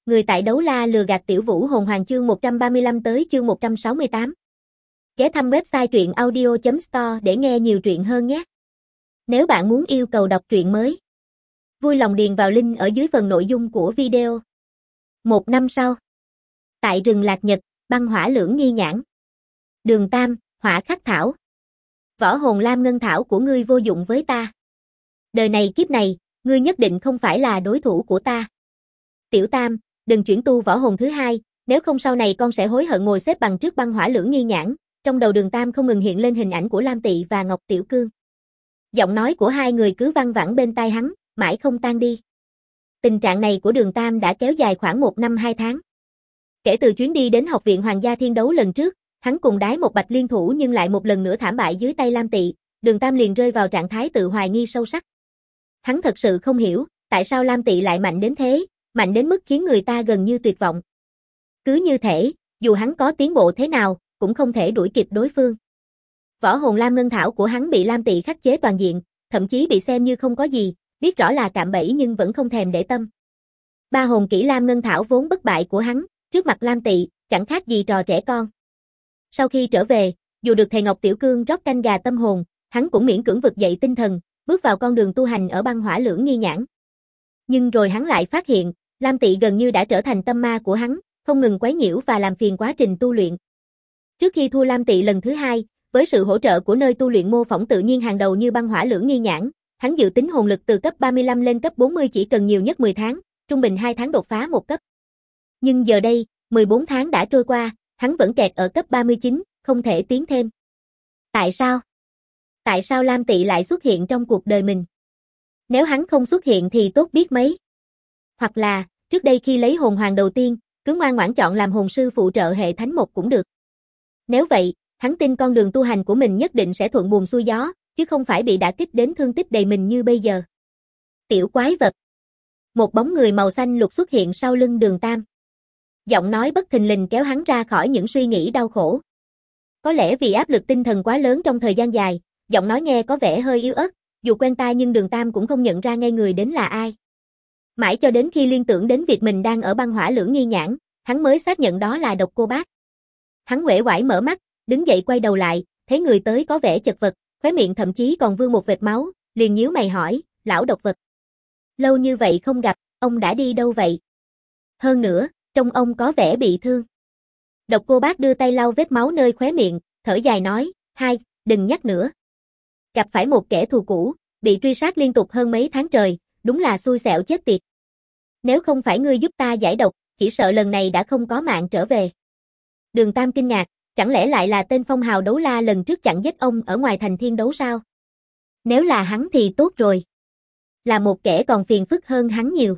Người tại đấu la lừa gạt tiểu vũ hồn hoàng chương 135 tới chương 168. Ghé thăm website truyện audio.store để nghe nhiều truyện hơn nhé. Nếu bạn muốn yêu cầu đọc truyện mới, vui lòng điền vào link ở dưới phần nội dung của video. Một năm sau, tại rừng Lạc Nhật, băng hỏa lưỡng nghi nhãn. Đường Tam, hỏa khắc thảo. Võ hồn lam ngân thảo của ngươi vô dụng với ta. Đời này kiếp này, ngươi nhất định không phải là đối thủ của ta. Tiểu Tam, đừng chuyển tu võ hồn thứ hai, nếu không sau này con sẽ hối hận ngồi xếp bằng trước băng hỏa lưỡng nghi nhãn. Trong đầu Đường Tam không ngừng hiện lên hình ảnh của Lam Tị và Ngọc Tiểu Cương. Giọng nói của hai người cứ văng vẳng bên tai hắn, mãi không tan đi. Tình trạng này của Đường Tam đã kéo dài khoảng 1 năm 2 tháng. Kể từ chuyến đi đến Học viện Hoàng gia Thiên Đấu lần trước, hắn cùng Đái Một Bạch liên thủ nhưng lại một lần nữa thảm bại dưới tay Lam Tị, Đường Tam liền rơi vào trạng thái tự hoài nghi sâu sắc. Hắn thật sự không hiểu, tại sao Lam Tị lại mạnh đến thế, mạnh đến mức khiến người ta gần như tuyệt vọng. Cứ như thể, dù hắn có tiến bộ thế nào, cũng không thể đuổi kịp đối phương. Võ hồn lam ngân thảo của hắn bị Lam Tị khắc chế toàn diện, thậm chí bị xem như không có gì, biết rõ là cạm bẫy nhưng vẫn không thèm để tâm. Ba hồn kỹ lam ngân thảo vốn bất bại của hắn, trước mặt Lam Tị, chẳng khác gì trò trẻ con. Sau khi trở về, dù được thầy Ngọc Tiểu Cương rót canh gà tâm hồn, hắn cũng miễn cưỡng vực dậy tinh thần, bước vào con đường tu hành ở băng hỏa lưỡng nghi nhãn. Nhưng rồi hắn lại phát hiện, Lam Tị gần như đã trở thành tâm ma của hắn, không ngừng quấy nhiễu và làm phiền quá trình tu luyện. Trước khi thua Lam Tị lần thứ hai, với sự hỗ trợ của nơi tu luyện mô phỏng tự nhiên hàng đầu như băng hỏa lưỡng nghi nhãn, hắn dự tính hồn lực từ cấp 35 lên cấp 40 chỉ cần nhiều nhất 10 tháng, trung bình 2 tháng đột phá một cấp. Nhưng giờ đây, 14 tháng đã trôi qua, hắn vẫn kẹt ở cấp 39, không thể tiến thêm. Tại sao? Tại sao Lam Tị lại xuất hiện trong cuộc đời mình? Nếu hắn không xuất hiện thì tốt biết mấy. Hoặc là, trước đây khi lấy hồn hoàng đầu tiên, cứ ngoan ngoãn chọn làm hồn sư phụ trợ hệ thánh một cũng được. Nếu vậy, hắn tin con đường tu hành của mình nhất định sẽ thuận buồm xuôi gió, chứ không phải bị đả kích đến thương tích đầy mình như bây giờ. Tiểu quái vật. Một bóng người màu xanh lục xuất hiện sau lưng Đường Tam. Giọng nói bất thình lình kéo hắn ra khỏi những suy nghĩ đau khổ. Có lẽ vì áp lực tinh thần quá lớn trong thời gian dài, giọng nói nghe có vẻ hơi yếu ớt, dù quen tai nhưng Đường Tam cũng không nhận ra ngay người đến là ai. Mãi cho đến khi liên tưởng đến việc mình đang ở băng hỏa lưỡng nghi nhãn, hắn mới xác nhận đó là Độc Cô Bác. Hắn uể oải mở mắt, đứng dậy quay đầu lại, thấy người tới có vẻ chật vật, khóe miệng thậm chí còn vương một vệt máu, liền nhíu mày hỏi, lão độc vật. Lâu như vậy không gặp, ông đã đi đâu vậy? Hơn nữa, trông ông có vẻ bị thương. Độc Cô Bác đưa tay lau vết máu nơi khóe miệng, thở dài nói, đừng nhắc nữa. Gặp phải một kẻ thù cũ, bị truy sát liên tục hơn mấy tháng trời, đúng là xui xẻo chết tiệt. Nếu không phải ngươi giúp ta giải độc, chỉ sợ lần này đã không có mạng trở về. Đường Tam kinh ngạc, chẳng lẽ lại là tên phong hào đấu la lần trước chặn giết ông ở ngoài thành Thiên Đấu sao? Nếu là hắn thì tốt rồi. Là một kẻ còn phiền phức hơn hắn nhiều.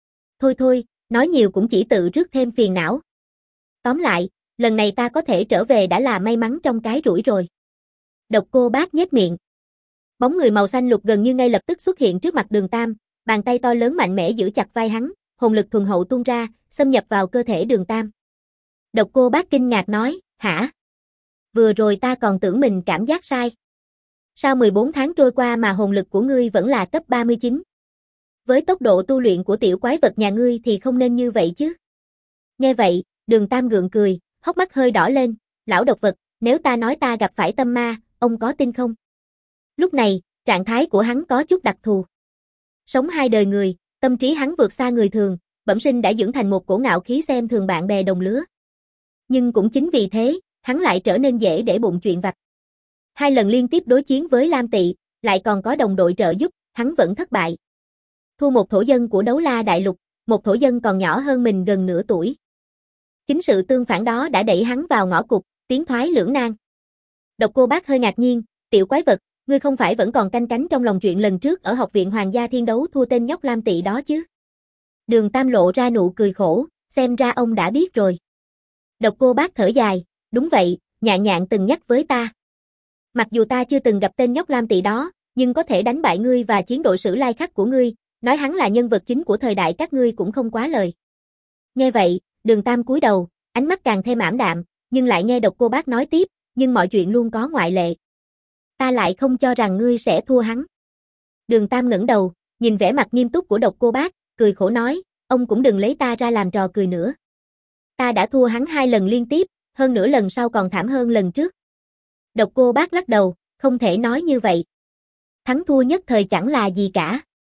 Thôi, nói nhiều cũng chỉ tự rước thêm phiền não. Tóm lại, lần này ta có thể trở về đã là may mắn trong cái rủi rồi. Độc Cô Bác nhếch miệng. Bóng người màu xanh lục gần như ngay lập tức xuất hiện trước mặt Đường Tam, bàn tay to lớn mạnh mẽ giữ chặt vai hắn, hồn lực thuần hậu tuôn ra, xâm nhập vào cơ thể Đường Tam. Độc Cô Bác kinh ngạc nói, hả? Vừa rồi ta còn tưởng mình cảm giác sai. Sao 14 tháng trôi qua mà hồn lực của ngươi vẫn là cấp 39? Với tốc độ tu luyện của tiểu quái vật nhà ngươi thì không nên như vậy chứ. Nghe vậy, Đường Tam gượng cười, hốc mắt hơi đỏ lên, lão độc vật, nếu ta nói ta gặp phải tâm ma, ông có tin không? Lúc này, trạng thái của hắn có chút đặc thù. Sống hai đời người, tâm trí hắn vượt xa người thường, bẩm sinh đã dưỡng thành một cổ ngạo khí xem thường bạn bè đồng lứa. Nhưng cũng chính vì thế, hắn lại trở nên dễ để bụng chuyện vặt. 2 lần liên tiếp đối chiến với Lam Tị, lại còn có đồng đội trợ giúp, hắn vẫn thất bại. Thua một thổ dân của Đấu La Đại Lục, một thổ dân còn nhỏ hơn mình gần nửa tuổi. Chính sự tương phản đó đã đẩy hắn vào ngõ cụt, tiến thoái lưỡng nan. Độc Cô Bác hơi ngạc nhiên, tiểu quái vật, ngươi không phải vẫn còn canh cánh trong lòng chuyện lần trước ở Học viện Hoàng gia Thiên Đấu thua tên nhóc Lam Tị đó chứ? Đường Tam lộ ra nụ cười khổ, xem ra ông đã biết rồi. Độc Cô Bác thở dài, đúng vậy, Nhạn Nhạn từng nhắc với ta. Mặc dù ta chưa từng gặp tên nhóc Lam Tị đó, nhưng có thể đánh bại ngươi và chiến đội Sử Lai Khắc của ngươi, nói hắn là nhân vật chính của thời đại các ngươi cũng không quá lời. Nghe vậy, Đường Tam cúi đầu, ánh mắt càng thêm ảm đạm, nhưng lại nghe Độc Cô Bác nói tiếp, nhưng mọi chuyện luôn có ngoại lệ. Ta lại không cho rằng ngươi sẽ thua hắn. Đường Tam ngẩng đầu, nhìn vẻ mặt nghiêm túc của Độc Cô Bác, cười khổ nói, ông cũng đừng lấy ta ra làm trò cười nữa. Ta đã thua hắn 2 lần liên tiếp, hơn nữa lần sau còn thảm hơn lần trước. Độc Cô Bác lắc đầu, không thể nói như vậy. Thắng thua nhất thời chẳng là gì cả.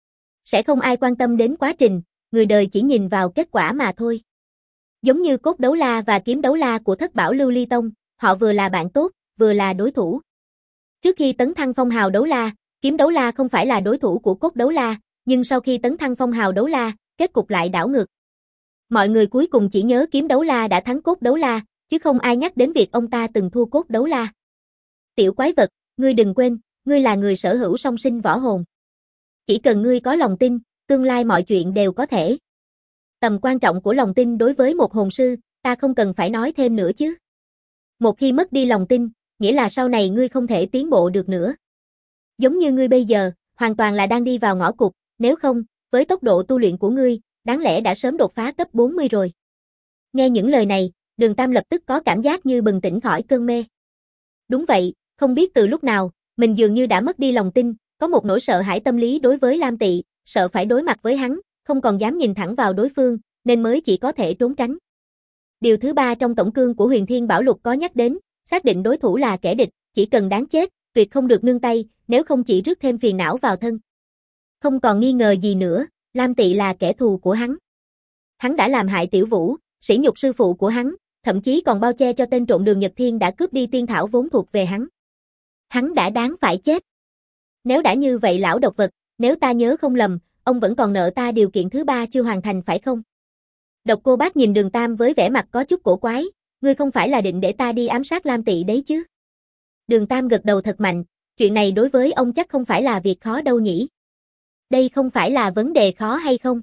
Sẽ không ai quan tâm đến quá trình, người đời chỉ nhìn vào kết quả mà thôi. Giống như Cốt Đấu La và Kiếm Đấu La của Thất Bảo Lưu Ly Tông, họ vừa là bạn tốt, vừa là đối thủ. Trước khi tấn thăng phong hào Đấu La, Kiếm Đấu La không phải là đối thủ của Cốt Đấu La, nhưng sau khi tấn thăng phong hào Đấu La, kết cục lại đảo ngược. Mọi người cuối cùng chỉ nhớ Kiếm Đấu La đã thắng Cốt Đấu La, chứ không ai nhắc đến việc ông ta từng thua Cốt Đấu La. Tiểu quái vật, ngươi đừng quên, ngươi là người sở hữu song sinh võ hồn. Chỉ cần ngươi có lòng tin, tương lai mọi chuyện đều có thể. Tầm quan trọng của lòng tin đối với một hồn sư, ta không cần phải nói thêm nữa chứ. Một khi mất đi lòng tin, nghĩa là sau này ngươi không thể tiến bộ được nữa. Giống như ngươi bây giờ, hoàn toàn là đang đi vào ngõ cụt, nếu không, với tốc độ tu luyện của ngươi, đáng lẽ đã sớm đột phá cấp 40 rồi. Nghe những lời này, Đường Tam lập tức có cảm giác như bừng tỉnh khỏi cơn mê. Đúng vậy, không biết từ lúc nào, mình dường như đã mất đi lòng tin, có một nỗi sợ hãi tâm lý đối với Lam Tị, sợ phải đối mặt với hắn, không còn dám nhìn thẳng vào đối phương, nên mới chỉ có thể trốn tránh. Điều thứ 3 trong tổng cương của Huyền Thiên Bảo Lục có nhắc đến, xác định đối thủ là kẻ địch, chỉ cần đáng chết, tuyệt không được nương tay, nếu không chỉ rước thêm phiền não vào thân. Không còn nghi ngờ gì nữa, Lam Tị là kẻ thù của hắn. Hắn đã làm hại Tiểu Vũ, sỉ nhục sư phụ của hắn, thậm chí còn bao che cho tên trộm Đường Nhật Thiên đã cướp đi tiên thảo vốn thuộc về hắn. Hắn đã đáng phải chết. Nếu đã như vậy lão độc vật, nếu ta nhớ không lầm, ông vẫn còn nợ ta điều kiện thứ 3 chưa hoàn thành phải không? Độc Cô Bác nhìn Đường Tam với vẻ mặt có chút cổ quái, ngươi không phải là định để ta đi ám sát Lam Tị đấy chứ? Đường Tam gật đầu thật mạnh, chuyện này đối với ông chắc không phải là việc khó đâu nhỉ? Đây không phải là vấn đề khó hay không?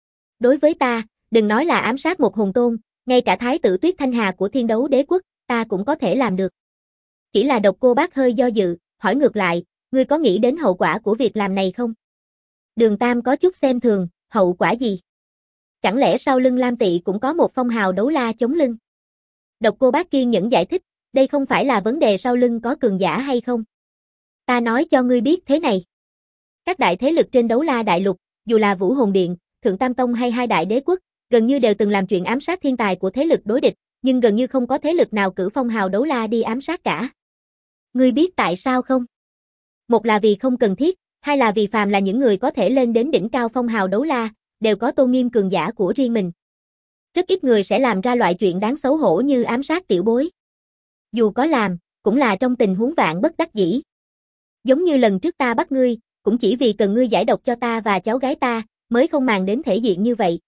Đối với ta, đừng nói là ám sát một hồn tôn, ngay cả Thái tử Tuyết Thanh Hà của Thiên Đấu Đế Quốc, ta cũng có thể làm được. Chỉ là Độc Cô Bác hơi do dự, hỏi ngược lại, ngươi có nghĩ đến hậu quả của việc làm này không? Đường Tam có chút xem thường, hậu quả gì? Chẳng lẽ sau lưng Lam Tị cũng có một phong hào Đấu La chống lưng? Độc Cô Bác kiên nhẫn giải thích, đây không phải là vấn đề sau lưng có cường giả hay không. Ta nói cho ngươi biết thế này. Các đại thế lực trên Đấu La Đại Lục, dù là Vũ Hồn Điện, Thượng Tam Tông hay 2 đại đế quốc, gần như đều từng làm chuyện ám sát thiên tài của thế lực đối địch, nhưng gần như không có thế lực nào cử phong hào Đấu La đi ám sát cả. Ngươi biết tại sao không? Một là vì không cần thiết, hai là vì phàm là những người có thể lên đến đỉnh cao phong hào Đấu La, đều có tôn nghiêm cường giả của riêng mình. Rất ít người sẽ làm ra loại chuyện đáng xấu hổ như ám sát tiểu bối. Dù có làm, cũng là trong tình huống vạn bất đắc dĩ. Giống như lần trước ta bắt ngươi, cũng chỉ vì cần ngươi giải độc cho ta và cháu gái ta, mới không màng đến thể diện như vậy.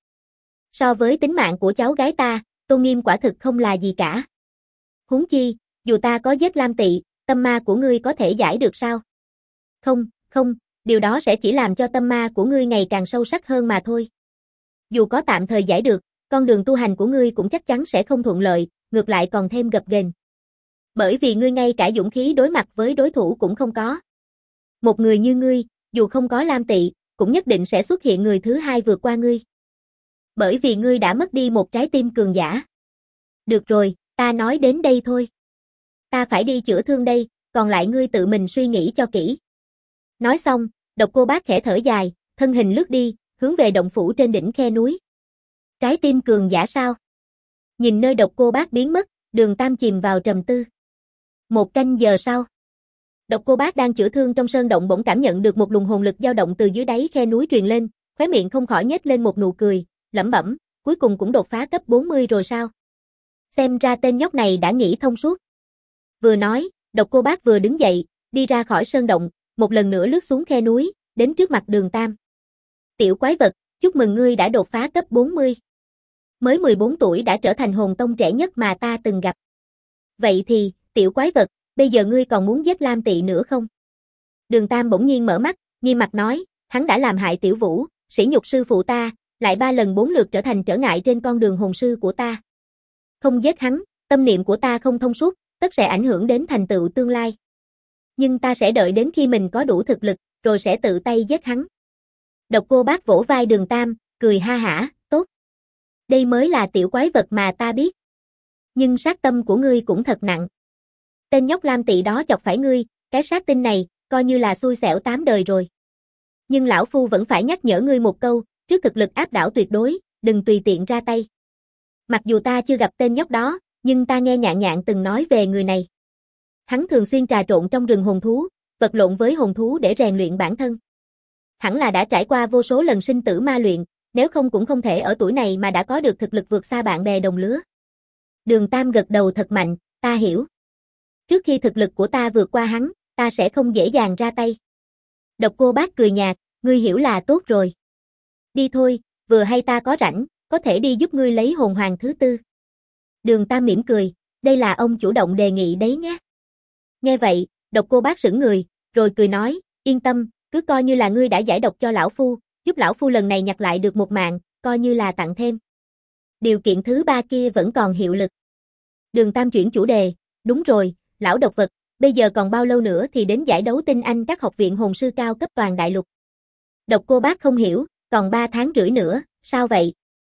So với tính mạng của cháu gái ta, tôn nghiêm quả thực không là gì cả. Huống chi, dù ta có giết Lam Tị, tâm ma của ngươi có thể giải được sao? Không, điều đó sẽ chỉ làm cho tâm ma của ngươi ngày càng sâu sắc hơn mà thôi. Dù có tạm thời giải được, con đường tu hành của ngươi cũng chắc chắn sẽ không thuận lợi, ngược lại còn thêm gập ghềnh. Bởi vì ngươi ngay cả dũng khí đối mặt với đối thủ cũng không có. Một người như ngươi, dù không có Lam Tị, cũng nhất định sẽ xuất hiện người thứ 2 vượt qua ngươi. Bởi vì ngươi đã mất đi một trái tim cường giả. Được rồi, ta nói đến đây thôi. Ta phải đi chữa thương đây, còn lại ngươi tự mình suy nghĩ cho kỹ. Nói xong, Độc Cô Bác khẽ thở dài, thân hình lướt đi, hướng về động phủ trên đỉnh khe núi. Trái tim cường giả sao? Nhìn nơi Độc Cô Bác biến mất, Đường Tam chìm vào trầm tư. 1 canh giờ sau, Độc Cô Bác đang chữa thương trong sơn động bỗng cảm nhận được một luồng hồn lực dao động từ dưới đáy khe núi truyền lên, khóe miệng không khỏi nhếch lên một nụ cười, lẩm bẩm, cuối cùng cũng đột phá cấp 40 rồi sao? Xem ra tên nhóc này đã nghĩ thông suốt. Vừa nói, Độc Cô Bác vừa đứng dậy, đi ra khỏi sơn động, một lần nữa lướt xuống khe núi, đến trước mặt Đường Tam. Tiểu quái vật, chúc mừng ngươi đã đột phá cấp 40. Mới 14 tuổi đã trở thành hồn tông trẻ nhất mà ta từng gặp. Vậy thì, tiểu quái vật, bây giờ ngươi còn muốn giết Lam Tị nữa không? Đường Tam bỗng nhiên mở mắt, nghiêm mặt nói, hắn đã làm hại Tiểu Vũ, sỉ nhục sư phụ ta, lại 3 lần 4 lượt trở thành trở ngại trên con đường hồn sư của ta. Không giết hắn, tâm niệm của ta không thông suốt, tất sẽ ảnh hưởng đến thành tựu tương lai. Nhưng ta sẽ đợi đến khi mình có đủ thực lực, rồi sẽ tự tay giết hắn. Độc Cô Bác vỗ vai Đường Tam, cười ha hả, tốt. Đây mới là tiểu quái vật mà ta biết. Nhưng sát tâm của ngươi cũng thật nặng. Tên nhóc Lam Tị đó chọc phải ngươi, cái sát tinh này, coi như là xui xẻo 8 đời rồi. Nhưng lão phu vẫn phải nhắc nhở ngươi một câu, trước thực lực áp đảo tuyệt đối, đừng tùy tiện ra tay. Mặc dù ta chưa gặp tên nhóc đó, nhưng ta nghe Nhạn Nhạn từng nói về người này. Hắn thường xuyên trà trộn trong rừng hồn thú, vật lộn với hồn thú để rèn luyện bản thân. Hẳn là đã trải qua vô số lần sinh tử ma luyện, nếu không cũng không thể ở tuổi này mà đã có được thực lực vượt xa bạn bè đồng lứa. Đường Tam gật đầu thật mạnh, ta hiểu. Trước khi thực lực của ta vượt qua hắn, ta sẽ không dễ dàng ra tay. Độc Cô Bác cười nhạt, ngươi hiểu là tốt rồi. Đi thôi, vừa hay ta có rảnh, có thể đi giúp ngươi lấy hồn hoàng thứ tư. Đường Tam mỉm cười, đây là ông chủ động đề nghị đấy nhé. Nghe vậy, Độc Cô Bác sững người, rồi cười nói, yên tâm, cứ coi như là ngươi đã giải độc cho lão phu, giúp lão phu lần này nhặt lại được một mạng, coi như là tặng thêm. Điều kiện thứ ba kia vẫn còn hiệu lực. Đường Tam chuyển chủ đề, đúng rồi, lão độc vật, bây giờ còn bao lâu nữa thì đến giải đấu tinh anh các học viện hồn sư cao cấp toàn đại lục. Độc Cô Bác không hiểu, còn 3 tháng rưỡi nữa, sao vậy?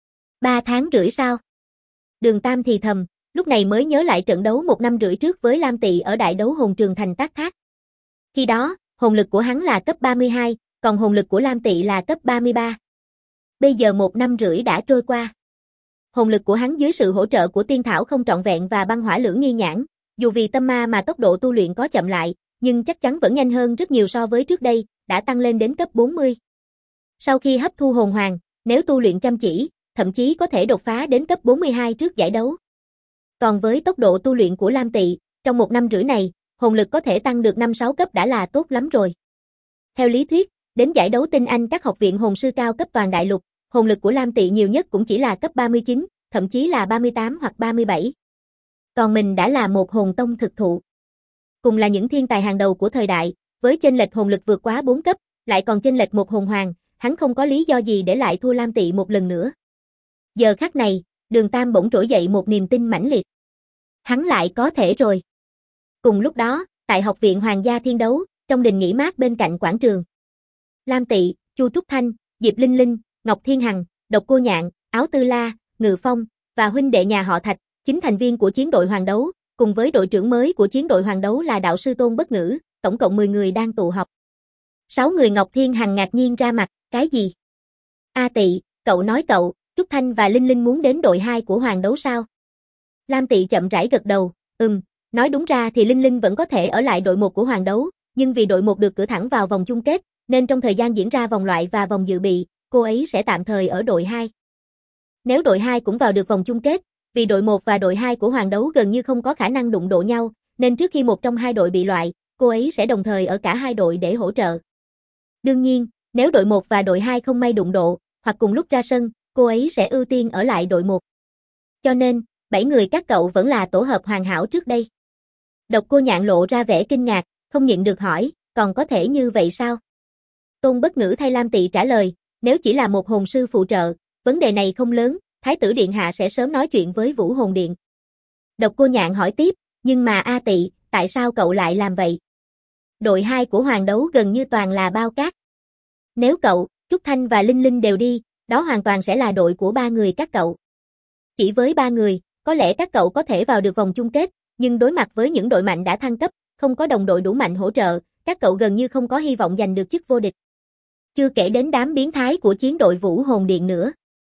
3 tháng rưỡi sao? Đường Tam thì thầm, lúc này mới nhớ lại trận đấu 1 năm rưỡi trước với Lam Tị ở đại đấu hồn trường thành Tác Thác. Khi đó, hồn lực của hắn là cấp 32, còn hồn lực của Lam Tị là cấp 33. Bây giờ 1 năm rưỡi đã trôi qua. Hồn lực của hắn dưới sự hỗ trợ của tiên thảo không trọn vẹn và băng hỏa lưỡng nghi nhãn, dù vì tâm ma mà tốc độ tu luyện có chậm lại, nhưng chắc chắn vẫn nhanh hơn rất nhiều so với trước đây, đã tăng lên đến cấp 40. Sau khi hấp thu hồn hoàng, nếu tu luyện chăm chỉ, thậm chí có thể đột phá đến cấp 42 trước giải đấu. Còn với tốc độ tu luyện của Lam Tị, trong 1 năm rưỡi này, hồn lực có thể tăng được 5-6 cấp đã là tốt lắm rồi. Theo lý thuyết, đến giải đấu tinh anh các học viện hồn sư cao cấp toàn đại lục, hồn lực của Lam Tị nhiều nhất cũng chỉ là cấp 39, thậm chí là 38 hoặc 37. Còn mình đã là một hồn tông thực thụ. Cùng là những thiên tài hàng đầu của thời đại, với chênh lệch hồn lực vượt quá 4 cấp, lại còn chênh lệch một hồn hoàng, hắn không có lý do gì để lại thua Lam Tị một lần nữa. Giờ khắc này, Đường Tam bỗng trỗi dậy một niềm tin mãnh liệt. Hắn lại có thể rồi. Cùng lúc đó, tại học viện Hoàng gia Thiên Đấu, trong đình nghỉ mát bên cạnh quảng trường. Lam Tị, Chu Trúc Thanh, Diệp Linh Linh, Ngọc Thiên Hằng, Độc Cô Nhạn, Áo Tư La, Ngự Phong và huynh đệ nhà họ Thạch, 9 thành viên của chiến đội Hoàng Đấu, cùng với đội trưởng mới của chiến đội Hoàng Đấu là đạo sư Tôn Bất Ngữ, tổng cộng 10 người đang tụ họp. 6 người. Ngọc Thiên Hằng ngạc nhiên ra mặt, cái gì? A Tị, cậu nói cậu, Trúc Thanh và Linh Linh muốn đến đội 2 của Hoàng Đấu sao? Lam Tị chậm rãi gật đầu, nói đúng ra thì Linh Linh vẫn có thể ở lại đội 1 của Hoàng Đấu, nhưng vì đội 1 được cử thẳng vào vòng chung kết, nên trong thời gian diễn ra vòng loại và vòng dự bị, cô ấy sẽ tạm thời ở đội 2. Nếu đội 2 cũng vào được vòng chung kết, vì đội 1 và đội 2 của Hoàng Đấu gần như không có khả năng đụng độ nhau, nên trước khi một trong hai đội bị loại, cô ấy sẽ đồng thời ở cả hai đội để hỗ trợ. Đương nhiên, nếu đội 1 và đội 2 không may đụng độ, hoặc cùng lúc ra sân, cô ấy sẽ ưu tiên ở lại đội 1. Cho nên, 7 người các cậu vẫn là tổ hợp hoàn hảo trước đây. Độc Cô Nhạn lộ ra vẻ kinh ngạc, không nhịn được hỏi, còn có thể như vậy sao? Tôn Bất Ngữ thay Lam Tị trả lời, nếu chỉ là một hồn sư phụ trợ, vấn đề này không lớn, Thái tử Điện Hạ sẽ sớm nói chuyện với Vũ Hồn Điện. Độc Cô Nhạn hỏi tiếp, nhưng mà A Tị, tại sao cậu lại làm vậy? Đội 2 của Hoàng Đấu gần như toàn là bao cát. Nếu cậu, Trúc Thanh và Linh Linh đều đi, đó hoàn toàn sẽ là đội của 3 người các cậu. Chỉ với 3 người, có lẽ các cậu có thể vào được vòng chung kết, nhưng đối mặt với những đội mạnh đã thăng cấp, không có đồng đội đủ mạnh hỗ trợ, các cậu gần như không có hy vọng giành được chức vô địch. Chưa kể đến đám biến thái của chiến đội Vũ Hồn Điện nữa.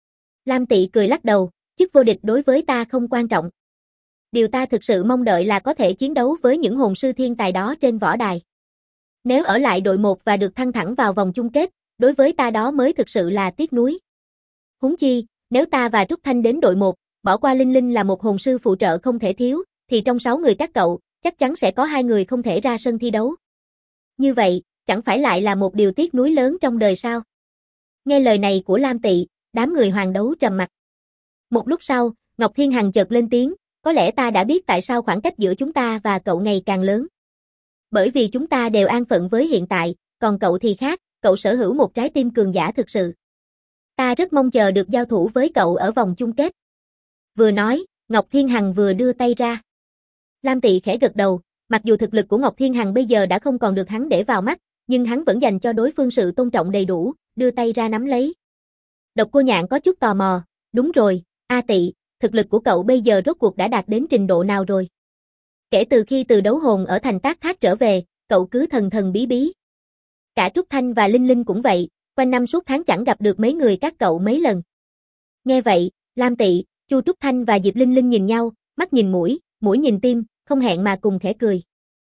Lam Tị cười lắc đầu, chức vô địch đối với ta không quan trọng. Điều ta thực sự mong đợi là có thể chiến đấu với những hồn sư thiên tài đó trên võ đài. Nếu ở lại đội 1 và được thăng thẳng vào vòng chung kết, đối với ta đó mới thực sự là tiếc nuối. Huống chi, nếu ta và Trúc Thanh đến đội 1, bỏ qua Linh Linh là một hồn sư phụ trợ không thể thiếu, thì trong 6 người các cậu, chắc chắn sẽ có 2 người không thể ra sân thi đấu. Như vậy, chẳng phải lại là một điều tiếc nuối lớn trong đời sao? Nghe lời này của Lam Tị, đám người Hoàng Đấu trầm mặc. Một lúc sau, Ngọc Thiên Hằng chợt lên tiếng, có lẽ ta đã biết tại sao khoảng cách giữa chúng ta và cậu ngày càng lớn. Bởi vì chúng ta đều an phận với hiện tại, còn cậu thì khác, cậu sở hữu một trái tim cường giả thực sự. Ta rất mong chờ được giao thủ với cậu ở vòng chung kết. Vừa nói, Ngọc Thiên Hằng vừa đưa tay ra. Lam Tị khẽ gật đầu, mặc dù thực lực của Ngọc Thiên Hằng bây giờ đã không còn được hắn để vào mắt, nhưng hắn vẫn dành cho đối phương sự tôn trọng đầy đủ, đưa tay ra nắm lấy. Độc Cô Nhạn có chút tò mò, đúng rồi, A Tị, thực lực của cậu bây giờ rốt cuộc đã đạt đến trình độ nào rồi? Kể từ khi từ đấu hồn ở thành Tác Thác trở về, cậu cứ thần thần bí bí. Cả Trúc Thanh và Linh Linh cũng vậy, quanh năm suốt tháng chẳng gặp được mấy người các cậu mấy lần. Nghe vậy, Lam Tị, Chu Trúc Thanh và Diệp Linh Linh nhìn nhau, mắt nhìn mũi, mũi nhìn tim, không hẹn mà cùng khẽ cười.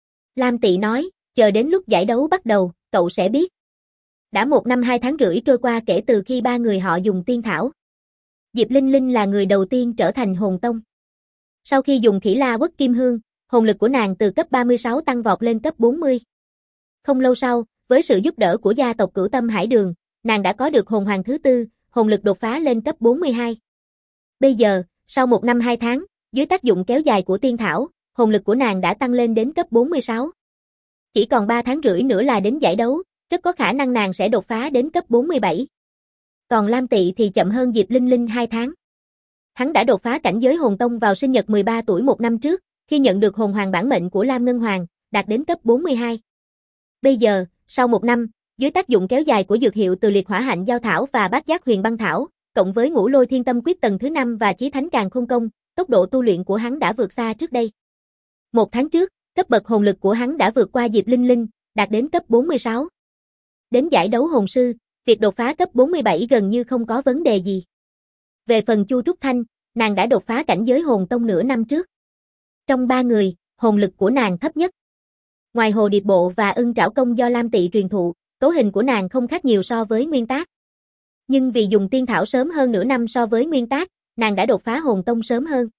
Lam Tị nói, chờ đến lúc giải đấu bắt đầu, cậu sẽ biết. Đã 1 năm 2 tháng rưỡi trôi qua kể từ khi ba người họ dùng tiên thảo. Diệp Linh Linh là người đầu tiên trở thành hồn tông. Sau khi dùng Khỉ La Uất Kim Hương, hồn lực của nàng từ cấp 36 tăng vọt lên cấp 40. Không lâu sau, với sự giúp đỡ của gia tộc Cửu Tâm Hải Đường, nàng đã có được hồn hoàng thứ tư, hồn lực đột phá lên cấp 42. Bây giờ, sau 1 năm 2 tháng, dưới tác dụng kéo dài của tiên thảo, hồn lực của nàng đã tăng lên đến cấp 46. Chỉ còn 3 tháng rưỡi nữa là đến giải đấu, rất có khả năng nàng sẽ đột phá đến cấp 47. Còn Lam Tị thì chậm hơn Diệp Linh Linh 2 tháng. Hắn đã đột phá cảnh giới hồn tông vào sinh nhật 13 tuổi 1 năm trước, khi nhận được hồn hoàng bản mệnh của Lam Ngân Hoàng, đạt đến cấp 42. Bây giờ, sau 1 năm, dưới tác dụng kéo dài của dược hiệu từ liệt hỏa hạnh giao thảo và bát giác huyền băng thảo, cộng với ngũ lôi thiên tâm quyết tầng thứ 5 và chí thánh càn khôn công, tốc độ tu luyện của hắn đã vượt xa trước đây. 1 tháng trước, cấp bậc hồn lực của hắn đã vượt qua Diệp Linh Linh, đạt đến cấp 46. Đến giải đấu hồn sư, việc đột phá cấp 47 gần như không có vấn đề gì. Về phần Chu Trúc Thanh, nàng đã đột phá cảnh giới hồn tông nửa năm trước. Trong 3 người, hồn lực của nàng thấp nhất. Ngoài Hồ Điệp Bộ và Ưng Trảo Công do Lam Tị truyền thụ, cấu hình của nàng không khác nhiều so với nguyên tác. Nhưng vì dùng tiên thảo sớm hơn nửa năm so với nguyên tác, nàng đã đột phá hồn tông sớm hơn.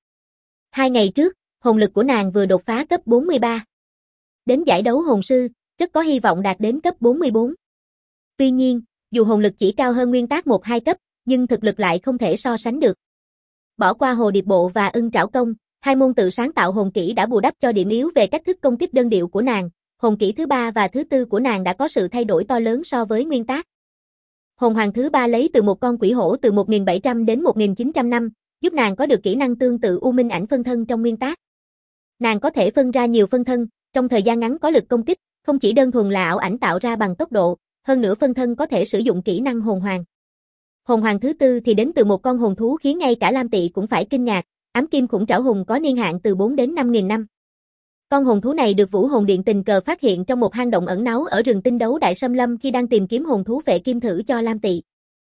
2 ngày trước, hồn lực của nàng vừa đột phá cấp 43. Đến giải đấu hồn sư, rất có hy vọng đạt đến cấp 44. Tuy nhiên, dù hồn lực chỉ cao hơn nguyên tác 1-2 cấp, nhưng thực lực lại không thể so sánh được. Bỏ qua Hồ Điệp Bộ và Ưng Trảo Công, 2 môn tự sáng tạo hồn kỹ đã bù đắp cho điểm yếu về cách thức công kích đơn điệu của nàng. Hồn kỹ thứ 3 và thứ 4 của nàng đã có sự thay đổi to lớn so với nguyên tác. Hồn hoàng thứ 3 lấy từ một con quỷ hổ từ 1700 đến 1900 năm, giúp nàng có được kỹ năng tương tự U Minh Ảnh phân thân trong nguyên tác. Nàng có thể phân ra nhiều phân thân, trong thời gian ngắn có lực công kích, không chỉ đơn thuần là ảo ảnh tạo ra bằng tốc độ, hơn nữa phân thân có thể sử dụng kỹ năng hồn hoàng. Hồn hoàng thứ 4 thì đến từ một con hồn thú khiến ngay cả Lam Tị cũng phải kinh ngạc, ám kim khủng trảo hùng có niên hạn từ 4 đến 5.000 năm. Con hồn thú này được Vũ Hồn Điện tình cờ phát hiện trong một hang động ẩn náu ở rừng Tinh Đấu Đại Sâm Lâm khi đang tìm kiếm hồn thú phệ kim thử cho Lam Tị.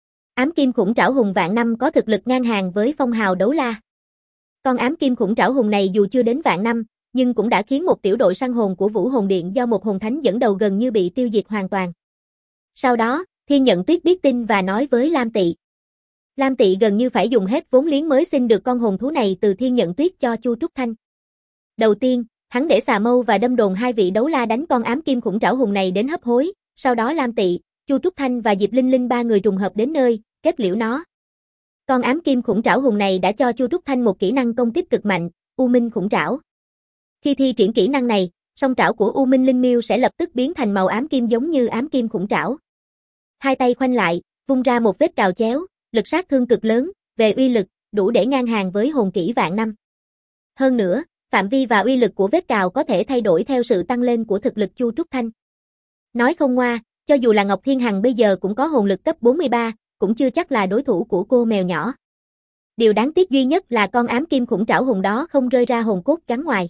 Ám kim khủng trảo hùng vạn năm có thực lực ngang hàng với phong hào đấu la. Con ám kim khủng trảo hùng này dù chưa đến vạn năm, nhưng cũng đã khiến một tiểu đội săn hồn của Vũ Hồn Điện do một hồn thánh dẫn đầu gần như bị tiêu diệt hoàn toàn. Sau đó, Thiên Nhận Tuyết biết tin và nói với Lam Tị. Lam Tị gần như phải dùng hết vốn liếng mới xin được con hồn thú này từ Thiên Nhận Tuyết cho Chu Trúc Thanh. Đầu tiên, hắn để Xà Mâu và Đâm Đồn 2 vị đấu la đánh con ám kim khủng trảo hùng này đến hấp hối, sau đó Lam Tị, Chu Trúc Thanh và Diệp Linh Linh 3 người trùng hợp đến nơi, kết liễu nó. Con ám kim khủng trảo hùng này đã cho Chu Trúc Thanh một kỹ năng công kích cực mạnh, U Minh khủng trảo. Khi thi triển kỹ năng này, song trảo của U Minh Linh Miêu sẽ lập tức biến thành màu ám kim giống như ám kim khủng trảo. Hai tay khoanh lại, vung ra một vết cào chéo, lực sát thương cực lớn, về uy lực, đủ để ngang hàng với hồn kỹ vạn năm. Hơn nữa, phạm vi và uy lực của vết cào có thể thay đổi theo sự tăng lên của thực lực Chu Trúc Thanh. Nói không ngoa, cho dù là Ngọc Thiên Hằng bây giờ cũng có hồn lực cấp 43, cũng chưa chắc là đối thủ của cô mèo nhỏ. Điều đáng tiếc duy nhất là con ám kim khủng trảo hùng đó không rơi ra hồn cốt gắn ngoài.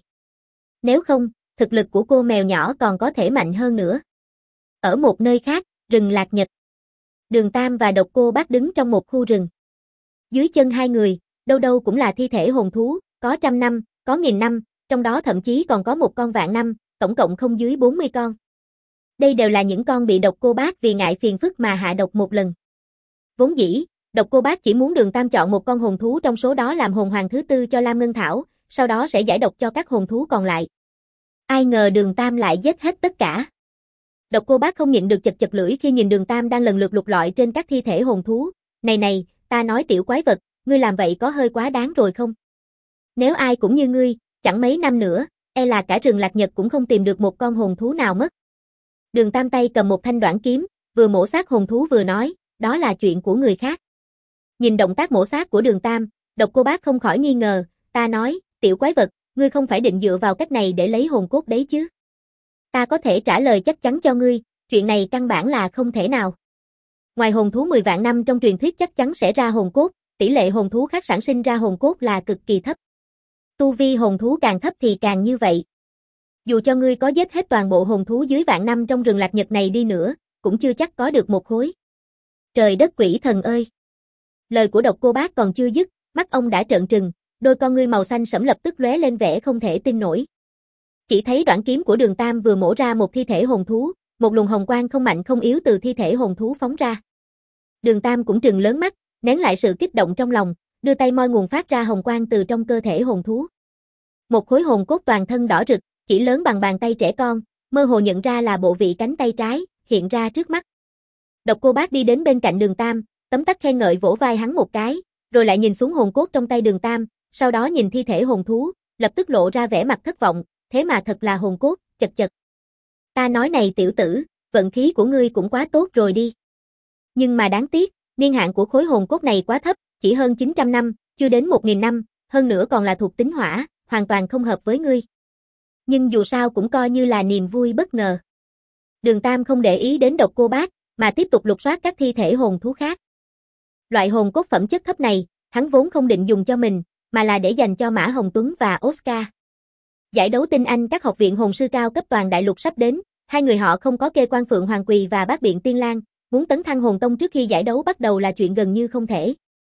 Nếu không, thực lực của cô mèo nhỏ còn có thể mạnh hơn nữa. Ở một nơi khác, rừng Lạc Nhật. Đường Tam và Độc Cô Bác đứng trong một khu rừng. Dưới chân hai người, đâu đâu cũng là thi thể hồn thú, có 100 năm, có 1000 năm, trong đó thậm chí còn có một con vạn năm, tổng cộng không dưới 40 con. Đây đều là những con bị Độc Cô Bác vì ngại phiền phức mà hạ độc một lần. Vốn dĩ, Độc Cô Bác chỉ muốn Đường Tam chọn một con hồn thú trong số đó làm hồn hoàng thứ 4 cho Lam Ngân Thảo, sau đó sẽ giải độc cho các hồn thú còn lại. Ai ngờ Đường Tam lại giết hết tất cả. Độc Cô Bác không nhịn được chật chật lưỡi khi nhìn Đường Tam đang lần lượt lục lọi trên các thi thể hồn thú. Này, ta nói tiểu quái vật, ngươi làm vậy có hơi quá đáng rồi không? Nếu ai cũng như ngươi, chẳng mấy năm nữa, e là cả rừng Lạc Nhật cũng không tìm được một con hồn thú nào mất. Đường Tam tay cầm một thanh đoản kiếm, vừa mổ xác hồn thú vừa nói, đó là chuyện của người khác. Nhìn động tác mổ xác của Đường Tam, Độc Cô Bác không khỏi nghi ngờ, ta nói, tiểu quái vật, ngươi không phải định dựa vào cách này để lấy hồn cốt đấy chứ? Ta có thể trả lời chắc chắn cho ngươi, chuyện này căn bản là không thể nào. Ngoài hồn thú 10 vạn năm trong truyền thuyết chắc chắn sẽ ra hồn cốt, tỷ lệ hồn thú khác sản sinh ra hồn cốt là cực kỳ thấp. Tu vi hồn thú càng thấp thì càng như vậy. Dù cho ngươi có giết hết toàn bộ hồn thú dưới vạn năm trong rừng Lạc Nhật này đi nữa, cũng chưa chắc có được một khối. Trời đất quỷ thần ơi! Lời của Độc Cô Bác còn chưa dứt, mắt ông đã trợn trừng, đôi con ngươi màu xanh sẫm lập tức lóe lên vẻ không thể tin nổi. Chỉ thấy đoạn kiếm của Đường Tam vừa mổ ra một thi thể hồn thú, một luồng hồng quang không mạnh không yếu từ thi thể hồn thú phóng ra. Đường Tam cũng trừng lớn mắt, nén lại sự kích động trong lòng, đưa tay moi nguồn phát ra hồng quang từ trong cơ thể hồn thú. Một khối hồn cốt toàn thân đỏ rực, chỉ lớn bằng bàn tay trẻ con, mơ hồ nhận ra là bộ vị cánh tay trái, hiện ra trước mắt. Độc Cô Bác đi đến bên cạnh Đường Tam, tấm tắc khen ngợi vỗ vai hắn một cái, rồi lại nhìn xuống hồn cốt trong tay Đường Tam, sau đó nhìn thi thể hồn thú, lập tức lộ ra vẻ mặt thất vọng, thế mà thật là hồn cốt, chật chật. Ta nói này tiểu tử, vận khí của ngươi cũng quá tốt rồi đi. Nhưng mà đáng tiếc, niên hạn của khối hồn cốt này quá thấp, chỉ hơn 900 năm, chưa đến 1000 năm, hơn nữa còn là thuộc tính hỏa, hoàn toàn không hợp với ngươi. Nhưng dù sao cũng coi như là niềm vui bất ngờ. Đường Tam không để ý đến Độc Cô Bác, mà tiếp tục lục soát các thi thể hồn thú khác. Loại hồn cốt phẩm chất thấp này, hắn vốn không định dùng cho mình, mà là để dành cho Mã Hồng Tuấn và Oscar. Giải đấu tinh anh các học viện hồn sư cao cấp toàn đại lục sắp đến, hai người họ không có kê quan Phượng Hoàng Quỳ và Bát Biện Tiên Lang, muốn tấn thăng hồn tông trước khi giải đấu bắt đầu là chuyện gần như không thể.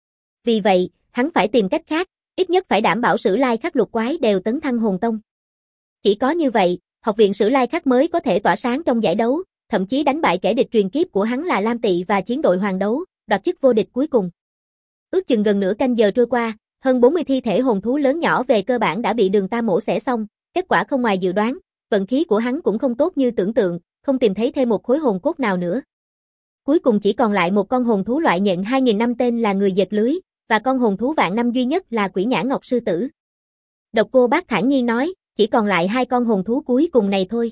Vì vậy, hắn phải tìm cách khác, ít nhất phải đảm bảo Sử Lai Khắc lục quái đều tấn thăng hồn tông. Chỉ có như vậy, học viện Sử Lai Khắc mới có thể tỏa sáng trong giải đấu, thậm chí đánh bại kẻ địch truyền kiếp của hắn là Lam Tị và chiến đội hoàng đấu, đoạt chức vô địch cuối cùng. Ước chừng gần nửa canh giờ trôi qua, hơn 40 thi thể hồn thú lớn nhỏ về cơ bản đã bị Đường Tam mổ xẻ xong, kết quả không ngoài dự đoán, vận khí của hắn cũng không tốt như tưởng tượng, không tìm thấy thêm một khối hồn cốt nào nữa. Cuối cùng chỉ còn lại một con hồn thú loại nhện 2000 năm tên là người dệt lưới, và con hồn thú vạn năm duy nhất là Quỷ Nhãn Ngọc Sư Tử. Độc Cô Bác thản nhiên nói, chỉ còn lại hai con hồn thú cuối cùng này thôi.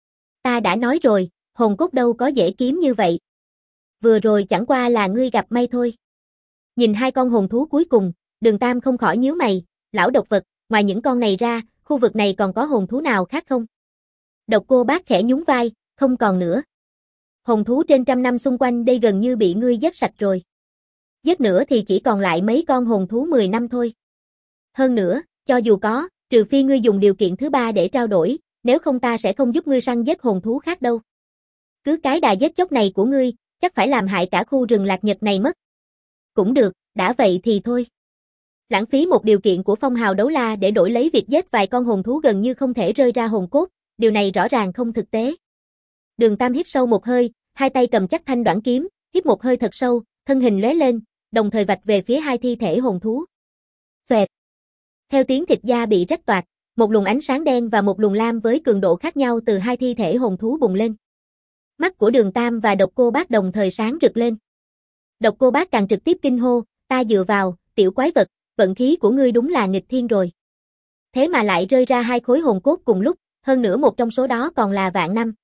Ta đã nói rồi, hồn cốt đâu có dễ kiếm như vậy. Vừa rồi chẳng qua là ngươi gặp may thôi. Nhìn hai con hồn thú cuối cùng, Đường Tam không khỏi nhíu mày, lão độc vật, ngoài những con này ra, khu vực này còn có hồn thú nào khác không? Độc Cô Bác khẽ nhún vai, không còn nữa. Hồn thú trên trăm năm xung quanh đây gần như bị ngươi giết sạch rồi. Giết nữa thì chỉ còn lại mấy con hồn thú 10 năm thôi. Hơn nữa, cho dù có, trừ phi ngươi dùng điều kiện thứ ba để trao đổi, nếu không ta sẽ không giúp ngươi săn giết hồn thú khác đâu. Cứ cái đà giết chóc này của ngươi, chắc phải làm hại cả khu rừng Lạc Nhật này mất. Cũng được, đã vậy thì thôi. Lãng phí một điều kiện của phong hào đấu la để đổi lấy việc giết vài con hồn thú gần như không thể rơi ra hồn cốt, điều này rõ ràng không thực tế. Đường Tam hít sâu một hơi, hai tay cầm chắc thanh đoản kiếm, hít một hơi thật sâu, thân hình lóe lên, đồng thời vạch về phía hai thi thể hồn thú. Xoẹt. Theo tiếng thịt da bị rách toạc, một luồng ánh sáng đen và một luồng lam với cường độ khác nhau từ hai thi thể hồn thú bùng lên. Mắt của Đường Tam và Độc Cô Bác đồng thời sáng rực lên. Độc Cô Bác càng trực tiếp kinh hô, ta dựa vào, tiểu quái vật, vận khí của ngươi đúng là nghịch thiên rồi. Thế mà lại rơi ra hai khối hồn cốt cùng lúc, hơn nữa một trong số đó còn là vạn năm.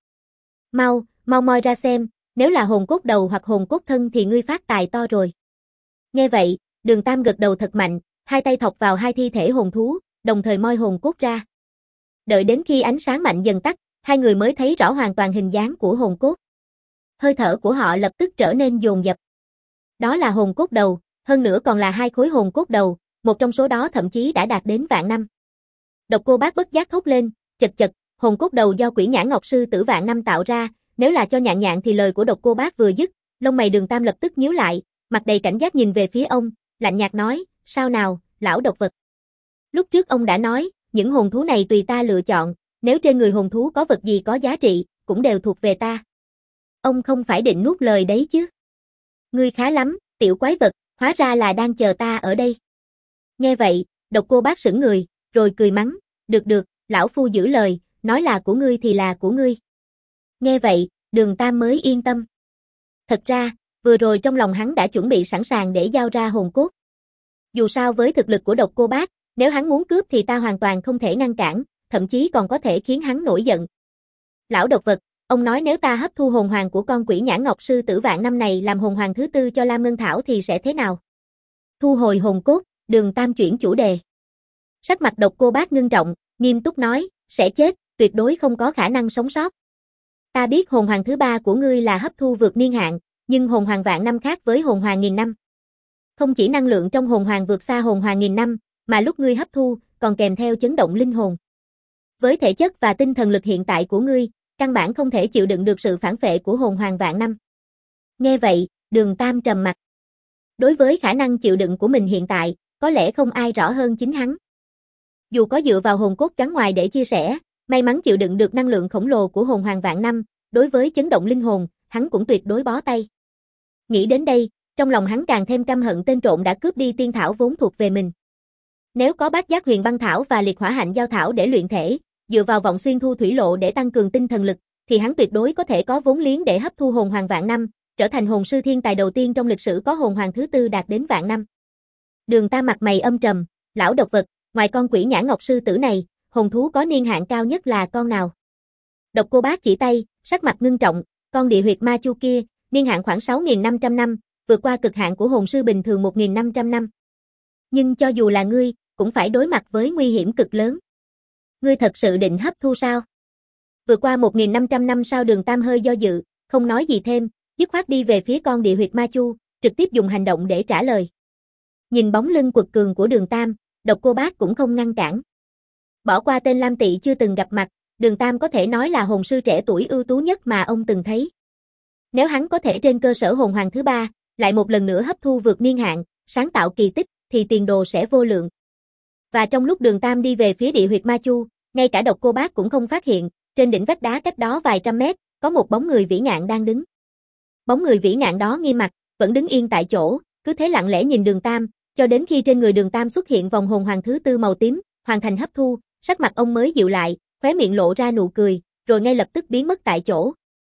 Mau moi ra xem, nếu là hồn cốt đầu hoặc hồn cốt thân thì ngươi phát tài to rồi. Nghe vậy, Đường Tam gật đầu thật mạnh, hai tay thọc vào hai thi thể hồn thú, đồng thời moi hồn cốt ra. Đợi đến khi ánh sáng mạnh dần tắt, hai người mới thấy rõ hoàn toàn hình dáng của hồn cốt. Hơi thở của họ lập tức trở nên dồn dập. Đó là hồn cốt đầu, hơn nữa còn là hai khối hồn cốt đầu, một trong số đó thậm chí đã đạt đến vạn năm. Độc Cô Bác bất giác thốt lên, chật chật, hồn cốt đầu do Quỷ Nhãn Ngọc Sư Tử vạn năm tạo ra, nếu là cho Nhạn Nhạn thì lời của Độc Cô Bác vừa dứt, lông mày Đường Tam lập tức nhíu lại, mặt đầy cảnh giác nhìn về phía ông, lạnh nhạt nói, sao nào, lão độc vật. Lúc trước ông đã nói, những hồn thú này tùy ta lựa chọn, nếu trên người hồn thú có vật gì có giá trị, cũng đều thuộc về ta. Ông không phải định nuốt lời đấy chứ. Ngươi khá lắm, tiểu quái vật, hóa ra là đang chờ ta ở đây. Nghe vậy, Độc Cô Bác sững người, rồi cười mắng, được, lão phu giữ lời, nói là của ngươi thì là của ngươi. Nghe vậy, Đường Tam mới yên tâm. Thật ra, vừa rồi trong lòng hắn đã chuẩn bị sẵn sàng để giao ra hồn cốt. Dù sao với thực lực của Độc Cô Bác, nếu hắn muốn cướp thì ta hoàn toàn không thể ngăn cản, thậm chí còn có thể khiến hắn nổi giận. Lão độc vật, ông nói nếu ta hấp thu hồn hoàng của con Quỷ Nhãn Ngọc Sư Tử vạn năm này làm hồn hoàng thứ tư cho Lam Ngân Thảo thì sẽ thế nào? Thu hồi hồn cốt, Đường Tam chuyển chủ đề. Sắc mặt Độc Cô Bác ngưng trọng, nghiêm túc nói, sẽ chết, tuyệt đối không có khả năng sống sót. Ta biết hồn hoàng thứ ba của ngươi là hấp thu vượt niên hạn, nhưng hồn hoàng vạn năm khác với hồn hoàng nghìn năm. Không chỉ năng lượng trong hồn hoàng vượt xa hồn hoàng nghìn năm, mà lúc ngươi hấp thu, còn kèm theo chấn động linh hồn. Với thể chất và tinh thần lực hiện tại của ngươi, căn bản không thể chịu đựng được sự phản phệ của hồn hoàng vạn năm. Nghe vậy, Đường Tam trầm mặt. Đối với khả năng chịu đựng của mình hiện tại, có lẽ không ai rõ hơn chính hắn. Dù có dựa vào hồn cốt trắng ngoài để chia sẻ, may mắn chịu đựng được năng lượng khổng lồ của hồn hoàng vạn năm, đối với chấn động linh hồn, hắn cũng tuyệt đối bó tay. Nghĩ đến đây, trong lòng hắn càng thêm căm hận tên trộm đã cướp đi tiên thảo vốn thuộc về mình. Nếu có bát giác huyền băng thảo và liệt hỏa hạnh giao thảo để luyện thể, dựa vào vọng xuyên thu thủy lộ để tăng cường tinh thần lực, thì hắn tuyệt đối có thể có vốn liếng để hấp thu hồn hoàng vạn năm, trở thành hồn sư thiên tài đầu tiên trong lịch sử có hồn hoàng thứ tư đạt đến vạn năm. Đường Tam mặt mày âm trầm, lão độc vật, ngoài con quỷ nhã ngọc sư tử này, hồn thú có niên hạn cao nhất là con nào? Độc Cô Bác chỉ tay, sắc mặt ngưng trọng, con địa huyệt ma chu kia, niên hạn khoảng 6.500 năm, vượt qua cực hạn của hồn sư bình thường 1.500 năm. Nhưng cho dù là ngươi, cũng phải đối mặt với nguy hiểm cực lớn. Ngươi thật sự định hấp thu sao? Vượt qua 1.500 năm sau Đường Tam hơi do dự, không nói gì thêm, dứt khoát đi về phía con địa huyệt ma chu, trực tiếp dùng hành động để trả lời. Nhìn bóng lưng quật cường của Đường Tam, Độc Cô Bác cũng không ngăn cản. Bỏ qua tên Lam Tị chưa từng gặp mặt, Đường Tam có thể nói là hồn sư trẻ tuổi ưu tú nhất mà ông từng thấy. Nếu hắn có thể trên cơ sở hồn hoàng thứ ba, lại một lần nữa hấp thu vượt niên hạn, sáng tạo kỳ tích, thì tiền đồ sẽ vô lượng. Và trong lúc Đường Tam đi về phía địa huyệt ma chu, ngay cả Độc Cô Bác cũng không phát hiện, trên đỉnh vách đá cách đó vài trăm mét, có một bóng người vĩ ngạn đang đứng. Bóng người vĩ ngạn đó nghiêm mặt, vẫn đứng yên tại chỗ, cứ thế lặng lẽ nhìn Đường Tam, cho đến khi trên người Đường Tam xuất hiện vòng hồn hoàng thứ tư màu tím, hoàn thành hấp thu, sắc mặt ông mới dịu lại, khóe miệng lộ ra nụ cười, rồi ngay lập tức biến mất tại chỗ.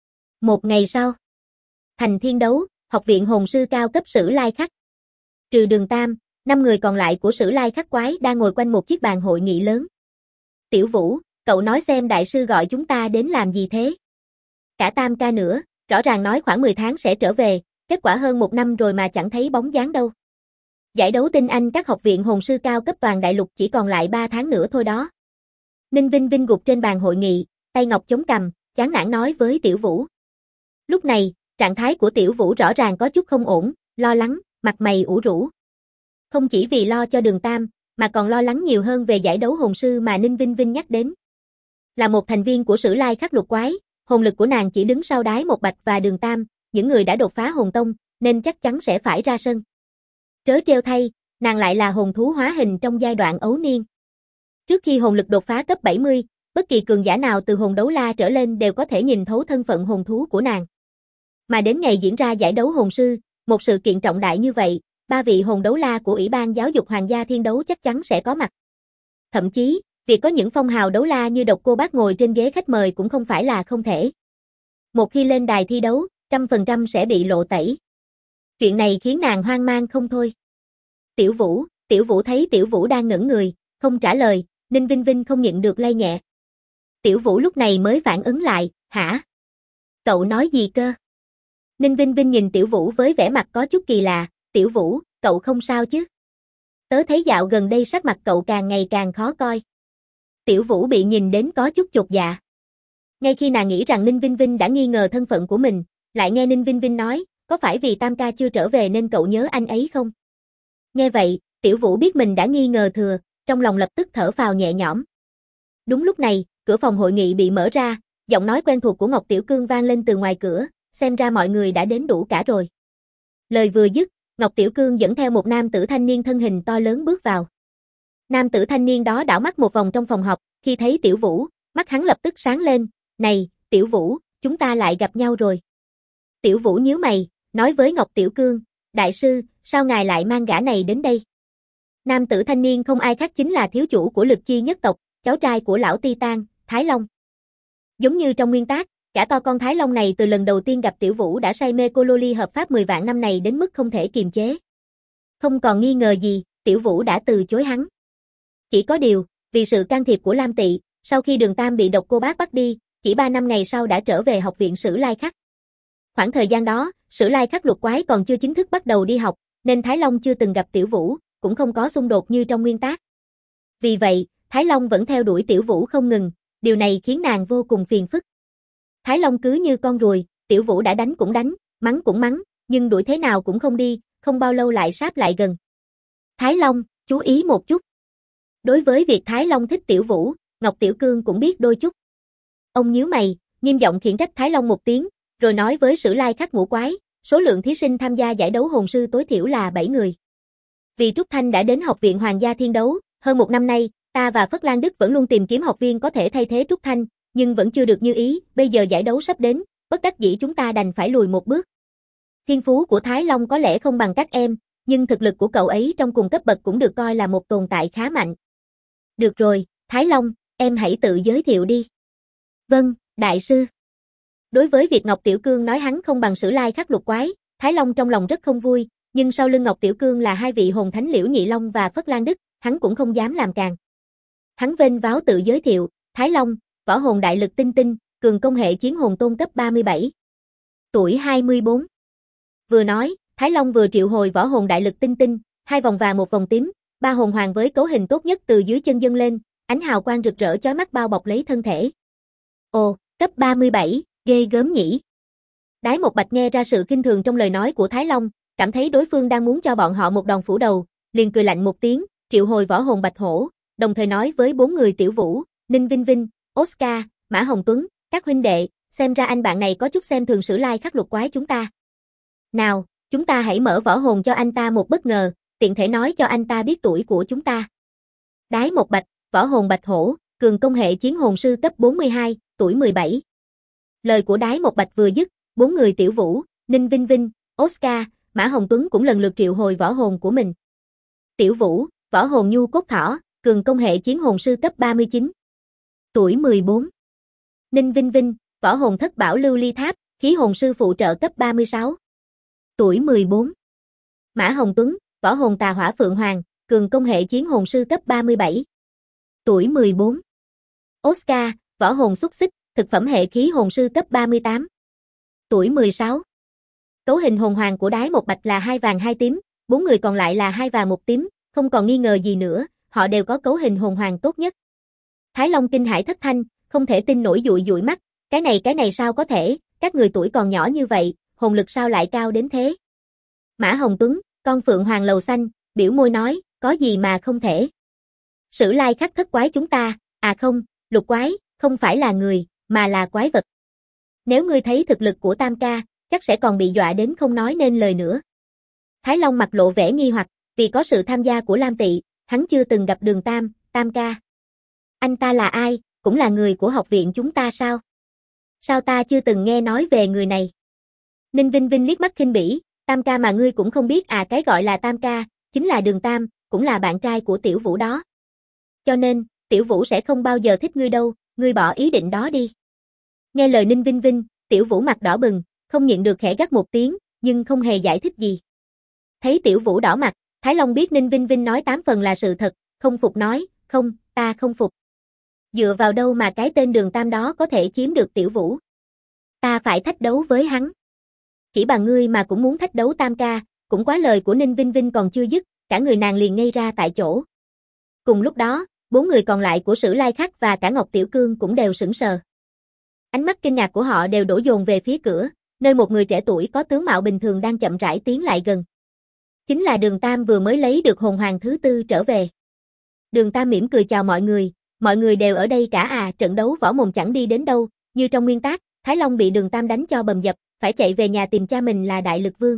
Một ngày sau, thành thiên đấu, học viện hồn sư cao cấp Sử Lai Khắc. Trừ Đường Tam, 5 người còn lại của Sử Lai Khắc quái đang ngồi quanh một chiếc bàn hội nghị lớn. Tiểu Vũ, cậu nói xem đại sư gọi chúng ta đến làm gì thế? Cả Tam ca nữa, rõ ràng nói khoảng 10 tháng sẽ trở về, kết quả hơn 1 năm rồi mà chẳng thấy bóng dáng đâu. Giải đấu tinh anh các học viện hồn sư cao cấp toàn đại lục chỉ còn lại 3 tháng nữa thôi đó. Ninh Vinh Vinh gục trên bàn hội nghị, tay ngọc chống cằm, chán nản nói với Tiểu Vũ. Lúc này, trạng thái của Tiểu Vũ rõ ràng có chút không ổn, lo lắng, mặt mày ủ rũ. Không chỉ vì lo cho Đường Tam, mà còn lo lắng nhiều hơn về giải đấu hồn sư mà Ninh Vinh Vinh nhắc đến. Là một thành viên của Sử Lai Khắc lục quái, hồn lực của nàng chỉ đứng sau Đái Một Bạch và Đường Tam, những người đã đột phá hồn tông, nên chắc chắn sẽ phải ra sân. Trớ trêu thay, nàng lại là hồn thú hóa hình trong giai đoạn ấu niên. Trước khi hồn lực đột phá cấp 70, bất kỳ cường giả nào từ hồn đấu la trở lên đều có thể nhìn thấu thân phận hồn thú của nàng. Mà đến ngày diễn ra giải đấu hồn sư, một sự kiện trọng đại như vậy, 3 vị hồn đấu la của Ủy ban Giáo dục Hoàng gia Thiên đấu chắc chắn sẽ có mặt. Thậm chí, việc có những phong hào đấu la như Độc Cô Bác ngồi trên ghế khách mời cũng không phải là không thể. Một khi lên đài thi đấu, 100% sẽ bị lộ tẩy. Chuyện này khiến nàng hoang mang không thôi. Tiểu Vũ thấy Tiểu Vũ đang ngẩn người, không trả lời, Ninh Vinh Vinh không nhịn được lay nhẹ. Tiểu Vũ lúc này mới phản ứng lại, hả? Cậu nói gì cơ? Ninh Vinh Vinh nhìn Tiểu Vũ với vẻ mặt có chút kỳ lạ, Tiểu Vũ, cậu không sao chứ? Tớ thấy dạo gần đây sắc mặt cậu càng ngày càng khó coi. Tiểu Vũ bị nhìn đến có chút chột dạ. Ngay khi nàng nghĩ rằng Ninh Vinh Vinh đã nghi ngờ thân phận của mình, lại nghe Ninh Vinh Vinh nói, có phải vì Tam ca chưa trở về nên cậu nhớ anh ấy không? Nghe vậy, Tiểu Vũ biết mình đã nghi ngờ thừa, trong lòng lập tức thở phào nhẹ nhõm. Đúng lúc này, cửa phòng hội nghị bị mở ra, giọng nói quen thuộc của Ngọc Tiểu Cương vang lên từ ngoài cửa, xem ra mọi người đã đến đủ cả rồi. Lời vừa dứt, Ngọc Tiểu Cương dẫn theo một nam tử thanh niên thân hình to lớn bước vào. Nam tử thanh niên đó đảo mắt một vòng trong phòng họp, khi thấy Tiểu Vũ, mắt hắn lập tức sáng lên, này, Tiểu Vũ, chúng ta lại gặp nhau rồi. Tiểu Vũ nhíu mày, nói với Ngọc Tiểu Cương, đại sư, sao ngài lại mang gã này đến đây? Nam tử thanh niên không ai khác chính là thiếu chủ của Lực Chi nhất tộc, cháu trai của lão Titan, Thái Long. Giống như trong nguyên tác, cả to con Thái Long này từ lần đầu tiên gặp Tiểu Vũ đã say mê cô Loli hợp pháp 10 vạn năm này đến mức không thể kiềm chế. Không còn nghi ngờ gì, Tiểu Vũ đã từ chối hắn. Chỉ có điều, vì sự can thiệp của Lam Tị, sau khi Đường Tam bị Độc Cô Bác bắt đi, chỉ 3 năm ngày sau đã trở về học viện Sử Lai Khắc. Khoảng thời gian đó, Sử Lai Khắc lục quái còn chưa chính thức bắt đầu đi học, nên Thái Long chưa từng gặp Tiểu Vũ, cũng không có xung đột như trong nguyên tác. Vì vậy, Thái Long vẫn theo đuổi Tiểu Vũ không ngừng, điều này khiến nàng vô cùng phiền phức. Thái Long cứ như con ruồi, Tiểu Vũ đã đánh cũng đánh, mắng cũng mắng, nhưng đuổi thế nào cũng không đi, không bao lâu lại sáp lại gần. Thái Long, chú ý một chút. Đối với việc Thái Long thích Tiểu Vũ, Ngọc Tiểu Cương cũng biết đôi chút. Ông nhíu mày, nghiêm giọng khiển trách Thái Long một tiếng, rồi nói với Sử Lai Khắc ngũ quái, Số lượng thí sinh tham gia giải đấu hồn sư tối thiểu là 7 người. Vì Trúc Thanh đã đến Học viện Hoàng gia Thiên đấu, hơn một năm nay, ta và Phất Lan Đức vẫn luôn tìm kiếm học viên có thể thay thế Trúc Thanh, nhưng vẫn chưa được như ý, bây giờ giải đấu sắp đến, bất đắc dĩ chúng ta đành phải lùi một bước. Thiên phú của Thái Long có lẽ không bằng các em, nhưng thực lực của cậu ấy trong cùng cấp bậc cũng được coi là một tồn tại khá mạnh. Được rồi, Thái Long, em hãy tự giới thiệu đi. Vâng, đại sư. Đối với việc Ngọc Tiểu Cương nói hắn không bằng Sử Lai Khắc Lục Quái, Thái Long trong lòng rất không vui, nhưng sau lưng Ngọc Tiểu Cương là hai vị hồn thánh Liễu Nhị Long và Phất Lan Đức, hắn cũng không dám làm càng. Hắn vênh váo tự giới thiệu, Thái Long, võ hồn đại lực tinh tinh, cường công hệ chiến hồn tôn cấp 37. Tuổi 24. Vừa nói, Thái Long vừa triệu hồi võ hồn đại lực tinh tinh, 2 vòng vàng 1 vòng tím, 3 hồn hoàng với cấu hình tốt nhất từ dưới chân dâng lên, ánh hào quang rực rỡ chói mắt bao bọc lấy thân thể. Ồ, cấp 37, ghê gớm nhỉ. Đái Một Bạch nghe ra sự khinh thường trong lời nói của Thái Long, cảm thấy đối phương đang muốn cho bọn họ một đòn phủ đầu, liền cười lạnh một tiếng, triệu hồi võ hồn Bạch Hổ, đồng thời nói với 4 người Tiểu Vũ, Ninh Vinh Vinh, Oscar, Mã Hồng Tuấn, các huynh đệ, xem ra anh bạn này có chút xem thường Sử Lai Khắc Lục Quái chúng ta. Nào, chúng ta hãy mở võ hồn cho anh ta một bất ngờ, tiện thể nói cho anh ta biết tuổi của chúng ta. Đái Một Bạch, võ hồn Bạch Hổ, cường công hệ chiến hồn sư cấp 42, tuổi 17. Lời của Đái Một Bạch vừa dứt, 4 người Tiểu Vũ, Ninh Vinh Vinh, Oscar, Mã Hồng Tuấn cũng lần lượt triệu hồi võ hồn của mình. Tiểu Vũ, võ hồn Nhu Cốt Thỏ, cường công hệ chiến hồn sư cấp 39. Tuổi 14. Ninh Vinh Vinh, võ hồn Thất Bảo Lưu Ly Tháp, khí hồn sư phụ trợ cấp 36. Tuổi 14. Mã Hồng Tuấn, võ hồn Tà Hỏa Phượng Hoàng, cường công hệ chiến hồn sư cấp 37. Tuổi 14. Oscar, võ hồn Xúc Xích, thực phẩm hệ khí hồn sư cấp 38. Tuổi 16. Cấu hình hồn hoàng của Đái Một Bạch là 2 vàng 2 tím, 4 người còn lại là 2 vàng 1 tím, không còn nghi ngờ gì nữa, họ đều có cấu hình hồn hoàng tốt nhất. Thái Long kinh hãi thất thanh, không thể tin nổi dụi dụi mắt, cái này sao có thể, các người tuổi còn nhỏ như vậy, hồn lực sao lại cao đến thế? Mã Hồng Tuấn, con Phượng Hoàng Lầu Xanh, biểu môi nói, có gì mà không thể. Sử Lai Khắc Thất Quái chúng ta, à không, Lục Quái, không phải là người, mà là quái vật. Nếu ngươi thấy thực lực của Tam ca, chắc sẽ còn bị dọa đến không nói nên lời nữa. Thái Long mặt lộ vẻ nghi hoặc, vì có sự tham gia của Lam Tị, hắn chưa từng gặp Đường Tam, Tam ca. Anh ta là ai, cũng là người của học viện chúng ta sao? Sao ta chưa từng nghe nói về người này? Ninh Vinh Vinh liếc mắt khinh bỉ, Tam ca mà ngươi cũng không biết à, cái gọi là Tam ca, chính là Đường Tam, cũng là bạn trai của Tiểu Vũ đó. Cho nên, Tiểu Vũ sẽ không bao giờ thích ngươi đâu, ngươi bỏ ý định đó đi. Nghe lời Ninh Vinh Vinh, Tiểu Vũ mặt đỏ bừng, không nhịn được khẽ gắt một tiếng, nhưng không hề giải thích gì. Thấy Tiểu Vũ đỏ mặt, Thái Long biết Ninh Vinh Vinh nói 8 phần là sự thật, không phục nói, không, ta không phục. Dựa vào đâu mà cái tên Đường Tam đó có thể chiếm được Tiểu Vũ? Ta phải thách đấu với hắn. Chỉ bằng ngươi mà cũng muốn thách đấu Tam ca, cũng quá lời của Ninh Vinh Vinh còn chưa dứt, cả người nàng liền ngây ra tại chỗ. Cùng lúc đó, 4 người còn lại của Sử Lai Khắc và cả Ngọc Tiểu Cương cũng đều sững sờ. Ánh mắt kinh ngạc của họ đều đổ dồn về phía cửa, nơi một người trẻ tuổi có tướng mạo bình thường đang chậm rãi tiến lại gần. Chính là Đường Tam vừa mới lấy được hồn hoàng thứ 4 trở về. Đường Tam mỉm cười chào mọi người đều ở đây cả à, trận đấu võ mồm chẳng đi đến đâu, như trong nguyên tắc, Thái Long bị Đường Tam đánh cho bầm dập, phải chạy về nhà tìm cha mình là Đại Lực Vương.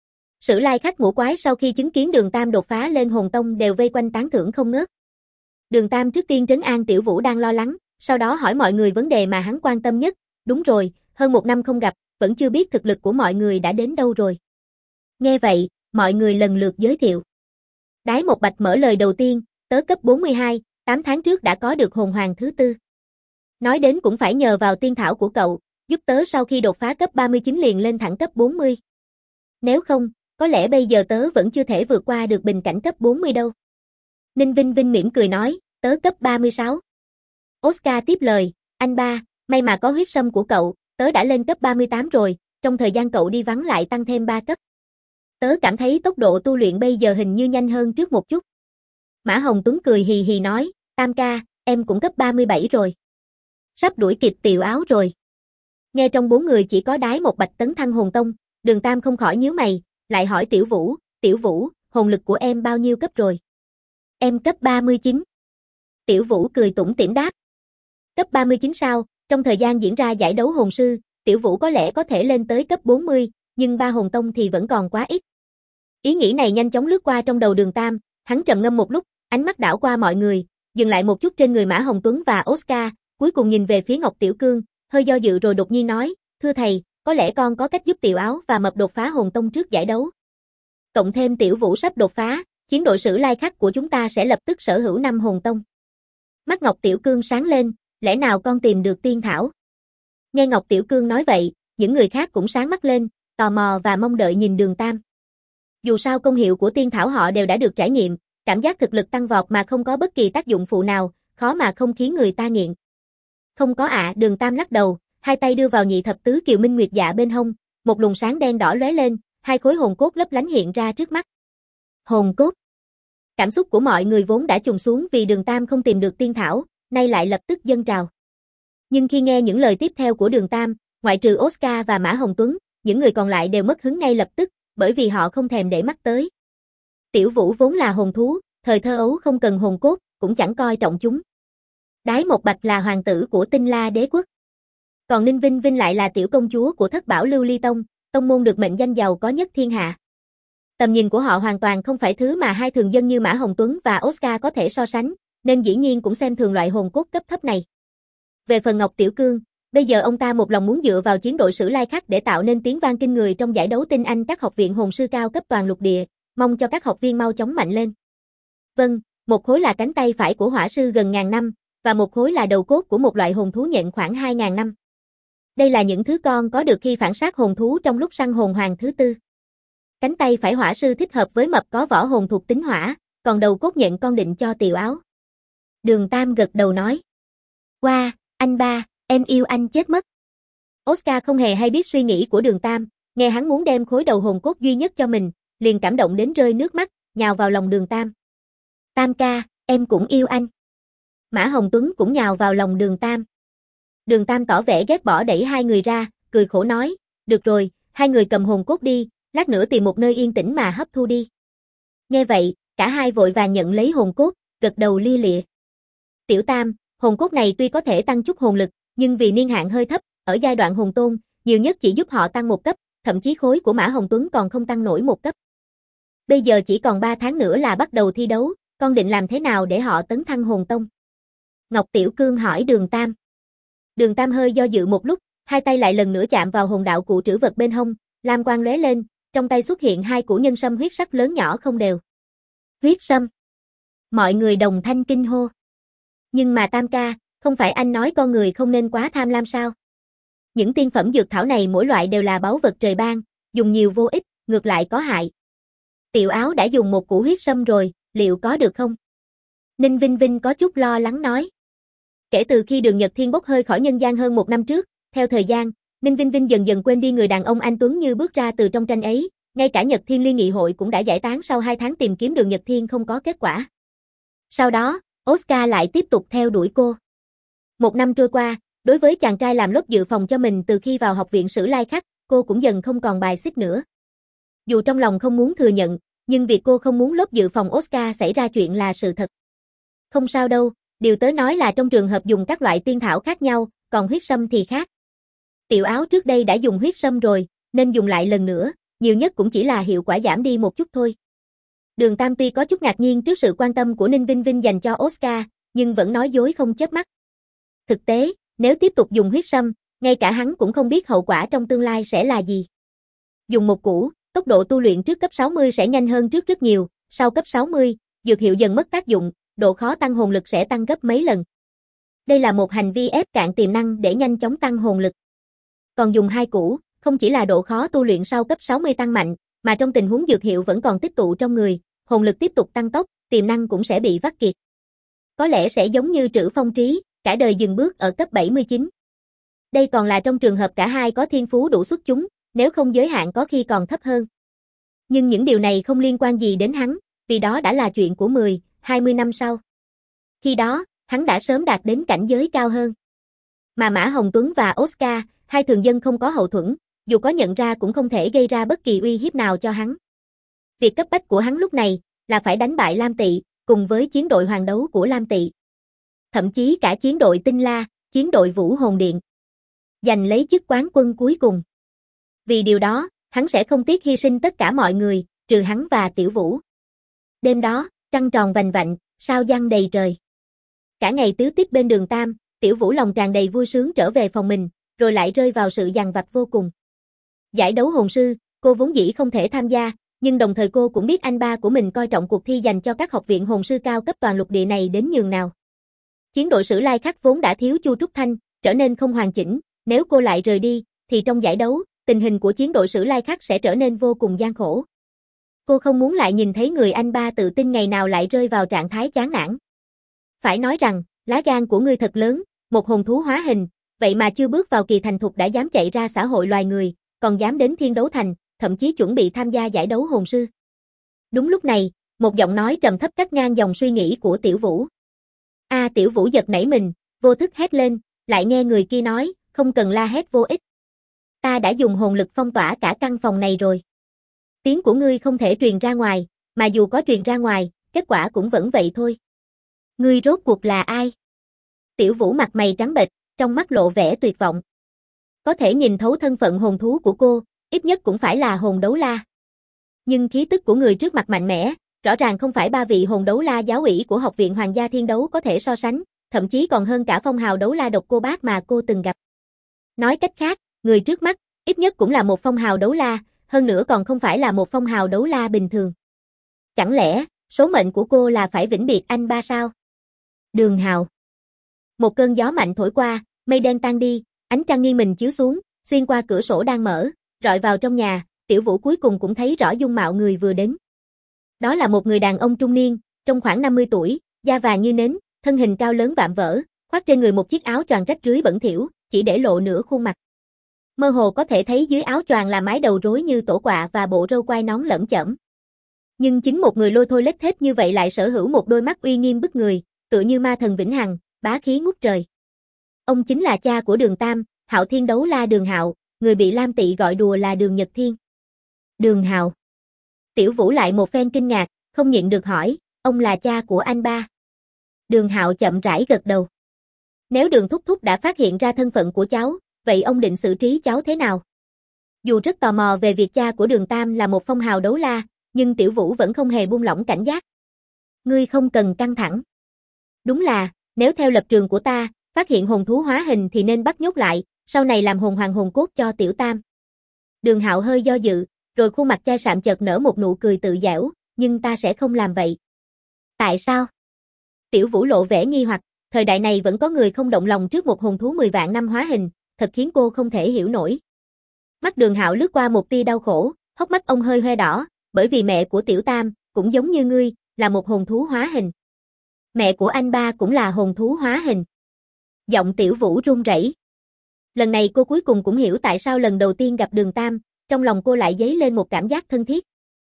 Sử Lai Khắc ngũ quái sau khi chứng kiến Đường Tam đột phá lên hồn tông đều vây quanh tán thưởng không ngớt. Đường Tam trước tiên trấn an Tiểu Vũ đang lo lắng, sau đó hỏi mọi người vấn đề mà hắn quan tâm nhất, đúng rồi, hơn 1 năm không gặp, vẫn chưa biết thực lực của mọi người đã đến đâu rồi. Nghe vậy, mọi người lần lượt giới thiệu. Đái Một Bạch mở lời đầu tiên, tớ cấp 42, 8 tháng trước đã có được hồn hoàng thứ 4. Nói đến cũng phải nhờ vào tiên thảo của cậu, giúp tớ sau khi đột phá cấp 39 liền lên thẳng cấp 40. Nếu không, có lẽ bây giờ tớ vẫn chưa thể vượt qua được bình cảnh cấp 40 đâu. Ninh Vinh Vinh mỉm cười nói, tớ cấp 36. Oscar tiếp lời, anh ba, may mà có huyết sâm của cậu, tớ đã lên cấp 38 rồi, trong thời gian cậu đi vắng lại tăng thêm 3 cấp. Tớ cảm thấy tốc độ tu luyện bây giờ hình như nhanh hơn trước một chút. Mã Hồng Tuấn cười hì hì nói, Tam ca, em cũng cấp 37 rồi. Sắp đuổi kịp Tiều Áo rồi. Nghe trong 4 người chỉ có Đái Một Bạch tấn thăng hồn tông, Đường Tam không khỏi nhíu mày, lại hỏi Tiểu Vũ, hồn lực của em bao nhiêu cấp rồi? Em cấp 39. Tiểu Vũ cười tủm tỉm đáp. Cấp 39 sao, trong thời gian diễn ra giải đấu hồn sư, Tiểu Vũ có lẽ có thể lên tới cấp 40, nhưng 3 hồn tông thì vẫn còn quá ít. Ý nghĩ này nhanh chóng lướt qua trong đầu Đường Tam, hắn trầm ngâm một lúc, ánh mắt đảo qua mọi người, dừng lại một chút trên người Mã Hồng Tuấn và Oscar, cuối cùng nhìn về phía Ngọc Tiểu Cương, hơi do dự rồi đột nhiên nói, thưa thầy, có lẽ con có cách giúp Tiểu Áo và Mập đột phá hồn tông trước giải đấu. Cộng thêm Tiểu Vũ sắp đột phá, chiến đội Sử Lai Khắc của chúng ta sẽ lập tức sở hữu 5 hồn tông. Mắt Ngọc Tiểu Cương sáng lên, lẽ nào con tìm được tiên thảo? Nghe Ngọc Tiểu Cương nói vậy, những người khác cũng sáng mắt lên, tò mò và mong đợi nhìn Đường Tam. Dù sao công hiệu của tiên thảo họ đều đã được trải nghiệm, cảm giác thực lực tăng vọt mà không có bất kỳ tác dụng phụ nào, khó mà không khiến người ta nghiện. Không có ạ, Đường Tam lắc đầu, hai tay đưa vào nhị thập tứ Kiều Minh Nguyệt Dạ bên hông, một luồng sáng đen đỏ lóe lên, 2 khối hồn cốt lấp lánh hiện ra trước mắt. Hồn cốt. Cảm xúc của mọi người vốn đã trùng xuống vì Đường Tam không tìm được tiên thảo, nay lại lập tức dâng trào. Nhưng khi nghe những lời tiếp theo của Đường Tam, ngoại trừ Oscar và Mã Hồng Tuấn, những người còn lại đều mất hứng ngay lập tức, bởi vì họ không thèm để mắt tới. Tiểu Vũ vốn là hồn thú, thời thơ ấu không cần hồn cốt, cũng chẳng coi trọng chúng. Đái Một Bạch là hoàng tử của Tinh La Đế quốc. Còn Ninh Vinh Vinh lại là tiểu công chúa của Thất Bảo Lưu Ly Tông, tông môn được mệnh danh giàu có nhất thiên hạ. Tầm nhìn của họ hoàn toàn không phải thứ mà hai thường dân như Mã Hồng Tuấn và Oscar có thể so sánh, nên dĩ nhiên cũng xem thường loại hồn cốt cấp thấp này. Về phần Ngọc Tiểu Cương, bây giờ ông ta một lòng muốn dựa vào chiến đội Sử Lai Khắc để tạo nên tiếng vang kinh người trong giải đấu tinh anh các học viện hồn sư cao cấp toàn lục địa, mong cho các học viên mau chóng mạnh lên. Vâng, một khối là cánh tay phải của hỏa sư gần ngàn năm, và một khối là đầu cốt của một loại hồn thú nhện khoảng 2.000 năm. Đây là những thứ con có được khi phản sát hồn thú trong lúc săn hồn hoàng thứ tư. Cánh tay phải hỏa sư thích hợp với Mập có võ hồn thuộc tính hỏa, còn đầu cốt nhện con định cho Tiểu Áo. Đường Tam gật đầu nói. Wow, anh ba, em yêu anh chết mất. Oscar không hề hay biết suy nghĩ của Đường Tam, nghe hắn muốn đem khối đầu hồn cốt duy nhất cho mình, liền cảm động đến rơi nước mắt, nhào vào lòng Đường Tam. Tam ca, em cũng yêu anh. Mã Hồng Tuấn cũng nhào vào lòng Đường Tam. Đường Tam tỏ vẻ ghét bỏ đẩy hai người ra, cười khổ nói, được rồi, hai người cầm hồn cốt đi, lát nữa tìm một nơi yên tĩnh mà hấp thu đi. Nghe vậy, cả hai vội vàng nhận lấy hồn cốt, gật đầu lia lịa. Tiểu Tam, hồn cốt này tuy có thể tăng chút hồn lực, nhưng vì niên hạn hơi thấp, ở giai đoạn hồn tôn, nhiều nhất chỉ giúp họ tăng 1 cấp, thậm chí khối của Mã Hồng Tuấn còn không tăng nổi 1 cấp. Bây giờ chỉ còn 3 tháng nữa là bắt đầu thi đấu, con định làm thế nào để họ tấn thăng hồn tông? Ngọc Tiểu Cương hỏi Đường Tam. Đường Tam hơi do dự một lúc, hai tay lại lần nữa chạm vào hồn đạo cụ trữ vật bên hông, lam quang lóe lên, trong tay xuất hiện 2 củ nhân sâm huyết sắc lớn nhỏ không đều. Huyết sâm. Mọi người đồng thanh kinh hô. Nhưng mà Tam ca, không phải anh nói con người không nên quá tham lam sao? Những tiên phẩm dược thảo này mỗi loại đều là báu vật trời ban, dùng nhiều vô ích, ngược lại có hại. Tiểu Áo đã dùng một củ huyết sâm rồi, liệu có được không? Ninh Vinh Vinh có chút lo lắng nói. Kể từ khi Đường Nhật Thiên bốc hơi khỏi nhân gian hơn 1 năm trước, theo thời gian, Ninh Vinh Vinh dần dần quên đi người đàn ông anh tuấn như bước ra từ trong tranh ấy, ngay cả Nhật Thiên Liên Nghị hội cũng đã giải tán sau 2 tháng tìm kiếm Đường Nhật Thiên không có kết quả. Sau đó, Oscar lại tiếp tục theo đuổi cô. 1 năm trôi qua, đối với chàng trai làm lớp dự phòng cho mình từ khi vào học viện Sử Lai Khắc, cô cũng dần không còn bài xích nữa. Dù trong lòng không muốn thừa nhận, nhưng việc cô không muốn lớp dự phòng Oscar xảy ra chuyện là sự thật. Không sao đâu, điều tớ nói là trong trường hợp dùng các loại tiên thảo khác nhau, còn huyết sâm thì khác. Tiểu Áo trước đây đã dùng huyết sâm rồi, nên dùng lại lần nữa, nhiều nhất cũng chỉ là hiệu quả giảm đi một chút thôi. Đường Tam tuy có chút ngạc nhiên trước sự quan tâm của Ninh Vinh Vinh dành cho Oscar, nhưng vẫn nói dối không chớp mắt. Thực tế, nếu tiếp tục dùng huyết sâm, ngay cả hắn cũng không biết hậu quả trong tương lai sẽ là gì. Dùng một củ, tốc độ tu luyện trước cấp 60 sẽ nhanh hơn trước rất nhiều, sau cấp 60, dược hiệu dần mất tác dụng, độ khó tăng hồn lực sẽ tăng gấp mấy lần. Đây là một hành vi ép cạn tiềm năng để nhanh chóng tăng hồn lực. Còn dùng 2 củ, không chỉ là độ khó tu luyện sau cấp 60 tăng mạnh, mà trong tình huống dược hiệu vẫn còn tích tụ trong người, hồn lực tiếp tục tăng tốc, tiềm năng cũng sẽ bị vắt kiệt. Có lẽ sẽ giống như Trữ Phong Trí, cả đời dừng bước ở cấp 79. Đây còn là trong trường hợp cả hai có thiên phú đủ xuất chúng, nếu không giới hạn có khi còn thấp hơn. Nhưng những điều này không liên quan gì đến hắn, vì đó đã là chuyện của 10, 20 năm sau. Khi đó, hắn đã sớm đạt đến cảnh giới cao hơn. Mà Mã Hồng Tuấn và Oscar, hai thường dân không có hậu thuẫn, dù có nhận ra cũng không thể gây ra bất kỳ uy hiếp nào cho hắn. Việc cấp bách của hắn lúc này là phải đánh bại Lam Tỵ, cùng với chiến đội hoàng đấu của Lam Tỵ. Thậm chí cả chiến đội Tinh La, chiến đội Vũ Hồn Điện. Giành lấy chức quán quân cuối cùng. Vì điều đó, Hắn sẽ không tiếc hy sinh tất cả mọi người, trừ hắn và Tiểu Vũ. Đêm đó, trăng tròn vành vạnh, sao giăng đầy trời. Cả ngày tứ tiếp bên đường Tam, Tiểu Vũ lòng tràn đầy vui sướng trở về phòng mình, rồi lại rơi vào sự dằn vặt vô cùng. Giải đấu hồn sư, cô vốn dĩ không thể tham gia, nhưng đồng thời cô cũng biết anh ba của mình coi trọng cuộc thi dành cho các học viện hồn sư cao cấp toàn lục địa này đến nhường nào. Chiến đội Sử Lai Khắc vốn đã thiếu Chu Trúc Thanh, trở nên không hoàn chỉnh, nếu cô lại rời đi, thì trong giải đấu, tình hình của chiến đội Sử Lai Khắc sẽ trở nên vô cùng gian khổ. Cô không muốn lại nhìn thấy người anh ba tự tin ngày nào lại rơi vào trạng thái chán nản. Phải nói rằng, lá gan của ngươi thật lớn, một hồn thú hóa hình, vậy mà chưa bước vào kỳ thành thục đã dám chạy ra xã hội loài người, còn dám đến Thiên Đấu Thành, thậm chí chuẩn bị tham gia giải đấu hồn sư. Đúng lúc này, một giọng nói trầm thấp cắt ngang dòng suy nghĩ của Tiểu Vũ. Tiểu Vũ giật nảy mình, vô thức hét lên, lại nghe người kia nói, không cần la hét vô ích. Ta đã dùng hồn lực phong tỏa cả căn phòng này rồi. Tiếng của ngươi không thể truyền ra ngoài, mà dù có truyền ra ngoài, kết quả cũng vẫn vậy thôi. Ngươi rốt cuộc là ai? Tiểu Vũ mặt mày trắng bệch, trong mắt lộ vẻ tuyệt vọng. Có thể nhìn thấu thân phận hồn thú của cô, ít nhất cũng phải là hồn đấu la. Nhưng khí tức của người trước mặt mạnh mẽ, rõ ràng không phải ba vị hồn đấu la giáo ủy của Học viện Hoàng gia Thiên Đấu có thể so sánh, thậm chí còn hơn cả phong hào đấu la độc cô bác mà cô từng gặp. Nói cách khác, người trước mắt, ít nhất cũng là một phong hào đấu la, hơn nữa còn không phải là một phong hào đấu la bình thường. Chẳng lẽ, số mệnh của cô là phải vĩnh biệt anh ba sao? Đường Hào. Một cơn gió mạnh thổi qua, mây đen tan đi, ánh trăng nghiêng mình chiếu xuống, xuyên qua cửa sổ đang mở, rọi vào trong nhà, Tiểu Vũ cuối cùng cũng thấy rõ dung mạo người vừa đến. Đó là một người đàn ông trung niên, trong khoảng 50 tuổi, da vàng như nến, thân hình cao lớn vạm vỡ, khoác trên người một chiếc áo choàng rách rưới bẩn thỉu, chỉ để lộ nửa khuôn mặt. Mơ hồ có thể thấy dưới áo choàng là mái đầu rối như tổ quạ và bộ râu quai nón lởm chởm. Nhưng chính một người lôi thôi lết thết như vậy lại sở hữu một đôi mắt uy nghiêm bức người, tựa như ma thần vĩnh hằng, bá khí ngút trời. Ông chính là cha của Đường Tam, Hạo Thiên Đấu La Đường Hạo, người bị Lam Tị gọi đùa là Đường Nhật Thiên. Đường Hạo. Tiểu Vũ lại một phen kinh ngạc, không nhịn được hỏi, ông là cha của anh ba. Đường Hạo chậm rãi gật đầu. Nếu Đường Thúc Thúc đã phát hiện ra thân phận của cháu, vậy ông định xử trí cháu thế nào? Dù rất tò mò về việc cha của Đường Tam là một phong hào đấu la, nhưng Tiểu Vũ vẫn không hề buông lỏng cảnh giác. Ngươi không cần căng thẳng. Đúng là, nếu theo lập trường của ta, phát hiện hồn thú hóa hình thì nên bắt nhốt lại, sau này làm hồn hoàng hồn cốt cho Tiểu Tam. Đường Hạo hơi do dự, rồi khuôn mặt chai sạm chợt nở một nụ cười tự giễu, nhưng ta sẽ không làm vậy. Tại sao? Tiểu Vũ lộ vẻ nghi hoặc, thời đại này vẫn có người không động lòng trước một hồn thú 10 vạn năm hóa hình, thật khiến cô không thể hiểu nổi. Mắt Đường Hạo lướt qua một tia đau khổ, hốc mắt ông hơi hoe đỏ, bởi vì mẹ của Tiểu Tam, cũng giống như ngươi, là một hồn thú hóa hình. Mẹ của anh ba cũng là hồn thú hóa hình. Giọng Tiểu Vũ run rẩy. Lần này cô cuối cùng cũng hiểu tại sao lần đầu tiên gặp Đường Tam, trong lòng cô lại dấy lên một cảm giác thân thiết.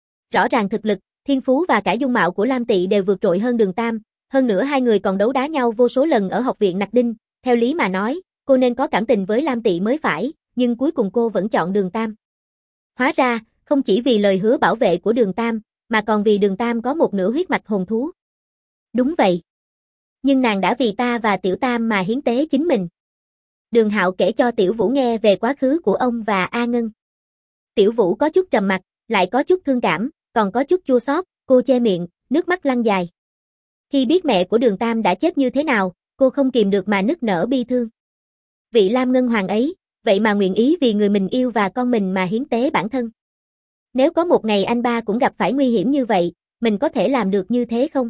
Rõ ràng thực lực, thiên phú và cả dung mạo của Lam Tị đều vượt trội hơn Đường Tam, hơn nữa hai người còn đấu đá nhau vô số lần ở học viện Nặc Đinh, theo lý mà nói, cô nên có cảm tình với Lam Tị mới phải, nhưng cuối cùng cô vẫn chọn Đường Tam. Hóa ra, không chỉ vì lời hứa bảo vệ của Đường Tam, mà còn vì Đường Tam có một nửa huyết mạch hồn thú. Đúng vậy. Nhưng nàng đã vì ta và Tiểu Tam mà hiến tế chính mình. Đường Hạo kể cho Tiểu Vũ nghe về quá khứ của ông và A Ngân. Tiểu Vũ có chút trầm mặc, lại có chút thương cảm, còn có chút chua xót, cô che miệng, nước mắt lăn dài. Khi biết mẹ của Đường Tam đã chết như thế nào, cô không kìm được mà nức nở bi thương. Vị Lam Ngân Hoàng ấy, vậy mà nguyện ý vì người mình yêu và con mình mà hiến tế bản thân. Nếu có một ngày anh ba cũng gặp phải nguy hiểm như vậy, mình có thể làm được như thế không?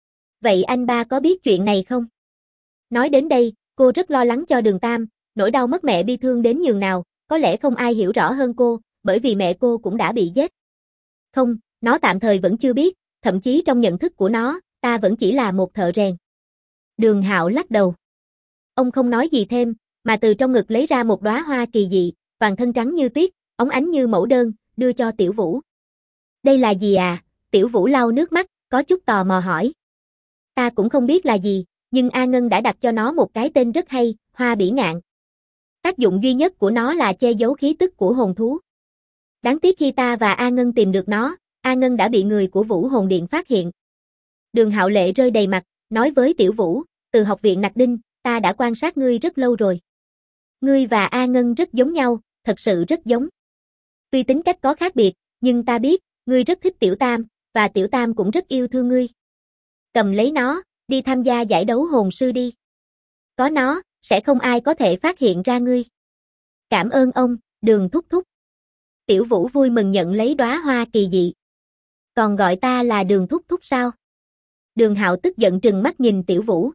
Vậy anh ba có biết chuyện này không? Nói đến đây, cô rất lo lắng cho Đường Tam, nỗi đau mất mẹ bi thương đến nhường nào, có lẽ không ai hiểu rõ hơn cô, bởi vì mẹ cô cũng đã bị giết. Không, nó tạm thời vẫn chưa biết, thậm chí trong nhận thức của nó, ta vẫn chỉ là một thợ rèn. Đường Hạo lắc đầu. Ông không nói gì thêm, mà từ trong ngực lấy ra một đóa hoa kỳ dị, toàn thân trắng như tuyết, óng ánh như mẫu đơn, đưa cho Tiểu Vũ. Đây là gì à? Tiểu Vũ lau nước mắt, có chút tò mò hỏi. Ta cũng không biết là gì, nhưng A Ngân đã đặt cho nó một cái tên rất hay, hoa bỉ ngạn. Tác dụng duy nhất của nó là che giấu khí tức của hồn thú. Đáng tiếc khi ta và A Ngân tìm được nó, A Ngân đã bị người của Vũ Hồn Điện phát hiện. Đường Hạo lệ rơi đầy mặt, nói với Tiểu Vũ, từ học viện Nặc Đinh, ta đã quan sát ngươi rất lâu rồi. Ngươi và A Ngân rất giống nhau, thật sự rất giống. Tuy tính cách có khác biệt, nhưng ta biết, ngươi rất thích Tiểu Tam, và Tiểu Tam cũng rất yêu thương ngươi. Cầm lấy nó, đi tham gia giải đấu hồn sư đi. Có nó, sẽ không ai có thể phát hiện ra ngươi. Cảm ơn ông, Đường thúc thúc. Tiểu Vũ vui mừng nhận lấy đóa hoa kỳ dị. Còn gọi ta là Đường thúc thúc sao? Đường Hạo tức giận trừng mắt nhìn Tiểu Vũ.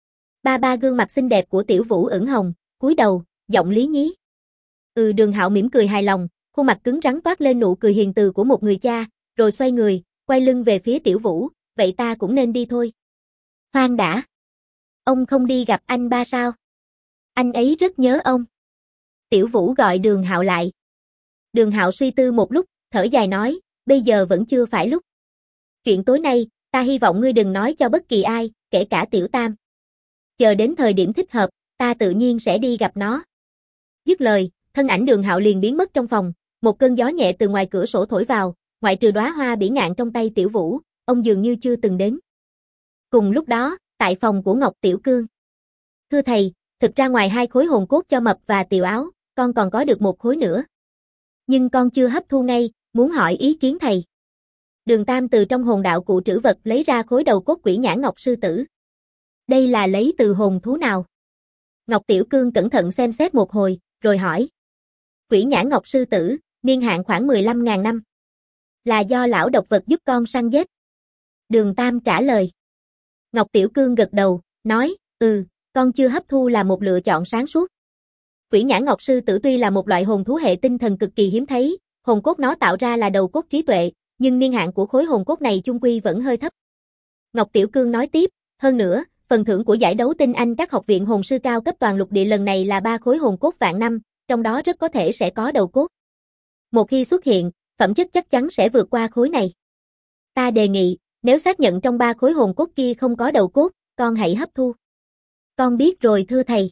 Ba gương mặt xinh đẹp của Tiểu Vũ ửng hồng, cúi đầu, giọng lý nhí. Đường Hạo mỉm cười hài lòng, khuôn mặt cứng rắn toát lên nụ cười hiền từ của một người cha, rồi xoay người, quay lưng về phía Tiểu Vũ, vậy ta cũng nên đi thôi. Khoan đã. Ông không đi gặp anh ba sao? Anh ấy rất nhớ ông. Tiểu Vũ gọi Đường Hạo lại. Đường Hạo suy tư một lúc, thở dài nói, bây giờ vẫn chưa phải lúc. Chuyện tối nay, ta hy vọng ngươi đừng nói cho bất kỳ ai, kể cả Tiểu Tam. Chờ đến thời điểm thích hợp, ta tự nhiên sẽ đi gặp nó. Dứt lời, thân ảnh Đường Hạo liền biến mất trong phòng, một cơn gió nhẹ từ ngoài cửa sổ thổi vào, ngoại trừ đóa hoa bỉ ngạn trong tay Tiểu Vũ, ông dường như chưa từng đến. Cùng lúc đó, tại phòng của Ngọc Tiểu Cương. Thưa thầy, thực ra ngoài 2 khối hồn cốt cho Mập và Tiểu Áo, con còn có được 1 khối nữa. Nhưng con chưa hấp thu ngay, muốn hỏi ý kiến thầy. Đường Tam từ trong hồn đạo cụ trữ vật lấy ra khối đầu cốt Quỷ Nhãn Ngọc Sư Tử. Đây là lấy từ hồn thú nào? Ngọc Tiểu Cương cẩn thận xem xét một hồi, rồi hỏi. Quỷ Nhãn Ngọc Sư Tử, niên hạn khoảng 15.000 năm. Là do lão độc vật giúp con săn giết. Đường Tam trả lời. Ngọc Tiểu Cương gật đầu, nói, con chưa hấp thu là một lựa chọn sáng suốt. Quỷ Nhãn Ngọc Sư Tử tuy là một loại hồn thú hệ tinh thần cực kỳ hiếm thấy, hồn cốt nó tạo ra là đầu cốt trí tuệ, nhưng niên hạn của khối hồn cốt này chung quy vẫn hơi thấp. Ngọc Tiểu Cương nói tiếp, hơn nữa, phần thưởng của giải đấu tinh anh các học viện hồn sư cao cấp toàn lục địa lần này là 3 khối hồn cốt vạn năm, trong đó rất có thể sẽ có đầu cốt. Một khi xuất hiện, phẩm chất chắc chắn sẽ vượt qua khối này. Ta đề nghị, nếu xác nhận trong 3 khối hồn cốt kia không có đầu cốt, con hãy hấp thu. Con biết rồi thưa thầy.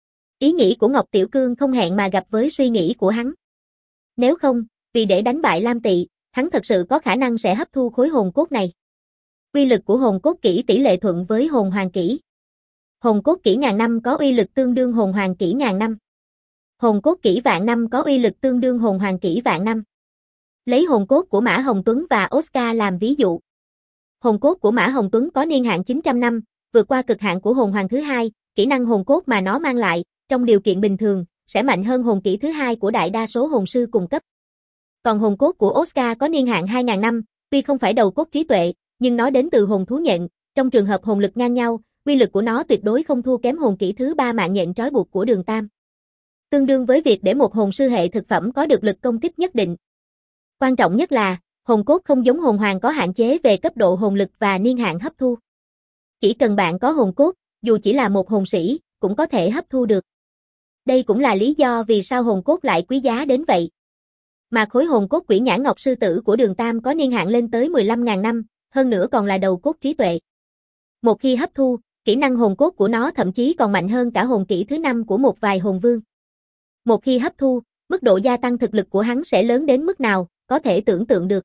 Ý nghĩ của Ngọc Tiểu Cương không hẹn mà gặp với suy nghĩ của hắn. Nếu không, vì để đánh bại Lam Tị, hắn thật sự có khả năng sẽ hấp thu khối hồn cốt này. Uy lực của hồn cốt kỹ tỷ lệ thuận với hồn hoàng kỹ. Hồn cốt kỹ ngàn năm có uy lực tương đương hồn hoàng kỹ ngàn năm. Hồn cốt kỹ vạn năm có uy lực tương đương hồn hoàng kỹ vạn năm. Lấy hồn cốt của Mã Hồng Tuấn và Oscar làm ví dụ. Hồn cốt của Mã Hồng Tuấn có niên hạn 900 năm, vượt qua cực hạn của hồn hoàng thứ hai, kỹ năng hồn cốt mà nó mang lại, trong điều kiện bình thường, sẽ mạnh hơn hồn kỹ thứ hai của đại đa số hồn sư cùng cấp. Còn hồn cốt của Oscar có niên hạn 2000 năm, tuy không phải đầu cốt trí tuệ, nhưng nó đến từ hồn thú nhện, trong trường hợp hồn lực ngang nhau, uy lực của nó tuyệt đối không thua kém hồn kỹ thứ 3 mạng nhện trói buộc của Đường Tam. Tương đương với việc để một hồn sư hệ thực phẩm có được lực công kích nhất định. Quan trọng nhất là, hồn cốt không giống hồn hoàng có hạn chế về cấp độ hồn lực và niên hạn hấp thu. Chỉ cần bạn có hồn cốt, dù chỉ là một hồn sĩ, cũng có thể hấp thu được. Đây cũng là lý do vì sao hồn cốt lại quý giá đến vậy. Mà khối hồn cốt Quỷ Nhãn Ngọc Sư Tử của Đường Tam có niên hạn lên tới 15.000 năm, hơn nữa còn là đầu cốt trí tuệ. Một khi hấp thu, kỹ năng hồn cốt của nó thậm chí còn mạnh hơn cả hồn kỹ thứ 5 của một vài hồn vương. Một khi hấp thu, mức độ gia tăng thực lực của hắn sẽ lớn đến mức nào, có thể tưởng tượng được.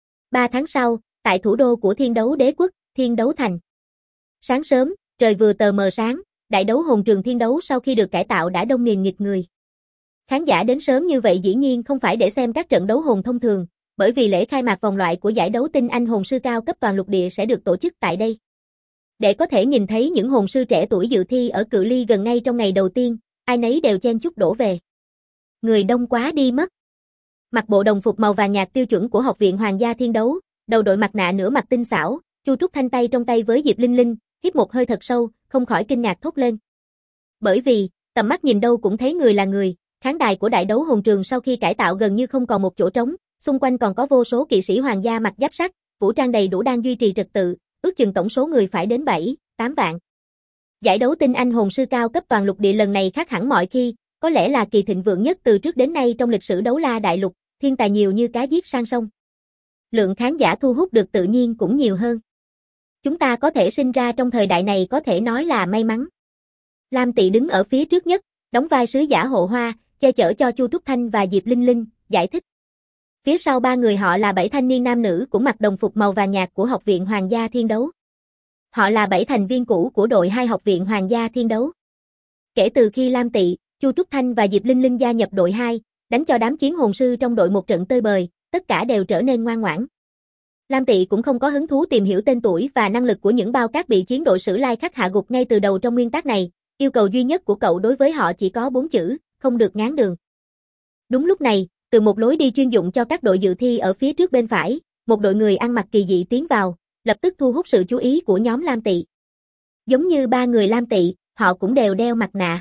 3 tháng sau, tại thủ đô của Thiên Đấu Đế Quốc, Thiên Đấu Thành. Sáng sớm, trời vừa tờ mờ sáng, đại đấu hồn trường Thiên Đấu sau khi được cải tạo đã đông nghìn nghịt người. Khán giả đến sớm như vậy dĩ nhiên không phải để xem các trận đấu hồn thông thường, bởi vì lễ khai mạc vòng loại của giải đấu tinh anh hồn sư cao cấp toàn lục địa sẽ được tổ chức tại đây. Để có thể nhìn thấy những hồn sư trẻ tuổi dự thi ở cự ly gần ngay trong ngày đầu tiên, ai nấy đều chen chúc đổ về. Người đông quá đi mất. Mặc bộ đồng phục màu vàng nhạt tiêu chuẩn của Học viện Hoàng gia Thiên Đấu, đầu đội mặt nạ nửa mặt tinh xảo, Chu Trúc Thanh tay trong tay với Diệp Linh Linh, hít một hơi thật sâu, không khỏi kinh ngạc thốt lên. Bởi vì, tầm mắt nhìn đâu cũng thấy người là người, khán đài của đại đấu hồn trường sau khi cải tạo gần như không còn một chỗ trống, xung quanh còn có vô số kỵ sĩ hoàng gia mặc giáp sắt, vũ trang đầy đủ đang duy trì trật tự, ước chừng tổng số người phải đến 7-8 vạn. Giải đấu tinh anh hồn sư cao cấp toàn lục địa lần này khác hẳn mọi khi, có lẽ là kỳ thịnh vượng nhất từ trước đến nay trong lịch sử đấu la đại lục, thiên tài nhiều như cá giết sang sông. Lượng khán giả thu hút được tự nhiên cũng nhiều hơn. Chúng ta có thể sinh ra trong thời đại này có thể nói là may mắn. Lam Tị đứng ở phía trước nhất, đóng vai sứ giả hộ hoa, che chở cho Chu Trúc Thanh và Diệp Linh Linh, giải thích. Phía sau 3 người họ là 7 thanh niên nam nữ cũng mặc đồng phục màu vàng nhạt của Học viện Hoàng gia Thiên Đấu. Họ là 7 thành viên cũ của đội 2 Học viện Hoàng gia Thiên Đấu. Kể từ khi Lam Tị, Chu Trúc Thanh và Diệp Linh Linh gia nhập đội 2, đánh cho đám chiến hồn sư trong đội một trận tơi bời, tất cả đều trở nên ngoan ngoãn. Lam Tị cũng không có hứng thú tìm hiểu tên tuổi và năng lực của những bao cát bị chiến đội Sử Lai Khắc hạ gục ngay từ đầu trong nguyên tắc này, yêu cầu duy nhất của cậu đối với họ chỉ có 4 chữ, không được ngáng đường. Đúng lúc này, từ một lối đi chuyên dụng cho các đội dự thi ở phía trước bên phải, một đội người ăn mặc kỳ dị tiến vào, lập tức thu hút sự chú ý của nhóm Lam Tị. Giống như 3 người Lam Tị, họ cũng đều đeo mặt nạ.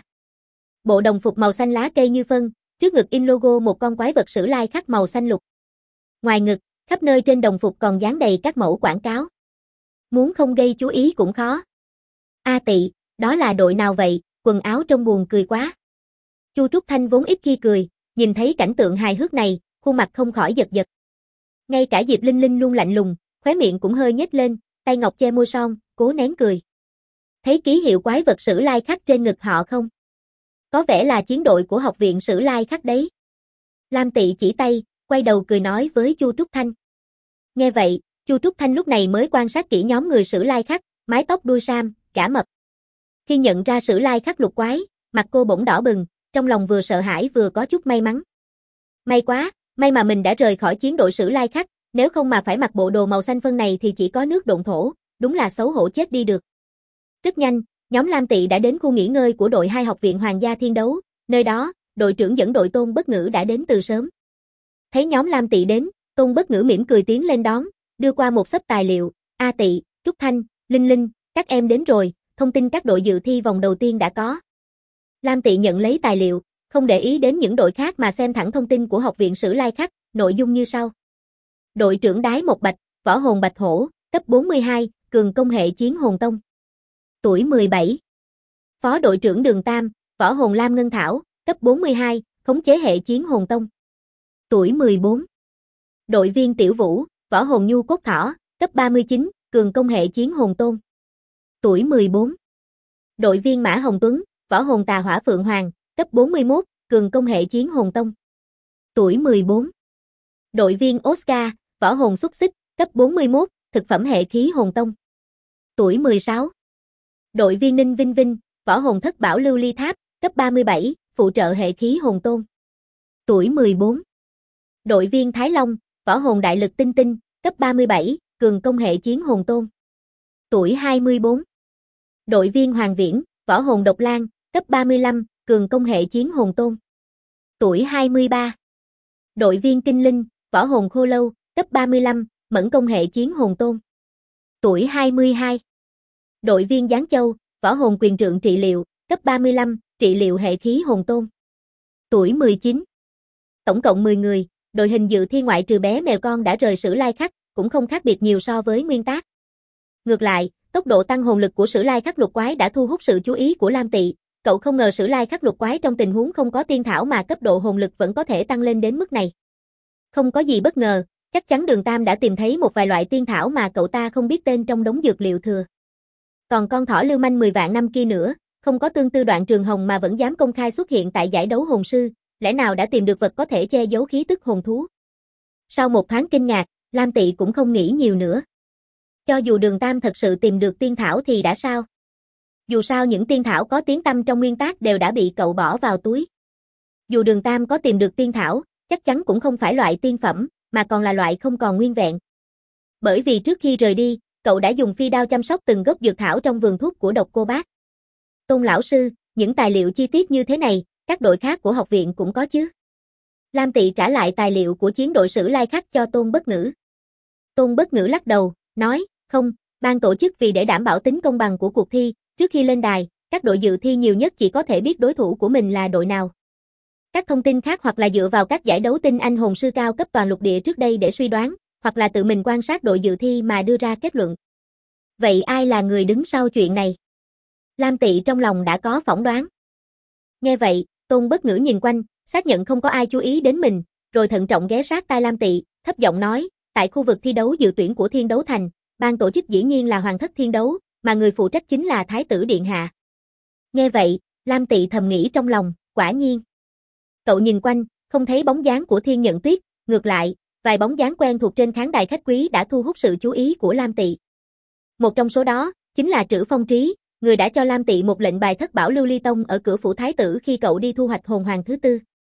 Bộ đồng phục màu xanh lá cây như phân, trước ngực in logo một con quái vật Sử Lai Khắc màu xanh lục. Ngoài ngực, khắp nơi trên đồng phục còn dán đầy các mẫu quảng cáo. Muốn không gây chú ý cũng khó. A Tị, đó là đội nào vậy, quần áo trông buồn cười quá. Chu Trúc Thanh vốn ít khi cười, nhìn thấy cảnh tượng hài hước này, khuôn mặt không khỏi giật giật. Ngay cả Diệp Linh Linh luôn lạnh lùng, khóe miệng cũng hơi nhếch lên, tay ngọc che môi son, cố nén cười. Thấy ký hiệu quái vật Sử Lai Khắc trên ngực họ không? Có vẻ là chiến đội của học viện Sử Lai Khắc đấy. Lam Tị chỉ tay, quay đầu cười nói với Chu Trúc Thanh. Nghe vậy, Chu Trúc Thanh lúc này mới quan sát kỹ nhóm người Sử Lai Khắc, mái tóc đuôi sam, cả mập. Khi nhận ra Sử Lai Khắc lục quái, mặt cô bỗng đỏ bừng, trong lòng vừa sợ hãi vừa có chút may mắn. May quá, may mà mình đã rời khỏi chiến đội Sử Lai Khắc, nếu không mà phải mặc bộ đồ màu xanh phân này thì chỉ có nước độn thổ, đúng là xấu hổ chết đi được. Rất nhanh, nhóm Lam Tị đã đến khu nghỉ ngơi của đội 2 học viện Hoàng gia Thiên Đấu, nơi đó, đội trưởng dẫn đội Tôn Bất Ngữ đã đến từ sớm. Thấy nhóm Lam Tị đến, Tôn Bất Ngữ mỉm cười tiến lên đón, đưa qua một xấp tài liệu, A Tị, Trúc Thanh, Linh Linh, các em đến rồi, thông tin các đội dự thi vòng đầu tiên đã có. Lam Tị nhận lấy tài liệu, không để ý đến những đội khác mà xem thẳng thông tin của học viện Sử Lai Khắc, nội dung như sau. Đội trưởng Đái Một Bạch, võ hồn Bạch Hổ, cấp 42, cường công hệ chiến hồn tông. Tuổi 17. Phó đội trưởng Đường Tam, võ hồn Lam Ngân Thảo, cấp 42, khống chế hệ chiến hồn tông. Tuổi 14. Đội viên Tiểu Vũ, võ hồn Nhu Cốt Thỏ, cấp 39, cường công hệ chiến hồn tôn. Tuổi 14. Đội viên Mã Hồng Tuấn, võ hồn Tà Hỏa Phượng Hoàng, cấp 41, cường công hệ chiến hồn tông. Tuổi 14. Đội viên Oscar, võ hồn Xúc Xích, cấp 41, thực phẩm hệ khí hồn tông. Tuổi 16. Đội viên Ninh Vinh Vinh, võ hồn Thất Bảo Lưu Ly Tháp, cấp 37, phụ trợ hệ khí hồn tôn. Tuổi 14. Đội viên Thái Long, võ hồn Đại Lực Tinh Tinh, cấp 37, cường công hệ chiến hồn tôn. Tuổi 24. Đội viên Hoàng Viễn, võ hồn Độc Lang, cấp 35, cường công hệ chiến hồn tôn. Tuổi 23. Đội viên Kinh Linh, võ hồn Khô Lâu, cấp 35, mẫn công hệ chiến hồn tôn. Tuổi 22. Đội viên Giáng Châu, võ hồn Quyền Trượng Trị Liệu, cấp 35, trị liệu hệ khí hồn tôn. Tuổi 19. Tổng cộng 10 người, đội hình dự thi ngoại trừ bé mèo con đã rời Sử Lai Khắc, cũng không khác biệt nhiều so với nguyên tác. Ngược lại, tốc độ tăng hồn lực của Sử Lai Khắc lục quái đã thu hút sự chú ý của Lam Tị, cậu không ngờ Sử Lai Khắc lục quái trong tình huống không có tiên thảo mà cấp độ hồn lực vẫn có thể tăng lên đến mức này. Không có gì bất ngờ, chắc chắn Đường Tam đã tìm thấy một vài loại tiên thảo mà cậu ta không biết tên trong đống dược liệu thừa. Còn con thỏ lưu manh 10 vạn năm kia nữa, không có tương tư Đoạn Trường Hồng mà vẫn dám công khai xuất hiện tại giải đấu hồn sư, lẽ nào đã tìm được vật có thể che giấu khí tức hồn thú. Sau một thoáng kinh ngạc, Lam Tị cũng không nghĩ nhiều nữa. Cho dù Đường Tam thật sự tìm được tiên thảo thì đã sao? Dù sao những tiên thảo có tiếng tăm trong nguyên tác đều đã bị cậu bỏ vào túi. Dù Đường Tam có tìm được tiên thảo, chắc chắn cũng không phải loại tiên phẩm, mà còn là loại không còn nguyên vẹn. Bởi vì trước khi rời đi, cậu đã dùng phi đao chăm sóc từng gốc dược thảo trong vườn thuốc của Độc Cô Bác. Tôn lão sư, những tài liệu chi tiết như thế này, các đội khác của học viện cũng có chứ? Lam Tị trả lại tài liệu của chiến đội Sử Lai Khắc cho Tôn Bất Ngữ. Tôn Bất Ngữ lắc đầu, nói, không, ban tổ chức vì để đảm bảo tính công bằng của cuộc thi, trước khi lên đài, các đội dự thi nhiều nhất chỉ có thể biết đối thủ của mình là đội nào. Các thông tin khác hoặc là dựa vào các giải đấu tinh anh hồn sư cao cấp toàn lục địa trước đây để suy đoán, hoặc là tự mình quan sát đội dự thi mà đưa ra kết luận. Vậy ai là người đứng sau chuyện này? Lam Tị trong lòng đã có phỏng đoán. Nghe vậy, Tôn Bất Ngữ nhìn quanh, xác nhận không có ai chú ý đến mình, rồi thận trọng ghé sát tai Lam Tị, thấp giọng nói, tại khu vực thi đấu dự tuyển của Thiên Đấu Thành, ban tổ chức dĩ nhiên là Hoàng thất Thiên Đấu, mà người phụ trách chính là Thái tử Điện Hạ. Nghe vậy, Lam Tị thầm nghĩ trong lòng, quả nhiên. Cậu nhìn quanh, không thấy bóng dáng của Thiên Nhận Tuyết, ngược lại, vài bóng dáng quen thuộc trên khán đài khách quý đã thu hút sự chú ý của Lam Tị. Một trong số đó, chính là Trữ Phong Trí, người đã cho Lam Tị một lệnh bài Thất Bảo Lưu Ly Tông ở cửa phủ Thái tử khi cậu đi thu hoạch hồn hoàng thứ tư.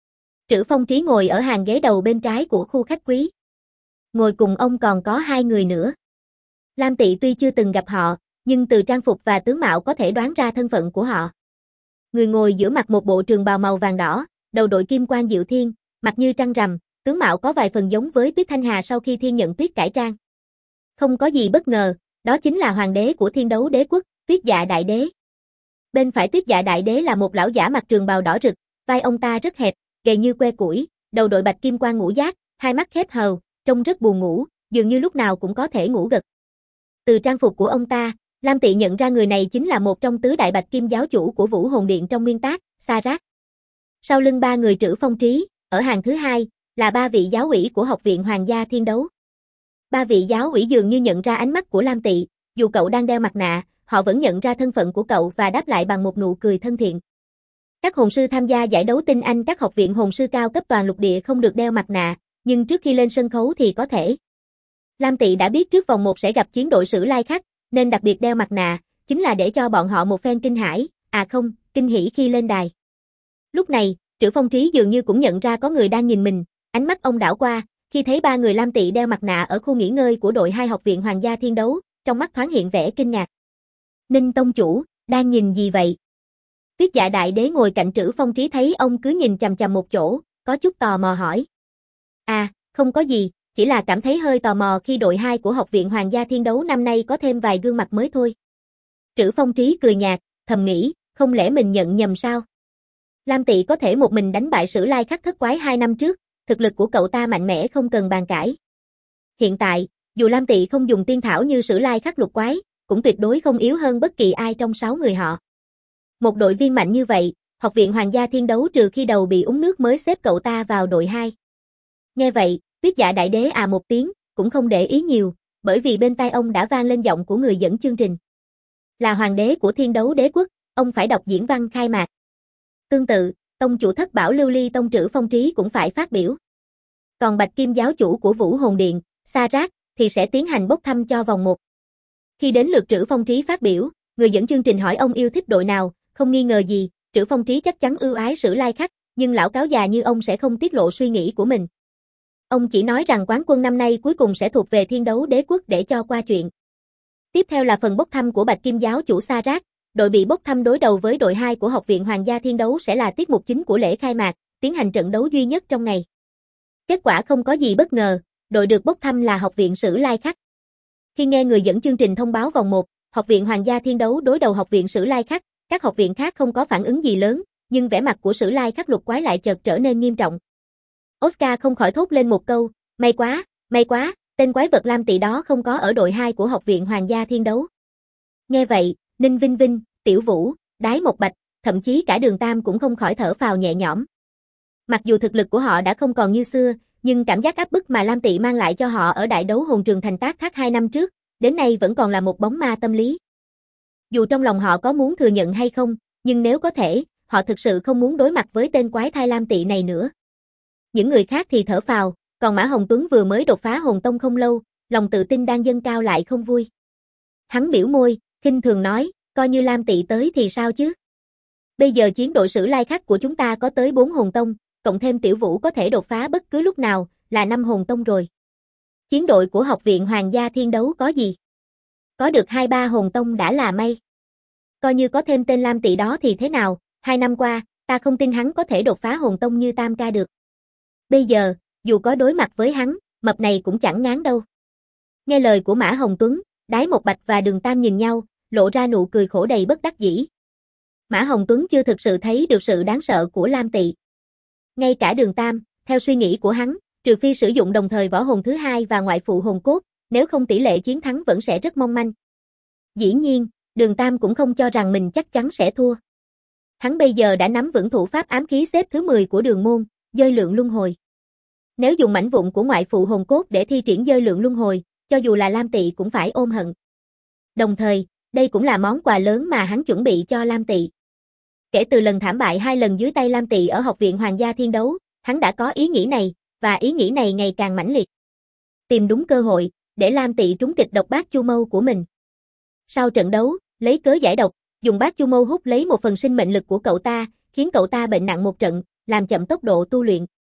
Trữ Phong Trí ngồi ở hàng ghế đầu bên trái của khu khách quý. Ngồi cùng ông còn có hai người nữa. Lam Tị tuy chưa từng gặp họ, nhưng từ trang phục và tướng mạo có thể đoán ra thân phận của họ. Người ngồi giữa mặc một bộ trường bào màu vàng đỏ, đầu đội kim quan diệu thiên, mặt như trăng rằm, tướng mạo có vài phần giống với Tuyết Thanh Hà sau khi Thiên Nhận Tuyết cải trang. Không có gì bất ngờ, đó chính là hoàng đế của Thiên Đấu Đế quốc, Tuyết Dạ Đại Đế. Bên phải Tuyết Dạ Đại Đế là một lão giả mặc trường bào đỏ rực, vai ông ta rất hẹp, gầy như que củi, đầu đội bạch kim quan ngũ giác, hai mắt khép hờ, trông rất buồn ngủ, dường như lúc nào cũng có thể ngủ gật. Từ trang phục của ông ta, Lam Tị nhận ra người này chính là một trong tứ đại bạch kim giáo chủ của Vũ Hồn Điện trong nguyên tác, Sa Rác. Sau lưng ba người Trữ Phong Trí, ở hàng thứ hai, là ba vị giáo ủy của Học viện Hoàng gia Thiên Đấu. Ba vị giáo ủy dường như nhận ra ánh mắt của Lam Tị, dù cậu đang đeo mặt nạ, họ vẫn nhận ra thân phận của cậu và đáp lại bằng một nụ cười thân thiện. Các hồn sư tham gia giải đấu tinh anh các học viện hồn sư cao cấp toàn lục địa không được đeo mặt nạ, nhưng trước khi lên sân khấu thì có thể. Lam Tị đã biết trước vòng 1 sẽ gặp chiến đội Sử Lai Khắc, nên đặc biệt đeo mặt nạ, chính là để cho bọn họ một phen kinh hãi, kinh hỉ khi lên đài. Lúc này, Trữ Phong Trí dường như cũng nhận ra có người đang nhìn mình, ánh mắt ông đảo qua, khi thấy ba người Lam Tị đeo mặt nạ ở khu nghỉ ngơi của đội 2 Học viện Hoàng gia Thiên Đấu, trong mắt thoáng hiện vẻ kinh ngạc. Ninh tông chủ, đang nhìn gì vậy? Tuyết Dạ Đại Đế ngồi cạnh Trữ Phong Trí thấy ông cứ nhìn chằm chằm một chỗ, có chút tò mò hỏi. Không có gì, chỉ là cảm thấy hơi tò mò khi đội 2 của Học viện Hoàng gia Thiên Đấu năm nay có thêm vài gương mặt mới thôi. Trữ Phong Trí cười nhạt, thầm nghĩ, không lẽ mình nhận nhầm sao? Lam Tị có thể một mình đánh bại Sử Lai Khắc thất quái 2 năm trước, thực lực của cậu ta mạnh mẽ không cần bàn cãi. Hiện tại, dù Lam Tị không dùng tiên thảo như Sử Lai Khắc lục quái, cũng tuyệt đối không yếu hơn bất kỳ ai trong 6 người họ. Một đội viên mạnh như vậy, Học viện Hoàng gia Thiên Đấu trừ khi đầu bị uống nước mới xếp cậu ta vào đội 2. Nghe vậy, Tuyết Dạ Đại Đế một tiếng, cũng không để ý nhiều, bởi vì bên tai ông đã vang lên giọng của người dẫn chương trình. Là hoàng đế của Thiên Đấu Đế quốc, ông phải đọc diễn văn khai mạc. Tương tự, tông chủ Thất Bảo Lưu Ly tông Trữ Phong Trí cũng phải phát biểu. Còn Bạch Kim giáo chủ của Vũ Hồn Điện, Sa Rác, thì sẽ tiến hành bốc thăm cho vòng 1. Khi đến lượt Trữ Phong Trí phát biểu, người dẫn chương trình hỏi ông yêu thích đội nào, không nghi ngờ gì, Trữ Phong Trí chắc chắn ưu ái Sử Lai Khắc, nhưng lão cáo già như ông sẽ không tiết lộ suy nghĩ của mình. Ông chỉ nói rằng quán quân năm nay cuối cùng sẽ thuộc về Thiên Đấu Đế quốc để cho qua chuyện. Tiếp theo là phần bốc thăm của Bạch Kim giáo chủ Sa Rác, đội bị bốc thăm đối đầu với đội 2 của Học viện Hoàng gia Thiên Đấu sẽ là tiết mục chính của lễ khai mạc, tiến hành trận đấu duy nhất trong ngày. Kết quả không có gì bất ngờ, đội được bốc thăm là Học viện Sử Lai Khắc. Khi nghe người dẫn chương trình thông báo vòng 1, Học viện Hoàng gia Thiên Đấu đối đầu Học viện Sử Lai Khắc, các học viện khác không có phản ứng gì lớn, nhưng vẻ mặt của Sử Lai Khắc lục quái lại chợt trở nên nghiêm trọng. Oscar không khỏi thốt lên một câu, may quá, tên quái vật Lam Tị đó không có ở đội 2 của Học viện Hoàng gia Thiên Đấu. Nghe vậy, Ninh Vinh Vinh, Tiểu Vũ, Đái Mộc Bạch, thậm chí cả Đường Tam cũng không khỏi thở phào nhẹ nhõm. Mặc dù thực lực của họ đã không còn như xưa, nhưng cảm giác áp bức mà Lam Tị mang lại cho họ ở đại đấu hồn trường thành Tác Thác 2 năm trước, đến nay vẫn còn là một bóng ma tâm lý. Dù trong lòng họ có muốn thừa nhận hay không, nhưng nếu có thể, họ thực sự không muốn đối mặt với tên quái thai Lam Tị này nữa. Những người khác thì thở phào, còn Mã Hồng Tuấn vừa mới đột phá hồn tông không lâu, lòng tự tin đang dâng cao lại không vui. Hắn biểu môi, khinh thường nói, coi như Lam Tị tới thì sao chứ? Bây giờ chiến đội Sử Lai Khắc của chúng ta có tới 4 hồn tông, cộng thêm Tiểu Vũ có thể đột phá bất cứ lúc nào, là 5 hồn tông rồi. Chiến đội của Học viện Hoàng gia Thiên Đấu có gì? Có được 2-3 hồn tông đã là may. Coi như có thêm tên Lam Tị đó thì thế nào, 2 năm qua, ta không tin hắn có thể đột phá hồn tông như Tam ca được. Bây giờ, dù có đối mặt với hắn, mập này cũng chẳng ngán đâu. Nghe lời của Mã Hồng Tuấn, Đái Mộc Bạch và Đường Tam nhìn nhau, lộ ra nụ cười khổ đầy bất đắc dĩ. Mã Hồng Tuấn chưa thực sự thấy được sự đáng sợ của Lam Tị. Ngay cả Đường Tam, theo suy nghĩ của hắn, trừ phi sử dụng đồng thời võ hồn thứ hai và ngoại phụ hồn cốt, nếu không tỷ lệ chiến thắng vẫn sẽ rất mong manh. Dĩ nhiên, Đường Tam cũng không cho rằng mình chắc chắn sẽ thua. Hắn bây giờ đã nắm vững thủ pháp ám khí xếp thứ 10 của Đường môn, Dơi Lượng Luân Hồi. Nếu dùng mảnh vụn của ngoại phụ hồn cốt để thi triển Dơi Lượng Luân Hồi, cho dù là Lam Tị cũng phải ôm hận. Đồng thời, đây cũng là món quà lớn mà hắn chuẩn bị cho Lam Tị. Kể từ lần thảm bại 2 lần dưới tay Lam Tị ở Học viện Hoàng gia Thiên Đấu, hắn đã có ý nghĩ này, và ý nghĩ này ngày càng mãnh liệt. Tìm đúng cơ hội, để Lam Tị trúng kịch độc bát chu mâu của mình. Sau trận đấu, lấy cớ giải độc, dùng bát chu mâu hút lấy một phần sinh mệnh lực của cậu ta, khiến cậu ta bệnh nặng một trận, làm chậm tốc độ tu luyện.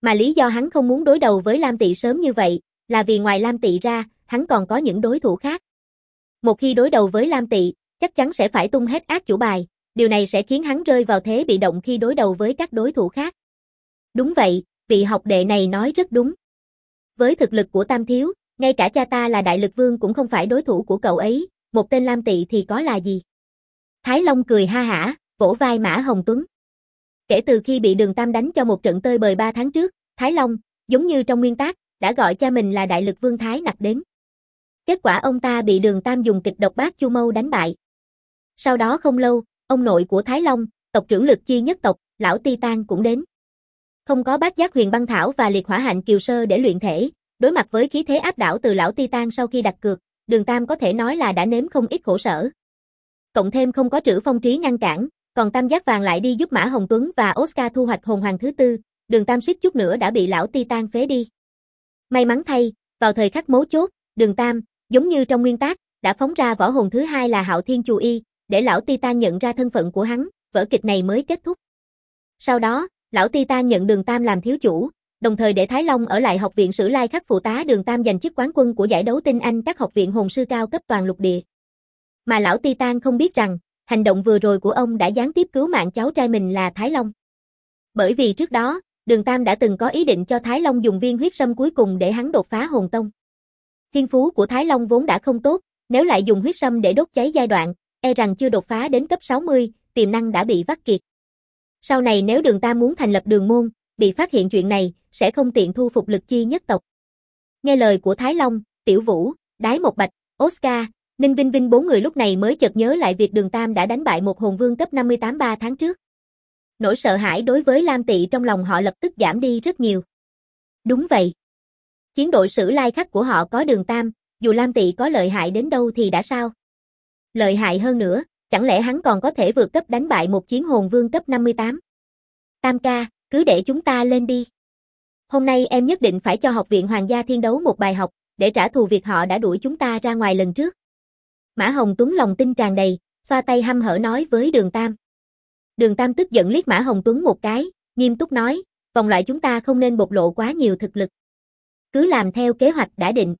Mà lý do hắn không muốn đối đầu với Lam Tị sớm như vậy, là vì ngoài Lam Tị ra, hắn còn có những đối thủ khác. Một khi đối đầu với Lam Tị, chắc chắn sẽ phải tung hết át chủ bài, điều này sẽ khiến hắn rơi vào thế bị động khi đối đầu với các đối thủ khác. Đúng vậy, vị học đệ này nói rất đúng. Với thực lực của Tam Thiếu, ngay cả cha ta là Đại Lực Vương cũng không phải đối thủ của cậu ấy, một tên Lam Tị thì có là gì? Thái Long cười ha hả, vỗ vai Mã Hồng Tuấn. Kể từ khi bị Đường Tam đánh cho một trận tơi bời 3 tháng trước, Thái Long, giống như trong nguyên tác, đã gọi cha mình là Đại Lực Vương Thái Nặc đến. Kết quả ông ta bị Đường Tam dùng kịch độc Bát Chu Mâu đánh bại. Sau đó không lâu, ông nội của Thái Long, tộc trưởng Lực Chi nhất tộc, lão Titan cũng đến. Không có Bát Giác Huyền Băng Thảo và Liệt Hỏa Hạnh Kiều Sơ để luyện thể, đối mặt với khí thế áp đảo từ lão Titan sau khi đặt cược, Đường Tam có thể nói là đã nếm không ít khổ sở. Cộng thêm không có Trữ Phong Trí ngăn cản, còn Tam Giác Vàng lại đi giúp Mã Hồng Tuấn và Oscar thu hoạch hồn hoàng thứ tư, Đường Tam suýt chút nữa đã bị lão Titan phế đi. May mắn thay, vào thời khắc mấu chốt, Đường Tam, giống như trong nguyên tác, đã phóng ra võ hồn thứ hai là Hạo Thiên Chù Y, để lão Titan nhận ra thân phận của hắn, vở kịch này mới kết thúc. Sau đó, lão Titan nhận Đường Tam làm thiếu chủ, đồng thời để Thái Long ở lại học viện Sử Lai Khắc phụ tá Đường Tam giành chức quán quân của giải đấu tinh anh các học viện hồn sư cao cấp toàn lục địa. Mà lão Titan không biết rằng, hành động vừa rồi của ông đã gián tiếp cứu mạng cháu trai mình là Thái Long. Bởi vì trước đó, Đường Tam đã từng có ý định cho Thái Long dùng viên huyết sâm cuối cùng để hắn đột phá hồn tông. Thiên phú của Thái Long vốn đã không tốt, nếu lại dùng huyết sâm để đốt cháy giai đoạn, e rằng chưa đột phá đến cấp 60, tiềm năng đã bị vắt kiệt. Sau này nếu Đường Tam muốn thành lập đường môn, bị phát hiện chuyện này, sẽ không tiện thu phục Lực Chi nhất tộc. Nghe lời của Thái Long, Tiểu Vũ, Đái Một Bạch, Oscar, Ninh Vinh Vinh bốn người lúc này mới chợt nhớ lại việc Đường Tam đã đánh bại một hồn vương cấp 58 3 tháng trước. Nỗi sợ hãi đối với Lam Tị trong lòng họ lập tức giảm đi rất nhiều. Đúng vậy. Chiến đội Sử Lai Khắc của họ có Đường Tam, dù Lam Tị có lợi hại đến đâu thì đã sao? Lợi hại hơn nữa, chẳng lẽ hắn còn có thể vượt cấp đánh bại một chiến hồn vương cấp 58? Tam ca, cứ để chúng ta lên đi. Hôm nay em nhất định phải cho học viện Hoàng gia Thiên Đấu một bài học, để trả thù việc họ đã đuổi chúng ta ra ngoài lần trước. Mã Hồng Tuấn lòng tin tràn đầy, xoa tay hăm hở nói với Đường Tam. Đường Tam tức giận liếc Mã Hồng Tuấn một cái, nghiêm túc nói, vòng loại chúng ta không nên bộc lộ quá nhiều thực lực. Cứ làm theo kế hoạch đã định.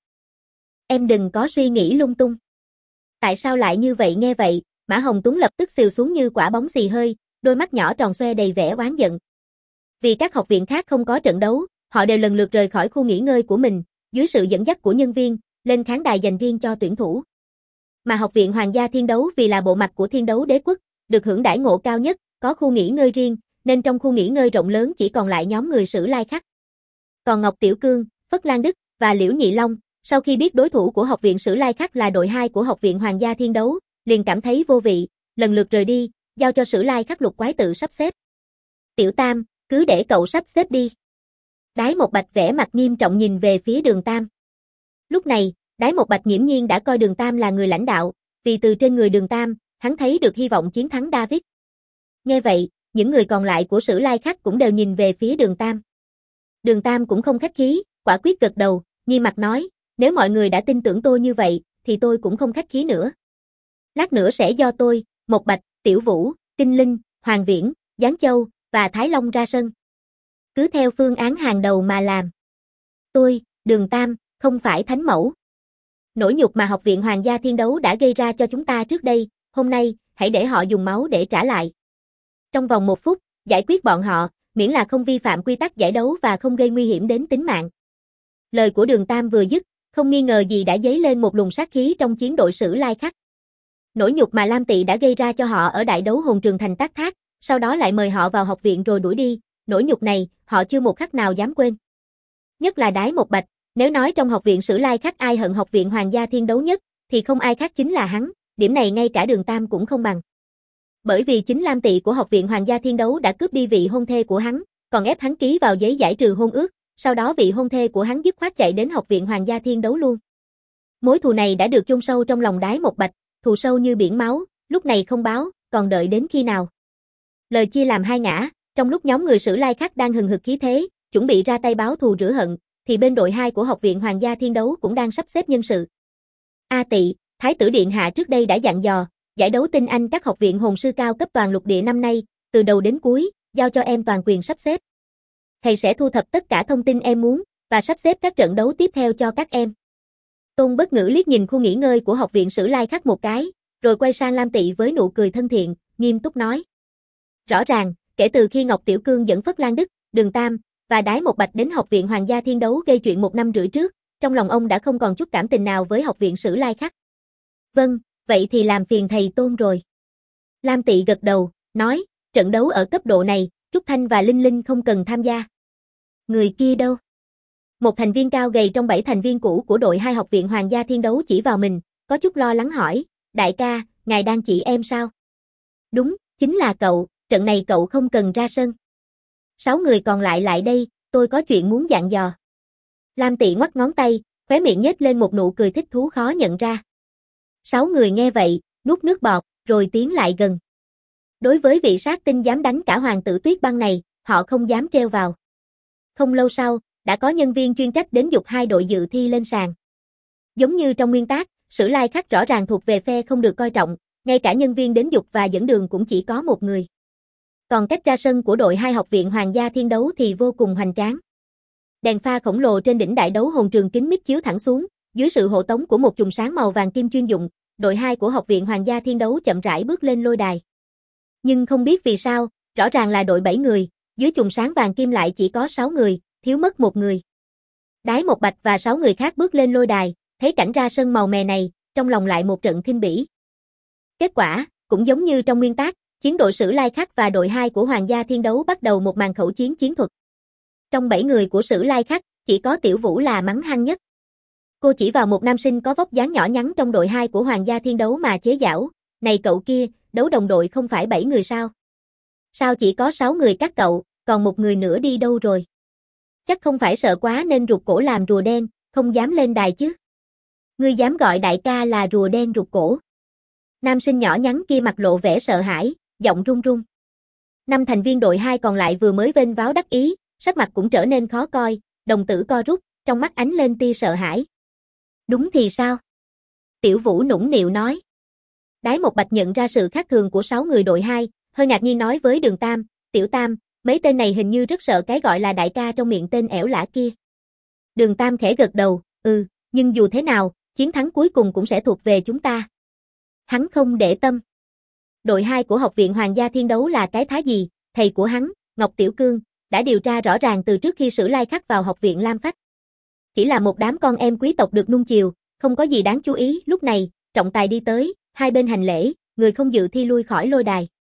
Em đừng có suy nghĩ lung tung. Tại sao lại như vậy? Nghe vậy, Mã Hồng Tuấn lập tức xìu xuống như quả bóng xì hơi, đôi mắt nhỏ tròn xoe đầy vẻ oán giận. Vì các học viện khác không có trận đấu, họ đều lần lượt rời khỏi khu nghỉ ngơi của mình, dưới sự dẫn dắt của nhân viên, lên khán đài dành riêng cho tuyển thủ. Mà học viện Hoàng gia Thiên Đấu vì là bộ mặt của Thiên Đấu Đế Quốc, được hưởng đãi ngộ cao nhất, có khu nghỉ ngơi riêng, nên trong khu nghỉ ngơi rộng lớn chỉ còn lại nhóm người Sử Lai Khắc. Còn Ngọc Tiểu Cương, Phất Lan Đức và Liễu Nhị Long, sau khi biết đối thủ của học viện Sử Lai Khắc là đội 2 của học viện Hoàng gia Thiên Đấu, liền cảm thấy vô vị, lần lượt rời đi, giao cho Sử Lai Khắc Lục Quái tự sắp xếp. Tiểu Tam, cứ để cậu sắp xếp đi. Đái Một Bạch vẻ mặt nghiêm trọng nhìn về phía Đường Tam. Lúc này, Đái Một Bạch nghiễm nhiên đã coi Đường Tam là người lãnh đạo, vì từ trên người Đường Tam, hắn thấy được hy vọng chiến thắng David. Nghe vậy, những người còn lại của Sử Lai Khắc cũng đều nhìn về phía Đường Tam. Đường Tam cũng không khách khí, quả quyết gật đầu, nghiêm mặt nói, nếu mọi người đã tin tưởng tôi như vậy, thì tôi cũng không khách khí nữa. Lát nữa sẽ do tôi, Một Bạch, Tiểu Vũ, Kinh Linh, Hoàng Viễn, Giáng Châu và Thái Long ra sân. Cứ theo phương án hàng đầu mà làm. Tôi, Đường Tam, không phải thánh mẫu. Nỗi nhục mà học viện Hoàng gia Thiên Đấu đã gây ra cho chúng ta trước đây, hôm nay, hãy để họ dùng máu để trả lại. Trong vòng 1 phút, giải quyết bọn họ, miễn là không vi phạm quy tắc giải đấu và không gây nguy hiểm đến tính mạng. Lời của Đường Tam vừa dứt, không nghi ngờ gì đã dấy lên một luồng sát khí trong chiến đội Sử Lai Khắc. Nỗi nhục mà Lam Tị đã gây ra cho họ ở đại đấu hồn trường thành Tác Thác, sau đó lại mời họ vào học viện rồi đuổi đi, nỗi nhục này, họ chưa một khắc nào dám quên. Nhất là Đái Một Bạch, nếu nói trong học viện Sử Lai Khắc ai hận học viện Hoàng gia Thiên Đấu nhất, thì không ai khác chính là hắn, điểm này ngay cả Đường Tam cũng không bằng. Bởi vì chính Lam Tị của học viện Hoàng gia Thiên Đấu đã cướp đi vị hôn thê của hắn, còn ép hắn ký vào giấy giải trừ hôn ước, sau đó vị hôn thê của hắn dứt khoát chạy đến học viện Hoàng gia Thiên Đấu luôn. Mối thù này đã được chôn sâu trong lòng Đái Một Bạch, thù sâu như biển máu, lúc này không báo, còn đợi đến khi nào? Lời chia làm hai ngã, trong lúc nhóm người Sử Lai Khắc đang hừng hực khí thế, chuẩn bị ra tay báo thù rửa hận, thì bên đội 2 của học viện Hoàng gia Thiên Đấu cũng đang sắp xếp nhân sự. A Tị, Thái tử điện hạ trước đây đã dặn dò, giải đấu tinh anh các học viện hồn sư cao cấp toàn lục địa năm nay, từ đầu đến cuối, giao cho em toàn quyền sắp xếp. thầy sẽ thu thập tất cả thông tin em muốn, và sắp xếp các trận đấu tiếp theo cho các em. Tôn Bất Ngữ liếc nhìn khu nghỉ ngơi của học viện Sử Lai Khắc một cái, rồi quay sang Lam Tị với nụ cười thân thiện, nghiêm túc nói. Rõ ràng, kể từ khi Ngọc Tiểu Cương dẫn Phất Lan Đức, Đường Tam và Đái Một Bạch đến học viện Hoàng gia Thiên Đấu gây chuyện 1 năm rưỡi trước, trong lòng ông đã không còn chút cảm tình nào với học viện Sử Lai Khắc. Vâng, vậy thì làm phiền thầy Tôn rồi. Lam Tị gật đầu, nói, trận đấu ở cấp độ này, Trúc Thanh và Linh Linh không cần tham gia. Người kia đâu? Một thành viên cao gầy trong 7 thành viên cũ của đội 2 học viện Hoàng gia Thiên Đấu chỉ vào mình, có chút lo lắng hỏi, đại ca, ngài đang chỉ em sao? Đúng, chính là cậu, trận này cậu không cần ra sân. 6 người còn lại đây, tôi có chuyện muốn dặn dò. Lam Tị ngoắc ngón tay, khóe miệng nhếch lên một nụ cười thích thú khó nhận ra. 6 người nghe vậy, nuốt nước bọt, rồi tiến lại gần. Đối với vị sát tinh dám đánh cả hoàng tử Tuyết Băng này, họ không dám treo vào. Không lâu sau, đã có nhân viên chuyên trách đến giục 2 đội dự thi lên sàn. Giống như trong nguyên tắc, Sử Lai Khắc rõ ràng thuộc về phe không được coi trọng, ngay cả nhân viên đến giục và dẫn đường cũng chỉ có một người. Còn cách ra sân của đội 2 học viện Hoàng gia Thiên Đấu thì vô cùng hoành tráng. Đèn pha khổng lồ trên đỉnh đại đấu hồn trường kính mít chiếu thẳng xuống, dưới sự hộ tống của một chùm sáng màu vàng kim chuyên dụng, đội 2 của học viện Hoàng gia Thiên Đấu chậm rãi bước lên lôi đài. Nhưng không biết vì sao, rõ ràng là đội 7 người, dưới chùm sáng vàng kim lại chỉ có 6 người, thiếu mất một người. Đái Một Bạch và 6 người khác bước lên lôi đài, thấy cảnh ra sân màu mè này, trong lòng lại một trận khinh bỉ. Kết quả, cũng giống như trong nguyên tắc, chiến đội Sử Lai Khắc và đội 2 của Hoàng gia Thiên Đấu bắt đầu một màn khẩu chiến chiến thuật. Trong 7 người của Sử Lai Khắc, chỉ có Tiểu Vũ là mắng hăng nhất. Cô chỉ vào một nam sinh có vóc dáng nhỏ nhắn trong đội 2 của Hoàng gia Thiên Đấu mà chế giễu, này cậu kia, đấu đồng đội không phải 7 người sao? Sao chỉ có 6 người các cậu, còn một người nữa đi đâu rồi? Chắc không phải sợ quá nên rụt cổ làm rùa đen, không dám lên đài chứ. Ngươi dám gọi đại ca là rùa đen rụt cổ. Nam sinh nhỏ nhắn kia mặt lộ vẻ sợ hãi, giọng run run. 5 thành viên đội 2 còn lại vừa mới vênh váo đắc ý, sắc mặt cũng trở nên khó coi, đồng tử co rút, trong mắt ánh lên tia sợ hãi. Đúng thì sao? Tiểu Vũ nũng nịu nói. Đái Một Bạch nhận ra sự khác thường của 6 người đội 2, hơi ngạc nhiên nói với Đường Tam, Tiểu Tam, mấy tên này hình như rất sợ cái gọi là đại ca trong miệng tên ẻo lả kia. Đường Tam khẽ gật đầu, nhưng dù thế nào, chiến thắng cuối cùng cũng sẽ thuộc về chúng ta. Hắn không để tâm. Đội 2 của học viện Hoàng gia Thiên Đấu là cái thá gì, thầy của hắn, Ngọc Tiểu Cương, đã điều tra rõ ràng từ trước khi Sử Lai Khắc vào học viện Lam Phách. Chỉ là một đám con em quý tộc được nuông chiều, không có gì đáng chú ý, lúc này, trọng tài đi tới, hai bên hành lễ, người không dự thi lui khỏi lôi đài.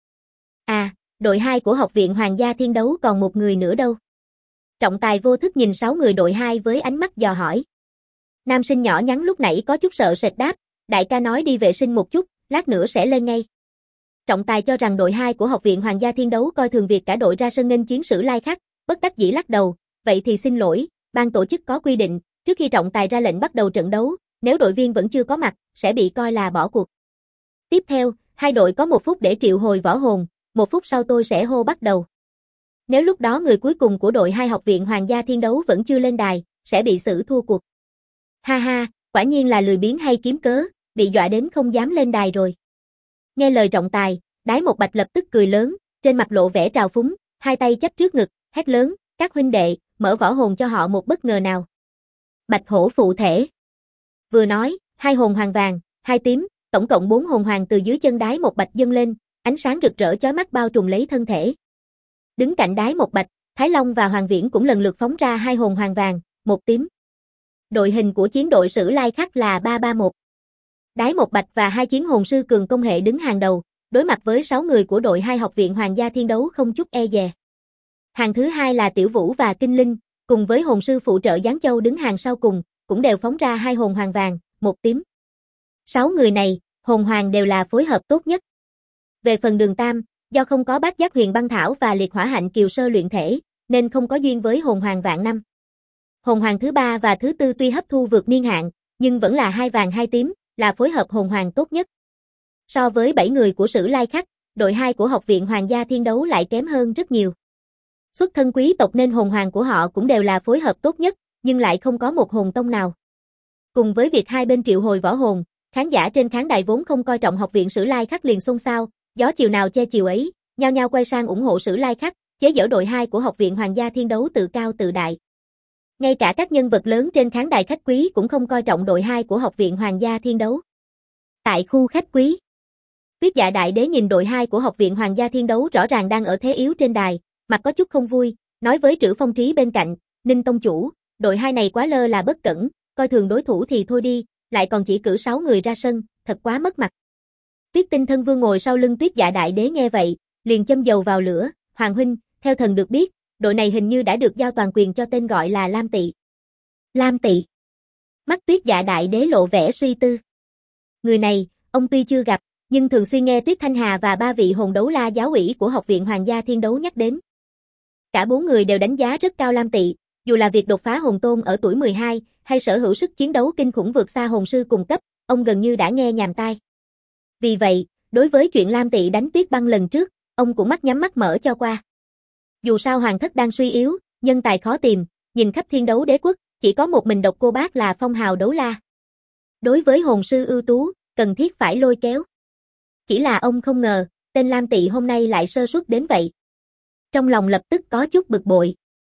À, đội 2 của học viện Hoàng gia Thiên Đấu còn một người nữa đâu? Trọng tài vô thức nhìn 6 người đội 2 với ánh mắt dò hỏi. Nam sinh nhỏ nhắn lúc nãy có chút sợ sệt đáp, đại ca nói đi vệ sinh một chút, lát nữa sẽ lên ngay. Trọng tài cho rằng đội 2 của học viện Hoàng gia Thiên Đấu coi thường việc cả đội ra sân nghênh chiến Sử Lai Khắc, bất đắc dĩ lắc đầu, vậy thì xin lỗi, ban tổ chức có quy định, trước khi trọng tài ra lệnh bắt đầu trận đấu, nếu đội viên vẫn chưa có mặt, sẽ bị coi là bỏ cuộc. Tiếp theo, hai đội có 1 phút để triệu hồi võ hồn, 1 phút sau tôi sẽ hô bắt đầu. Nếu lúc đó người cuối cùng của đội 2 học viện Hoàng gia Thiên Đấu vẫn chưa lên đài, sẽ bị xử thua cuộc. Ha ha, quả nhiên là lười biếng hay kiếm cớ, bị dọa đến không dám lên đài rồi. Nghe lời trọng tài, Đái Một Bạch lập tức cười lớn, trên mặt lộ vẻ trào phúng, hai tay chắp trước ngực, hét lớn, các huynh đệ, mở võ hồn cho họ một bất ngờ nào. Bạch hổ phụ thể. Vừa nói, 2 hồn hoàng vàng, 2 tím, tổng cộng 4 hồn hoàng từ dưới chân Đái Một Bạch dâng lên, ánh sáng rực rỡ chói mắt bao trùm lấy thân thể. Đứng cạnh Đái Một Bạch, Thái Long và Hoàng Viễn cũng lần lượt phóng ra 2 hồn hoàng vàng, 1 tím. Đội hình của chiến đội Sử Lai Khắc là 3-3-1. Đái Một Bạch và 2 chiến hồn sư cường công hệ đứng hàng đầu, đối mặt với 6 người của đội 2 học viện Hoàng gia Thiên Đấu không chút e dè. Hàng thứ 2 là Tiểu Vũ và Kinh Linh, cùng với hồn sư phụ trợ Giáng Châu đứng hàng sau cùng, cũng đều phóng ra 2 hồn hoàng vàng, 1 tím. 6 người này, hồn hoàng đều là phối hợp tốt nhất. Về phần Đường Tam, do không có Bát Giác Huyền Băng Thảo và Liệt Hỏa Hạnh Kiều Sơ luyện thể, nên không có duyên với hồn hoàng vạn năm. Hồn hoàng thứ 3 và thứ 4 tuy hấp thu vượt niên hạn, nhưng vẫn là 2 vàng 2 tím, là phối hợp hồn hoàng tốt nhất. So với 7 người của Sử Lai Khắc, đội 2 của học viện Hoàng gia Thiên Đấu lại kém hơn rất nhiều. Xuất thân quý tộc nên hồn hoàng của họ cũng đều là phối hợp tốt nhất, nhưng lại không có một hồn tông nào. Cùng với việc hai bên triệu hồi võ hồn, khán giả trên khán đài vốn không coi trọng học viện Sử Lai Khắc liền xôn xao, gió chiều nào che chiều ấy, nhao nhao quay sang ủng hộ Sử Lai Khắc, chế giễu đội 2 của Học viện Hoàng gia Thiên đấu tự cao tự đại. Ngay cả các nhân vật lớn trên khán đài khách quý cũng không coi trọng đội 2 của Học viện Hoàng gia Thiên đấu. Tại khu khách quý, Tuyết Dạ Đại Đế nhìn đội 2 của Học viện Hoàng gia Thiên đấu rõ ràng đang ở thế yếu trên đài, mặt có chút không vui, nói với Trữ Phong Trí bên cạnh, Ninh tông chủ, đội 2 này quá lơ là bất cẩn, coi thường đối thủ thì thôi đi, lại còn chỉ cử 6 người ra sân, thật quá mất mặt. Tuyết Tinh Thân Vương ngồi sau lưng Tuyết Dạ Đại Đế nghe vậy, liền châm dầu vào lửa, Hoàng huynh, theo thần được biết, đội này hình như đã được giao toàn quyền cho tên gọi là Lam Tỵ. Lam Tỵ. Mắt Tuyết Dạ Đại Đế lộ vẻ suy tư. Người này, ông tuy chưa gặp, nhưng thường xuyên nghe Tuyết Thanh Hà và 3 vị hồn đấu la giáo ủy của Học viện Hoàng gia Thiên đấu nhắc đến. Cả 4 người đều đánh giá rất cao Lam Tỵ, dù là việc đột phá hồn tôn ở tuổi 12, hay sở hữu sức chiến đấu kinh khủng vượt xa hồn sư cùng cấp, ông gần như đã nghe nhàm tai. Vì vậy, đối với chuyện Lam Tỵ đánh Tuyết Băng lần trước, ông cũng mắt nhắm mắt mở cho qua. Dù sao hoàng thất đang suy yếu, nhân tài khó tìm, nhìn khắp Thiên đấu đế quốc, chỉ có một mình độc cô bác là phong hào đấu la. Đối với hồn sư ưu tú, cần thiết phải lôi kéo. Chỉ là ông không ngờ, tên Lam Tỵ hôm nay lại sơ suất đến vậy. Trong lòng lập tức có chút bực bội.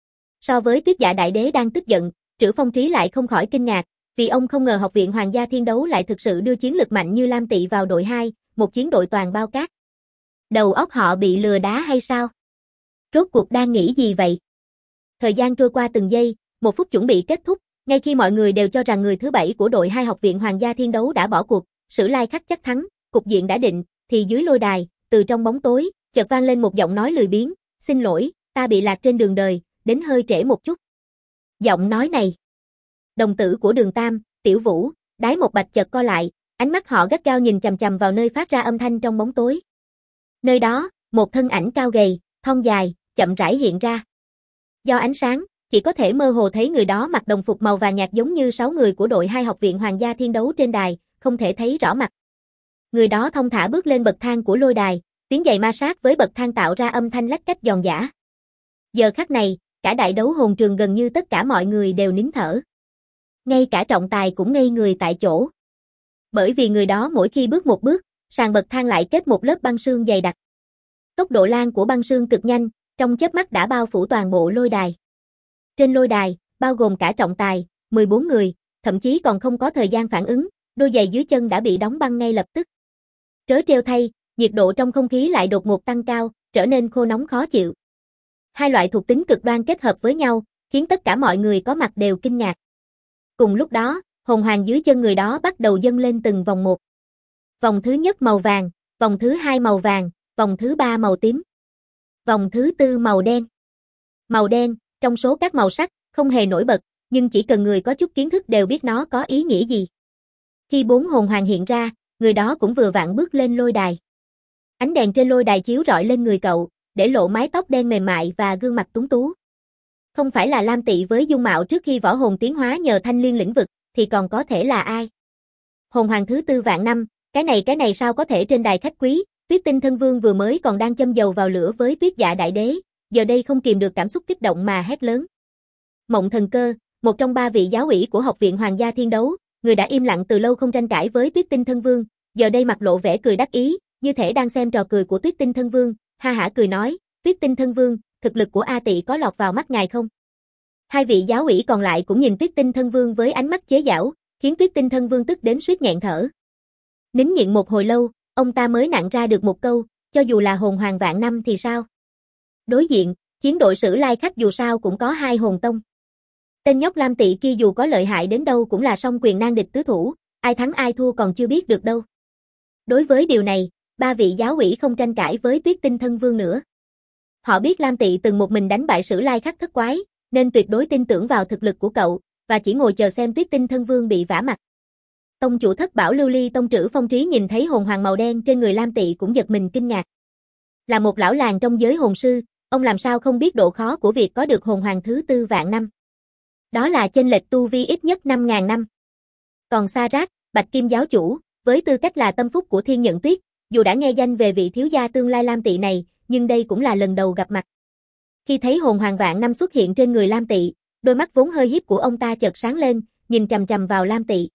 So với Tuyết Dạ Đại Đế đang tức giận, Trữ Phong Trí lại không khỏi kinh ngạc, vì ông không ngờ Học viện Hoàng gia Thiên đấu lại thực sự đưa chiến lực mạnh như Lam Tỵ vào đội 2, một chiến đội toàn bao cát. Đầu óc họ bị lừa đá hay sao? Rốt cuộc đang nghĩ gì vậy? Thời gian trôi qua từng giây, 1 phút chuẩn bị kết thúc, ngay khi mọi người đều cho rằng người thứ 7 của đội 2 Học viện Hoàng gia Thiên đấu đã bỏ cuộc, Sử Lai Khắc chắc thắng, cục diện đã định, thì dưới lôi đài, từ trong bóng tối, chợt vang lên một giọng nói lười biếng, "Xin lỗi, ta bị lạc trên đường đời, đến hơi trễ một chút." Giọng nói này, đồng tử của Đường Tam, Tiểu Vũ, Đái Một Bạch chợt co lại, ánh mắt họ gắt gao nhìn chằm chằm vào nơi phát ra âm thanh trong bóng tối. Nơi đó, một thân ảnh cao gầy, thon dài, chậm rãi hiện ra. Do ánh sáng, chỉ có thể mơ hồ thấy người đó mặc đồng phục màu vàng nhạt giống như 6 người của đội 2 Học viện Hoàng gia Thiên đấu trên đài, không thể thấy rõ mặt. Người đó thong thả bước lên bậc thang của lôi đài, tiếng giày ma sát với bậc thang tạo ra âm thanh lách cách giòn giã. Giờ khắc này, cả đại đấu hồn trường gần như tất cả mọi người đều nín thở. Ngay cả trọng tài cũng ngây người tại chỗ. Bởi vì người đó mỗi khi bước một bước, sàn bậc thang lại kết một lớp băng sương dày đặc. Tốc độ lan của băng sương cực nhanh, trong chớp mắt đã bao phủ toàn bộ lôi đài. Trên lôi đài, bao gồm cả trọng tài, 14 người, thậm chí còn không có thời gian phản ứng, đôi giày dưới chân đã bị đóng băng ngay lập tức. Trớ trêu thay, nhiệt độ trong không khí lại đột ngột tăng cao, trở nên khô nóng khó chịu. Hai loại thuộc tính cực đoan kết hợp với nhau, khiến tất cả mọi người có mặt đều kinh ngạc. Cùng lúc đó, hồn hoàng dưới chân người đó bắt đầu dâng lên từng vòng một. Vòng thứ nhất màu vàng, vòng thứ 2 màu vàng, vòng thứ 3 màu tím. Vòng thứ 4 màu đen. Màu đen, trong số các màu sắc, không hề nổi bật, nhưng chỉ cần người có chút kiến thức đều biết nó có ý nghĩa gì. Khi 4 hồn hoàng hiện ra, người đó cũng vừa vặn bước lên lôi đài. Ánh đèn trên lôi đài chiếu rọi lên người cậu, để lộ mái tóc đen mềm mại và gương mặt tuấn tú. Không phải là Lam Tỵ với dung mạo trước khi võ hồn tiến hóa nhờ thanh liên lĩnh vực, thì còn có thể là ai? Hồn hoàng thứ 4 vạn năm, cái này sao có thể trên đài khách quý? Tuyết Tinh Thân Vương vừa mới còn đang châm dầu vào lửa với Tuyết Dạ Đại Đế, giờ đây không kìm được cảm xúc kích động mà hét lớn. Mộng Thần Cơ, một trong 3 vị giáo ủy của Học viện Hoàng gia Thiên đấu, người đã im lặng từ lâu không tranh cãi với Tuyết Tinh Thân Vương, giờ đây mặt lộ vẻ cười đắc ý, như thể đang xem trò cười của Tuyết Tinh Thân Vương, ha hả cười nói, Tuyết Tinh Thân Vương, thực lực của A Tỵ có lọt vào mắt ngài không? Hai vị giáo ủy còn lại cũng nhìn Tuyết Tinh Thân Vương với ánh mắt chế giễu, khiến Tuyết Tinh Thân Vương tức đến suýt nghẹn thở. Nín nhịn một hồi lâu, ông ta mới nặn ra được một câu, cho dù là hồn hoàng vạn năm thì sao? Đối diện, chiến đội Sử Lai Khắc dù sao cũng có 2 hồn tông. Tên nhóc Lam Tỵ kia dù có lợi hại đến đâu cũng là song quyền nan địch tứ thủ, ai thắng ai thua còn chưa biết được đâu. Đối với điều này, 3 vị giáo ủy không tranh cãi với Tuyết Tinh Thân Vương nữa. Họ biết Lam Tỵ từng một mình đánh bại Sử Lai Khắc thất quái, nên tuyệt đối tin tưởng vào thực lực của cậu, và chỉ ngồi chờ xem Tuyết Tinh Thân Vương bị vả mặt. Tông chủ Thất Bảo Lưu Ly tông Trữ Phong Trí nhìn thấy hồn hoàng màu đen trên người Lam Tỵ cũng giật mình kinh ngạc. Là một lão làng trong giới hồn sư, ông làm sao không biết độ khó của việc có được hồn hoàng thứ 4 vạn năm. Đó là chênh lệch tu vi ít nhất 5.000 năm. Còn Sa Rát, Bạch Kim giáo chủ, với tư cách là tâm phúc của Thiên Nhận Tuyết, dù đã nghe danh về vị thiếu gia tương lai Lam Tỵ này, nhưng đây cũng là lần đầu gặp mặt. Khi thấy hồn hoàng vạn năm xuất hiện trên người Lam Tỵ, đôi mắt vốn hơi híp của ông ta chợt sáng lên, nhìn chằm chằm vào Lam Tỵ.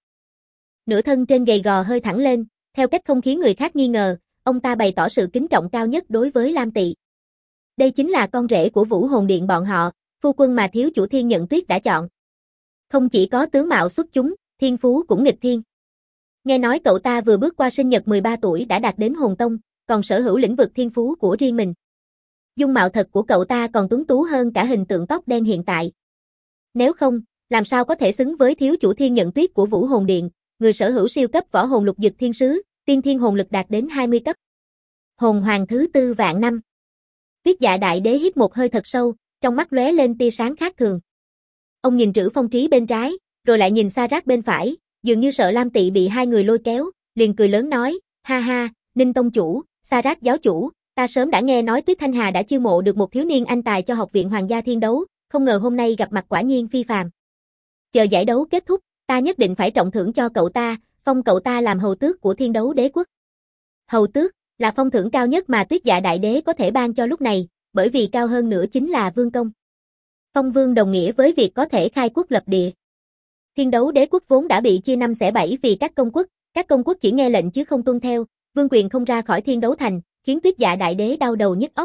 Nửa thân trên gầy gò hơi thẳng lên, theo cách không khiến người khác nghi ngờ, ông ta bày tỏ sự kính trọng cao nhất đối với Lam Tỵ. Đây chính là con rể của Vũ Hồn Điện bọn họ, phu quân mà thiếu chủ Thiên Nhận Tuyết đã chọn. Không chỉ có tướng mạo xuất chúng, thiên phú cũng nghịch thiên. Nghe nói cậu ta vừa bước qua sinh nhật 13 tuổi đã đạt đến hồn tông, còn sở hữu lĩnh vực thiên phú của riêng mình. Dung mạo thật của cậu ta còn tuấn tú hơn cả hình tượng tóc đen hiện tại. Nếu không, làm sao có thể xứng với thiếu chủ Thiên Nhận Tuyết của Vũ Hồn Điện, người sở hữu siêu cấp võ hồn lục dực thiên sứ, tiên thiên hồn lực đạt đến 20 cấp. Hồn hoàng thứ tư vạn năm. Tuyết Dạ Đại Đế hít một hơi thật sâu, trong mắt lóe lên tia sáng khác thường. Ông nhìn Trữ Phong Trí bên trái, rồi lại nhìn Sa Rác bên phải, dường như sợ Lam Tị bị hai người lôi kéo, liền cười lớn nói, ha ha, Ninh tông chủ, Sa Rác giáo chủ, ta sớm đã nghe nói Tuyết Thanh Hà đã chiêu mộ được một thiếu niên anh tài cho học viện Hoàng gia Thiên Đấu, không ngờ hôm nay gặp mặt quả nhiên phi phàm. Chờ giải đấu kết thúc, ta nhất định phải trọng thưởng cho cậu ta, phong cậu ta làm hầu tước của Thiên Đấu Đế quốc. Hầu tước là phong thưởng cao nhất mà Tuyết Dạ Đại Đế có thể ban cho lúc này, bởi vì cao hơn nữa chính là vương công. Phong vương đồng nghĩa với việc có thể khai quốc lập địa. Thiên Đấu Đế quốc vốn đã bị chia năm xẻ bảy vì các công quốc chỉ nghe lệnh chứ không tuân theo, vương quyền không ra khỏi Thiên Đấu Thành, khiến Tuyết Dạ Đại Đế đau đầu nhức óc.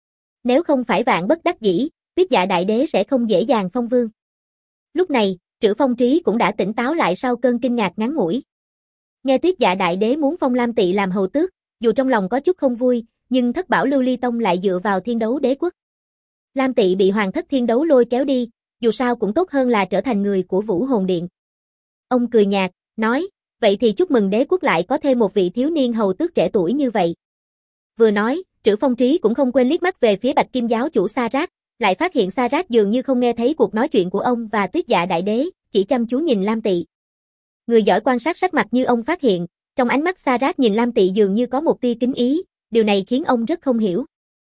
Nếu không phải vạn bất đắc dĩ, Tuyết Dạ Đại Đế sẽ không dễ dàng phong vương. Lúc này, Trữ Phong Trí cũng đã tỉnh táo lại sau cơn kinh ngạc ngắn ngủi. Nghe Tuyết Dạ Đại Đế muốn phong Lam Tị làm hầu tước, dù trong lòng có chút không vui, nhưng Thất Bảo Lưu Ly Tông lại dựa vào Thiên Đấu Đế quốc. Lam Tị bị Hoàng thất Thiên Đấu lôi kéo đi, dù sao cũng tốt hơn là trở thành người của Vũ Hồn Điện. Ông cười nhạt, nói, vậy thì chúc mừng đế quốc lại có thêm một vị thiếu niên hầu tước trẻ tuổi như vậy. Vừa nói, Trữ Phong Trí cũng không quên liếc mắt về phía Bạch Kim giáo chủ Sa Rác, lại phát hiện Sa Rác dường như không nghe thấy cuộc nói chuyện của ông và Tuyết Dạ Đại Đế, chỉ chăm chú nhìn Lam Tị. Người giỏi quan sát sắc mặt như ông phát hiện, trong ánh mắt Sa Rác nhìn Lam Tị dường như có một tia kính ý, điều này khiến ông rất không hiểu.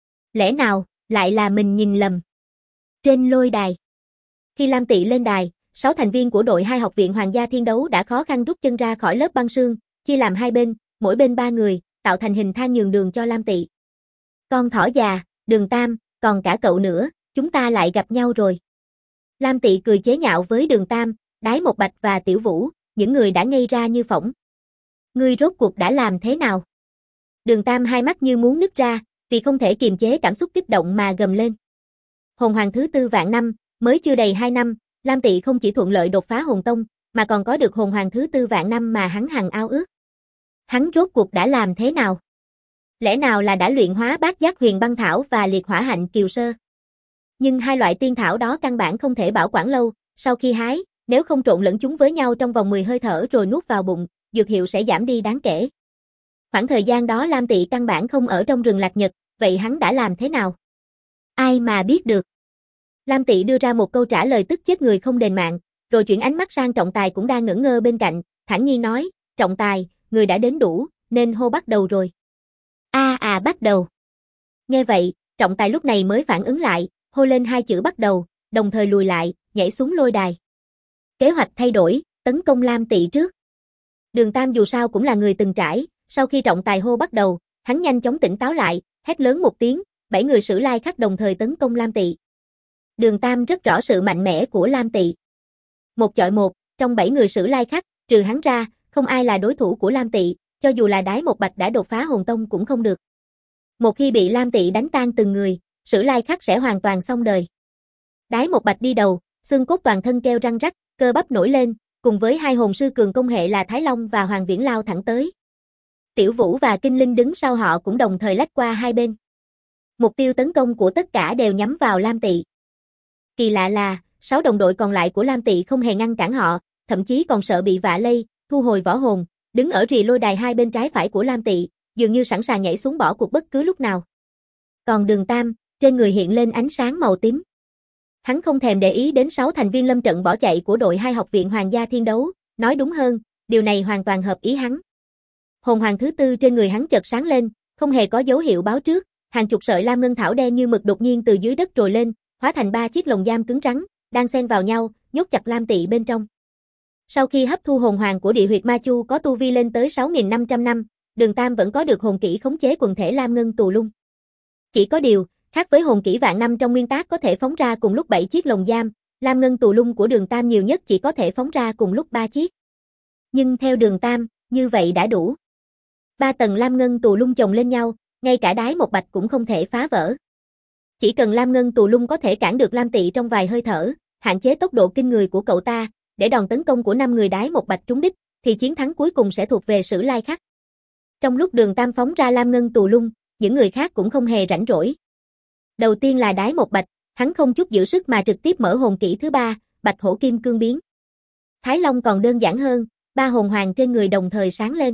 Lẽ nào, lại là mình nhìn lầm? Trên lôi đài. Khi Lam Tị lên đài, 6 thành viên của đội 2 học viện Hoàng gia Thiên Đấu đã khó khăn rút chân ra khỏi lớp băng sương, chia làm hai bên, mỗi bên 3 người, tạo thành hình thang nhường đường cho Lam Tị. Con thỏ già, Đường Tam, còn cả cậu nữa, chúng ta lại gặp nhau rồi. Lam Tị cười chế nhạo với Đường Tam, Đái Một Bạch và Tiểu Vũ, những người đã ngây ra như phỗng. Ngươi rốt cuộc đã làm thế nào? Đường Tam hai mắt như muốn nứt ra, vì không thể kiềm chế cảm xúc kích động mà gầm lên. Hồn hoàng thứ tư vạn năm, mới chưa đầy 2 năm, Lam Tị không chỉ thuận lợi đột phá hồn tông, mà còn có được hồn hoàng thứ tư vạn năm mà hắn hằng ao ước. Hắn rốt cuộc đã làm thế nào? Lẽ nào là đã luyện hóa bát giác huyền băng thảo và liệt hỏa hạnh kiều sơ? Nhưng hai loại tiên thảo đó căn bản không thể bảo quản lâu, sau khi hái, nếu không trộn lẫn chúng với nhau trong vòng 10 hơi thở rồi nuốt vào bụng, dược hiệu sẽ giảm đi đáng kể. Khoảng thời gian đó Lam Tị căn bản không ở trong rừng Lạc Nhật, vậy hắn đã làm thế nào? Ai mà biết được. Lam Tị đưa ra một câu trả lời tức chết người không đền mạng, rồi chuyển ánh mắt sang Trọng Tài cũng đang ngẩn ngơ bên cạnh, thản nhiên nói, Trọng Tài, người đã đến đủ, nên hô bắt đầu rồi. Bắt đầu. Nghe vậy, Trọng Tài lúc này mới phản ứng lại, hô lên 2 chữ bắt đầu, đồng thời lùi lại, nhảy xuống lôi đài. Kế hoạch thay đổi, tấn công Lam Tị trước. Đường Tam dù sao cũng là người từng trải, sau khi Trọng Tài hô bắt đầu, hắn nhanh chóng tỉnh táo lại, hét lớn một tiếng, 7 người Sử Lai Khắc đồng thời tấn công Lam Tị. Đường Tam rất rõ sự mạnh mẽ của Lam Tị. Một chọi một, trong 7 người Sử Lai Khắc, trừ hắn ra, không ai là đối thủ của Lam Tị, cho dù là Đái Một Bạch đã đột phá hồn tông cũng không được. Một khi bị Lam Tị đánh tan từng người, Sử Lai Khắc sẽ hoàn toàn xong đời. Đái Một Bạch đi đầu, xương cốt toàn thân kêu răng rắc, cơ bắp nổi lên, cùng với 2 hồn sư cường công hệ là Thái Long và Hoàng Viễn lao thẳng tới. Tiểu Vũ và Kinh Linh đứng sau họ cũng đồng thời lách qua hai bên. Mục tiêu tấn công của tất cả đều nhắm vào Lam Tị. Kỳ lạ là, 6 đồng đội còn lại của Lam Tị không hề ngăn cản họ, thậm chí còn sợ bị vạ lây, thu hồi võ hồn, đứng ở rìa lôi đài hai bên trái phải của Lam Tị, dường như sẵn sàng nhảy xuống bỏ cuộc bất cứ lúc nào. Còn Đường Tam, trên người hiện lên ánh sáng màu tím. Hắn không thèm để ý đến 6 thành viên lâm trận bỏ chạy của đội 2 học viện Hoàng gia Thiên Đấu, nói đúng hơn, điều này hoàn toàn hợp ý hắn. Hồn hoàng thứ tư trên người hắn chợt sáng lên, không hề có dấu hiệu báo trước, hàng chục sợi lam ngân thảo đen như mực đột nhiên từ dưới đất trồi lên, hóa thành 3 chiếc lồng giam cứng rắn, đang xen vào nhau, nhốt chặt Lam Tị bên trong. Sau khi hấp thu hồn hoàng của địa huyệt Ma Chu có tu vi lên tới 6.500 năm, Đường Tam vẫn có được hồn kỹ khống chế quần thể lam ngân tù lung. Chỉ có điều, khác với hồn kỹ vạn năm trong nguyên tác có thể phóng ra cùng lúc 7 chiếc lồng giam, lam ngân tù lung của Đường Tam nhiều nhất chỉ có thể phóng ra cùng lúc 3 chiếc. Nhưng theo Đường Tam, như vậy đã đủ. 3 tầng lam ngân tù lung chồng lên nhau, ngay cả Đái Một Bạch cũng không thể phá vỡ. Chỉ cần Lam Ngân Tù Lung có thể cản được Lam Tị trong vài hơi thở, hạn chế tốc độ kinh người của cậu ta, để đòn tấn công của 5 người đái một bạch trúng đích, thì chiến thắng cuối cùng sẽ thuộc về Sử Lai Khắc. Trong lúc Đường Tam phóng ra Lam Ngân Tù Lung, những người khác cũng không hề rảnh rỗi. Đầu tiên là đái một bạch, hắn không chút giữ sức mà trực tiếp mở hồn kỹ thứ 3, Bạch Hổ Kim Cương Biến. Thái Long còn đơn giản hơn, 3 hồn hoàng trên người đồng thời sáng lên.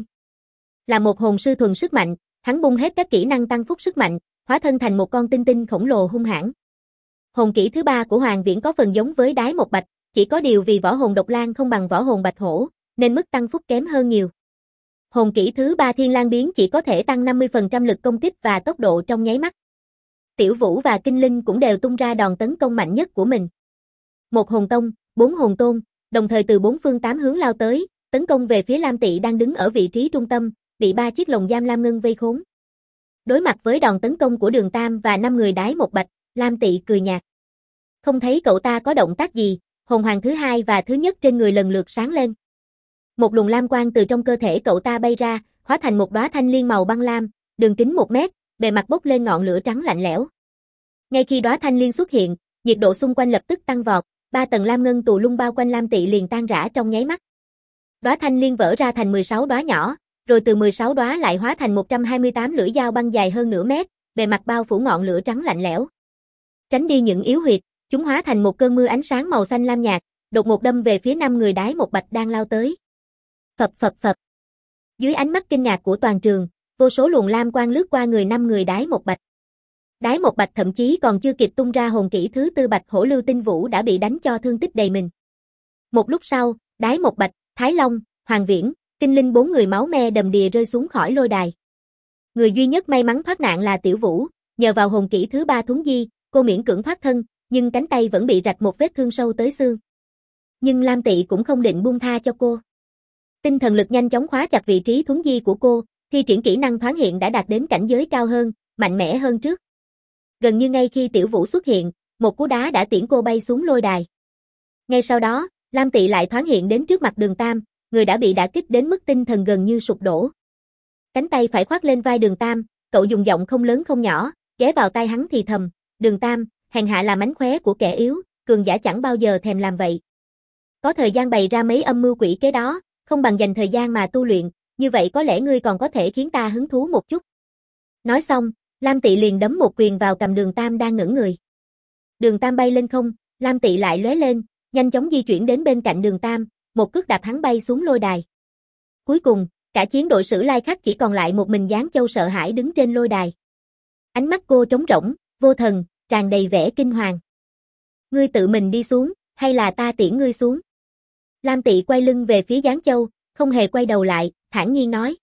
Là một hồn sư thuần sức mạnh, hắn bung hết các kỹ năng tăng phúc sức mạnh, hóa thân thành một con tinh tinh khổng lồ hung hãn. Hồn kỹ thứ 3 của Hoàng Viễn có phần giống với đái một bạch, chỉ có điều vì võ hồn độc lang không bằng võ hồn bạch hổ, nên mức tăng phúc kém hơn nhiều. Hồn kỹ thứ 3 Thiên Lang Biến chỉ có thể tăng 50% lực công kích và tốc độ trong nháy mắt. Tiểu Vũ và Kinh Linh cũng đều tung ra đòn tấn công mạnh nhất của mình. Một hồn tông, 4 hồn tôn, đồng thời từ 4 phương 8 hướng lao tới, tấn công về phía Lam Tị đang đứng ở vị trí trung tâm, bị 3 chiếc lồng giam Lam Ngân vây khốn. Đối mặt với đòn tấn công của Đường Tam và 5 người đái một bạch, Lam Tị cười nhạt. Không thấy cậu ta có động tác gì, hồn hoàng thứ 2 và thứ nhất trên người lần lượt sáng lên. Một luồng lam quang từ trong cơ thể cậu ta bay ra, hóa thành một đóa thanh liên màu băng lam, đường kính 1 mét, bề mặt bốc lên ngọn lửa trắng lạnh lẽo. Ngay khi đóa thanh liên xuất hiện, nhiệt độ xung quanh lập tức tăng vọt, 3 tầng lam ngân tù lung bao quanh Lam Tị liền tan rã trong nháy mắt. Đóa thanh liên vỡ ra thành 16 đóa nhỏ, rồi từ 16 đóa lại hóa thành 128 lưỡi dao băng dài hơn nửa mét, bề mặt bao phủ ngọn lửa trắng lạnh lẽo. Tránh đi những yếu huyệt, chúng hóa thành một cơn mưa ánh sáng màu xanh lam nhạt, đột ngột đâm về phía 5 người đái một bạch đang lao tới. Phập phập phập. Dưới ánh mắt kinh ngạc của toàn trường, vô số luồng lam quang lướt qua người 5 người đái một bạch. Đái một bạch thậm chí còn chưa kịp tung ra hồn kỹ thứ 4 Bạch Hổ Lưu Tinh Vũ đã bị đánh cho thương tích đầy mình. Một lúc sau, đái một bạch, Thái Long, Hoàng Viễn, Kinh Linh 4 người máu me đầm đìa rơi xuống khỏi lôi đài. Người duy nhất may mắn thoát nạn là Tiểu Vũ, nhờ vào hồn kỹ thứ 3 Thuấn Di, cô miễn cưỡng thoát thân, nhưng cánh tay vẫn bị rạch một vết thương sâu tới xương. Nhưng Lam Tị cũng không định buông tha cho cô. Tinh thần lực nhanh chóng khóa chặt vị trí Thuấn Di của cô, thi triển kỹ năng thoáng hiện đã đạt đến cảnh giới cao hơn, mạnh mẽ hơn trước. Gần như ngay khi Tiểu Vũ xuất hiện, một cú đá đã tiễn cô bay xuống lôi đài. Ngay sau đó, Lam Tị lại thoáng hiện đến trước mặt Đường Tam, người đã bị đả kích đến mức tinh thần gần như sụp đổ. Cánh tay phải khoác lên vai Đường Tam, cậu dùng giọng không lớn không nhỏ, ghé vào tai hắn thì thầm, Đường Tam, hèn hạ là mánh khóe của kẻ yếu, cường giả chẳng bao giờ thèm làm vậy. Có thời gian bày ra mấy âm mưu quỷ kế đó, không bằng dành thời gian mà tu luyện, như vậy có lẽ ngươi còn có thể khiến ta hứng thú một chút. Nói xong, Lam Tị liền đấm một quyền vào cằm Đường Tam đang ngẩn người. Đường Tam bay lên không, Lam Tị lại lóe lên, nhanh chóng di chuyển đến bên cạnh Đường Tam, một cước đạp hắn bay xuống lôi đài. Cuối cùng, cả chiến đội Sử Lai Khắc chỉ còn lại một mình Giáng Châu sợ hãi đứng trên lôi đài. Ánh mắt cô trống rỗng, vô thần, tràn đầy vẻ kinh hoàng. Ngươi tự mình đi xuống, hay là ta tiễn ngươi xuống? Lam Tị quay lưng về phía Giáng Châu, không hề quay đầu lại, thản nhiên nói.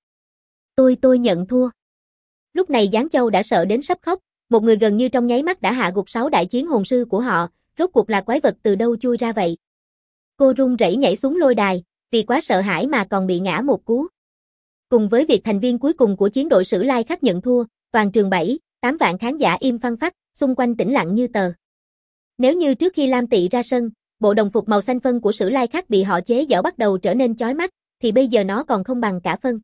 Tôi nhận thua. Lúc này Giáng Châu đã sợ đến sắp khóc, một người gần như trong nháy mắt đã hạ gục 6 đại chiến hồn sư của họ, rốt cuộc là quái vật từ đâu chui ra vậy? Cô run rẩy nhảy xuống lôi đài, vì quá sợ hãi mà còn bị ngã một cú. Cùng với việc thành viên cuối cùng của chiến đội Sử Lai Khắc nhận thua, toàn trường 7-8 vạn khán giả im phăng phắc, xung quanh tĩnh lặng như tờ. Nếu như trước khi Lam Tị ra sân, bộ đồng phục màu xanh phân của Sử Lai Khắc bị họ chế giễu bắt đầu trở nên chói mắt, thì bây giờ nó còn không bằng cả phân.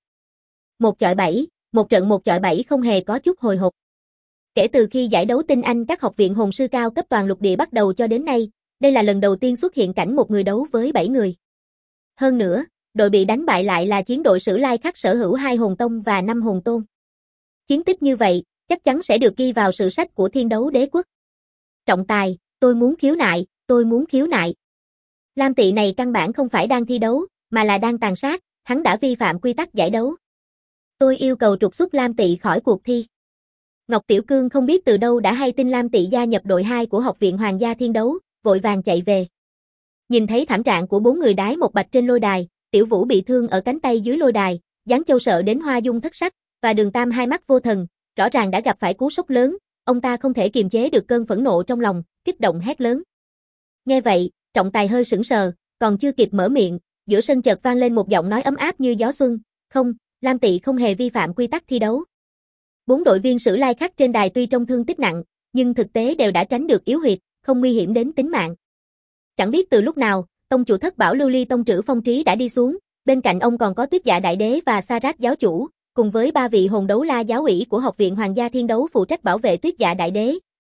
1-7, một trận 1-7 không hề có chút hồi hộp. Kể từ khi giải đấu tinh anh các học viện hồn sư cao cấp toàn lục địa bắt đầu cho đến nay, đây là lần đầu tiên xuất hiện cảnh một người đấu với 7 người. Hơn nữa, đội bị đánh bại lại là chiến đội Sử Lai Khắc sở hữu 2 hồn tông và 5 hồn tôn. Chiến tích như vậy, chắc chắn sẽ được ghi vào sử sách của Thiên Đấu Đế Quốc. Trọng tài, tôi muốn khiếu nại. Lam Tị này căn bản không phải đang thi đấu, mà là đang tàn sát, hắn đã vi phạm quy tắc giải đấu. Tôi yêu cầu trục xuất Lam Tị khỏi cuộc thi. Ngọc Tiểu Cương không biết từ đâu đã hay tin Lam Tị gia nhập đội 2 của Học viện Hoàng gia Thiên Đấu, vội vàng chạy về. Nhìn thấy thảm trạng của 4 người đái một bạch trên lôi đài, Tiểu Vũ bị thương ở cánh tay dưới lôi đài, Giáng Châu sợ đến hoa dung thất sắc, và Đường Tam hai mắt vô thần, rõ ràng đã gặp phải cú sốc lớn, ông ta không thể kiềm chế được cơn phẫn nộ trong lòng, kích động hét lớn. Nghe vậy, trọng tài hơi sững sờ, còn chưa kịp mở miệng, giữa sân chợt vang lên một giọng nói ấm áp như gió xuân, không, Lam Tị không hề vi phạm quy tắc thi đấu. 4 đội viên Sử Lai Khắc trên đài tuy trong thương tích nặng, nhưng thực tế đều đã tránh được yếu huyệt, không nguy hiểm đến tính mạng. Chẳng biết từ lúc nào, tông chủ Thất Bảo Lưu Ly tông trữ Phong Trí đã đi xuống, bên cạnh ông còn có Tuyết Dạ Đại Đế và Sa Rát giáo chủ, cùng với 3 vị hồn đấu la giáo ủy của Học viện Hoàng gia Thiên Đấu phụ trách bảo vệ Tuyết Dạ Đại Đế,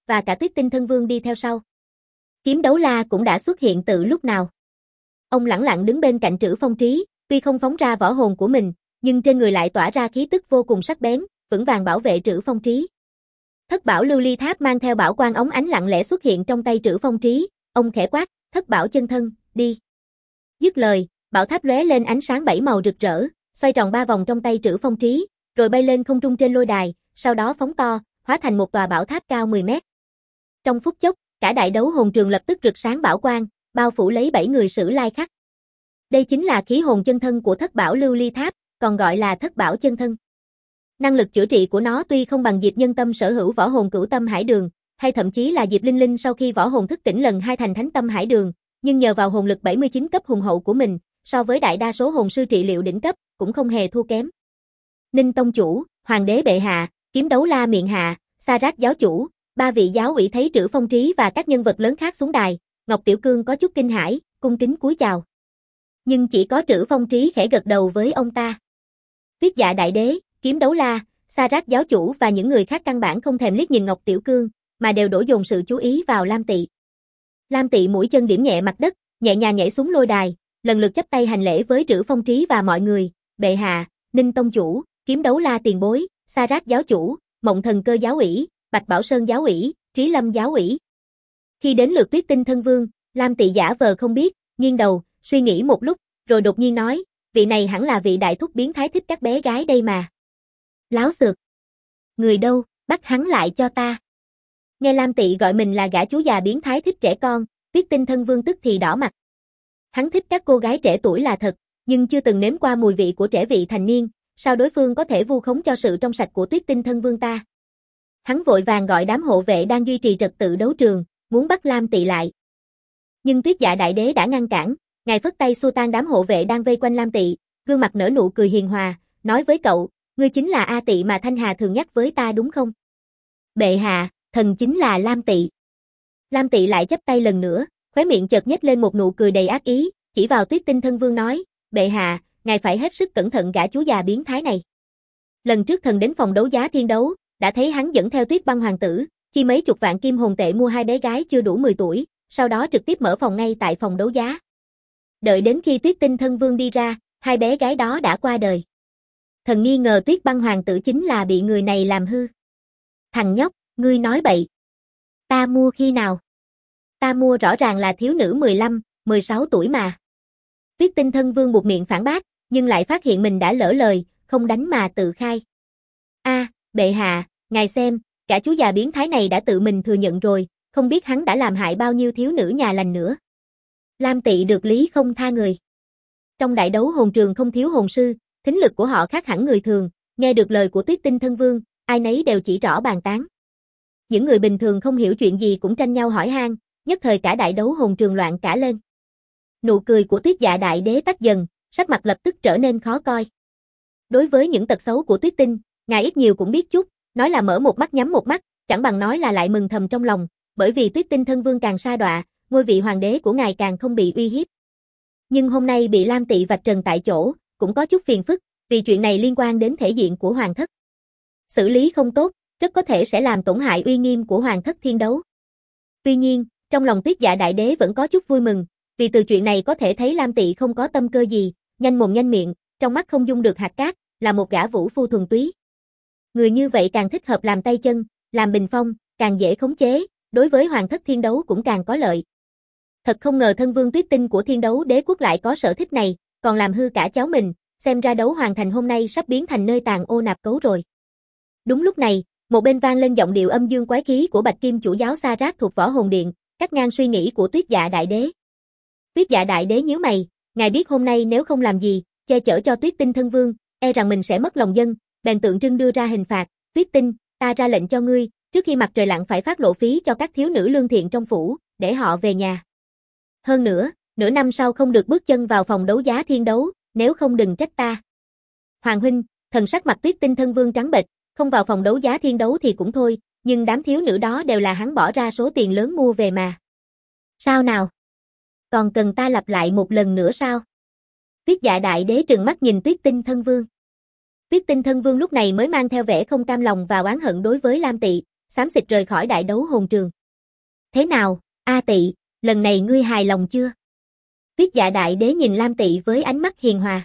và cả Tuyết Tinh Thân Vương đi theo sau. Kiếm Đấu La cũng đã xuất hiện từ lúc nào. Ông lẳng lặng đứng bên cạnh Trữ Phong Trí, tuy không phóng ra võ hồn của mình, nhưng trên người lại tỏa ra khí tức vô cùng sắc bén, vững vàng bảo vệ Trữ Phong Trí. Thất bảo lưu ly tháp mang theo bảo quang óng ánh lặng lẽ xuất hiện trong tay Trữ Phong Trí, ông khẽ quát, Thất bảo chân thân, đi. Dứt lời, bảo tháp lóe lên ánh sáng 7 màu rực rỡ, xoay tròn 3 vòng trong tay Trữ Phong Trí, rồi bay lên không trung trên lôi đài, sau đó phóng to, hóa thành một tòa bảo tháp cao 10 mét. Trong phút chốc, cả đại đấu hồn trường lập tức rực sáng bảo quang, bao phủ lấy 7 người Sử Lai Khắc. Đây chính là khí hồn chân thân của Thất bảo lưu ly tháp, còn gọi là Thất bảo chân thân. Năng lực chữa trị của nó tuy không bằng Diệp Nhân Tâm sở hữu võ hồn Cửu Tâm Hải Đường, hay thậm chí là Diệp Linh Linh sau khi võ hồn thức tỉnh lần 2 thành Thánh Tâm Hải Đường, nhưng nhờ vào hồn lực 79 cấp hùng hậu của mình, so với đại đa số hồn sư trị liệu đỉnh cấp, cũng không hề thua kém. Ninh Tông chủ, Hoàng đế bệ hạ, Kiếm Đấu La miện hạ, Sa Rát giáo chủ, 3 vị giáo ủy thấy Trữ Phong Trí và các nhân vật lớn khác xuống đài, Ngọc Tiểu Cương có chút kinh hãi, cung kính cúi chào. Nhưng chỉ có Trữ Phong Trí khẽ gật đầu với ông ta. Tuyết Dạ đại đế, Kiếm Đấu La, Sa Rát giáo chủ và những người khác căn bản không thèm liếc nhìn Ngọc Tiểu Cương, mà đều đổ dồn sự chú ý vào Lam Tị. Lam Tị mũi chân điểm nhẹ mặt đất, nhẹ nhàng nhảy xuống lôi đài, lần lượt chắp tay hành lễ với Trữ Phong Trí và mọi người, bệ hạ, Ninh Tông chủ, Kiếm Đấu La tiền bối, Sa Rát giáo chủ, Mộng Thần Cơ giáo ủy, Bạch Bảo Sơn giáo ủy, Trí Lâm giáo ủy. Khi đến lượt Tuyết Tinh Thân Vương, Lam Tị giả vờ không biết, nghiêng đầu, suy nghĩ một lúc, rồi đột nhiên nói, vị này hẳn là vị đại thúc biến thái thích các bé gái đây mà. Láo xược. Người đâu, bắt hắn lại cho ta. Nghe Lam Tị gọi mình là gã chú già biến thái thích trẻ con, Tuyết Tinh Thân Vương tức thì đỏ mặt. Hắn thích các cô gái trẻ tuổi là thật, nhưng chưa từng nếm qua mùi vị của trẻ vị thành niên, sao đối phương có thể vu khống cho sự trong sạch của Tuyết Tinh Thân Vương ta. Hắn vội vàng gọi đám hộ vệ đang duy trì trật tự đấu trường, muốn bắt Lam Tị lại. Nhưng Tuyết Dạ đại đế đã ngăn cản, ngài phất tay xua tan đám hộ vệ đang vây quanh Lam Tị, gương mặt nở nụ cười hiền hòa, nói với cậu, ngươi chính là A Tị mà Thanh Hà thường nhắc với ta đúng không? Bệ hạ, thần chính là Lam Tị. Lam Tị lại chắp tay lần nữa, khóe miệng chợt nhếch lên một nụ cười đầy ác ý, chỉ vào Tuyết Tinh Thân Vương nói, bệ hạ, ngài phải hết sức cẩn thận gã chú già biến thái này. Lần trước thần đến phòng đấu giá thiên đấu, đã thấy hắn dẫn theo Tuyết Băng hoàng tử, chi mấy chục vạn kim hồn tệ mua 2 bé gái chưa đủ 10 tuổi, sau đó trực tiếp mở phòng ngay tại phòng đấu giá. Đợi đến khi Tuyết Tinh Thân Vương đi ra, 2 bé gái đó đã qua đời. Thần nghi ngờ Tuyết Băng hoàng tử chính là bị người này làm hư. Thằng nhóc, ngươi nói bậy. Ta mua khi nào? Ta mua rõ ràng là thiếu nữ 15, 16 tuổi mà. Tuyết Tinh Thân Vương buột miệng phản bác, nhưng lại phát hiện mình đã lỡ lời, không đánh mà tự khai. Bệ hạ, ngài xem, cả chú già biến thái này đã tự mình thừa nhận rồi, không biết hắn đã làm hại bao nhiêu thiếu nữ nhà lành nữa. Lam Tị được lý không tha người. Trong đại đấu hồn trường không thiếu hồn sư, thính lực của họ khác hẳn người thường, nghe được lời của Tuyết Tinh Thân Vương, ai nấy đều chỉ rõ bàn tán. Những người bình thường không hiểu chuyện gì cũng tranh nhau hỏi han, nhất thời cả đại đấu hồn trường loạn cả lên. Nụ cười của Tuyết Dạ đại đế tắt dần, sắc mặt lập tức trở nên khó coi. Đối với những tật xấu của Tuyết Tinh, ngài ít nhiều cũng biết chút, nói là mở một mắt nhắm một mắt, chẳng bằng nói là lại mừng thầm trong lòng, bởi vì Tuyết Tinh Thân Vương càng sa đọa, ngôi vị hoàng đế của ngài càng không bị uy hiếp. Nhưng hôm nay bị Lam Tị vạch trần tại chỗ, cũng có chút phiền phức, vì chuyện này liên quan đến thể diện của hoàng thất. Xử lý không tốt, rất có thể sẽ làm tổn hại uy nghiêm của hoàng thất thiên đấu. Tuy nhiên, trong lòng Tuyết Dạ đại đế vẫn có chút vui mừng, vì từ chuyện này có thể thấy Lam Tị không có tâm cơ gì, nhanh mồm nhanh miệng, trong mắt không dung được hạt cát, là một gã vũ phu thuần túy. Người như vậy càng thích hợp làm tay chân, làm bình phong, càng dễ khống chế, đối với hoàng thất thiên đấu cũng càng có lợi. Thật không ngờ thân vương Tuyết Tinh của thiên đấu đế quốc lại có sở thích này, còn làm hư cả cháu mình, xem ra đấu hoàng thành hôm nay sắp biến thành nơi tàn ô nạp cấu rồi. Đúng lúc này, một bên vang lên giọng điệu âm dương quái khí của Bạch Kim chủ giáo Sa Rát thuộc Võ Hồn Điện, cắt ngang suy nghĩ của Tuyết Dạ đại đế. Tuyết Dạ đại đế nhíu mày, ngài biết hôm nay nếu không làm gì, che chở cho Tuyết Tinh thân vương, e rằng mình sẽ mất lòng dân, bèn tượng trưng đưa ra hình phạt. Tuyết Tinh, ta ra lệnh cho ngươi, trước khi mặt trời lặn phải phát lộ phí cho các thiếu nữ lương thiện trong phủ, để họ về nhà. Hơn nữa, nửa năm sau không được bước chân vào phòng đấu giá thiên đấu, nếu không đừng trách ta. Hoàng huynh, thần sắc mặt Tuyết Tinh thân vương trắng bệch, không vào phòng đấu giá thiên đấu thì cũng thôi, nhưng đám thiếu nữ đó đều là hắn bỏ ra số tiền lớn mua về mà. Sao nào? Còn cần ta lặp lại một lần nữa sao? Tuyết Dạ đại đế trừng mắt nhìn Tuyết Tinh thân vương. Tuyết Tinh thân vương lúc này mới mang theo vẻ không cam lòng và oán hận đối với Lam Tị, xám xịt rời khỏi đại đấu hồn trường. Thế nào, A Tị, lần này ngươi hài lòng chưa? Tuyết Dạ Đại Đế nhìn Lam Tị với ánh mắt hiền hòa.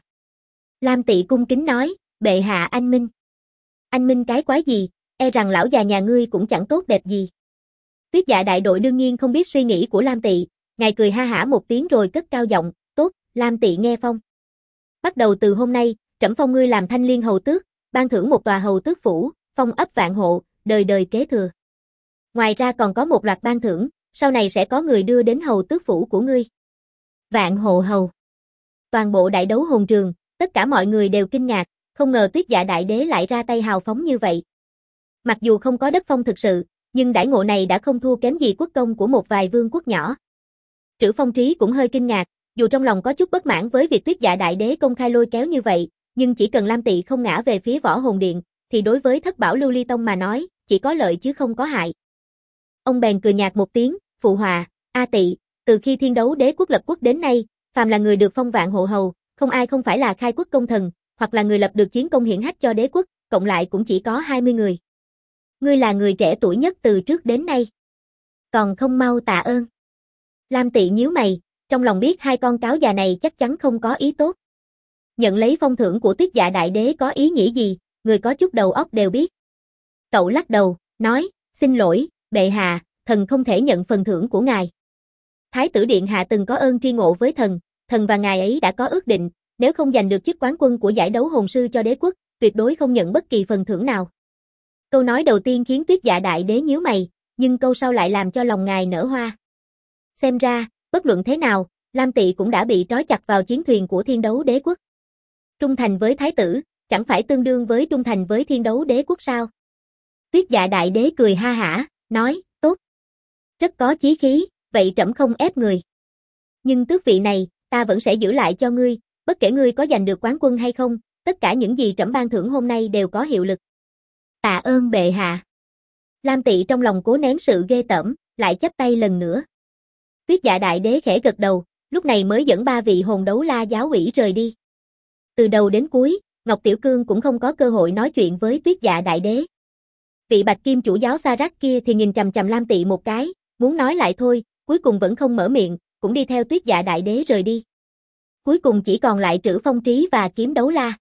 Lam Tị cung kính nói, bệ hạ anh minh. Anh minh cái quái gì, e rằng lão già nhà ngươi cũng chẳng tốt đẹp gì. Tuyết Dạ Đại Đội đương nhiên không biết suy nghĩ của Lam Tị, ngài cười ha hả một tiếng rồi cất cao giọng, tốt, Lam Tị nghe phong. Bắt đầu từ hôm nay, trẫm phong ngươi làm Thanh Liên hầu tước, ban thưởng một tòa hầu tước phủ, phong ấp vạn hộ, đời đời kế thừa. Ngoài ra còn có một loạt ban thưởng, sau này sẽ có người đưa đến hầu tước phủ của ngươi. Vạn hộ hầu. Toàn bộ đại đấu hồn trường, tất cả mọi người đều kinh ngạc, không ngờ Tuyết Dạ Đại Đế lại ra tay hào phóng như vậy. Mặc dù không có đất phong thực sự, nhưng đãi ngộ này đã không thua kém gì quốc công của một vài vương quốc nhỏ. Trữ Phong Trí cũng hơi kinh ngạc, dù trong lòng có chút bất mãn với việc Tuyết Dạ Đại Đế công khai lôi kéo như vậy, nhưng chỉ cần Lam Tị không ngã về phía Võ Hồn Điện, thì đối với Thất Bảo Lưu Ly Tông mà nói, chỉ có lợi chứ không có hại. Ông bèn cười nhạt một tiếng, phụ họa, A Tị, từ khi Thiên Đấu Đế quốc lập quốc đến nay, phàm là người được phong vạn hộ hầu, không ai không phải là khai quốc công thần, hoặc là người lập được chiến công hiển hách cho đế quốc, cộng lại cũng chỉ có 20 người. Ngươi là người trẻ tuổi nhất từ trước đến nay. Còn không mau tạ ơn. Lam Tị nhíu mày, trong lòng biết hai con cáo già này chắc chắn không có ý tốt. Nhận lấy phong thưởng của Tuyết Dạ Đại Đế có ý nghĩa gì, người có chút đầu óc đều biết. Cậu lắc đầu, nói, xin lỗi, bệ hạ, thần không thể nhận phần thưởng của ngài. Thái tử điện hạ từng có ơn tri ngộ với thần, thần và ngài ấy đã có ước định, nếu không giành được chức quán quân của giải đấu hồn sư cho đế quốc, tuyệt đối không nhận bất kỳ phần thưởng nào. Câu nói đầu tiên khiến Tuyết Dạ Đại Đế nhíu mày, nhưng câu sau lại làm cho lòng ngài nở hoa. Xem ra, bất luận thế nào, Lam Tị cũng đã bị trói chặt vào chiến thuyền của Thiên Đấu Đế quốc. Trung thành với thái tử, chẳng phải tương đương với trung thành với Thiên Đấu Đế quốc sao? Tuyết Dạ Đại Đế cười ha hả, nói, tốt. Rất có chí khí, vậy trẫm không ép người. Nhưng tước vị này, ta vẫn sẽ giữ lại cho ngươi, bất kể ngươi có giành được quán quân hay không, tất cả những gì trẫm ban thưởng hôm nay đều có hiệu lực. Tạ ơn bệ hạ. Lam Tị trong lòng cố nén sự ghê tởm, lại chắp tay lần nữa. Tuyết Dạ Đại Đế khẽ gật đầu, lúc này mới dẫn 3 vị hồn đấu la giáo ủy rời đi. Từ đầu đến cuối, Ngọc Tiểu Cương cũng không có cơ hội nói chuyện với Tuyết Dạ Đại Đế. Vị Bạch Kim chủ giáo Sa-rác kia thì nhìn chằm chằm Lam Tị một cái, muốn nói lại thôi, cuối cùng vẫn không mở miệng, cũng đi theo Tuyết Dạ Đại Đế rời đi. Cuối cùng chỉ còn lại Trữ Phong Trí và Kiếm Đấu La.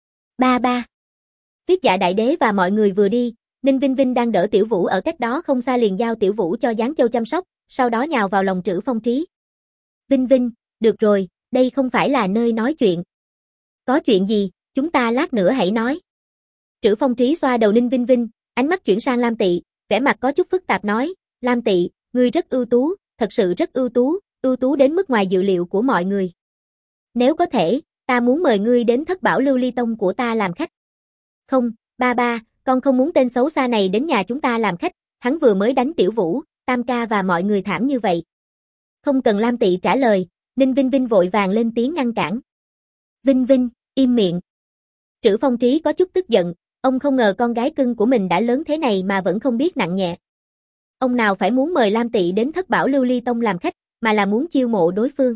Ba. Tuyết Dạ Đại Đế và mọi người vừa đi, Ninh Vinh Vinh đang đỡ Tiểu Vũ ở cách đó không xa liền giao Tiểu Vũ cho Giáng Châu chăm sóc, sau đó nhào vào lòng Trữ Phong Trí. Vinh Vinh, được rồi, đây không phải là nơi nói chuyện. Có chuyện gì, chúng ta lát nữa hãy nói. Trữ Phong Trí xoa đầu Ninh Vinh Vinh, ánh mắt chuyển sang Lam Tị, vẻ mặt có chút phức tạp nói, Lam Tị, ngươi rất ưu tú, thật sự rất ưu tú đến mức ngoài dự liệu của mọi người. Nếu có thể, ta muốn mời ngươi đến Thất Bảo Lưu Ly Tông của ta làm khách. Không, ba, con không muốn tên xấu xa này đến nhà chúng ta làm khách, hắn vừa mới đánh Tiểu Vũ, Tam ca và mọi người thảm như vậy. Không cần Lam Tị trả lời, Ninh Vinh Vinh vội vàng lên tiếng ngăn cản. Vinh Vinh, im miệng. Trữ Phong Trí có chút tức giận, ông không ngờ con gái cưng của mình đã lớn thế này mà vẫn không biết nặng nhẹ. Ông nào phải muốn mời Lam Tị đến Thất Bảo Lưu Ly Tông làm khách, mà là muốn chiêu mộ đối phương.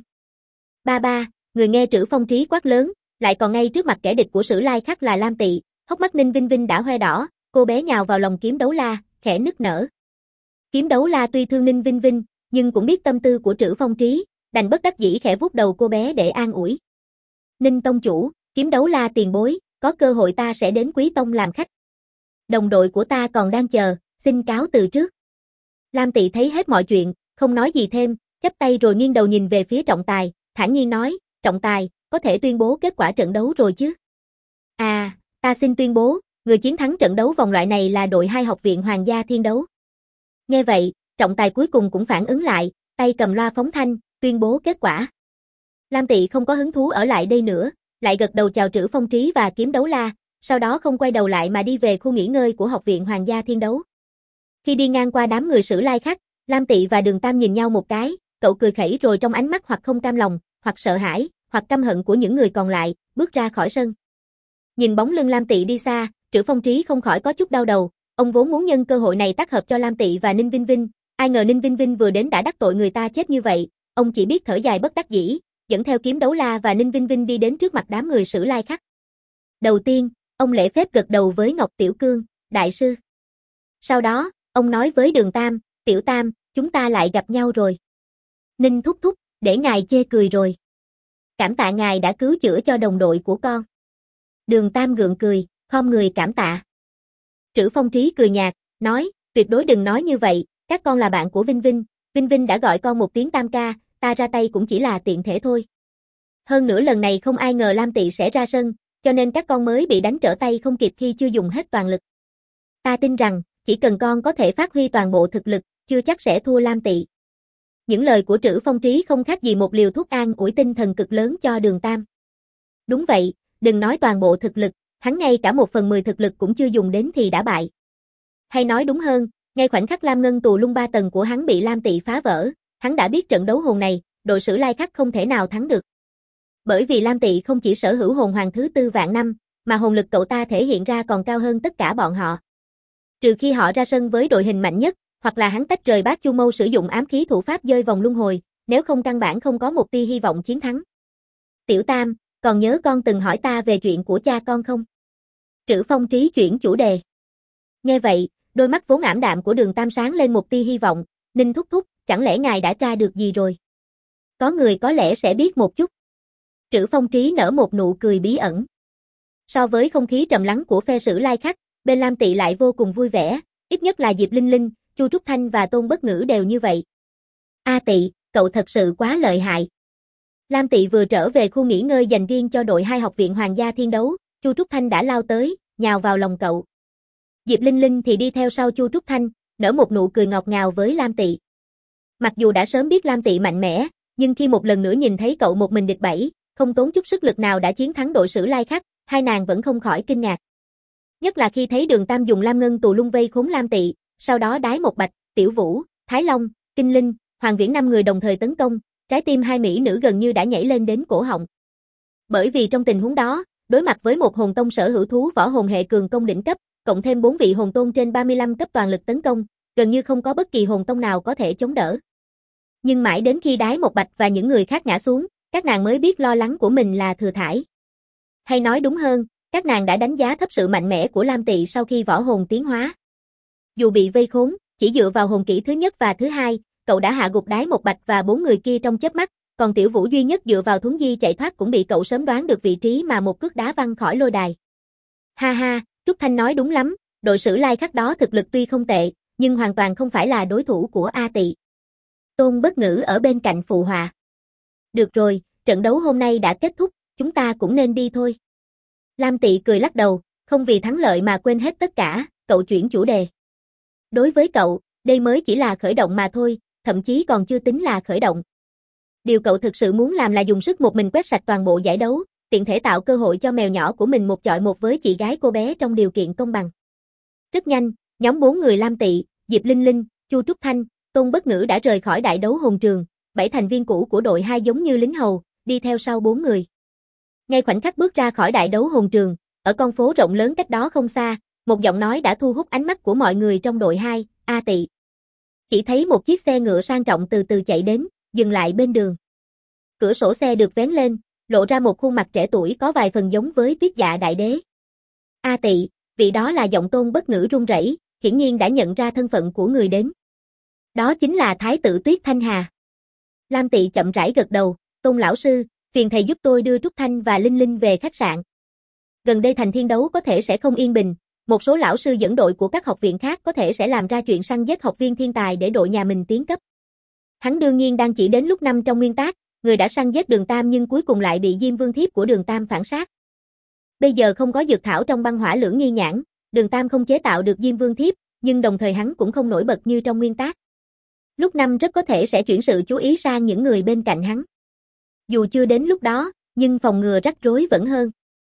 Ba, người nghe Trữ Phong Trí quát lớn, lại còn ngay trước mặt kẻ địch của Sử Lai Khắc là Lam Tị, hốc mắt Ninh Vinh Vinh đã hoe đỏ, cô bé nhào vào lòng Kiếm Đấu La, khẽ nức nở. Kiếm Đấu La tuy thương Ninh Vinh Vinh, nhưng cũng biết tâm tư của Trữ Phong Trí, đành bất đắc dĩ khẽ vuốt đầu cô bé để an ủi. Ninh tông chủ, Kiếm Đấu La tiền bối, có cơ hội ta sẽ đến Quý Tông làm khách. Đồng đội của ta còn đang chờ, xin cáo từ trước. Lam Tị thấy hết mọi chuyện, không nói gì thêm, chắp tay rồi nghiêng đầu nhìn về phía Trọng Tài, thản nhiên nói, Trọng Tài, có thể tuyên bố kết quả trận đấu rồi chứ? À, ta xin tuyên bố, người chiến thắng trận đấu vòng loại này là đội 2 Học viện Hoàng gia Thiên Đấu. Nghe vậy, Trọng Tài cuối cùng cũng phản ứng lại, tay cầm loa phóng thanh, tuyên bố kết quả. Lam Tị không có hứng thú ở lại đây nữa, lại gật đầu chào Trữ Phong Trí và Kiếm Đấu La, sau đó không quay đầu lại mà đi về khu nghỉ ngơi của Học viện Hoàng gia Thiên Đấu. Khi đi ngang qua đám người Sử Lai Khắc, Lam Tị và Đường Tam nhìn nhau một cái, cậu cười khẩy rồi trong ánh mắt hoặc không cam lòng, hoặc sợ hãi, hoặc căm hận của những người còn lại, bước ra khỏi sân. Nhìn bóng lưng Lam Tị đi xa, Trữ Phong Trí không khỏi có chút đau đầu, ông vốn muốn nhân cơ hội này tác hợp cho Lam Tị và Ninh Vinh Vinh, ai ngờ Ninh Vinh Vinh vừa đến đã đắc tội người ta chết như vậy, ông chỉ biết thở dài bất đắc dĩ, dẫn theo Kiếm Đấu La và Ninh Vinh Vinh đi đến trước mặt đám người Sử Lai Khắc. Đầu tiên, ông lễ phép gật đầu với Ngọc Tiểu Cương, đại sư. Sau đó, Ông nói với Đường Tam, Tiểu Tam, chúng ta lại gặp nhau rồi. Ninh thúc thúc, để ngài chê cười rồi. Cảm tạ ngài đã cứu chữa cho đồng đội của con. Đường Tam gượng cười, khom người cảm tạ. Trữ Phong Trí cười nhạt, nói, tuyệt đối đừng nói như vậy, các con là bạn của Vinh Vinh, Vinh Vinh đã gọi con một tiếng Tam ca, ta ra tay cũng chỉ là tiện thể thôi. Hơn nữa lần này không ai ngờ Lam Tị sẽ ra sân, cho nên các con mới bị đánh trở tay không kịp khi chưa dùng hết toàn lực. Ta tin rằng, chỉ cần con có thể phát huy toàn bộ thực lực, chưa chắc sẽ thua Lam Tị. Những lời của Trữ Phong Trí không khác gì một liều thuốc an ủi tinh thần cực lớn cho Đường Tam. Đúng vậy, đừng nói toàn bộ thực lực, hắn ngay cả 1/10 thực lực cũng chưa dùng đến thì đã bại. Hay nói đúng hơn, ngay khoảnh khắc Lam Ngân tù lung 3 tầng của hắn bị Lam Tị phá vỡ, hắn đã biết trận đấu hồn này, đội Sử Lai Khắc không thể nào thắng được. Bởi vì Lam Tị không chỉ sở hữu hồn hoàng thứ 4 vạn năm, mà hồn lực cậu ta thể hiện ra còn cao hơn tất cả bọn họ. Trừ khi họ ra sân với đội hình mạnh nhất, hoặc là hắn tách rời Bát Chu Mâu sử dụng ám khí thủ pháp dơi vòng luân hồi, nếu không căn bản không có một tia hy vọng chiến thắng. Tiểu Tam, còn nhớ con từng hỏi ta về chuyện của cha con không? Trữ Phong Trí chuyển chủ đề. Nghe vậy, đôi mắt vốn ảm đạm của Đường Tam sáng lên một tia hy vọng, Ninh thúc thúc, chẳng lẽ ngài đã tra được gì rồi? Có người có lẽ sẽ biết một chút. Trữ Phong Trí nở một nụ cười bí ẩn. So với không khí trầm lắng của phe Sử Lai Khắc, bên Lam Tị lại vô cùng vui vẻ, ít nhất là Diệp Linh Linh, Chu Trúc Thanh và Tôn Bất Ngữ đều như vậy. A Tị, cậu thật sự quá lợi hại. Lam Tị vừa trở về khu nghỉ ngơi dành riêng cho đội 2 học viện Hoàng gia Thiên Đấu, Chu Trúc Thanh đã lao tới, nhào vào lòng cậu. Diệp Linh Linh thì đi theo sau Chu Trúc Thanh, nở một nụ cười ngọt ngào với Lam Tị. Mặc dù đã sớm biết Lam Tị mạnh mẽ, nhưng khi một lần nữa nhìn thấy cậu một mình địch 7, không tốn chút sức lực nào đã chiến thắng đội Sử Lai Khắc, hai nàng vẫn không khỏi kinh ngạc. Nhất là khi thấy Đường Tam dùng Lam Ngân tù lung vây khốn Lam Tị, sau đó đái một Bạch, Tiểu Vũ, Thái Long, Kinh Linh, Hoàng Viễn 5 người đồng thời tấn công, trái tim hai mỹ nữ gần như đã nhảy lên đến cổ họng. Bởi vì trong tình huống đó, đối mặt với một hồn tông sở hữu thú võ hồn hệ cường công đỉnh cấp, cộng thêm 4 vị hồn tôn trên 35 cấp toàn lực tấn công, gần như không có bất kỳ hồn tông nào có thể chống đỡ. Nhưng mãi đến khi đái một Bạch và những người khác ngã xuống, các nàng mới biết lo lắng của mình là thừa thãi. Hay nói đúng hơn, các nàng đã đánh giá thấp sự mạnh mẽ của Lam Tị sau khi võ hồn tiến hóa. Dù bị vây khốn, chỉ dựa vào hồn kỹ thứ nhất và thứ hai, cậu đã hạ gục đái một Bạch và 4 người kia trong chớp mắt, còn Tiểu Vũ duy nhất dựa vào thuấn di chạy thoát cũng bị cậu sớm đoán được vị trí mà một cước đá văng khỏi lôi đài. Ha ha, Trúc Thanh nói đúng lắm, đội Sử Lai Khắc đó thực lực tuy không tệ, nhưng hoàn toàn không phải là đối thủ của A Tị. Tôn Bất Ngữ ở bên cạnh phụ họa. Được rồi, trận đấu hôm nay đã kết thúc, chúng ta cũng nên đi thôi. Lam Tị cười lắc đầu, không vì thắng lợi mà quên hết tất cả, cậu chuyển chủ đề. Đối với cậu, đây mới chỉ là khởi động mà thôi, thậm chí còn chưa tính là khởi động. Điều cậu thực sự muốn làm là dùng sức một mình quét sạch toàn bộ giải đấu, tiện thể tạo cơ hội cho mèo nhỏ của mình một chọi một với chị gái cô bé trong điều kiện công bằng. Rất nhanh, nhóm 4 người Lam Tị, Diệp Linh Linh, Chu Trúc Thanh, Tôn Bất Ngữ đã rời khỏi đại đấu hồn trường, 7 thành viên cũ của đội 2 giống như lính hầu, đi theo sau 4 người. Ngay khoảnh khắc bước ra khỏi đại đấu hồn trường, ở con phố rộng lớn cách đó không xa, một giọng nói đã thu hút ánh mắt của mọi người trong đội 2, A Tị. Chỉ thấy một chiếc xe ngựa sang trọng từ từ chạy đến, dừng lại bên đường. Cửa sổ xe được vén lên, lộ ra một khuôn mặt trẻ tuổi có vài phần giống với Tuyết Dạ Đại Đế. A Tị, vị đó là giọng Tôn Bất Ngữ run rẩy, hiển nhiên đã nhận ra thân phận của người đến. Đó chính là Thái tử Tuyết Thanh Hà. Lam Tị chậm rãi gật đầu, Tôn lão sư, phiền thầy giúp tôi đưa Trúc Thanh và Linh Linh về khách sạn. Gần đây thành Thiên Đấu có thể sẽ không yên bình, một số lão sư dẫn đội của các học viện khác có thể sẽ làm ra chuyện săn giết học viên thiên tài để đội nhà mình tiến cấp. Hắn đương nhiên đang chỉ đến lúc 5 trong nguyên tắc, người đã săn giết Đường Tam nhưng cuối cùng lại bị Diêm Vương Thiếp của Đường Tam phản sát. Bây giờ không có dược thảo trong băng hỏa lưỡng nghi nhãn, Đường Tam không chế tạo được Diêm Vương Thiếp, nhưng đồng thời hắn cũng không nổi bật như trong nguyên tắc. Lúc 5 rất có thể sẽ chuyển sự chú ý sang những người bên cạnh hắn. Dù chưa đến lúc đó, nhưng phòng ngừa rắc rối vẫn hơn.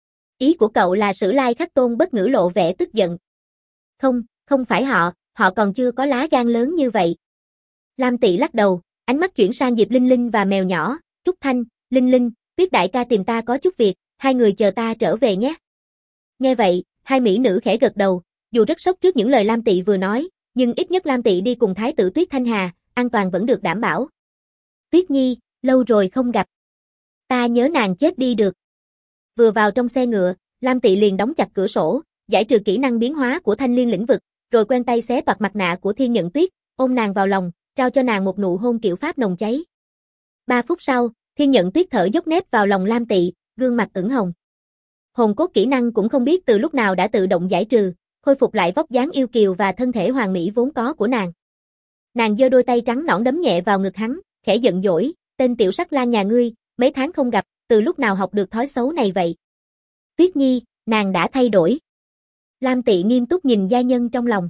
Ý của cậu là Sử Lai Khắc Tôn Bất Ngữ lộ vẻ tức giận. Không, không phải họ, họ còn chưa có lá gan lớn như vậy. Lam Tị lắc đầu, ánh mắt chuyển sang Diệp Linh Linh và mèo nhỏ, Trúc Thanh, Linh Linh, Tuyết đại ca tìm ta có chút việc, hai người chờ ta trở về nhé. Nghe vậy, hai mỹ nữ khẽ gật đầu, dù rất sốc trước những lời Lam Tị vừa nói, nhưng ít nhất Lam Tị đi cùng Thái tử Tuyết Thanh Hà, an toàn vẫn được đảm bảo. Tuyết Nhi, lâu rồi không gặp. Ta nhớ nàng chết đi được. Vừa vào trong xe ngựa, Lam Tị liền đóng chặt cửa sổ, giải trừ kỹ năng biến hóa của Thanh Liên lĩnh vực, rồi quen tay xé toạc mặt nạ của Thiên Nhận Tuyết, ôm nàng vào lòng, trao cho nàng một nụ hôn kiểu Pháp nồng cháy. 3 phút sau, Thiên Nhận Tuyết thở dốc nép vào lòng Lam Tị, gương mặt ửng hồng. Hồn cốt kỹ năng cũng không biết từ lúc nào đã tự động giải trừ, khôi phục lại vóc dáng yêu kiều và thân thể hoàn mỹ vốn có của nàng. Nàng giơ đôi tay trắng nõn đấm nhẹ vào ngực hắn, khẽ giận dỗi, tên tiểu sắc lang nhà ngươi, mấy tháng không gặp, từ lúc nào học được thói xấu này vậy? Tuyết Nhi, nàng đã thay đổi. Lam Tị nghiêm túc nhìn gia nhân trong lòng.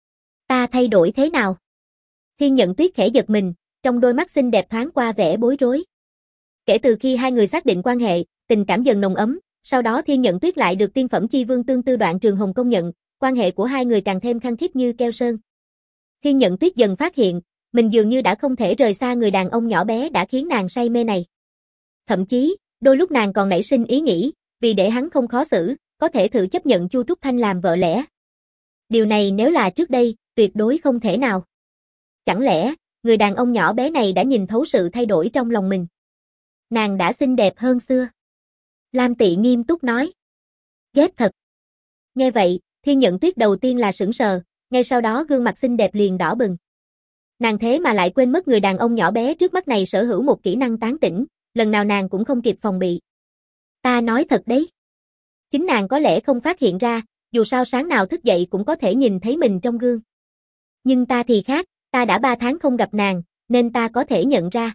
Ta thay đổi thế nào? Thiên Nhận Tuyết khẽ giật mình, trong đôi mắt xinh đẹp thoáng qua vẻ bối rối. Kể từ khi hai người xác định quan hệ, tình cảm dần nồng ấm, sau đó Thiên Nhận Tuyết lại được tiên phẩm chi vương Tương Tư Đoạn Trường Hồng công nhận, quan hệ của hai người càng thêm khăng khít như keo sơn. Thiên Nhận Tuyết dần phát hiện, mình dường như đã không thể rời xa người đàn ông nhỏ bé đã khiến nàng say mê này. Thậm chí, đôi lúc nàng còn nảy sinh ý nghĩ, vì để hắn không khó xử, có thể thử chấp nhận Chu Trúc Thanh làm vợ lẽ. Điều này nếu là trước đây, tuyệt đối không thể nào. Chẳng lẽ, người đàn ông nhỏ bé này đã nhìn thấu sự thay đổi trong lòng mình? Nàng đã xinh đẹp hơn xưa. Lam Tị nghiêm túc nói. Ghét thật. Nghe vậy, Thiên Nhận Tuyết đầu tiên là sững sờ, ngay sau đó gương mặt xinh đẹp liền đỏ bừng. Nàng thế mà lại quên mất người đàn ông nhỏ bé trước mắt này sở hữu một kỹ năng tán tỉnh, lần nào nàng cũng không kịp phòng bị. Ta nói thật đấy. Chính nàng có lẽ không phát hiện ra, dù sao sáng nào thức dậy cũng có thể nhìn thấy mình trong gương. Nhưng ta thì khác, ta đã 3 tháng không gặp nàng, nên ta có thể nhận ra.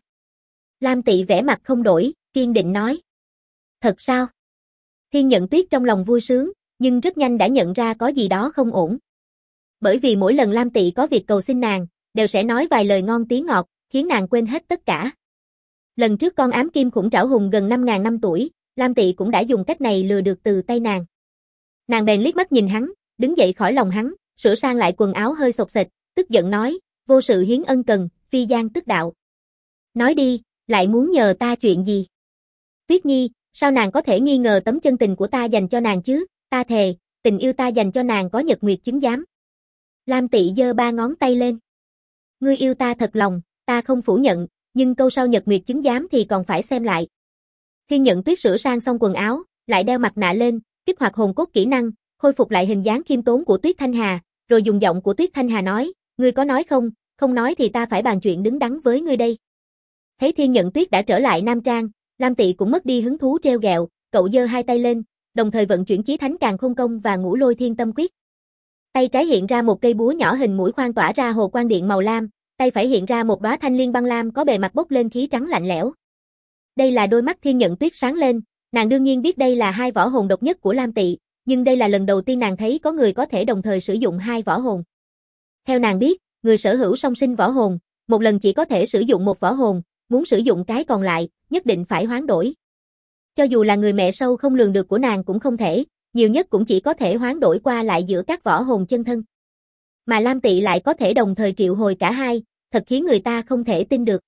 Lam Tị vẻ mặt không đổi, kiên định nói. Thật sao? Thiên Nhận Tuyết trong lòng vui sướng, nhưng rất nhanh đã nhận ra có gì đó không ổn. Bởi vì mỗi lần Lam Tị có việc cầu xin nàng, đều sẽ nói vài lời ngon tiếng ngọt, khiến nàng quên hết tất cả. Lần trước con ám kim khủng trảo hùng gần 5.000 năm tuổi, Lam Tị cũng đã dùng cách này lừa được từ tay nàng. Nàng bèn liếc mắt nhìn hắn, đứng dậy khỏi lòng hắn, sửa sang lại quần áo hơi xộc xệch, tức giận nói, vô sự hiến ân cần, phi gian tức đạo. Nói đi, lại muốn nhờ ta chuyện gì? Tuyết Nhi, sao nàng có thể nghi ngờ tấm chân tình của ta dành cho nàng chứ? Ta thề, tình yêu ta dành cho nàng có nhật nguyệt chứng giám. Lam Tị giơ 3 ngón tay lên. Ngươi yêu ta thật lòng, ta không phủ nhận, nhưng câu sau nhật nguyệt chứng giám thì còn phải xem lại. Thiên Nhận Tuyết sửa sang xong quần áo, lại đeo mặt nạ lên, kích hoạt hồn cốt kỹ năng, khôi phục lại hình dáng khiêm tốn của Tuyết Thanh Hà, rồi dùng giọng của Tuyết Thanh Hà nói, ngươi có nói không, không nói thì ta phải bàn chuyện đứng đắn với ngươi đây. Thấy Thiên Nhận Tuyết đã trở lại nam trang, Lam Tị cũng mất đi hứng thú trêu ghẹo, cậu giơ 2 tay lên, đồng thời vận chuyển Chí Thánh Càn Khôn Công và Ngũ Lôi Thiên Tâm Quyết. Tay trái hiện ra một cây búa nhỏ hình mũi khoan tỏa ra hồ quang điện màu lam, tay phải hiện ra một đóa thanh liên băng lam có bề mặt bốc lên khí trắng lạnh lẽo. Đây là đôi mắt Thiên Nhận Tuyết sáng lên, nàng đương nhiên biết đây là 2 võ hồn độc nhất của Lam Tị, nhưng đây là lần đầu tiên nàng thấy có người có thể đồng thời sử dụng 2 võ hồn. Theo nàng biết, người sở hữu song sinh võ hồn, một lần chỉ có thể sử dụng một võ hồn, muốn sử dụng cái còn lại, nhất định phải hoán đổi. Cho dù là người mẹ sâu không lường được của nàng cũng không thể, nhiều nhất cũng chỉ có thể hoán đổi qua lại giữa các võ hồn chân thân. Mà Lam Tị lại có thể đồng thời triệu hồi cả 2, thật khiến người ta không thể tin được.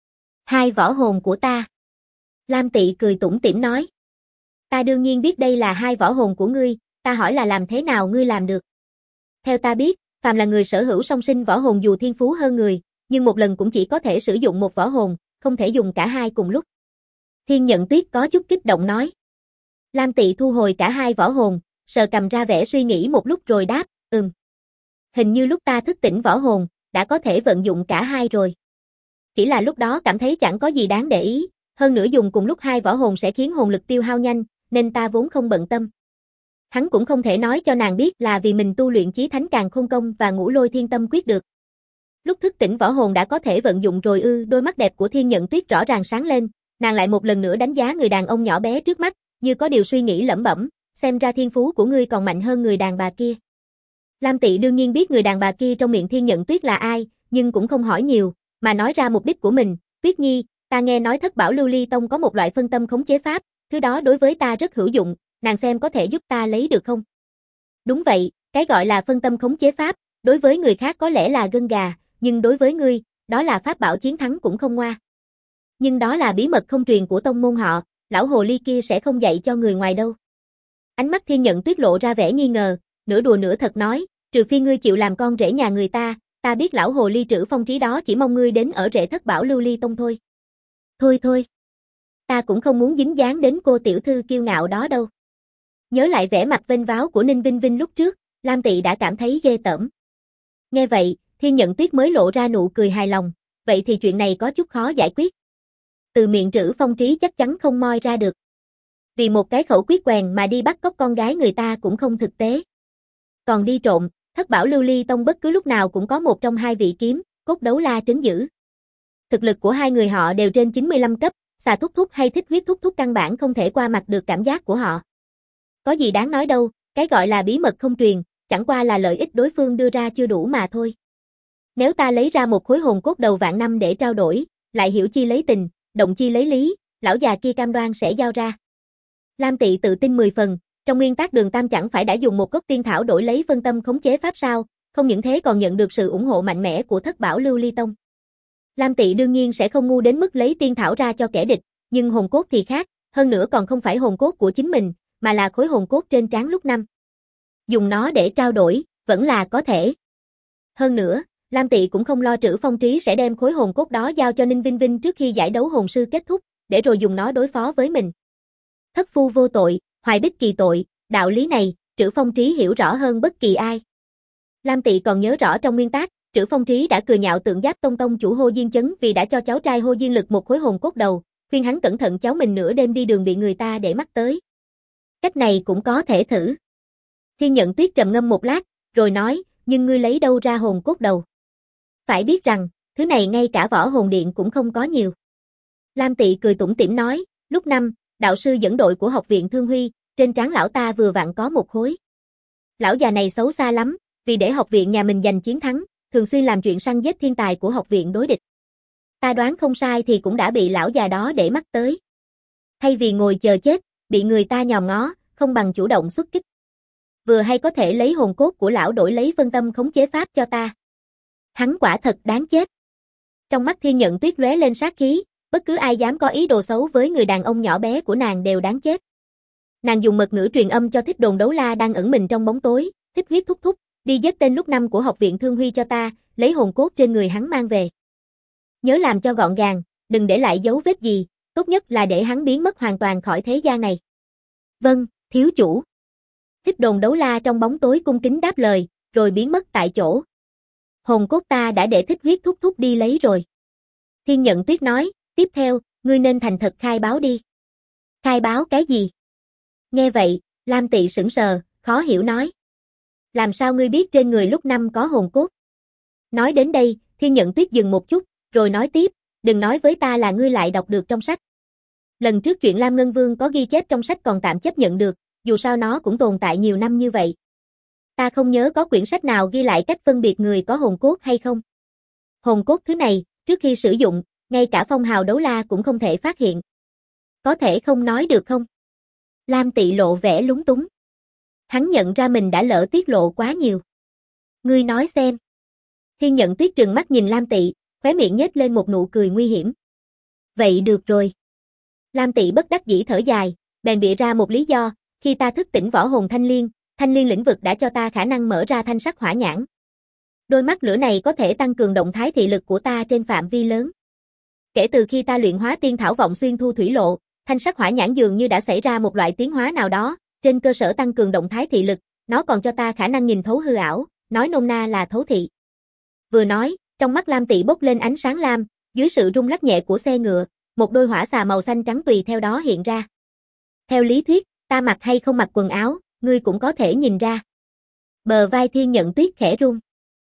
2 võ hồn của ta. Lam Tị cười tủm tỉm nói. Ta đương nhiên biết đây là 2 võ hồn của ngươi, ta hỏi là làm thế nào ngươi làm được. Theo ta biết, phàm là người sở hữu song sinh võ hồn dù thiên phú hơn người, nhưng một lần cũng chỉ có thể sử dụng một võ hồn, không thể dùng cả 2 cùng lúc. Thiên Nhận Tuyết có chút kích động nói. Lam Tị thu hồi cả 2 võ hồn, sờ cầm ra vẻ suy nghĩ một lúc rồi đáp, Hình như lúc ta thức tỉnh võ hồn, đã có thể vận dụng cả 2 rồi. Chỉ là lúc đó cảm thấy chẳng có gì đáng để ý, hơn nữa dùng cùng lúc 2 võ hồn sẽ khiến hồn lực tiêu hao nhanh, nên ta vốn không bận tâm. Hắn cũng không thể nói cho nàng biết là vì mình tu luyện Chí Thánh Càn Khôn Công và Ngũ Lôi Thiên Tâm Quyết được. Lúc thức tỉnh võ hồn đã có thể vận dụng rồi ư? Đôi mắt đẹp của Thiên Nhận Tuyết rõ ràng sáng lên, nàng lại một lần nữa đánh giá người đàn ông nhỏ bé trước mắt, như có điều suy nghĩ lẩm bẩm, xem ra thiên phú của ngươi còn mạnh hơn người đàn bà kia. Lam Tị đương nhiên biết người đàn bà kia trong miệng Thiên Nhận Tuyết là ai, nhưng cũng không hỏi nhiều, mà nói ra mục đích của mình. Tuyết Nhi, ta nghe nói Thất Bảo Lưu Ly Tông có một loại phân tâm khống chế pháp, thứ đó đối với ta rất hữu dụng, nàng xem có thể giúp ta lấy được không? Đúng vậy, cái gọi là phân tâm khống chế pháp, đối với người khác có lẽ là gân gà, nhưng đối với ngươi, đó là pháp bảo chiến thắng cũng không ngoa. Nhưng đó là bí mật không truyền của tông môn họ, lão hồ ly kia sẽ không dạy cho người ngoài đâu. Ánh mắt Thiên Nhận Tuyết lộ ra vẻ nghi ngờ, nửa đùa nửa thật nói, trừ phi ngươi chịu làm con rể nhà người ta biết lão hồ ly Trữ Phong Trí đó chỉ mong ngươi đến ở rễ Thất Bảo Lưu Ly Tông thôi. Thôi, ta cũng không muốn dính dáng đến cô tiểu thư kiêu ngạo đó đâu. Nhớ lại vẻ mặt vênh váo của Ninh Vinh Vinh lúc trước, Lam Tị đã cảm thấy ghê tởm. Nghe vậy, Thiên Nhận Tuyết mới lộ ra nụ cười hài lòng, vậy thì chuyện này có chút khó giải quyết. Từ miệng Trữ Phong Trí chắc chắn không moi ra được. Vì một cái khẩu quyết quèn mà đi bắt cóc con gái người ta cũng không thực tế. Còn đi trộm, Thất Bảo Lưu Ly Tông bất cứ lúc nào cũng có một trong hai vị kiếm, Cốt Đấu La trấn giữ. Thực lực của hai người họ đều trên 95 cấp, Xà Thúc Thúc hay Thích Huyết Thúc Thúc căn bản không thể qua mặt được cảm giác của họ. Có gì đáng nói đâu, cái gọi là bí mật không truyền, chẳng qua là lợi ích đối phương đưa ra chưa đủ mà thôi. Nếu ta lấy ra một khối hồn cốt đầu vạn năm để trao đổi, lại hiểu chi lấy tình, động chi lấy lý, lão già kia cam đoan sẽ giao ra. Lam Tị tự tin 10 phần, trong nguyên tắc Đường Tam chẳng phải đã dùng một gốc tiên thảo đổi lấy phân tâm khống chế pháp sao, không những thế còn nhận được sự ủng hộ mạnh mẽ của Thất Bảo Lưu Ly Tông. Lam Tị đương nhiên sẽ không ngu đến mức lấy tiên thảo ra cho kẻ địch, nhưng hồn cốt thì khác, hơn nữa còn không phải hồn cốt của chính mình, mà là khối hồn cốt trên trán lúc năm. Dùng nó để trao đổi, vẫn là có thể. Hơn nữa, Lam Tị cũng không lo Trữ Phong Trí sẽ đem khối hồn cốt đó giao cho Ninh Vinh Vinh trước khi giải đấu hồn sư kết thúc, để rồi dùng nó đối phó với mình. Thất phu vô tội, hoài bích kỳ tội, đạo lý này, Trữ Phong Trí hiểu rõ hơn bất kỳ ai. Lam Tị còn nhớ rõ trong nguyên tác, Trữ Phong Trí đã cười nhạo Tượng Giáp Tông tông chủ Hồ Diên Chấn vì đã cho cháu trai Hồ Diên Lực một khối hồn cốt đầu, khuyên hắn cẩn thận cháu mình nửa đêm đi đường bị người ta để mắt tới. Cách này cũng có thể thử. Thiên Nhận Tuyết trầm ngâm một lát, rồi nói, nhưng ngươi lấy đâu ra hồn cốt đầu? Phải biết rằng, thứ này ngay cả võ hồn điện cũng không có nhiều. Lam Tị cười tủm tỉm nói, lúc năm, đạo sư dẫn đội của học viện Thương Huy, trên trán lão ta vừa vặn có một khối. Lão già này xấu xa lắm, vì để học viện nhà mình giành chiến thắng, thường xuyên làm chuyện săn giết thiên tài của học viện đối địch. Ta đoán không sai thì cũng đã bị lão già đó để mắt tới. Thay vì ngồi chờ chết, bị người ta nhòm ngó, không bằng chủ động xuất kích. Vừa hay có thể lấy hồn cốt của lão đổi lấy phân tâm khống chế pháp cho ta. Hắn quả thật đáng chết. Trong mắt Thiên Nhận Tuyết lóe lên sát khí, bất cứ ai dám có ý đồ xấu với người đàn ông nhỏ bé của nàng đều đáng chết. Nàng dùng mật ngữ truyền âm cho Thích Đồn Đấu La đang ẩn mình trong bóng tối, Thích Huyết Thúc Thúc, đi giết tên lúc năm của học viện Thương Huy cho ta, lấy hồn cốt trên người hắn mang về. Nhớ làm cho gọn gàng, đừng để lại dấu vết gì, tốt nhất là để hắn biến mất hoàn toàn khỏi thế gian này. Vâng, thiếu chủ. Thích Đồn Đấu La trong bóng tối cung kính đáp lời, rồi biến mất tại chỗ. Hồn cốt ta đã để Thích Huyết Thúc Thúc đi lấy rồi. Thiên Nhận Tuyết nói, tiếp theo, ngươi nên thành thật khai báo đi. Khai báo cái gì? Nghe vậy, Lam Tị sững sờ, khó hiểu nói. Làm sao ngươi biết trên người lúc năm có hồn cốt? Nói đến đây, Thiên Nhận Tuyết dừng một chút, rồi nói tiếp, đừng nói với ta là ngươi lại đọc được trong sách. Lần trước chuyện Lam Ngân Vương có ghi chép trong sách còn tạm chấp nhận được, dù sao nó cũng tồn tại nhiều năm như vậy. Ta không nhớ có quyển sách nào ghi lại cách phân biệt người có hồn cốt hay không. Hồn cốt thứ này, trước khi sử dụng, ngay cả phong hào đấu la cũng không thể phát hiện. Có thể không nói được không? Lam Tị lộ vẻ lúng túng. Hắn nhận ra mình đã lỡ tiết lộ quá nhiều. Ngươi nói xem. Thiên Nhận Tuyết trừng mắt nhìn Lam Tị, khóe miệng nhếch lên một nụ cười nguy hiểm. Vậy được rồi. Lam Tị bất đắc dĩ thở dài, bèn bịa ra một lý do, khi ta thức tỉnh võ hồn thanh liên lĩnh vực đã cho ta khả năng mở ra thanh sắc hỏa nhãn. Đôi mắt lửa này có thể tăng cường động thái thị lực của ta trên phạm vi lớn. Kể từ khi ta luyện hóa tiên thảo vọng xuyên thu thủy lộ, thanh sắc hỏa nhãn dường như đã xảy ra một loại tiến hóa nào đó, trên cơ sở tăng cường động thái thị lực, nó còn cho ta khả năng nhìn thấu hư ảo, nói nôm na là thấu thị. Vừa nói, trong mắt Lam Tị bốc lên ánh sáng lam, dưới sự rung lắc nhẹ của xe ngựa, một đôi hỏa xà màu xanh trắng tùy theo đó hiện ra. Theo lý thuyết, ta mặc hay không mặc quần áo, ngươi cũng có thể nhìn ra. Bờ vai Thiên Nhận Tuyết khẽ rung.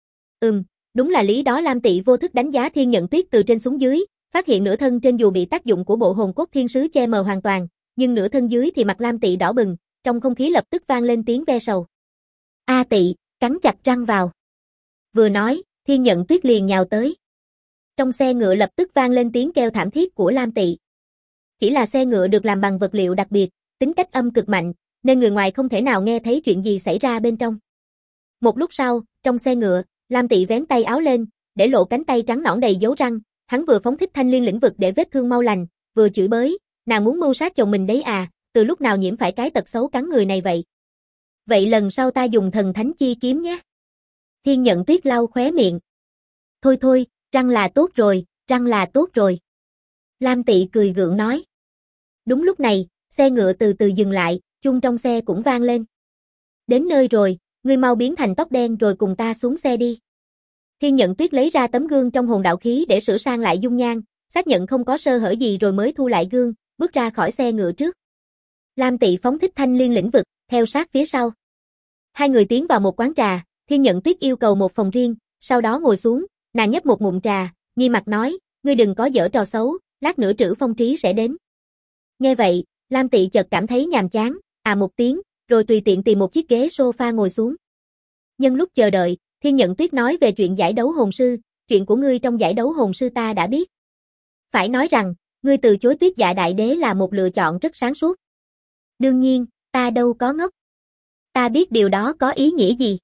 Đúng là lý đó. Lam Tị vô thức đánh giá Thiên Nhận Tuyết từ trên xuống dưới, phát hiện nửa thân trên dù bị tác dụng của bộ hồn cốt thiên sứ che mờ hoàn toàn, nhưng nửa thân dưới thì mặt Lam Tị đỏ bừng, trong không khí lập tức vang lên tiếng ve sầu. A Tị, cắn chặt răng vào. Vừa nói, Thiên Nhận Tuyết liền nhào tới. Trong xe ngựa lập tức vang lên tiếng kêu thảm thiết của Lam Tị. Chỉ là xe ngựa được làm bằng vật liệu đặc biệt, tính cách âm cực mạnh, nên người ngoài không thể nào nghe thấy chuyện gì xảy ra bên trong. Một lúc sau, trong xe ngựa, Lam Tị vén tay áo lên, để lộ cánh tay trắng nõn đầy dấu răng, hắn vừa phóng thích thanh liên lĩnh vực để vết thương mau lành, vừa chửi bới, nàng muốn mưu sát chồng mình đấy à, từ lúc nào nhiễm phải cái tật xấu cắn người này vậy? Vậy lần sau ta dùng thần thánh chi kiếm nhé. Thiên Nhận Tuyết lau khóe miệng. Thôi thôi, răng là tốt rồi, răng là tốt rồi. Lam Tị cười gượng nói. Đúng lúc này, xe ngựa từ từ dừng lại, chuông trong xe cũng vang lên. Đến nơi rồi, ngươi mau biến thành tóc đen rồi cùng ta xuống xe đi. Thiên Nhận Tuyết lấy ra tấm gương trong hồn đạo khí để sửa sang lại dung nhan, xác nhận không có sơ hở gì rồi mới thu lại gương, bước ra khỏi xe ngựa trước. Lam Tị phóng thích thanh liên lĩnh vực, theo sát phía sau. Hai người tiến vào một quán trà, Thiên Nhận Tuyết yêu cầu một phòng riêng, sau đó ngồi xuống, nàng nhấp một ngụm trà, nghi mặt nói, ngươi đừng có giở trò xấu, lát nữa Trử Phong Trí sẽ đến. Nghe vậy, Lam Tị chợt cảm thấy nhàm chán, một tiếng, rồi tùy tiện tìm một chiếc ghế sofa ngồi xuống. Nhân lúc chờ đợi, Thiên Nhận Tuyết nói về chuyện giải đấu hồn sư, chuyện của ngươi trong giải đấu hồn sư ta đã biết. Phải nói rằng, ngươi từ chối Tuyết Dạ Đại Đế là một lựa chọn rất sáng suốt. Đương nhiên, ta đâu có ngốc. Ta biết điều đó có ý nghĩa gì.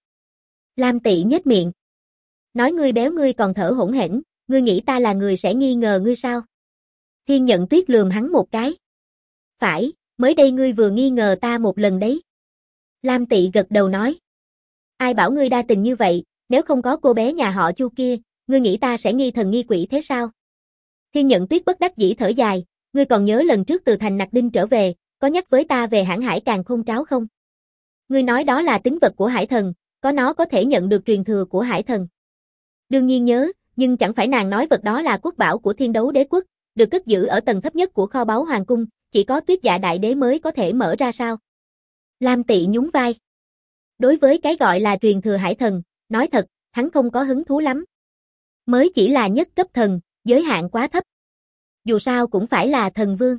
Lam Tị nhếch miệng. Nói ngươi béo ngươi còn thở hổn hển, ngươi nghĩ ta là người sẽ nghi ngờ ngươi sao? Thiên Nhận Tuyết lườm hắn một cái. Phải, mới đây ngươi vừa nghi ngờ ta một lần đấy. Lam Tị gật đầu nói. Ai bảo ngươi đa tình như vậy, nếu không có cô bé nhà họ Chu kia, ngươi nghĩ ta sẽ nghi thần nghi quỷ thế sao? Thiên Nhận Tuyết bất đắc dĩ thở dài, ngươi còn nhớ lần trước từ thành Nặc Đinh trở về, có nhắc với ta về hãn hải càn khôn tráo không? Ngươi nói đó là tín vật của hải thần, có nó có thể nhận được truyền thừa của hải thần. Đương nhiên nhớ, nhưng chẳng phải nàng nói vật đó là quốc bảo của Thiên Đấu Đế quốc, được cất giữ ở tầng thấp nhất của kho báu hoàng cung, chỉ có Tuyết Dạ Đại Đế mới có thể mở ra sao? Lam Tị nhún vai. Đối với cái gọi là truyền thừa hải thần, nói thật, hắn không có hứng thú lắm. Mới chỉ là nhất cấp thần, giới hạn quá thấp. Dù sao cũng phải là thần vương.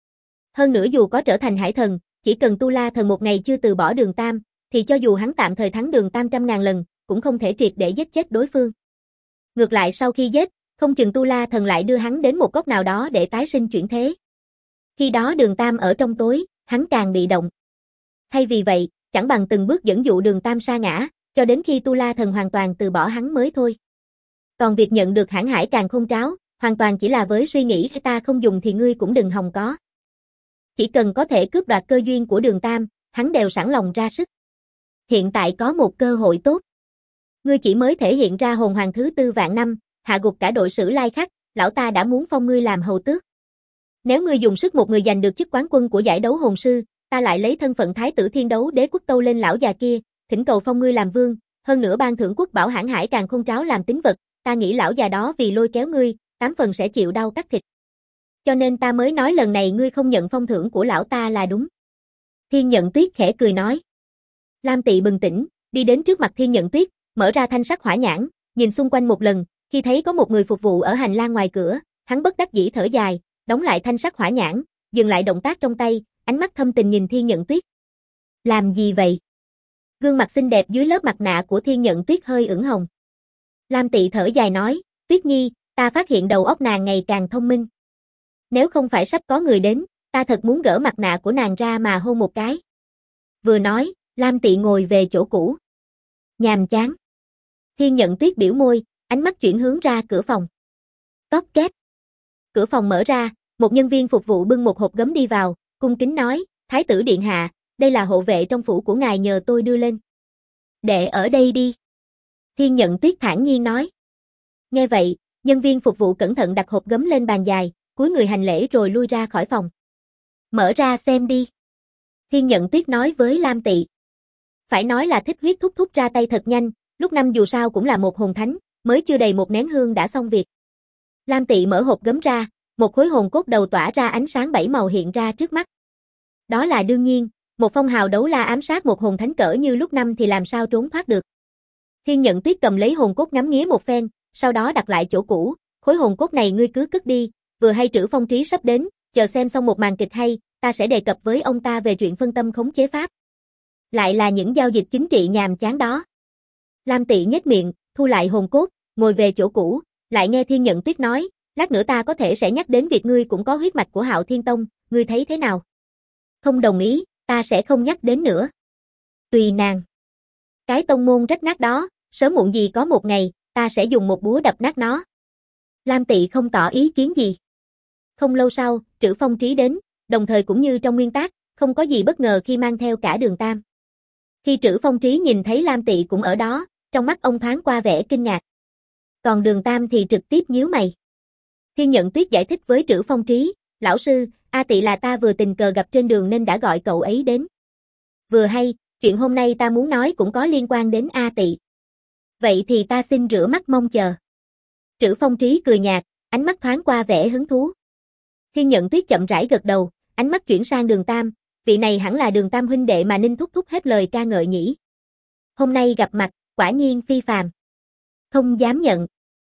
Hơn nữa dù có trở thành hải thần, chỉ cần Tu La thần một ngày chưa từ bỏ Đường Tam, thì cho dù hắn tạm thời thắng Đường Tam 100.000 lần, cũng không thể triệt để giết chết đối phương. Ngược lại sau khi giết, không chừng Tu La thần lại đưa hắn đến một góc nào đó để tái sinh chuyển thế. Khi đó Đường Tam ở trong tối, hắn càng bị động. Thay vì vậy, chẳng bằng từng bước dẫn dụ Đường Tam sa ngã, cho đến khi Tu La thần hoàn toàn từ bỏ hắn mới thôi. Còn việc nhận được hãn hải càn khôn tráo, hoàn toàn chỉ là với suy nghĩ ta không dùng thì ngươi cũng đừng hòng có. Chỉ cần có thể cướp đoạt cơ duyên của Đường Tam, hắn đều sẵn lòng ra sức. Hiện tại có một cơ hội tốt. Ngươi chỉ mới thể hiện ra hồn hoàng thứ 4 vạn năm, hạ gục cả đội Sử Lai Khắc, lão ta đã muốn phong ngươi làm hầu tước. Nếu ngươi dùng sức một người giành được chức quán quân của giải đấu hồn sư, ta lại lấy thân phận Thái tử Thiên Đấu Đế quốc tâu lên lão già kia, thỉnh cầu phong ngươi làm vương, hơn nữa ban thưởng quốc bảo hãn hải càn khôn tráo làm tín vật, ta nghĩ lão già đó vì lôi kéo ngươi, 8 phần sẽ chịu đau cắt thịt. Cho nên ta mới nói lần này ngươi không nhận phong thưởng của lão ta là đúng. Thiên Nhận Tuyết khẽ cười nói. Lam Tị bừng tỉnh, đi đến trước mặt Thiên Nhận Tuyết, mở ra thanh sắc hỏa nhãn, nhìn xung quanh một lần, khi thấy có một người phục vụ ở hành lang ngoài cửa, hắn bất đắc dĩ thở dài, đóng lại thanh sắc hỏa nhãn, dừng lại động tác trong tay, ánh mắt thâm tình nhìn Thiên Nhận Tuyết. Làm gì vậy? Gương mặt xinh đẹp dưới lớp mặt nạ của Thiên Nhận Tuyết hơi ửng hồng. Lam Tị thở dài nói, Tuyết Nhi, ta phát hiện đầu óc nàng ngày càng thông minh. Nếu không phải sắp có người đến, ta thật muốn gỡ mặt nạ của nàng ra mà hôn một cái. Vừa nói, Lam Tị ngồi về chỗ cũ. Nhàm chán. Thiên Nhận Tuyết biểu môi, ánh mắt chuyển hướng ra cửa phòng. Cót két. Cửa phòng mở ra, một nhân viên phục vụ bưng một hộp gấm đi vào, cung kính nói, Thái tử điện hạ, đây là hộ vệ trong phủ của ngài nhờ tôi đưa lên. Để ở đây đi. Thiên Nhận Tuyết thản nhiên nói. Nghe vậy, nhân viên phục vụ cẩn thận đặt hộp gấm lên bàn dài, cúi người hành lễ rồi lui ra khỏi phòng. Mở ra xem đi. Thiên Nhận Tuyết nói với Lam Tị. Phải nói là thích huyết thúc thúc ra tay thật nhanh, lúc năm dù sao cũng là một hồn thánh, mới chưa đầy một nén hương đã xong việc. Lam Tị mở hộp gấm ra, một khối hồn cốt đầu tỏa ra ánh sáng 7 màu hiện ra trước mắt. Đó là đương nhiên, một phong hào đấu la ám sát một hồn thánh cỡ như lúc năm thì làm sao trốn thoát được. Thiên Nhận Tuyết cầm lấy hồn cốt ngắm nghía một phen, sau đó đặt lại chỗ cũ, khối hồn cốt này ngươi cứ cất đi, vừa hay Trử Phong Trí sắp đến, chờ xem xong một màn kịch hay, ta sẽ đề cập với ông ta về chuyện phân tâm khống chế pháp. Lại là những giao dịch chính trị nhàm chán đó. Lam Tị nhếch miệng, thu lại hồn cốt, ngồi về chỗ cũ, lại nghe Thiên Nhận Tuyết nói, lát nữa ta có thể sẽ nhắc đến việc ngươi cũng có huyết mạch của Hạo Thiên Tông, ngươi thấy thế nào? Không đồng ý, ta sẽ không nhắc đến nữa. Tùy nàng. Cái tông môn rách nát đó, sớm muộn gì có một ngày, ta sẽ dùng một búa đập nát nó. Lam Tị không tỏ ý kiến gì. Không lâu sau, Trử Phong Trí đến, đồng thời cũng như trong nguyên tắc, không có gì bất ngờ khi mang theo cả Đường Tam. Khi Trử Phong Trí nhìn thấy Lam Tị cũng ở đó, trong mắt ông thoáng qua vẻ kinh ngạc. Còn Đường Tam thì trực tiếp nhíu mày. Thiên Nhận Tuyết giải thích với Trử Phong Trí, lão sư, A Tị là ta vừa tình cờ gặp trên đường nên đã gọi cậu ấy đến. Vừa hay, chuyện hôm nay ta muốn nói cũng có liên quan đến A Tị. Vậy thì ta xin rửa mắt mong chờ. Trữ Phong Trí cười nhạt, ánh mắt thoáng qua vẻ hứng thú. Thiên Nhận Tuyết chậm rãi gật đầu, ánh mắt chuyển sang Đường Tam, vị này hẳn là Đường Tam huynh đệ mà Ninh thúc thúc hết lời ca ngợi nhỉ. Hôm nay gặp mặt, quả nhiên phi phàm. Không dám nhận.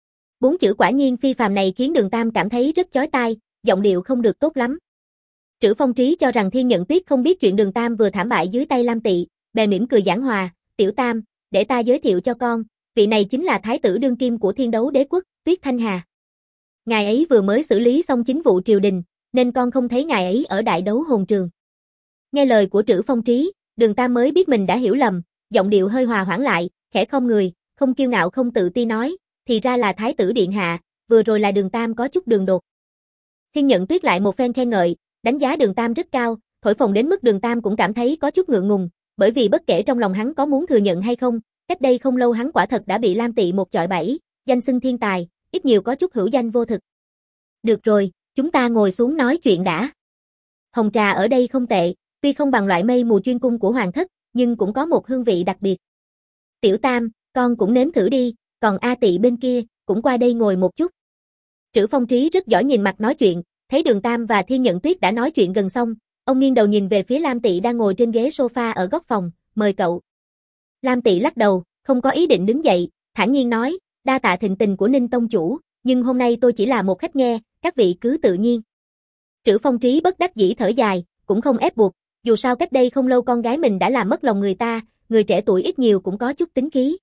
4 chữ quả nhiên phi phàm này khiến Đường Tam cảm thấy rất chói tai, giọng điệu không được tốt lắm. Trữ Phong Trí cho rằng Thiên Nhận Tuyết không biết chuyện Đường Tam vừa thảm bại dưới tay Lam Tị, bèn mỉm cười giảng hòa, "Tiểu Tam, để ta giới thiệu cho con, vị này chính là thái tử đương kim của Thiên Đấu Đế quốc, Tuyết Thanh Hà. Ngài ấy vừa mới xử lý xong chính vụ triều đình, nên con không thấy ngài ấy ở Đại Đấu Hồn Trường." Nghe lời của Trữ Phong Trí, Đường Tam mới biết mình đã hiểu lầm, giọng điệu hơi hòa hoãn lại, khẽ khom người, không kiêu ngạo không tự ti nói, "Thì ra là thái tử điện hạ, vừa rồi là Đường Tam có chút đường đột." Thiên Nhận Tuyết lại một phen khen ngợi, đánh giá Đường Tam rất cao, thổi phồng đến mức Đường Tam cũng cảm thấy có chút ngượng ngùng, bởi vì bất kể trong lòng hắn có muốn thừa nhận hay không, cách đây không lâu hắn quả thật đã bị Lam Tị một chọi bẫy, danh xưng thiên tài, ít nhiều có chút hữu danh vô thực. "Được rồi, chúng ta ngồi xuống nói chuyện đã. Hồng trà ở đây không tệ, tuy không bằng loại mây mù chuyên cung của hoàng thất, nhưng cũng có một hương vị đặc biệt. Tiểu Tam, con cũng nếm thử đi, còn A Tị bên kia, cũng qua đây ngồi một chút." Trữ Phong Trí rất giỏi nhìn mặt nói chuyện, thấy Đường Tam và Thiên Nhận Tuyết đã nói chuyện gần xong, ông nghiêng đầu nhìn về phía Lam Tị đang ngồi trên ghế sofa ở góc phòng, "Mời cậu." Lam Tị lắc đầu, không có ý định đứng dậy, thản nhiên nói, "Đa tạ thịnh tình của Ninh tông chủ, nhưng hôm nay tôi chỉ là một khách nghe, các vị cứ tự nhiên." Trữ Phong Trí bất đắc dĩ thở dài, cũng không ép buộc, dù sao cách đây không lâu con gái mình đã làm mất lòng người ta, người trẻ tuổi ít nhiều cũng có chút tính khí.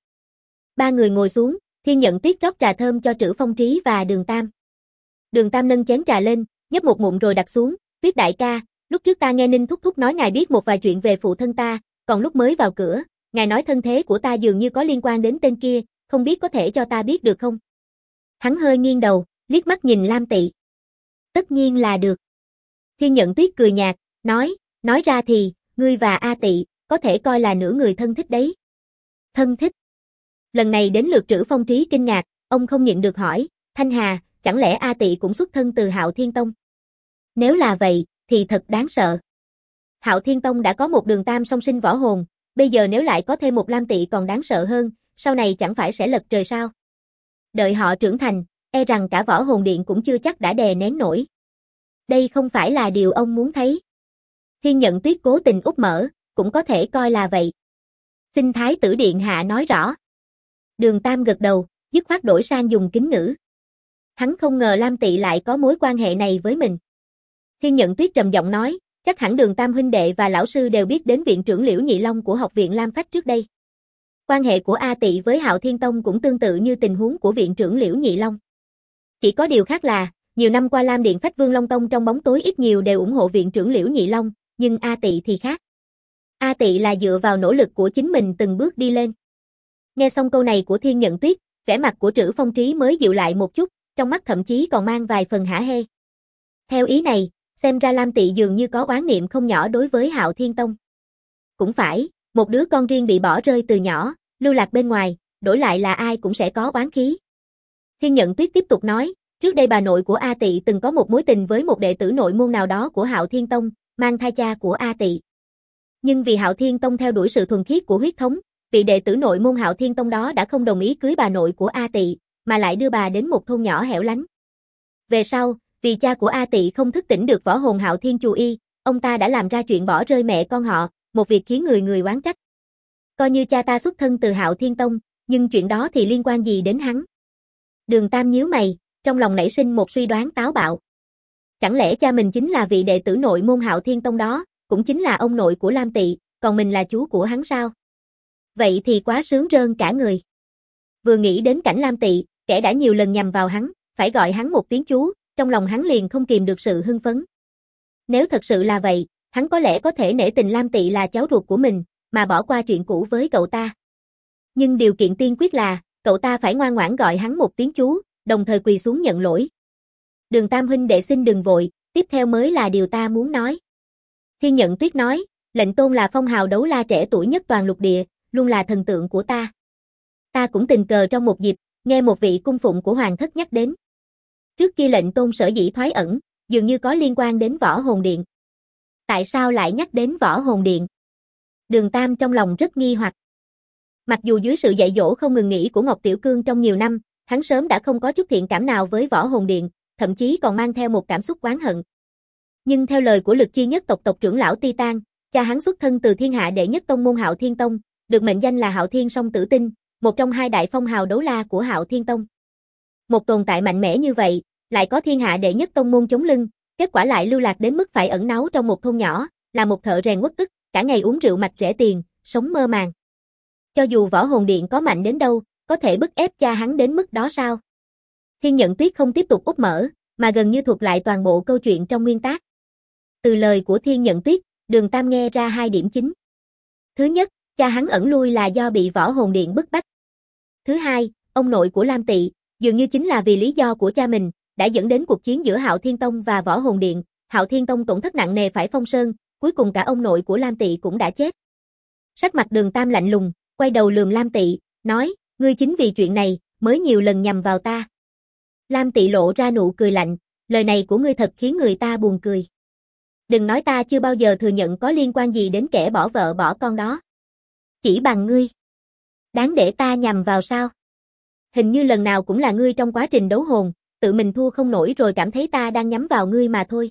Ba người ngồi xuống, Thiên Nhận Tuyết rót trà thơm cho Trữ Phong Trí và Đường Tam. Đường Tam nâng chén trà lên, nhấp một ngụm rồi đặt xuống, "Tuyết đại ca, lúc trước ta nghe Ninh thúc thúc nói ngài biết một vài chuyện về phụ thân ta, còn lúc mới vào cửa, ngài nói thân thế của ta dường như có liên quan đến tên kia, không biết có thể cho ta biết được không?" Hắn hơi nghiêng đầu, liếc mắt nhìn Lam Tị. "Tất nhiên là được." Thiên Nhận Tuyết cười nhạt, nói ra thì, ngươi và A Tị, có thể coi là nửa người thân thích đấy. Thân thích? Lần này đến lượt Trữ Phong Trí kinh ngạc, ông không nhịn được hỏi, "Thanh Hà, chẳng lẽ A Tị cũng xuất thân từ Hạo Thiên Tông?" Nếu là vậy, thì thật đáng sợ. Hạo Thiên Tông đã có một Đường Tam song sinh võ hồn, bây giờ nếu lại có thêm một Lam Tị còn đáng sợ hơn, sau này chẳng phải sẽ lật trời sao? Đợi họ trưởng thành, e rằng cả võ hồn điện cũng chưa chắc đã đè nén nổi. Đây không phải là điều ông muốn thấy. Thiên Nhận Tuyết cố tình úp mở, cũng có thể coi là vậy. Xin Thái tử điện hạ nói rõ. Đường Tam gật đầu, dứt khoát đổi sang dùng kính ngữ. Hắn không ngờ Lam Tị lại có mối quan hệ này với mình. Thiên Nhận Tuyết trầm giọng nói, chắc hẳn Đường Tam huynh đệ và lão sư đều biết đến viện trưởng Liễu Nhị Long của học viện Lam Phách trước đây. Quan hệ của A Tị với Hạo Thiên Tông cũng tương tự như tình huống của viện trưởng Liễu Nhị Long. Chỉ có điều khác là, nhiều năm qua Lam Điện Phách Vương Long Tông trong bóng tối ít nhiều đều ủng hộ viện trưởng Liễu Nhị Long, nhưng A Tị thì khác. A Tị là dựa vào nỗ lực của chính mình từng bước đi lên. Nghe xong câu này của Thiên Nhận Tuyết, vẻ mặt của Trữ Phong Trí mới dịu lại một chút, trong mắt thậm chí còn mang vài phần hả hê. Theo ý này, xem ra Lam Tị dường như có oán niệm không nhỏ đối với Hạo Thiên Tông. Cũng phải, một đứa con riêng bị bỏ rơi từ nhỏ, lưu lạc bên ngoài, đổi lại là ai cũng sẽ có oán khí. Thiên Nhận Tuyết tiếp tục nói, trước đây bà nội của A Tị từng có một mối tình với một đệ tử nội môn nào đó của Hạo Thiên Tông, mang thai cha của A Tị. Nhưng vì Hạo Thiên Tông theo đuổi sự thuần khiết của huyết thống, vị đệ tử nội môn Hạo Thiên Tông đó đã không đồng ý cưới bà nội của A Tị, mà lại đưa bà đến một thôn nhỏ hẻo lánh. Về sau, vì cha của A Tị không thức tỉnh được võ hồn Hạo Thiên Chù Y, ông ta đã làm ra chuyện bỏ rơi mẹ con họ, một việc khiến người người oán trách. Coi như cha ta xuất thân từ Hạo Thiên Tông, nhưng chuyện đó thì liên quan gì đến hắn? Đường Tam nhíu mày, trong lòng nảy sinh một suy đoán táo bạo. Chẳng lẽ cha mình chính là vị đệ tử nội môn Hạo Thiên Tông đó, cũng chính là ông nội của Lam Tị, còn mình là chú của hắn sao? Vậy thì quá sướng rơn cả người. Vừa nghĩ đến cảnh Lam Tị, kẻ đã nhiều lần nhằm vào hắn, phải gọi hắn một tiếng chú, trong lòng hắn liền không kìm được sự hưng phấn. Nếu thật sự là vậy, hắn có lẽ có thể nể tình Lam Tị là cháu ruột của mình, mà bỏ qua chuyện cũ với cậu ta. Nhưng điều kiện tiên quyết là, cậu ta phải ngoan ngoãn gọi hắn một tiếng chú, đồng thời quỳ xuống nhận lỗi. Đường Tam huynh đệ xin đừng vội, tiếp theo mới là điều ta muốn nói. Thiên Nhận Tuyết nói, lệnh tôn là phong hào đấu la trẻ tuổi nhất toàn lục địa, luôn là thần tượng của ta. Ta cũng tình cờ trong một dịp, nghe một vị cung phụng của hoàng thất nhắc đến. Trước kia lệnh tôn sở dĩ thoái ẩn, dường như có liên quan đến võ hồn điện. Tại sao lại nhắc đến võ hồn điện? Đường Tam trong lòng rất nghi hoặc. Mặc dù dưới sự dạy dỗ không ngừng nghỉ của Ngọc Tiểu Cương trong nhiều năm, hắn sớm đã không có chút thiện cảm nào với Võ Hồn Điện, thậm chí còn mang theo một cảm xúc oán hận. Nhưng theo lời của Lực Chi Nhất tộc tộc trưởng lão Titan, cha hắn xuất thân từ thiên hạ đệ nhất tông môn Hạo Thiên Tông, được mệnh danh là Hạo Thiên Song Tử Tinh, một trong hai đại phong hào đấu la của Hạo Thiên Tông. Một tồn tại mạnh mẽ như vậy, lại có thiên hạ đệ nhất tông môn chống lưng, kết quả lại lưu lạc đến mức phải ẩn náu trong một thôn nhỏ, là một thợ rèn uất ức, cả ngày uống rượu mạch rẻ tiền, sống mơ màng. Cho dù Võ Hồn Điện có mạnh đến đâu, có thể bức ép cha hắn đến mức đó sao? Thiên Nhận Tuyết không tiếp tục úp mở, mà gần như thuật lại toàn bộ câu chuyện trong nguyên tác. Từ lời của Thiên Nhận Tuyết, Đường Tam nghe ra hai điểm chính. Thứ nhất, cha hắn ẩn lui là do bị Võ Hồn Điện bức bách. Thứ hai, ông nội của Lam Tị, dường như chính là vì lý do của cha mình, đã dẫn đến cuộc chiến giữa Hạo Thiên Tông và Võ Hồn Điện. Hạo Thiên Tông tổn thất nặng nề phải phong sơn, cuối cùng cả ông nội của Lam Tị cũng đã chết. Sắc mặt Đường Tam lạnh lùng, quay đầu lườm Lam Tị, nói, ngươi chính vì chuyện này, mới nhiều lần nhằm vào ta. Lam Tị lộ ra nụ cười lạnh, lời này của ngươi thật khiến người ta buồn cười. Đừng nói ta chưa bao giờ thừa nhận có liên quan gì đến kẻ bỏ vợ bỏ con đó. Chỉ bằng ngươi. Đáng để ta nhằm vào sao? Hình như lần nào cũng là ngươi trong quá trình đấu hồn, tự mình thua không nổi rồi cảm thấy ta đang nhắm vào ngươi mà thôi.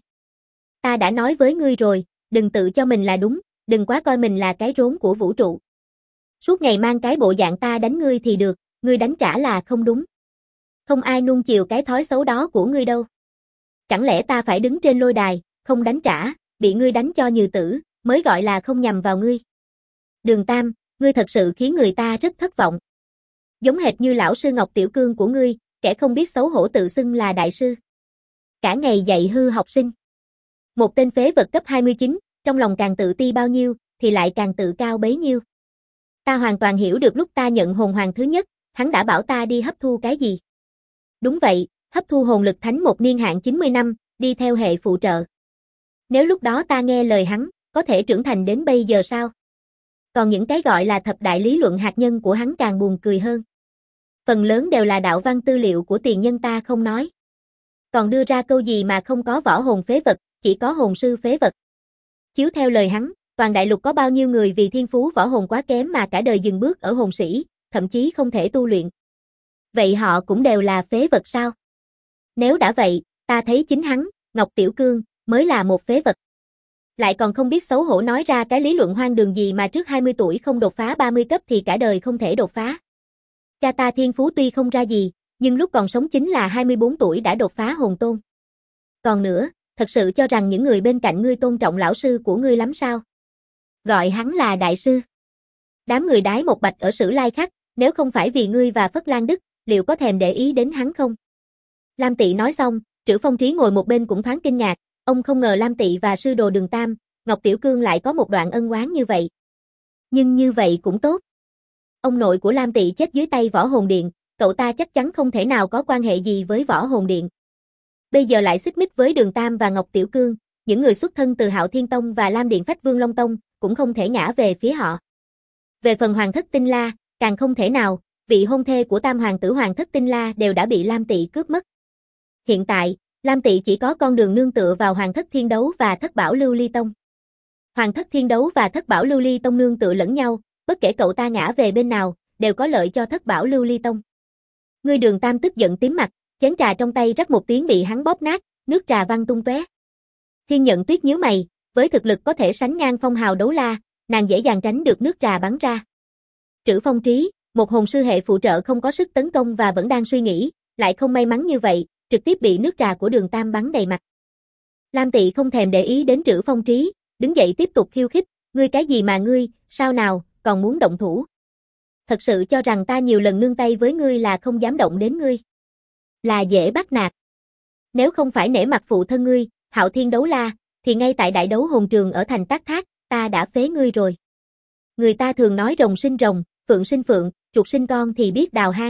Ta đã nói với ngươi rồi, đừng tự cho mình là đúng, đừng quá coi mình là cái rốn của vũ trụ. Suốt ngày mang cái bộ dạng ta đánh ngươi thì được, ngươi đánh trả là không đúng. Không ai nuông chiều cái thói xấu đó của ngươi đâu. Chẳng lẽ ta phải đứng trên lôi đài, không đánh trả, bị ngươi đánh cho nhừ tử, mới gọi là không nhằm vào ngươi. Đường Tam, ngươi thật sự khiến người ta rất thất vọng. Giống hệt như lão sư Ngọc Tiểu Cương của ngươi, kẻ không biết xấu hổ tự xưng là đại sư. Cả ngày dạy hư học sinh. Một tên phế vật cấp 29, trong lòng càng tự ti bao nhiêu, thì lại càng tự cao bấy nhiêu. Ta hoàn toàn hiểu được lúc ta nhận hồn hoàng thứ nhất, hắn đã bảo ta đi hấp thu cái gì. Đúng vậy, hấp thu hồn lực thánh một niên hạn 90 năm, đi theo hệ phụ trợ. Nếu lúc đó ta nghe lời hắn, có thể trưởng thành đến bây giờ sao? Còn những cái gọi là thập đại lý luận hạt nhân của hắn càng buồn cười hơn. Phần lớn đều là đạo văn tư liệu của tiền nhân ta không nói. Còn đưa ra câu gì mà không có võ hồn phế vật, chỉ có hồn sư phế vật. Chiếu theo lời hắn, toàn đại lục có bao nhiêu người vì thiên phú võ hồn quá kém mà cả đời dừng bước ở hồn sĩ, thậm chí không thể tu luyện. Vậy họ cũng đều là phế vật sao? Nếu đã vậy, ta thấy chính hắn, Ngọc Tiểu Cương, mới là một phế vật. Lại còn không biết xấu hổ nói ra cái lý luận hoang đường gì mà trước 20 tuổi không đột phá 30 cấp thì cả đời không thể đột phá. Cha ta thiên phú tuy không ra gì, nhưng lúc còn sống chính là 24 tuổi đã đột phá hồn tôn. Còn nữa, thật sự cho rằng những người bên cạnh ngươi tôn trọng lão sư của ngươi lắm sao? Gọi hắn là đại sư. Đám người đái một bạch ở Sử Lai Khắc, nếu không phải vì ngươi và Phất Lan Đức, liệu có thèm để ý đến hắn không? Lam Tị nói xong, Trữ Phong Trí ngồi một bên cũng thoáng kinh ngạc, ông không ngờ Lam Tị và sư đồ Đường Tam, Ngọc Tiểu Cương lại có một đoạn ân oán như vậy. Nhưng như vậy cũng tốt. Ông nội của Lam Tị chết dưới tay Võ Hồn Điện, cậu ta chắc chắn không thể nào có quan hệ gì với Võ Hồn Điện. Bây giờ lại xích mích với Đường Tam và Ngọc Tiểu Cương, những người xuất thân từ Hạo Thiên Tông và Lam Điện Phách Vương Long Tông, cũng không thể ngã về phía họ. Về phần Hoàng thất Tinh La, càng không thể nào, vị hôn thê của tam hoàng tử Hoàng thất Tinh La đều đã bị Lam Tị cướp mất. Hiện tại, Lam Tị chỉ có con đường nương tựa vào Hoàng thất Thiên Đấu và Thất Bảo Lưu Ly Tông. Hoàng thất Thiên Đấu và Thất Bảo Lưu Ly Tông nương tựa lẫn nhau, bất kể cậu ta ngã về bên nào, đều có lợi cho Thất Bảo Lưu Ly Tông. Ngươi Đường Tam tức giận tím mặt, chén trà trong tay rắc một tiếng bị hắn bóp nát, nước trà văng tung tóe. Thiên Nhận Tuyết nhíu mày, với thực lực có thể sánh ngang phong hào đấu la, nàng dễ dàng tránh được nước trà bắn ra. Trữ Phong Trí, một hồn sư hệ phụ trợ không có sức tấn công và vẫn đang suy nghĩ, lại không may mắn như vậy, trực tiếp bị nước trà của Đường Tam bắn đầy mặt. Lam Tị không thèm để ý đến Trữ Phong Trí, đứng dậy tiếp tục khiêu khích, ngươi cái gì mà ngươi, sao nào, còn muốn động thủ? Thật sự cho rằng ta nhiều lần nương tay với ngươi là không dám động đến ngươi. Là dễ bắt nạt. Nếu không phải nể mặt phụ thân ngươi, Hạo Thiên Đấu La, thì ngay tại đại đấu hồn trường ở thành Tác Thác, ta đã phế ngươi rồi. Người ta thường nói rồng sinh rồng, phượng sinh phượng, chuột sinh con thì biết đào hang.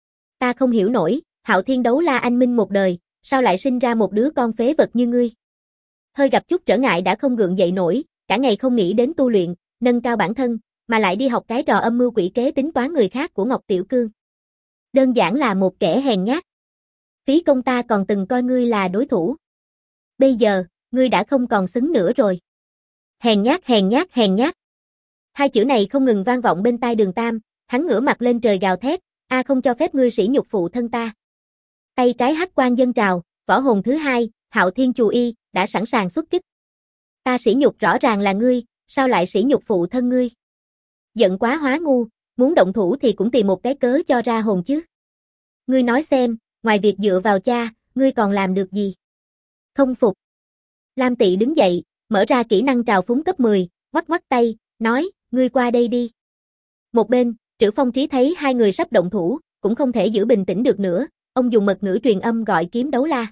Ta không hiểu nổi, Hạo Thiên Đấu La anh minh một đời, sao lại sinh ra một đứa con phế vật như ngươi? Hơi gặp chút trở ngại đã không gượng dậy nổi, cả ngày không nghĩ đến tu luyện, nâng cao bản thân, mà lại đi học cái trò âm mưu quỷ kế tính toán người khác của Ngọc Tiểu Cương. Đơn giản là một kẻ hèn nhát. Phí công ta còn từng coi ngươi là đối thủ. Bây giờ, ngươi đã không còn xứng nữa rồi. Hèn nhát, hèn nhát, hèn nhát. Hai chữ này không ngừng vang vọng bên tai Đường Tam, Hắn ngửa mặt lên trời gào thét, không cho phép ngươi sỉ nhục phụ thân ta. Tay trái hắc quang dâng trào, võ hồn thứ hai, Hạo Thiên Chù Y, đã sẵn sàng xuất kích. Ta sỉ nhục rõ ràng là ngươi, sao lại sỉ nhục phụ thân ngươi? Giận quá hóa ngu, muốn động thủ thì cũng tìm một cái cớ cho ra hồn chứ. Ngươi nói xem, ngoài việc dựa vào cha, ngươi còn làm được gì? Không phục. Lam Tị đứng dậy, mở ra kỹ năng trào phúng cấp 10, ngoắc tay, nói, ngươi qua đây đi. Một bên, Trữ Phong Trí thấy hai người sắp động thủ, cũng không thể giữ bình tĩnh được nữa, ông dùng mật ngữ truyền âm gọi Kiếm Đấu La.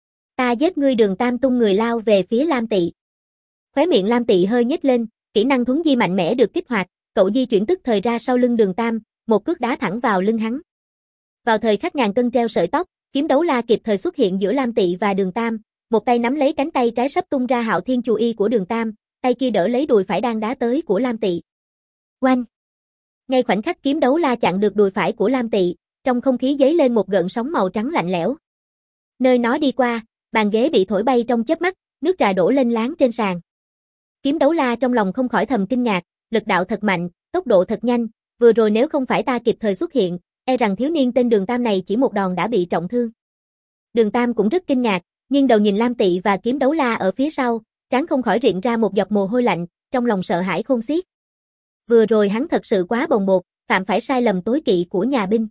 Ta giết ngươi. Đường Tam tung người lao về phía Lam Tị. Khóe miệng Lam Tị hơi nhếch lên, kỹ năng thuấn di mạnh mẽ được kích hoạt, cậu di chuyển tức thời ra sau lưng Đường Tam, một cước đá thẳng vào lưng hắn. Vào thời khắc ngàn cân treo sợi tóc, Kiếm Đấu La kịp thời xuất hiện giữa Lam Tị và Đường Tam, một tay nắm lấy cánh tay trái sắp tung ra Hạo Thiên Chù Y của Đường Tam, tay kia đỡ lấy đùi phải đang đá tới của Lam Tị. Oanh! Ngay khoảnh khắc Kiếm Đấu La chặn được đùi phải của Lam Tị, trong không khí dấy lên một gợn sóng màu trắng lạnh lẽo. Nơi nó đi qua, bàn ghế bị thổi bay trong chớp mắt, nước trà đổ lên láng trên sàn. Kiếm Đấu La trong lòng không khỏi thầm kinh ngạc, lực đạo thật mạnh, tốc độ thật nhanh, vừa rồi nếu không phải ta kịp thời xuất hiện, e rằng thiếu niên tên Đường Tam này chỉ một đòn đã bị trọng thương. Đường Tam cũng rất kinh ngạc, nhưng đầu nhìn Lam Tị và Kiếm Đấu La ở phía sau, trán không khỏi rịn ra một giọt mồ hôi lạnh, trong lòng sợ hãi khôn xiết. Vừa rồi hắn thật sự quá bồng bột, phạm phải sai lầm tối kỵ của nhà binh.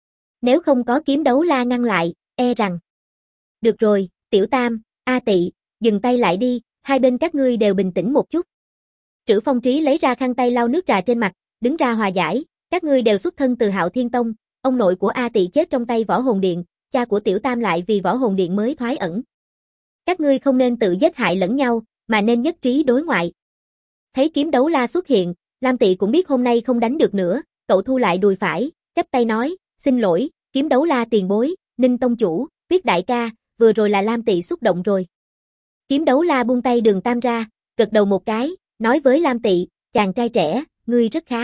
Nếu không có Kiếm Đấu La ngăn lại, e rằng. Được rồi, Tiểu Tam, Tị, dừng tay lại đi, hai bên các ngươi đều bình tĩnh một chút. Trữ Phong Trí lấy ra khăn tay lau nước trà trên mặt, đứng ra hòa giải, các ngươi đều xuất thân từ Hạo Thiên Tông, ông nội của Tị chết trong tay Võ Hồn Điện, cha của Tiểu Tam lại vì Võ Hồn Điện mới thoái ẩn. Các ngươi không nên tự giết hại lẫn nhau, mà nên nhất trí đối ngoại. Thấy Kiếm Đấu La xuất hiện, Lam Tị cũng biết hôm nay không đánh được nữa, cậu thu lại đùi phải, chắp tay nói, xin lỗi, Kiếm Đấu La tiền bối, Ninh tông chủ, Tuyết đại ca, vừa rồi là Lam Tị xúc động rồi. Kiếm Đấu La buông tay Đường Tam ra, gật đầu một cái, nói với Lam Tị, chàng trai trẻ, ngươi rất khá.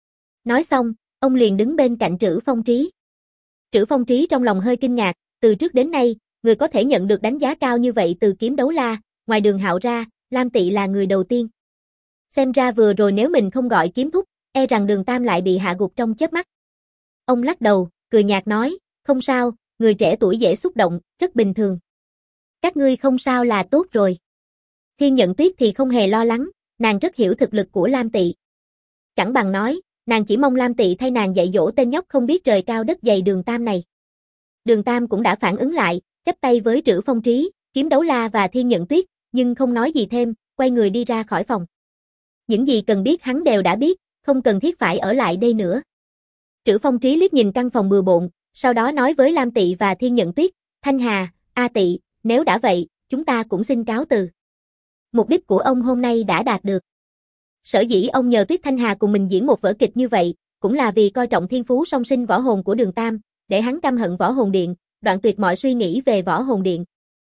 Nói xong, ông liền đứng bên cạnh Trữ Phong Trí. Trữ Phong Trí trong lòng hơi kinh ngạc, từ trước đến nay, người có thể nhận được đánh giá cao như vậy từ Kiếm Đấu La, ngoài Đường Hạo ra, Lam Tị là người đầu tiên. Xem ra vừa rồi nếu mình không gọi kiếm thúc, e rằng Đường Tam lại bị hạ gục trong chớp mắt. Ông lắc đầu, cười nhạt nói, không sao, người trẻ tuổi dễ xúc động, rất bình thường. Các ngươi không sao là tốt rồi. Thiên Nhận Tuyết thì không hề lo lắng, nàng rất hiểu thực lực của Lam Tị. Chẳng bằng nói, nàng chỉ mong Lam Tị thay nàng dạy dỗ tên nhóc không biết trời cao đất dày Đường Tam này. Đường Tam cũng đã phản ứng lại, chắp tay với Trữ Phong Trí, Kiếm Đấu La và Thiên Nhận Tuyết, nhưng không nói gì thêm, quay người đi ra khỏi phòng. Những gì cần biết hắn đều đã biết, không cần thiết phải ở lại đây nữa. Trữ Phong Trí liếc nhìn căn phòng bừa bộn, sau đó nói với Lam Tị và Thiên Nhận Tuyết, Thanh Hà, Tị, nếu đã vậy, chúng ta cũng xin cáo từ. Mục đích của ông hôm nay đã đạt được. Sở dĩ ông nhờ Tuyết Thanh Hà cùng mình diễn một vở kịch như vậy, cũng là vì coi trọng thiên phú song sinh võ hồn của Đường Tam, để hắn căm hận Võ Hồn Điện, đoạn tuyệt mọi suy nghĩ về Võ Hồn Điện.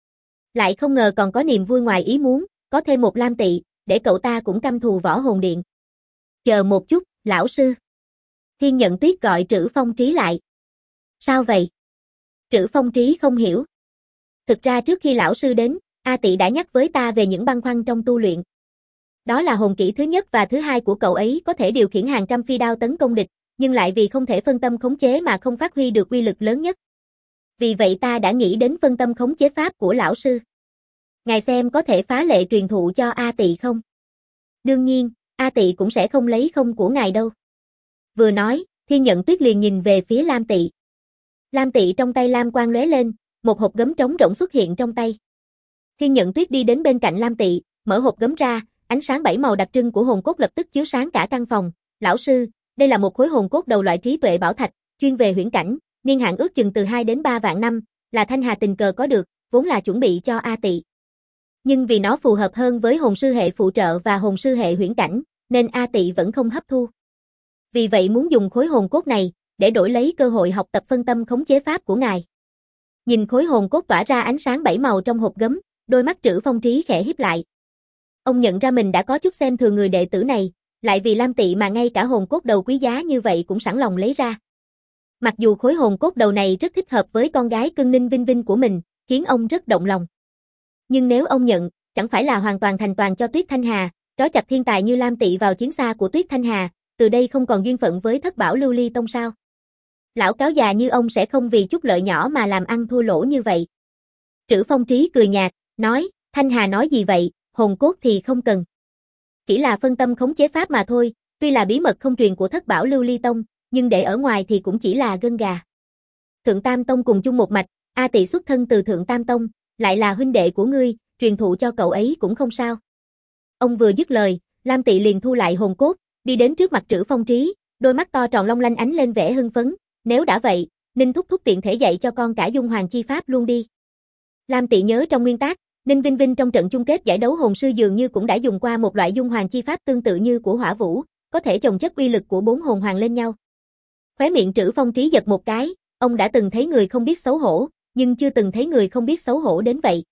Lại không ngờ còn có niềm vui ngoài ý muốn, có thêm một Lam Tị, để cậu ta cũng căm thù Võ Hồn Điện. Chờ một chút, lão sư. Thiên Nhận Tuyết gọi Trữ Phong Trí lại. Sao vậy? Trữ Phong Trí không hiểu. Thực ra trước khi lão sư đến, Tị đã nhắc với ta về những băn khoăn trong tu luyện. Đó là hồn kỹ thứ nhất và thứ hai của cậu ấy có thể điều khiển hàng trăm phi đao tấn công địch, nhưng lại vì không thể phân tâm khống chế mà không phát huy được uy lực lớn nhất. Vì vậy ta đã nghĩ đến phân tâm khống chế pháp của lão sư. Ngài xem có thể phá lệ truyền thụ cho Tị không? Đương nhiên, Tị cũng sẽ không lấy không của ngài đâu. Vừa nói, Thiên Nhận Tuyết liền nhìn về phía Lam Tị. Lam Tị trong tay lam quang lóe lên, một hộp gấm trống rỗng xuất hiện trong tay. Thiên Nhận Tuyết đi đến bên cạnh Lam Tị, mở hộp gấm ra, ánh sáng 7 màu đặc trưng của hồn cốt lập tức chiếu sáng cả căn phòng. Lão sư, đây là một khối hồn cốt đầu loại trí tuệ bảo thạch, chuyên về huyễn cảnh, niên hạn ước chừng từ 2 đến 3 vạn năm, là Thanh Hà tình cờ có được, vốn là chuẩn bị cho Tị. Nhưng vì nó phù hợp hơn với hồn sư hệ phụ trợ và hồn sư hệ huyễn cảnh, nên Tị vẫn không hấp thu. Vì vậy muốn dùng khối hồn cốt này, để đổi lấy cơ hội học tập phân tâm khống chế pháp của ngài. Nhìn khối hồn cốt tỏa ra ánh sáng 7 màu trong hộp gấm, đôi mắt Trữ Phong Trí khẽ híp lại. Ông nhận ra mình đã có chút xem thường người đệ tử này, lại vì Lam Tị mà ngay cả hồn cốt đầu quý giá như vậy cũng sẵn lòng lấy ra. Mặc dù khối hồn cốt đầu này rất thích hợp với con gái cưng Ninh Vinh Vinh của mình, khiến ông rất động lòng. Nhưng nếu ông nhận, chẳng phải là hoàn toàn thành toàn cho Tuyết Thanh Hà, trói chặt thiên tài như Lam Tị vào chiến xa của Tuyết Thanh Hà, từ đây không còn duyên phận với Thất Bảo Lưu Ly Tông sao? Lão cáo già như ông sẽ không vì chút lợi nhỏ mà làm ăn thua lỗ như vậy. Trữ Phong Trí cười nhạt, nói, Thanh Hà nói gì vậy, hồn cốt thì không cần. Chỉ là phân tâm khống chế pháp mà thôi, tuy là bí mật không truyền của Thất Bảo Lưu Ly Tông, nhưng để ở ngoài thì cũng chỉ là gân gà. Thượng Tam Tông cùng chung một mạch, A Tị xuất thân từ Thượng Tam Tông, lại là huynh đệ của ngươi, truyền thụ cho cậu ấy cũng không sao. Ông vừa dứt lời, Lam Tị liền thu lại hồn cốt, đi đến trước mặt Trữ Phong Trí, đôi mắt to tròn long lanh ánh lên vẻ hưng phấn, nếu đã vậy, Ninh thúc thúc tiện thể dạy cho con cả Dung Hoàng chi pháp luôn đi. Lam Tị nhớ trong nguyên tác, Ninh Vinh Vinh trong trận chung kết giải đấu hồn sư dường như cũng đã dùng qua một loại Dung Hoàng chi pháp tương tự như của Hỏa Vũ, có thể chồng chất uy lực của 4 hồn hoàng lên nhau. Khóe miệng Trữ Phong Trí giật một cái, ông đã từng thấy người không biết xấu hổ, nhưng chưa từng thấy người không biết xấu hổ đến vậy.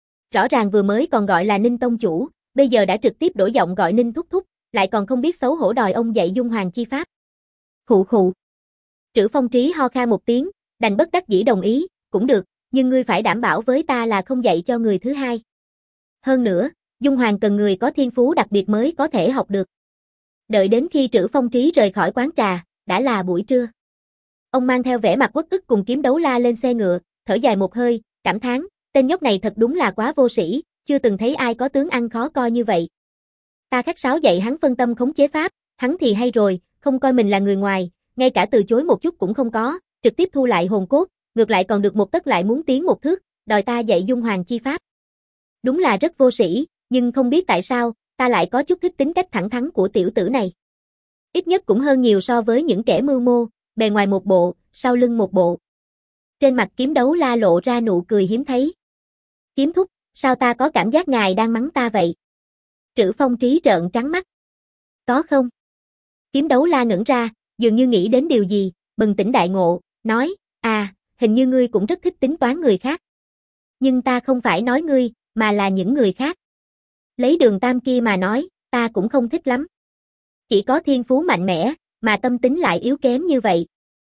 Rõ ràng vừa mới còn gọi là Ninh tông chủ, bây giờ đã trực tiếp đổi giọng gọi Ninh thúc thúc, lại còn không biết xấu hổ đòi ông dạy Dung Hoàng chi pháp. Khụ khụ. Trữ Phong Trí ho kha một tiếng, đành bất đắc dĩ đồng ý, cũng được, nhưng ngươi phải đảm bảo với ta là không dạy cho người thứ hai. Hơn nữa, Dung Hoàng cần người có thiên phú đặc biệt mới có thể học được. Đợi đến khi Trữ Phong Trí rời khỏi quán trà, đã là buổi trưa. Ông mang theo vẻ mặt uất ức cùng Kiếm Đấu La lên xe ngựa, thở dài một hơi, cảm thán, tên nhóc này thật đúng là quá vô sĩ, chưa từng thấy ai có tướng ăn khó coi như vậy. Ta khách sáo dạy hắn phân tâm khống chế pháp, hắn thì hay rồi, không coi mình là người ngoài, ngay cả từ chối một chút cũng không có, trực tiếp thu lại hồn cốt, ngược lại còn được một tấc lại muốn tiến một thước, đòi ta dạy Dung Hoàng chi pháp. Đúng là rất vô sĩ, nhưng không biết tại sao, ta lại có chút thích tính cách thẳng thắn của tiểu tử này. Ít nhất cũng hơn nhiều so với những kẻ mưu mô, bề ngoài một bộ, sau lưng một bộ. Trên mặt Kiếm Đấu La lộ ra nụ cười hiếm thấy. Kiếm thúc, sao ta có cảm giác ngài đang mắng ta vậy? Trữ Phong Trí trợn trắng mắt. Có không? Kiếm Đấu La ngẩn ra, dường như nghĩ đến điều gì, bừng tỉnh đại ngộ, nói, hình như ngươi cũng rất thích tính toán người khác. Nhưng ta không phải nói ngươi, mà là những người khác. Lấy Đường Tam kia mà nói, ta cũng không thích lắm. Chỉ có thiên phú mạnh mẽ, mà tâm tính lại yếu kém như vậy.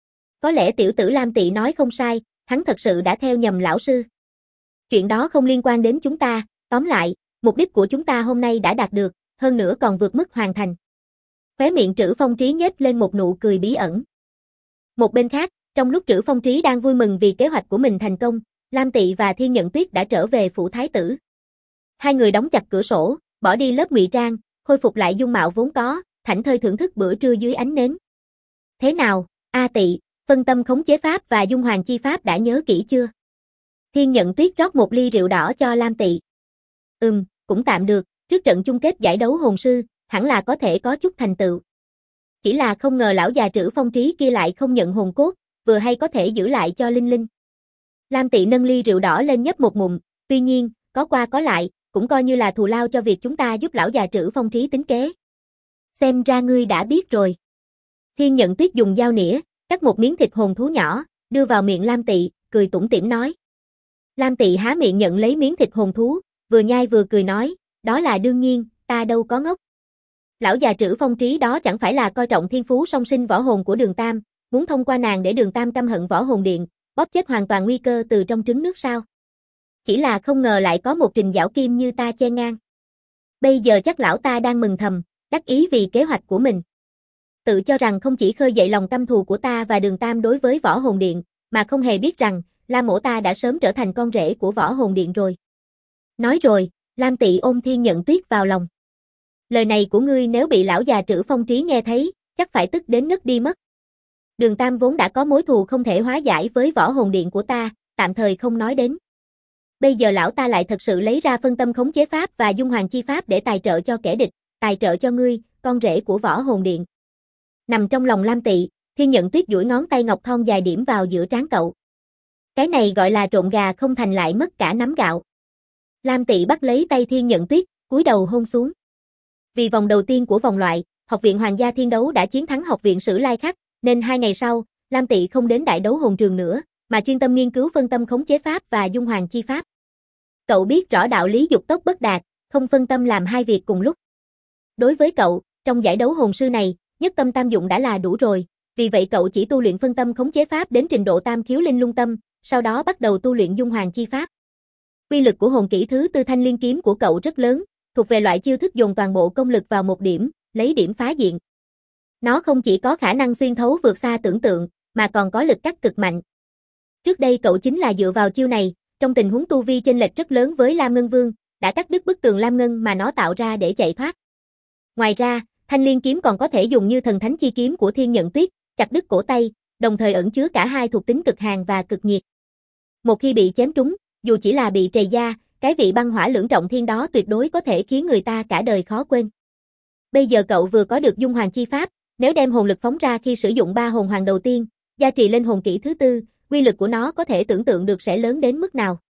Có lẽ tiểu tử Lam Tị nói không sai, hắn thật sự đã theo nhầm lão sư. Chuyện đó không liên quan đến chúng ta, tóm lại, mục đích của chúng ta hôm nay đã đạt được, hơn nữa còn vượt mức hoàn thành. Khóe miệng Trữ Phong Trí nhếch lên một nụ cười bí ẩn. Một bên khác, trong lúc Trữ Phong Trí đang vui mừng vì kế hoạch của mình thành công, Lam Tị và Thiên Nhận Tuyết đã trở về phủ thái tử. Hai người đóng chặt cửa sổ, bỏ đi lớp ngụy trang, khôi phục lại dung mạo vốn có, thảnh thơi thưởng thức bữa trưa dưới ánh nến. Thế nào, A Tị, phân tâm khống chế pháp và Dung Hoàng chi pháp đã nhớ kỹ chưa? Thiên Nhận Tuyết rót một ly rượu đỏ cho Lam Tị. Cũng tạm được, trước trận chung kết giải đấu hồn sư, hẳn là có thể có chút thành tựu. Chỉ là không ngờ lão già Trữ Phong Trí kia lại không nhận hồn cốt, vừa hay có thể giữ lại cho Linh Linh. Lam Tị nâng ly rượu đỏ lên nhấp một ngụm, tuy nhiên, có qua có lại, cũng coi như là thù lao cho việc chúng ta giúp lão già Trữ Phong Trí tính kế. Xem ra ngươi đã biết rồi. Thiên Nhận Tuyết dùng dao nĩa, cắt một miếng thịt hồn thú nhỏ, đưa vào miệng Lam Tị, cười tủm tỉm nói. Lam Tị há miệng nhận lấy miếng thịt hồn thú, vừa nhai vừa cười nói, đó là đương nhiên, ta đâu có ngốc. Lão già Trữ Phong Trí đó chẳng phải là coi trọng thiên phú song sinh võ hồn của Đường Tam, muốn thông qua nàng để Đường Tam căm hận võ hồn điện, bóp chết hoàn toàn nguy cơ từ trong trứng nước sao. Chỉ là không ngờ lại có một Trình Giảo Kim như ta che ngang. Bây giờ chắc lão ta đang mừng thầm, đắc ý vì kế hoạch của mình. Tự cho rằng không chỉ khơi dậy lòng căm thù của ta và Đường Tam đối với võ hồn điện, mà không hề biết rằng, La Mỗ ta đã sớm trở thành con rể của võ hồn điện rồi. Nói rồi, Lam Tị ôm Thiên Nhận Tuyết vào lòng. Lời này của ngươi nếu bị lão già Trữ Phong Trí nghe thấy, chắc phải tức đến ngất đi mất. Đường Tam vốn đã có mối thù không thể hóa giải với võ hồn điện của ta, tạm thời không nói đến. Bây giờ lão ta lại thật sự lấy ra phân tâm khống chế pháp và Dung Hoàng chi pháp để tài trợ cho kẻ địch, tài trợ cho ngươi, con rể của võ hồn điện. Nằm trong lòng Lam Tị, Thiên Nhận Tuyết duỗi ngón tay ngọc thon dài điểm vào giữa trán cậu. Cái này gọi là trộn gà không thành lại mất cả nắm gạo. Lam Tị bắt lấy tay Thiên Nhận Tuyết, cúi đầu hôn xuống. Vì vòng đầu tiên của vòng loại, Học viện Hoàng gia Thiên Đấu đã chiến thắng Học viện Sử Lai Khắc, nên 2 ngày sau, Lam Tị không đến đại đấu hồn trường nữa, mà chuyên tâm nghiên cứu phân tâm khống chế pháp và Dung Hoàng chi pháp. Cậu biết rõ đạo lý dục tốc bất đạt, không phân tâm làm hai việc cùng lúc. Đối với cậu, trong giải đấu hồn sư này, nhất tâm tam dụng đã là đủ rồi, vì vậy cậu chỉ tu luyện phân tâm khống chế pháp đến trình độ tam khiếu linh lung tâm, sau đó bắt đầu tu luyện Dung Hoàng chi pháp. Uy lực của hồn kỹ thứ tư Thanh Liên kiếm của cậu rất lớn, thuộc về loại chiêu thức dồn toàn bộ công lực vào một điểm, lấy điểm phá diện. Nó không chỉ có khả năng xuyên thấu vượt xa tưởng tượng, mà còn có lực cắt cực mạnh. Trước đây cậu chính là dựa vào chiêu này, trong tình huống tu vi chênh lệch rất lớn với Lam Ngân Vương, đã cắt đứt bức tường lam ngân mà nó tạo ra để chạy thoát. Ngoài ra, thanh liên kiếm còn có thể dùng như thần thánh chi kiếm của Thiên Nhận Tuyết, chặt đứt cổ tay, đồng thời ẩn chứa cả hai thuộc tính cực hàn và cực nhiệt. Một khi bị chém trúng, dù chỉ là bị trầy da, cái vị băng hỏa lưỡng trọng thiên đó tuyệt đối có thể khiến người ta cả đời khó quên. Bây giờ cậu vừa có được dung hoàng chi pháp, nếu đem hồn lực phóng ra khi sử dụng 3 hồn hoàng đầu tiên, gia trì lên hồn kỹ thứ tư, uy lực của nó có thể tưởng tượng được sẽ lớn đến mức nào.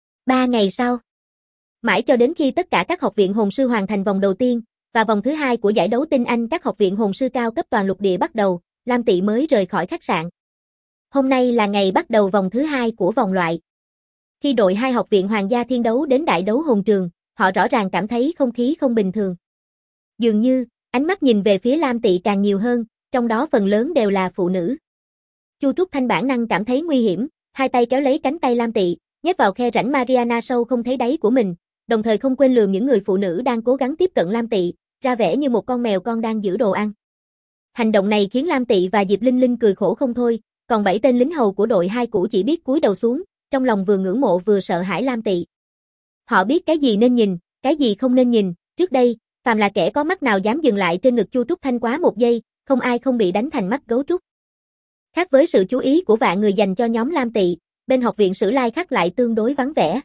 3 ngày sau, mãi cho đến khi tất cả các học viện hồn sư hoàn thành vòng đầu tiên, và vòng thứ hai của giải đấu tinh anh các học viện hồn sư cao cấp toàn lục địa bắt đầu, Lam Tị mới rời khỏi khách sạn. Hôm nay là ngày bắt đầu vòng thứ hai của vòng loại. Khi đội 2 học viện Hoàng gia Thiên đấu đến đại đấu hồn trường, họ rõ ràng cảm thấy không khí không bình thường. Dường như, ánh mắt nhìn về phía Lam Tị càng nhiều hơn, trong đó phần lớn đều là phụ nữ. Chu Trúc Thanh bản năng cảm thấy nguy hiểm, hai tay kéo lấy cánh tay Lam Tị, nhét vào khe rãnh Mariana sâu không thấy đáy của mình, đồng thời không quên lườm những người phụ nữ đang cố gắng tiếp cận Lam Tị, ra vẻ như một con mèo con đang giữ đồ ăn. Hành động này khiến Lam Tị và Diệp Linh Linh cười khổ không thôi, còn 7 tên lính hầu của đội 2 cũ chỉ biết cúi đầu xuống, trong lòng vừa ngưỡng mộ vừa sợ hãi Lam Tị. Họ biết cái gì nên nhìn, cái gì không nên nhìn, trước đây, phàm là kẻ có mắt nào dám dừng lại trên ngực Chu Trúc Thanh quá một giây, không ai không bị đánh thành mắt gấu trúc. Khác với sự chú ý của vạn người dành cho nhóm Lam Tị, bên học viện Sử Lai Khắc lại tương đối vắng vẻ.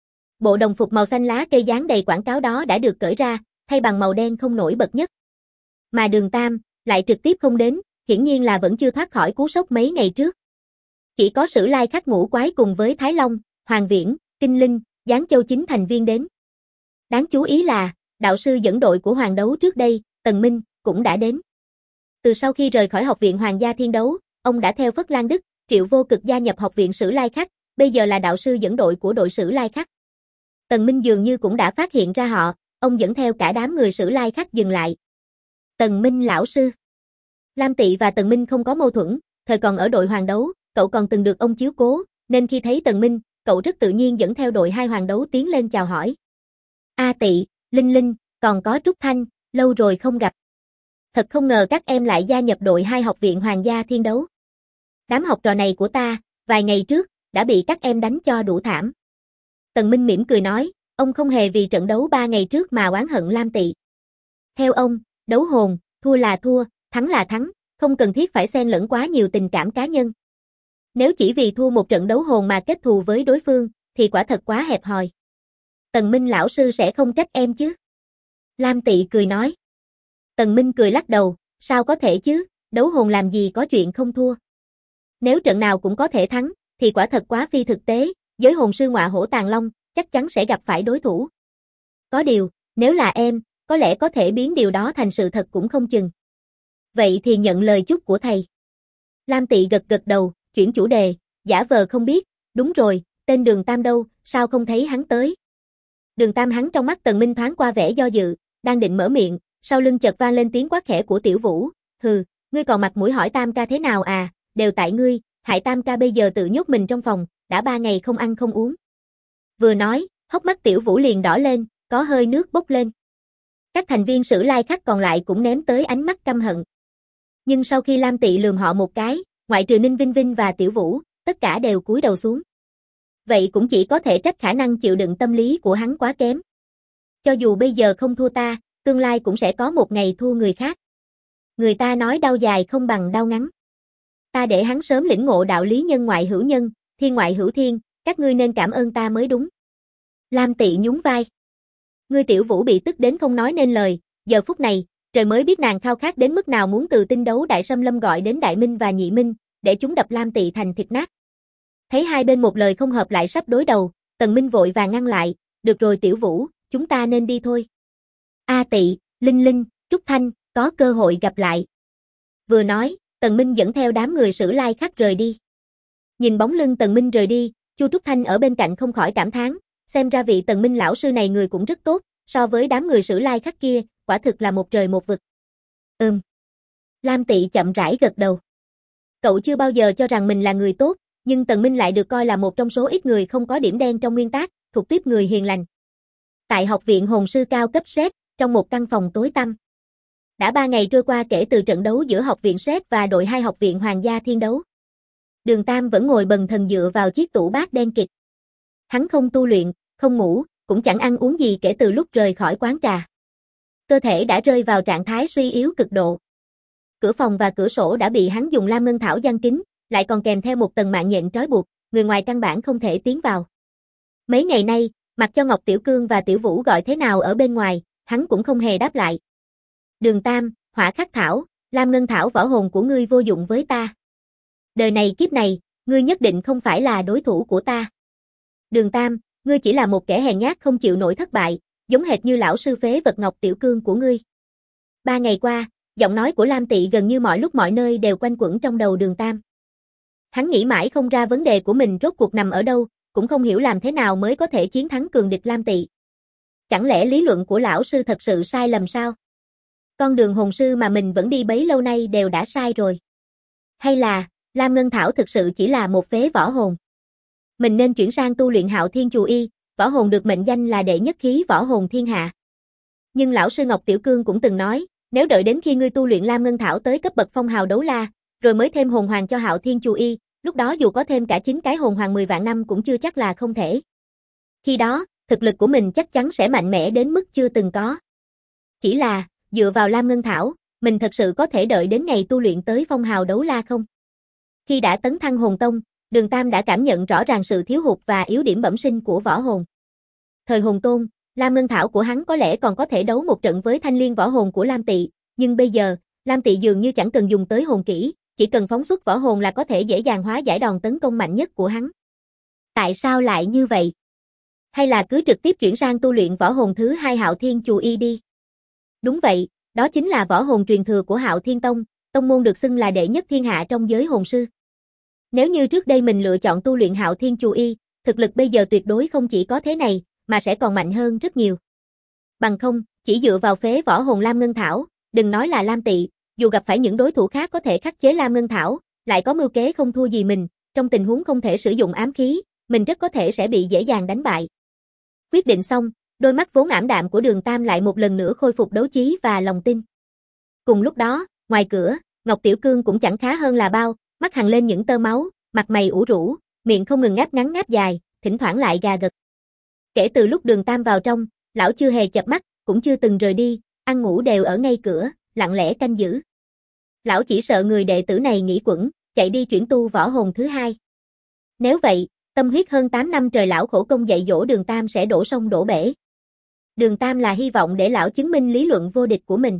Bộ đồng phục màu xanh lá cây dán đầy quảng cáo đó đã được cởi ra, thay bằng màu đen không nổi bật nhất. Mà Đường Tam lại trực tiếp không đến, hiển nhiên là vẫn chưa thoát khỏi cú sốc mấy ngày trước. Chỉ có Sử Lai Khắc ngũ quái cùng với Thái Long, Hoàng Viễn, Kinh Linh, Giáng Châu 9 thành viên đến. Đáng chú ý là, đạo sư dẫn đội của Hoàng đấu trước đây, Tần Minh, cũng đã đến. Từ sau khi rời khỏi học viện Hoàng gia Thiên đấu, ông đã theo Phất Lan Đức, Triệu Vô Cực gia nhập học viện Sử Lai Khắc, bây giờ là đạo sư dẫn đội của đội Sử Lai Khắc. Tần Minh dường như cũng đã phát hiện ra họ, ông dẫn theo cả đám người Sử Lai Khắc dừng lại. Tần Minh lão sư. Lam Tị và Tần Minh không có mâu thuẫn, thời còn ở đội Hoàng đấu, cậu còn từng được ông chiếu cố, nên khi thấy Tần Minh, cậu rất tự nhiên dẫn theo đội 2 Hoàng đấu tiến lên chào hỏi. A Tị, Linh Linh, còn có Trúc Thanh, lâu rồi không gặp. Thật không ngờ các em lại gia nhập đội 2 học viện Hoàng gia Thiên đấu. Đám học trò này của ta, vài ngày trước, đã bị các em đánh cho đủ thảm. Tần Minh mỉm cười nói, ông không hề vì trận đấu 3 ngày trước mà oán hận Lam Tị. Theo ông, đấu hồn, thua là thua, thắng là thắng, không cần thiết phải xen lẫn quá nhiều tình cảm cá nhân. Nếu chỉ vì thua một trận đấu hồn mà kết thù với đối phương, thì quả thật quá hẹp hòi. Tần Minh lão sư sẽ không trách em chứ? Lam Tị cười nói. Tần Minh cười lắc đầu, sao có thể chứ, đấu hồn làm gì có chuyện không thua. Nếu trận nào cũng có thể thắng, thì quả thật quá phi thực tế, giới hồn sư ngọa hổ tàng long, chắc chắn sẽ gặp phải đối thủ. Có điều, nếu là em, có lẽ có thể biến điều đó thành sự thật cũng không chừng. Vậy thì nhận lời chúc của thầy. Lam Tị gật gật đầu, chuyển chủ đề, giả vờ không biết, đúng rồi, tên Đường Tam đâu, sao không thấy hắn tới. Đường Tam hắn trong mắt Tần Minh thoáng qua vẻ do dự, đang định mở miệng, sau lưng chợt vang lên tiếng quát khẽ của Tiểu Vũ, hừ, ngươi còn mặt mũi hỏi Tam ca thế nào à, đều tại ngươi, hại Tam ca bây giờ tự nhốt mình trong phòng, đã 3 ngày không ăn không uống. Vừa nói, hốc mắt Tiểu Vũ liền đỏ lên, có hơi nước bốc lên. Các thành viên Sử Lai Khắc còn lại cũng ném tới ánh mắt căm hận. Nhưng sau khi Lam Tị lườm họ một cái, ngoại trừ Ninh Vinh Vinh và Tiểu Vũ, tất cả đều cúi đầu xuống. Vậy cũng chỉ có thể trách khả năng chịu đựng tâm lý của hắn quá kém. Cho dù bây giờ không thua ta, tương lai cũng sẽ có một ngày thua người khác. Người ta nói đau dài không bằng đau ngắn. Ta để hắn sớm lĩnh ngộ đạo lý nhân ngoại hữu nhân, thiên ngoại hữu thiên, các ngươi nên cảm ơn ta mới đúng. Lam Tị nhún vai. Ngươi Tiểu Vũ bị tức đến không nói nên lời, giờ phút này, trời mới biết nàng khao khát đến mức nào muốn từ tinh đấu Đại Sâm Lâm gọi đến Đại Minh và Nhị Minh, để chúng đập Lam Tị thành thịt nát. Thấy hai bên một lời không hợp lại sắp đối đầu, Tần Minh vội vàng ngăn lại, được rồi Tiểu Vũ, chúng ta nên đi thôi. A Tị, Linh Linh, Trúc Thanh, có cơ hội gặp lại. Vừa nói, Tần Minh dẫn theo đám người Sử Lai Khắc rời đi. Nhìn bóng lưng Tần Minh rời đi, Chu Trúc Thanh ở bên cạnh không khỏi cảm thán, xem ra vị Tần Minh lão sư này người cũng rất tốt, so với đám người Sử Lai Khắc kia, quả thực là một trời một vực. Lam Tị chậm rãi gật đầu. Cậu chưa bao giờ cho rằng mình là người tốt, nhưng Tần Minh lại được coi là một trong số ít người không có điểm đen trong nguyên tắc, thuộc tiếp người hiền lành. Tại học viện hồn sư cao cấp SET, trong một căn phòng tối tăm. Đã 3 ngày trôi qua kể từ trận đấu giữa học viện Sét và đội 2 học viện Hoàng gia Thiên đấu. Đường Tam vẫn ngồi bần thần dựa vào chiếc tủ bát đen kịt. Hắn không tu luyện, không ngủ, cũng chẳng ăn uống gì kể từ lúc rời khỏi quán trà. Cơ thể đã rơi vào trạng thái suy yếu cực độ. Cửa phòng và cửa sổ đã bị hắn dùng lam ngân thảo giăng kín, lại còn kèm theo một tầng mạng nhện trói buộc, người ngoài căn bản không thể tiến vào. Mấy ngày nay, mặc cho Ngọc Tiểu Cương và Tiểu Vũ gọi thế nào ở bên ngoài, hắn cũng không hề đáp lại. Đường Tam, Hỏa Khắc Thảo, lam ngân thảo võ hồn của ngươi vô dụng với ta. Đời này kiếp này, ngươi nhất định không phải là đối thủ của ta. Đường Tam, ngươi chỉ là một kẻ hèn nhát không chịu nổi thất bại, giống hệt như lão sư phế vật Ngọc Tiểu Cương của ngươi. 3 ngày qua, giọng nói của Lam Tị gần như mọi lúc mọi nơi đều quanh quẩn trong đầu Đường Tam. Hắn nghĩ mãi không ra vấn đề của mình rốt cuộc nằm ở đâu, cũng không hiểu làm thế nào mới có thể chiến thắng cường địch Lam Tị. Chẳng lẽ lý luận của lão sư thật sự sai lầm sao? Con đường hồn sư mà mình vẫn đi bấy lâu nay đều đã sai rồi. Hay là, Lam Ngân Thảo thực sự chỉ là một phế võ hồn? Mình nên chuyển sang tu luyện Hạo Thiên Chù Y, võ hồn được mệnh danh là đệ nhất khí võ hồn thiên hạ. Nhưng lão sư Ngọc Tiểu Cương cũng từng nói, nếu đợi đến khi ngươi tu luyện Lam Ngân Thảo tới cấp bậc phong hào đấu la, rồi mới thêm hồn hoàng cho Hạo Thiên Chù Y, lúc đó dù có thêm cả 9 cái hồn hoàng 10 vạn năm cũng chưa chắc là không thể. Khi đó, thực lực của mình chắc chắn sẽ mạnh mẽ đến mức chưa từng có. Chỉ là, dựa vào Lam Ngân Thảo, mình thật sự có thể đợi đến ngày tu luyện tới phong hào đấu la không? Khi đã tấn thăng hồn tông, Đường Tam đã cảm nhận rõ ràng sự thiếu hụt và yếu điểm bẩm sinh của võ hồn. Thời hồn tôn, Lam Ngân Thảo của hắn có lẽ còn có thể đấu một trận với thanh liên võ hồn của Lam Tị, nhưng bây giờ, Lam Tị dường như chẳng cần dùng tới hồn kỹ, chỉ cần phóng xuất võ hồn là có thể dễ dàng hóa giải đòn tấn công mạnh nhất của hắn. Tại sao lại như vậy? Hay là cứ trực tiếp chuyển sang tu luyện võ hồn thứ 2 Hạo Thiên Chù Y đi? Đúng vậy, đó chính là võ hồn truyền thừa của Hạo Thiên Tông, tông môn được xưng là đệ nhất thiên hạ trong giới hồn sư. Nếu như trước đây mình lựa chọn tu luyện Hạo Thiên Chù Y, thực lực bây giờ tuyệt đối không chỉ có thế này, mà sẽ còn mạnh hơn rất nhiều. Bằng không, chỉ dựa vào phế võ hồn Lam Ngân Thảo, đừng nói là Lam Tị, dù gặp phải những đối thủ khác có thể khắc chế Lam Ngân Thảo, lại có mưu kế không thua gì mình, trong tình huống không thể sử dụng ám khí, mình rất có thể sẽ bị dễ dàng đánh bại. Quyết định xong, đôi mắt vốn ảm đạm của Đường Tam lại một lần nữa khôi phục đấu trí và lòng tin. Cùng lúc đó, ngoài cửa, Ngọc Tiểu Cương cũng chẳng khá hơn là bao, mắt hằn lên những tơ máu, mặt mày ủ rũ, miệng không ngừng ngáp ngắn ngáp dài, thỉnh thoảng lại gà gật. Kể từ lúc Đường Tam vào trong, lão chưa hề chợp mắt, cũng chưa từng rời đi, ăn ngủ đều ở ngay cửa, lặng lẽ canh giữ. Lão chỉ sợ người đệ tử này nghĩ quẩn, chạy đi chuyển tu võ hồn thứ 2. Nếu vậy, tâm huyết hơn 8 năm trời lão khổ công dạy dỗ Đường Tam sẽ đổ sông đổ bể. Đường Tam là hy vọng để lão chứng minh lý luận vô địch của mình.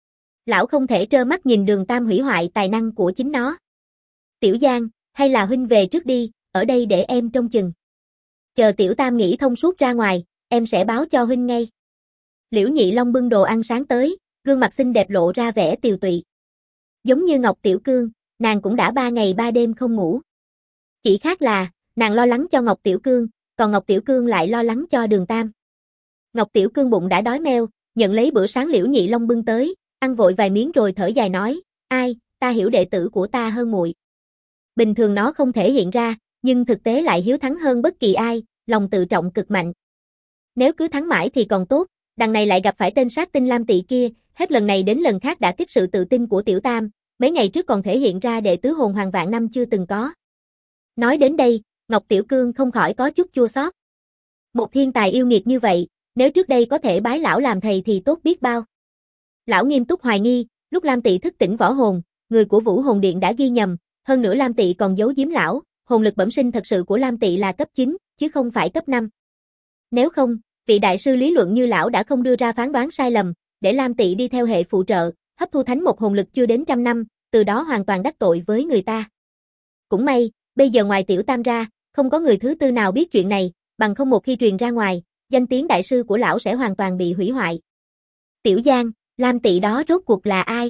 Lão không thể trơ mắt nhìn Đường Tam hủy hoại tài năng của chính nó. Tiểu Giang, hay là huynh về trước đi, ở đây để em trông chừng. Chờ Tiểu Tam nghĩ thông suốt ra ngoài, em sẽ báo cho huynh ngay. Liễu Nhị Long bưng đồ ăn sáng tới, gương mặt xinh đẹp lộ ra vẻ tiều tụy. Giống như Ngọc Tiểu Cương, nàng cũng đã 3 ngày 3 đêm không ngủ. Chỉ khác là, nàng lo lắng cho Ngọc Tiểu Cương, còn Ngọc Tiểu Cương lại lo lắng cho Đường Tam. Ngọc Tiểu Cương bụng đã đói meo, nhận lấy bữa sáng Liễu Nhị Long bưng tới, ăn vội vài miếng rồi thở dài nói, ai, ta hiểu đệ tử của ta hơn muội. Bình thường nó không thể hiện ra, nhưng thực tế lại hiếu thắng hơn bất kỳ ai, lòng tự trọng cực mạnh. Nếu cứ thắng mãi thì còn tốt, đằng này lại gặp phải tên sát tinh Lam Tị kia, hết lần này đến lần khác đã kích sự tự tin của Tiểu Tam, mấy ngày trước còn thể hiện ra đệ tứ hồn hoàng vạn năm chưa từng có. Nói đến đây, Ngọc Tiểu Cương không khỏi có chút chua xót. Một thiên tài yêu nghiệt như vậy, nếu trước đây có thể bái lão làm thầy thì tốt biết bao. Lão nghiêm túc hoài nghi, lúc Lam Tị thức tỉnh võ hồn, người của Vũ Hồn Điện đã ghi nhầm, hơn nữa Lam Tị còn giấu giếm lão, hồn lực bẩm sinh thật sự của Lam Tị là cấp 9, chứ không phải cấp 5. Nếu không, vị đại sư lý luận như lão đã không đưa ra phán đoán sai lầm, để Lam Tị đi theo hệ phụ trợ, hấp thu thánh một hồn lực chưa đến 100 năm, từ đó hoàn toàn đắc tội với người ta. Cũng may, bây giờ ngoài Tiểu Tam ra, không có người thứ tư nào biết chuyện này, bằng không một khi truyền ra ngoài, danh tiếng đại sư của lão sẽ hoàn toàn bị hủy hoại. Tiểu Giang, Lam Tị đó rốt cuộc là ai?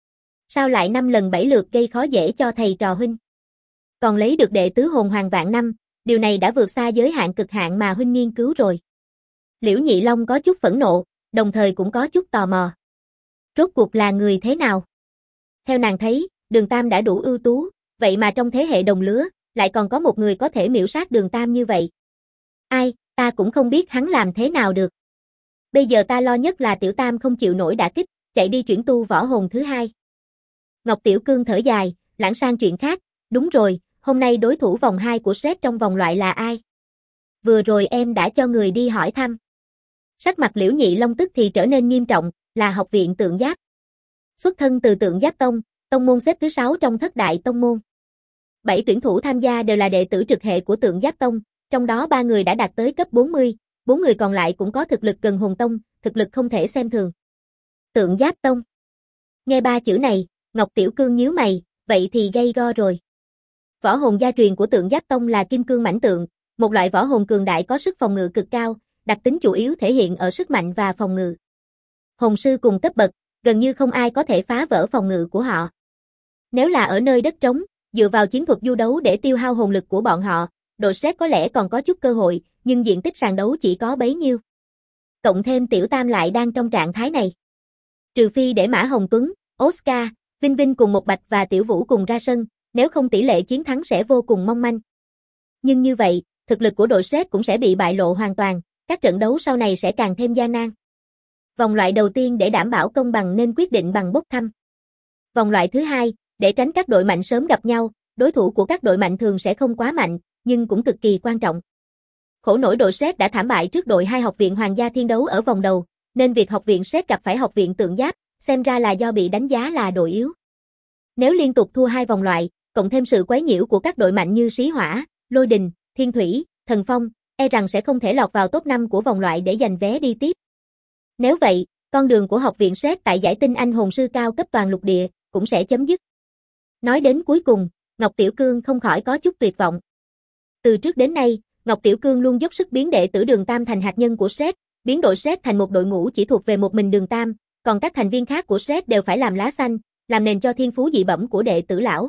Sao lại 5 lần 7 lượt gây khó dễ cho thầy trò huynh? Còn lấy được đệ tứ hồn hoàng vạn năm, điều này đã vượt xa giới hạn cực hạn mà huynh nghiên cứu rồi. Liễu Nhị Long có chút phẫn nộ, đồng thời cũng có chút tò mò. Rốt cuộc là người thế nào? Theo nàng thấy, Đường Tam đã đủ ưu tú, vậy mà trong thế hệ đồng lứa, lại còn có một người có thể miểu sát Đường Tam như vậy. Ai, ta cũng không biết hắn làm thế nào được. Bây giờ ta lo nhất là Tiểu Tam không chịu nổi đả kích, chạy đi chuyển tu võ hồn thứ hai. Ngọc Tiểu Cương thở dài, lãng sang chuyện khác, đúng rồi, hôm nay đối thủ vòng 2 của Sret trong vòng loại là ai? Vừa rồi em đã cho người đi hỏi thăm. Sắc mặt Liễu Nhị Long tức thì trở nên nghiêm trọng, là học viện Tượng Giáp. Xuất thân từ Tượng Giáp Tông, tông môn xếp thứ 6 trong thất đại tông môn. 7 tuyển thủ tham gia đều là đệ tử trực hệ của Tượng Giáp Tông, trong đó 3 người đã đạt tới cấp 40, 4 người còn lại cũng có thực lực gần hồn tông, thực lực không thể xem thường. Tượng Giáp Tông. Nghe 3 chữ này, Ngọc Tiểu Cương nhíu mày, vậy thì gay go rồi. Võ hồn gia truyền của Tượng Giáp Tông là Kim Cương Mãnh Tượng, một loại võ hồn cường đại có sức phòng ngự cực cao, đặc tính chủ yếu thể hiện ở sức mạnh và phòng ngự. Hồn sư cùng cấp bậc, gần như không ai có thể phá vỡ phòng ngự của họ. Nếu là ở nơi đất trống, dựa vào chiến thuật du đấu để tiêu hao hồn lực của bọn họ, đội Sret có lẽ còn có chút cơ hội, nhưng diện tích sàn đấu chỉ có bấy nhiêu. Cộng thêm Tiểu Tam lại đang trong trạng thái này. Trừ phi để Mã Hồng Tuấn, Oscar, Vinh Vinh cùng một Bạch và Tiểu Vũ cùng ra sân, nếu không tỷ lệ chiến thắng sẽ vô cùng mong manh. Nhưng như vậy, thực lực của đội Sret cũng sẽ bị bại lộ hoàn toàn, các trận đấu sau này sẽ càng thêm gian nan. Vòng loại đầu tiên để đảm bảo công bằng nên quyết định bằng bốc thăm. Vòng loại thứ hai, để tránh các đội mạnh sớm gặp nhau, đối thủ của các đội mạnh thường sẽ không quá mạnh, nhưng cũng cực kỳ quan trọng. Khổ nỗi đội Sret đã thảm bại trước đội 2 học viện Hoàng gia Thiên Đấu ở vòng đầu, nên việc học viện Sret gặp phải học viện Tượng Giáp, xem ra là do bị đánh giá là đội yếu. Nếu liên tục thua 2 vòng loại, cộng thêm sự quấy nhiễu của các đội mạnh như Sĩ Hỏa, Lôi Đình, Thiên Thủy, Thần Phong, e rằng sẽ không thể lọt vào top 5 của vòng loại để giành vé đi tiếp. Nếu vậy, con đường của học viện Sret tại giải tinh anh hồn sư cao cấp toàn lục địa cũng sẽ chấm dứt. Nói đến cuối cùng, Ngọc Tiểu Cương không khỏi có chút tuyệt vọng. Từ trước đến nay, Ngọc Tiểu Cương luôn dốc sức biến đệ tử Đường Tam thành hạt nhân của Sret, biến đội Sret thành một đội ngũ chỉ thuộc về một mình Đường Tam, còn các thành viên khác của Sret đều phải làm lá xanh, làm nền cho thiên phú dị bẩm của đệ tử lão.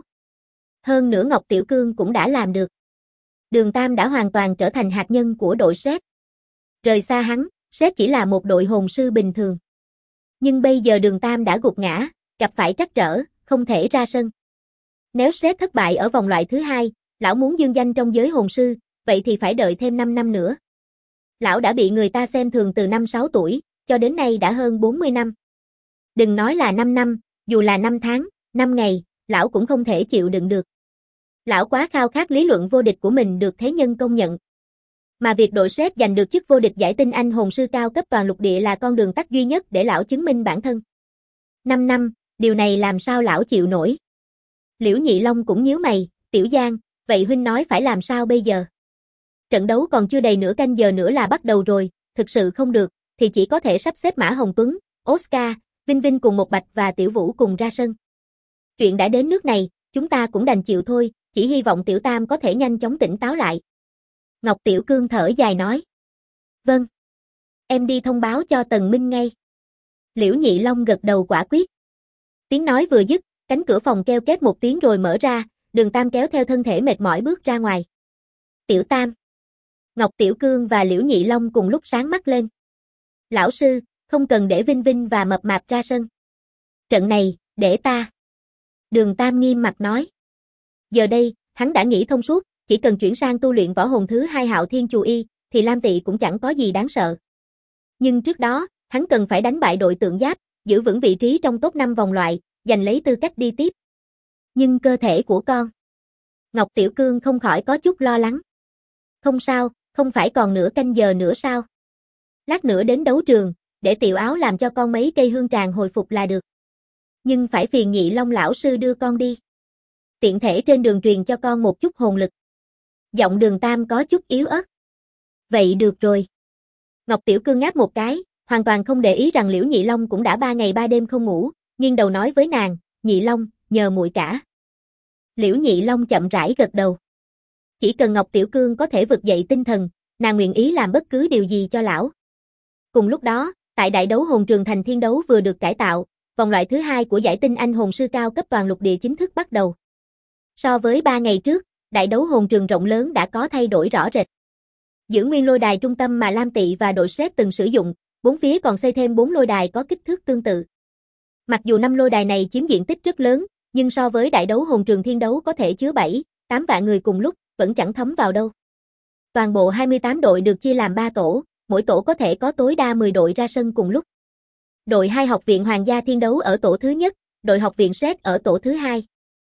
Hơn nữa Ngọc Tiểu Cương cũng đã làm được. Đường Tam đã hoàn toàn trở thành hạt nhân của đội Sret. Rời xa hắn, Sret chỉ là một đội hồn sư bình thường. Nhưng bây giờ Đường Tam đã gục ngã, gặp phải trắc trở, không thể ra sân. Nếu Sret thất bại ở vòng loại thứ hai, lão muốn dương danh trong giới hồn sư, vậy thì phải đợi thêm 5 năm nữa. Lão đã bị người ta xem thường từ năm 6 tuổi, cho đến nay đã hơn 40 năm. Đừng nói là 5 năm, dù là 5 tháng, 5 ngày, lão cũng không thể chịu đựng được. Lão quá khao khát lý luận vô địch của mình được thế nhân công nhận. Mà việc đội Sret giành được chức vô địch giải tinh anh hồn sư cao cấp toàn lục địa là con đường tắt duy nhất để lão chứng minh bản thân. 5 năm, điều này làm sao lão chịu nổi? Liễu Nhị Long cũng nhíu mày, Tiểu Giang, vậy huynh nói phải làm sao bây giờ? Trận đấu còn chưa đầy nửa canh giờ nữa là bắt đầu rồi, thực sự không được, thì chỉ có thể sắp xếp Mã Hồng Tuấn, Oscar, Vinh Vinh cùng một Bạch và Tiểu Vũ cùng ra sân. Chuyện đã đến nước này, chúng ta cũng đành chịu thôi, chỉ hy vọng Tiểu Tam có thể nhanh chóng tỉnh táo lại. Ngọc Tiểu Cương thở dài nói. Vâng. Em đi thông báo cho Tần Minh ngay. Liễu Nhị Long gật đầu quả quyết. Tiếng nói vừa dứt, cánh cửa phòng kêu két một tiếng rồi mở ra, Đường Tam kéo theo thân thể mệt mỏi bước ra ngoài. Tiểu Tam. Ngọc Tiểu Cương và Liễu Nhị Long cùng lúc sáng mắt lên. Lão sư, không cần để Vinh Vinh và Mập Mạp ra sân. Trận này, để ta. Đường Tam nghiêm mặt nói. Giờ đây, hắn đã nghĩ thông suốt, chỉ cần chuyển sang tu luyện võ hồn thứ 2 Hạo Thiên Chù Y, thì Lam Tị cũng chẳng có gì đáng sợ. Nhưng trước đó, hắn cần phải đánh bại đội Tượng Giáp, giữ vững vị trí trong top 5 vòng loại, giành lấy tư cách đi tiếp. Nhưng cơ thể của con. Ngọc Tiểu Cương không khỏi có chút lo lắng. Không sao, không phải còn nửa canh giờ nữa sao? Lát nữa đến đấu trường, để Tiểu Áo làm cho con mấy cây hương tràng hồi phục là được. Nhưng phải phiền Nhị Long lão sư đưa con đi. Tiện thể trên đường truyền cho con một chút hồn lực. Giọng Đường Tam có chút yếu ớt. Vậy được rồi. Ngọc Tiểu Cương ngáp một cái, hoàn toàn không để ý rằng Liễu Nhị Long cũng đã 3 ngày 3 đêm không ngủ, nghiêng đầu nói với nàng, Nhị Long, nhờ muội cả. Liễu Nhị Long chậm rãi gật đầu. Chỉ cần Ngọc Tiểu Cương có thể vực dậy tinh thần, nàng nguyện ý làm bất cứ điều gì cho lão. Cùng lúc đó, tại đại đấu hồn trường thành Thiên Đấu vừa được cải tạo, vòng loại thứ 2 của giải tinh anh hồn sư cao cấp toàn lục địa chính thức bắt đầu. So với 3 ngày trước, đại đấu hồn trường rộng lớn đã có thay đổi rõ rệt. Giữ nguyên lôi đài trung tâm mà Lam Tị và đội Sret từng sử dụng, bốn phía còn xây thêm 4 lôi đài có kích thước tương tự. Mặc dù 5 lôi đài này chiếm diện tích rất lớn, nhưng so với đại đấu hồn trường Thiên Đấu có thể chứa 7, 8 vạn người cùng lúc, vẫn chẳng thấm vào đâu. Toàn bộ 28 đội được chia làm 3 tổ, mỗi tổ có thể có tối đa 10 đội ra sân cùng lúc. Đội 2 Học viện Hoàng gia Thiên đấu ở tổ thứ nhất, đội Học viện Sét ở tổ thứ hai.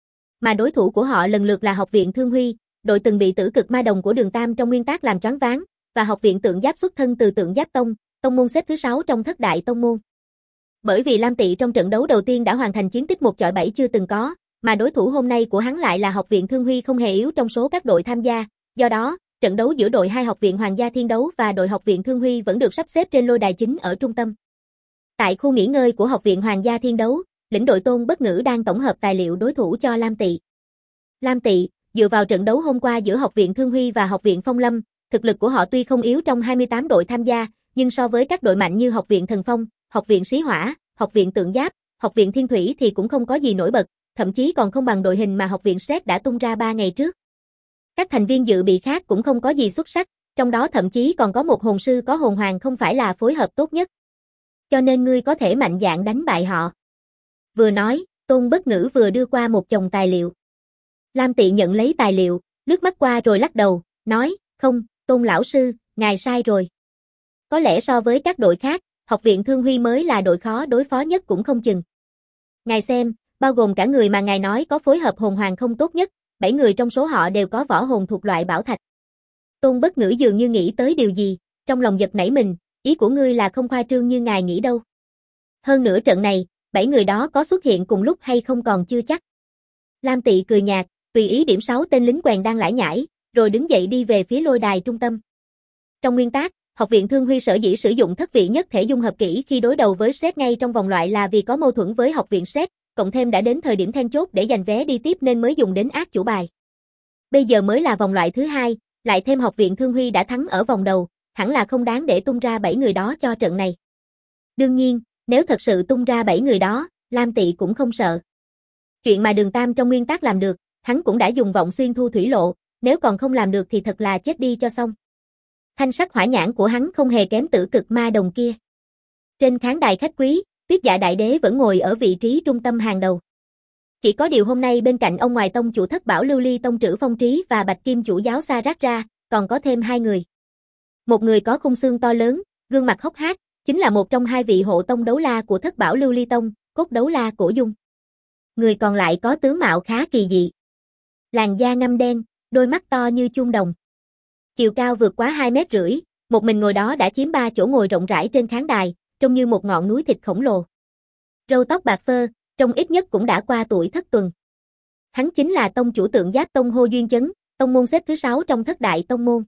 Mà đối thủ của họ lần lượt là Học viện Thương Huy, đội từng bị tử cực ma đồng của Đường Tam trong nguyên tắc làm choáng váng, và Học viện Tượng Giáp xuất thân từ Tượng Giáp Tông, tông môn xếp thứ 6 trong thất đại tông môn. Bởi vì Lam Tị trong trận đấu đầu tiên đã hoàn thành chiến tích 1-7 chưa từng có, mà đối thủ hôm nay của hắn lại là Học viện Thương Huy không hề yếu trong số các đội tham gia, do đó, trận đấu giữa đội 2 Học viện Hoàng gia Thiên đấu và đội Học viện Thương Huy vẫn được sắp xếp trên lôi đài chính ở trung tâm. Tại khu nghỉ ngơi của Học viện Hoàng gia Thiên đấu, lĩnh đội Tôn Bất Ngữ đang tổng hợp tài liệu đối thủ cho Lam Tị. Lam Tị, dựa vào trận đấu hôm qua giữa Học viện Thương Huy và Học viện Phong Lâm, thực lực của họ tuy không yếu trong 28 đội tham gia, nhưng so với các đội mạnh như Học viện Thần Phong, Học viện Xí Hỏa, Học viện Tượng Giáp, Học viện Thiên Thủy thì cũng không có gì nổi bật, thậm chí còn không bằng đội hình mà Học viện Sét đã tung ra 3 ngày trước. Các thành viên dự bị khác cũng không có gì xuất sắc, trong đó thậm chí còn có một hồn sư có hồn hoàng không phải là phối hợp tốt nhất. Cho nên ngươi có thể mạnh dạn đánh bại họ. Vừa nói, Tôn Bất Ngữ vừa đưa qua một chồng tài liệu. Lam Tị nhận lấy tài liệu, lướt mắt qua rồi lắc đầu, nói, không, Tôn lão sư, ngài sai rồi. Có lẽ so với các đội khác, Học viện Thương Huy mới là đội khó đối phó nhất cũng không chừng. Ngài xem, bao gồm cả người mà ngài nói có phối hợp hồn hoàng không tốt nhất, 7 người trong số họ đều có võ hồn thuộc loại bảo thạch. Tôn Bất Ngữ dường như nghĩ tới điều gì, trong lòng giật nảy mình, ý của ngươi là không khoa trương như ngài nghĩ đâu. Hơn nữa trận này, 7 người đó có xuất hiện cùng lúc hay không còn chưa chắc. Lam Tị cười nhạt, tùy ý điểm 6 tên lính quèn đang lải nhải, rồi đứng dậy đi về phía lôi đài trung tâm. Trong nguyên tắc, Học viện Thương Huy sở dĩ sử dụng thất vị nhất thể dung hợp kỹ khi đối đầu với Sét ngay trong vòng loại là vì có mâu thuẫn với Học viện Sét, cộng thêm đã đến thời điểm then chốt để giành vé đi tiếp nên mới dùng đến ác chủ bài. Bây giờ mới là vòng loại thứ hai, lại thêm Học viện Thương Huy đã thắng ở vòng đầu, hẳn là không đáng để tung ra 7 người đó cho trận này. Đương nhiên, nếu thật sự tung ra 7 người đó, Lam Tị cũng không sợ. Chuyện mà Đường Tam trong nguyên tắc làm được, hắn cũng đã dùng vọng xuyên thu thủy lộ, nếu còn không làm được thì thật là chết đi cho xong. Thanh sắc hỏa nhãn của hắn không hề kém tử cực ma đồng kia. Trên khán đài khách quý, Tuyết Dạ Đại Đế vẫn ngồi ở vị trí trung tâm hàng đầu. Chỉ có điều hôm nay bên cạnh ông ngoài tông chủ Thất Bảo Lưu Ly tông Trữ Phong Trí và Bạch Kim chủ giáo Sa Rát ra, còn có thêm 2 người. Một người có khung xương to lớn, gương mặt hốc hác, chính là một trong 2 vị hộ tông đấu la của Thất Bảo Lưu Ly tông, Cốt Đấu La Cổ Dung. Người còn lại có tướng mạo khá kỳ dị. Làn da ngăm đen, đôi mắt to như chuông đồng. Chiều cao vượt quá 2,5 mét, một mình ngồi đó đã chiếm 3 chỗ ngồi rộng rãi trên khán đài, trông như một ngọn núi thịt khổng lồ. Râu tóc bạc phơ, trông ít nhất cũng đã qua tuổi thất tuần. Hắn chính là tông chủ Tượng Giáp Tông Hô Duyên Chấn, tông môn xếp thứ 6 trong thất đại tông môn.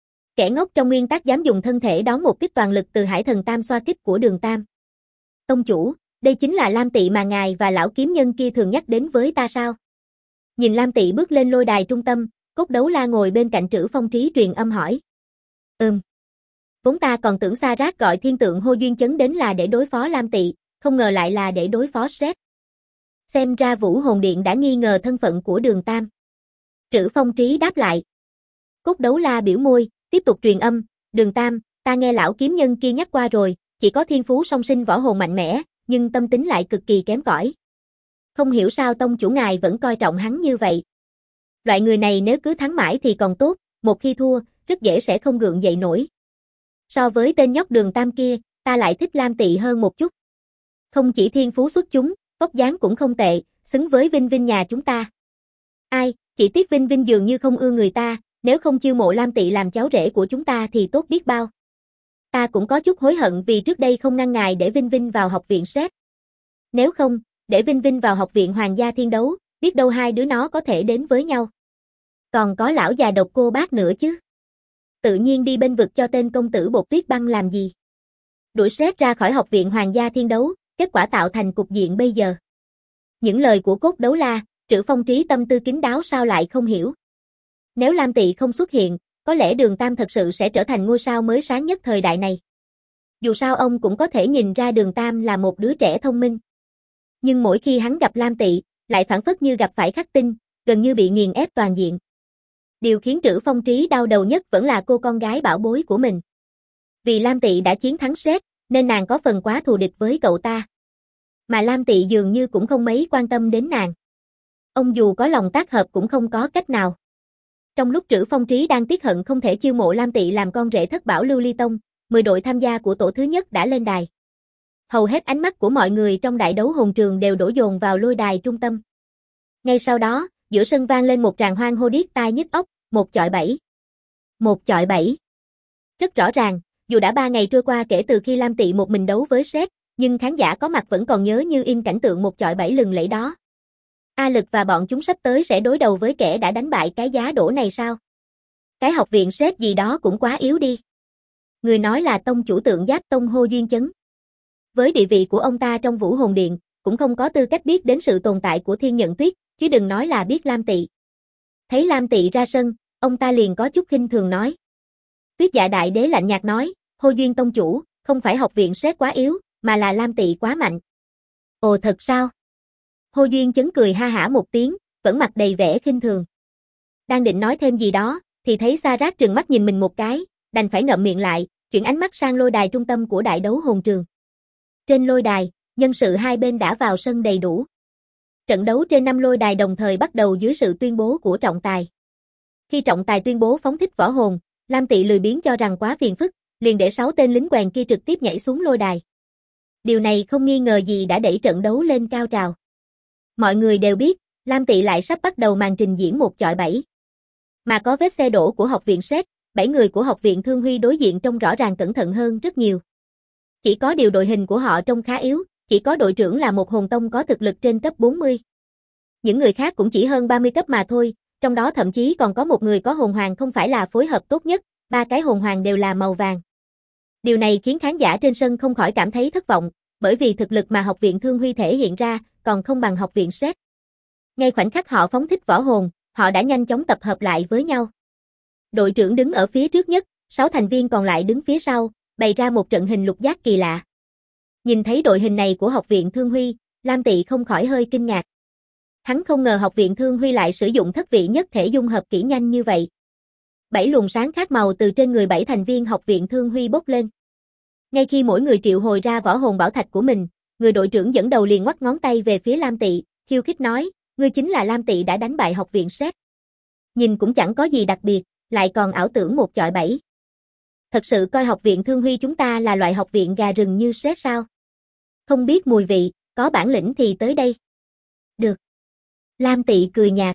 Kẻ ngốc trong nguyên tắc dám dùng thân thể đón một kích toàn lực từ Hải Thần Tam xoa kích của Đường Tam. Tông chủ, đây chính là Lam Tị mà ngài và lão kiếm nhân kia thường nhắc đến với ta sao? Nhìn Lam Tị bước lên lôi đài trung tâm, Cốt Đấu La ngồi bên cạnh Trữ Phong Trí truyền âm hỏi. Vốn ta còn tưởng Sa Rát gọi thiên tượng Hô Duyên Chấn đến là để đối phó Lam Tị, không ngờ lại là để đối phó Sét. Xem ra Vũ Hồn Điện đã nghi ngờ thân phận của Đường Tam. Trữ Phong Trí đáp lại. Cốt Đấu La biểu môi, tiếp tục truyền âm, Đường Tam, ta nghe lão kiếm nhân kia nhắc qua rồi, chỉ có thiên phú song sinh võ hồn mạnh mẽ, nhưng tâm tính lại cực kỳ kém cỏi. Không hiểu sao tông chủ ngài vẫn coi trọng hắn như vậy. Loại người này nếu cứ thắng mãi thì còn tốt, một khi thua, rất dễ sẽ không gượng dậy nổi. So với tên nhóc Đường Tam kia, ta lại thích Lam Tị hơn một chút. Không chỉ thiên phú xuất chúng, vóc dáng cũng không tệ, xứng với Vinh Vinh nhà chúng ta. Ai, chỉ tiếc Vinh Vinh dường như không ưa người ta, nếu không chiêu mộ Lam Tị làm cháu rể của chúng ta thì tốt biết bao. Ta cũng có chút hối hận vì trước đây không ngăn ngài để Vinh Vinh vào học viện Sét. Nếu không, để Vinh Vinh vào học viện Hoàng gia Thiên đấu, biết đâu hai đứa nó có thể đến với nhau. Còn có lão già độc cô bác nữa chứ. Tự nhiên đi bên vực cho tên công tử Bột Tuyết Băng làm gì. Đuổi Sét ra khỏi học viện Hoàng gia Thiên đấu, kết quả tạo thành cục diện bây giờ. Những lời của Cốt Đấu La, Trữ Phong Trí tâm tư kín đáo sao lại không hiểu. Nếu Lam Tị không xuất hiện, có lẽ Đường Tam thật sự sẽ trở thành ngôi sao mới sáng nhất thời đại này. Dù sao ông cũng có thể nhìn ra Đường Tam là một đứa trẻ thông minh. Nhưng mỗi khi hắn gặp Lam Tị, lại phảng phất như gặp phải khắc tinh, gần như bị nghiền ép toàn diện. Điều khiến Trữ Phong Trí đau đầu nhất vẫn là cô con gái bảo bối của mình. Vì Lam Tị đã chiến thắng Sét, nên nàng có phần quá thù địch với cậu ta. Mà Lam Tị dường như cũng không mấy quan tâm đến nàng. Ông dù có lòng tác hợp cũng không có cách nào. Trong lúc Trữ Phong Trí đang tiếc hận không thể chiêu mộ Lam Tị làm con rể Thất Bảo Lưu Ly Tông, 10 đội tham gia của tổ thứ nhất đã lên đài. Hầu hết ánh mắt của mọi người trong đại đấu hồn trường đều đổ dồn vào lôi đài trung tâm. Ngay sau đó, giữa sân vang lên một tràng hoan hô điếc tai nhức óc, 1-7. 1-7. Rất rõ ràng, dù đã 3 ngày trôi qua kể từ khi Lam Tị một mình đấu với Sét, nhưng khán giả có mặt vẫn còn nhớ như in cảnh tượng 1-7 lừng lẫy đó. A Lực và bọn chúng sắp tới sẽ đối đầu với kẻ đã đánh bại cái giá đổ này sao? Cái học viện Sét gì đó cũng quá yếu đi. Người nói là tông chủ Tượng Giáp Tông Hô Duyên Chấn. Với địa vị của ông ta trong Vũ Hồn Điện, cũng không có tư cách biết đến sự tồn tại của Thiên Nhận Tuyết, chứ đừng nói là biết Lam Tị. Thấy Lam Tị ra sân, ông ta liền có chút khinh thường nói. Tuyết Dạ Đại Đế lạnh nhạt nói, Hô Duyên Tông chủ, không phải học viện Sét quá yếu, mà là Lam Tị quá mạnh. Ồ thật sao? Hô Duyên Chấn cười ha hả một tiếng, vẫn mặt đầy vẻ khinh thường. Đang định nói thêm gì đó, thì thấy Sa Rát trừng mắt nhìn mình một cái, đành phải ngậm miệng lại, chuyển ánh mắt sang lôi đài trung tâm của đại đấu hồn trường. Trên lôi đài, nhân sự hai bên đã vào sân đầy đủ. Trận đấu trên 5 lôi đài đồng thời bắt đầu dưới sự tuyên bố của trọng tài. Khi trọng tài tuyên bố phóng thích võ hồn, Lam Tị lười biếng cho rằng quá phiền phức, liền để 6 tên lính quèn kia trực tiếp nhảy xuống lôi đài. Điều này không nghi ngờ gì đã đẩy trận đấu lên cao trào. Mọi người đều biết, Lam Tị lại sắp bắt đầu màn trình diễn 1-7. Mà có vết xe đổ của học viện Sét, 7 người của học viện Thương Huy đối diện trông rõ ràng cẩn thận hơn rất nhiều. Chỉ có điều đội hình của họ trông khá yếu, chỉ có đội trưởng là một hồn tông có thực lực trên cấp 40. Những người khác cũng chỉ hơn 30 cấp mà thôi, trong đó thậm chí còn có một người có hồn hoàng không phải là phối hợp tốt nhất, 3 cái hồn hoàng đều là màu vàng. Điều này khiến khán giả trên sân không khỏi cảm thấy thất vọng, bởi vì thực lực mà học viện Thương Huy thể hiện ra còn không bằng học viện Sét. Ngay khoảnh khắc họ phóng thích võ hồn, họ đã nhanh chóng tập hợp lại với nhau. Đội trưởng đứng ở phía trước nhất, 6 thành viên còn lại đứng phía sau, bày ra một trận hình lục giác kỳ lạ. Nhìn thấy đội hình này của học viện Thương Huy, Lam Tị không khỏi hơi kinh ngạc. Hắn không ngờ học viện Thương Huy lại sử dụng thất vị nhất thể dung hợp kỹ nhanh như vậy. 7 luồng sáng khác màu từ trên người 7 thành viên học viện Thương Huy bốc lên. Ngay khi mỗi người triệu hồi ra võ hồn bảo thạch của mình, người đội trưởng dẫn đầu liền ngoắc ngón tay về phía Lam Tị, khiêu khích nói, ngươi chính là Lam Tị đã đánh bại học viện Sét. Nhìn cũng chẳng có gì đặc biệt, lại còn ảo tưởng 1-7. Thật sự coi học viện Thương Huy chúng ta là loại học viện gà rừng như Sét sao? Không biết mùi vị, có bản lĩnh thì tới đây. Được. Lam Tị cười nhạt.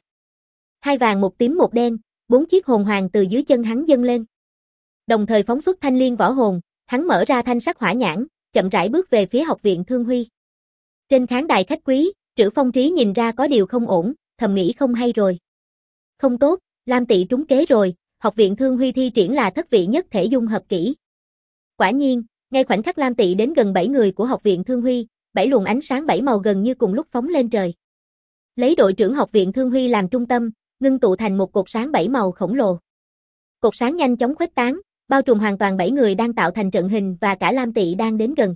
2 vàng 1 tím 1 đen, 4 chiếc hồn hoàng từ dưới chân hắn dâng lên. Đồng thời phóng xuất thanh liên võ hồn, hắn mở ra thanh sắc hỏa nhãn, chậm rãi bước về phía học viện Thương Huy. Trên khán đài khách quý, Trữ Phong Trí nhìn ra có điều không ổn, thầm nghĩ không hay rồi. Không tốt, Lam Tị trúng kế rồi, học viện Thương Huy thi triển là thất vị nhất thể dung hợp kỹ. Quả nhiên, ngay khoảnh khắc Lam Tị đến gần 7 người của học viện Thương Huy, 7 luồng ánh sáng 7 màu gần như cùng lúc phóng lên trời. Lấy đội trưởng học viện Thương Huy làm trung tâm, ngưng tụ thành một cột sáng 7 màu khổng lồ. Cột sáng nhanh chóng khuếch tán, bao trùm hoàn toàn 7 người đang tạo thành trận hình và cả Lam Tị đang đến gần.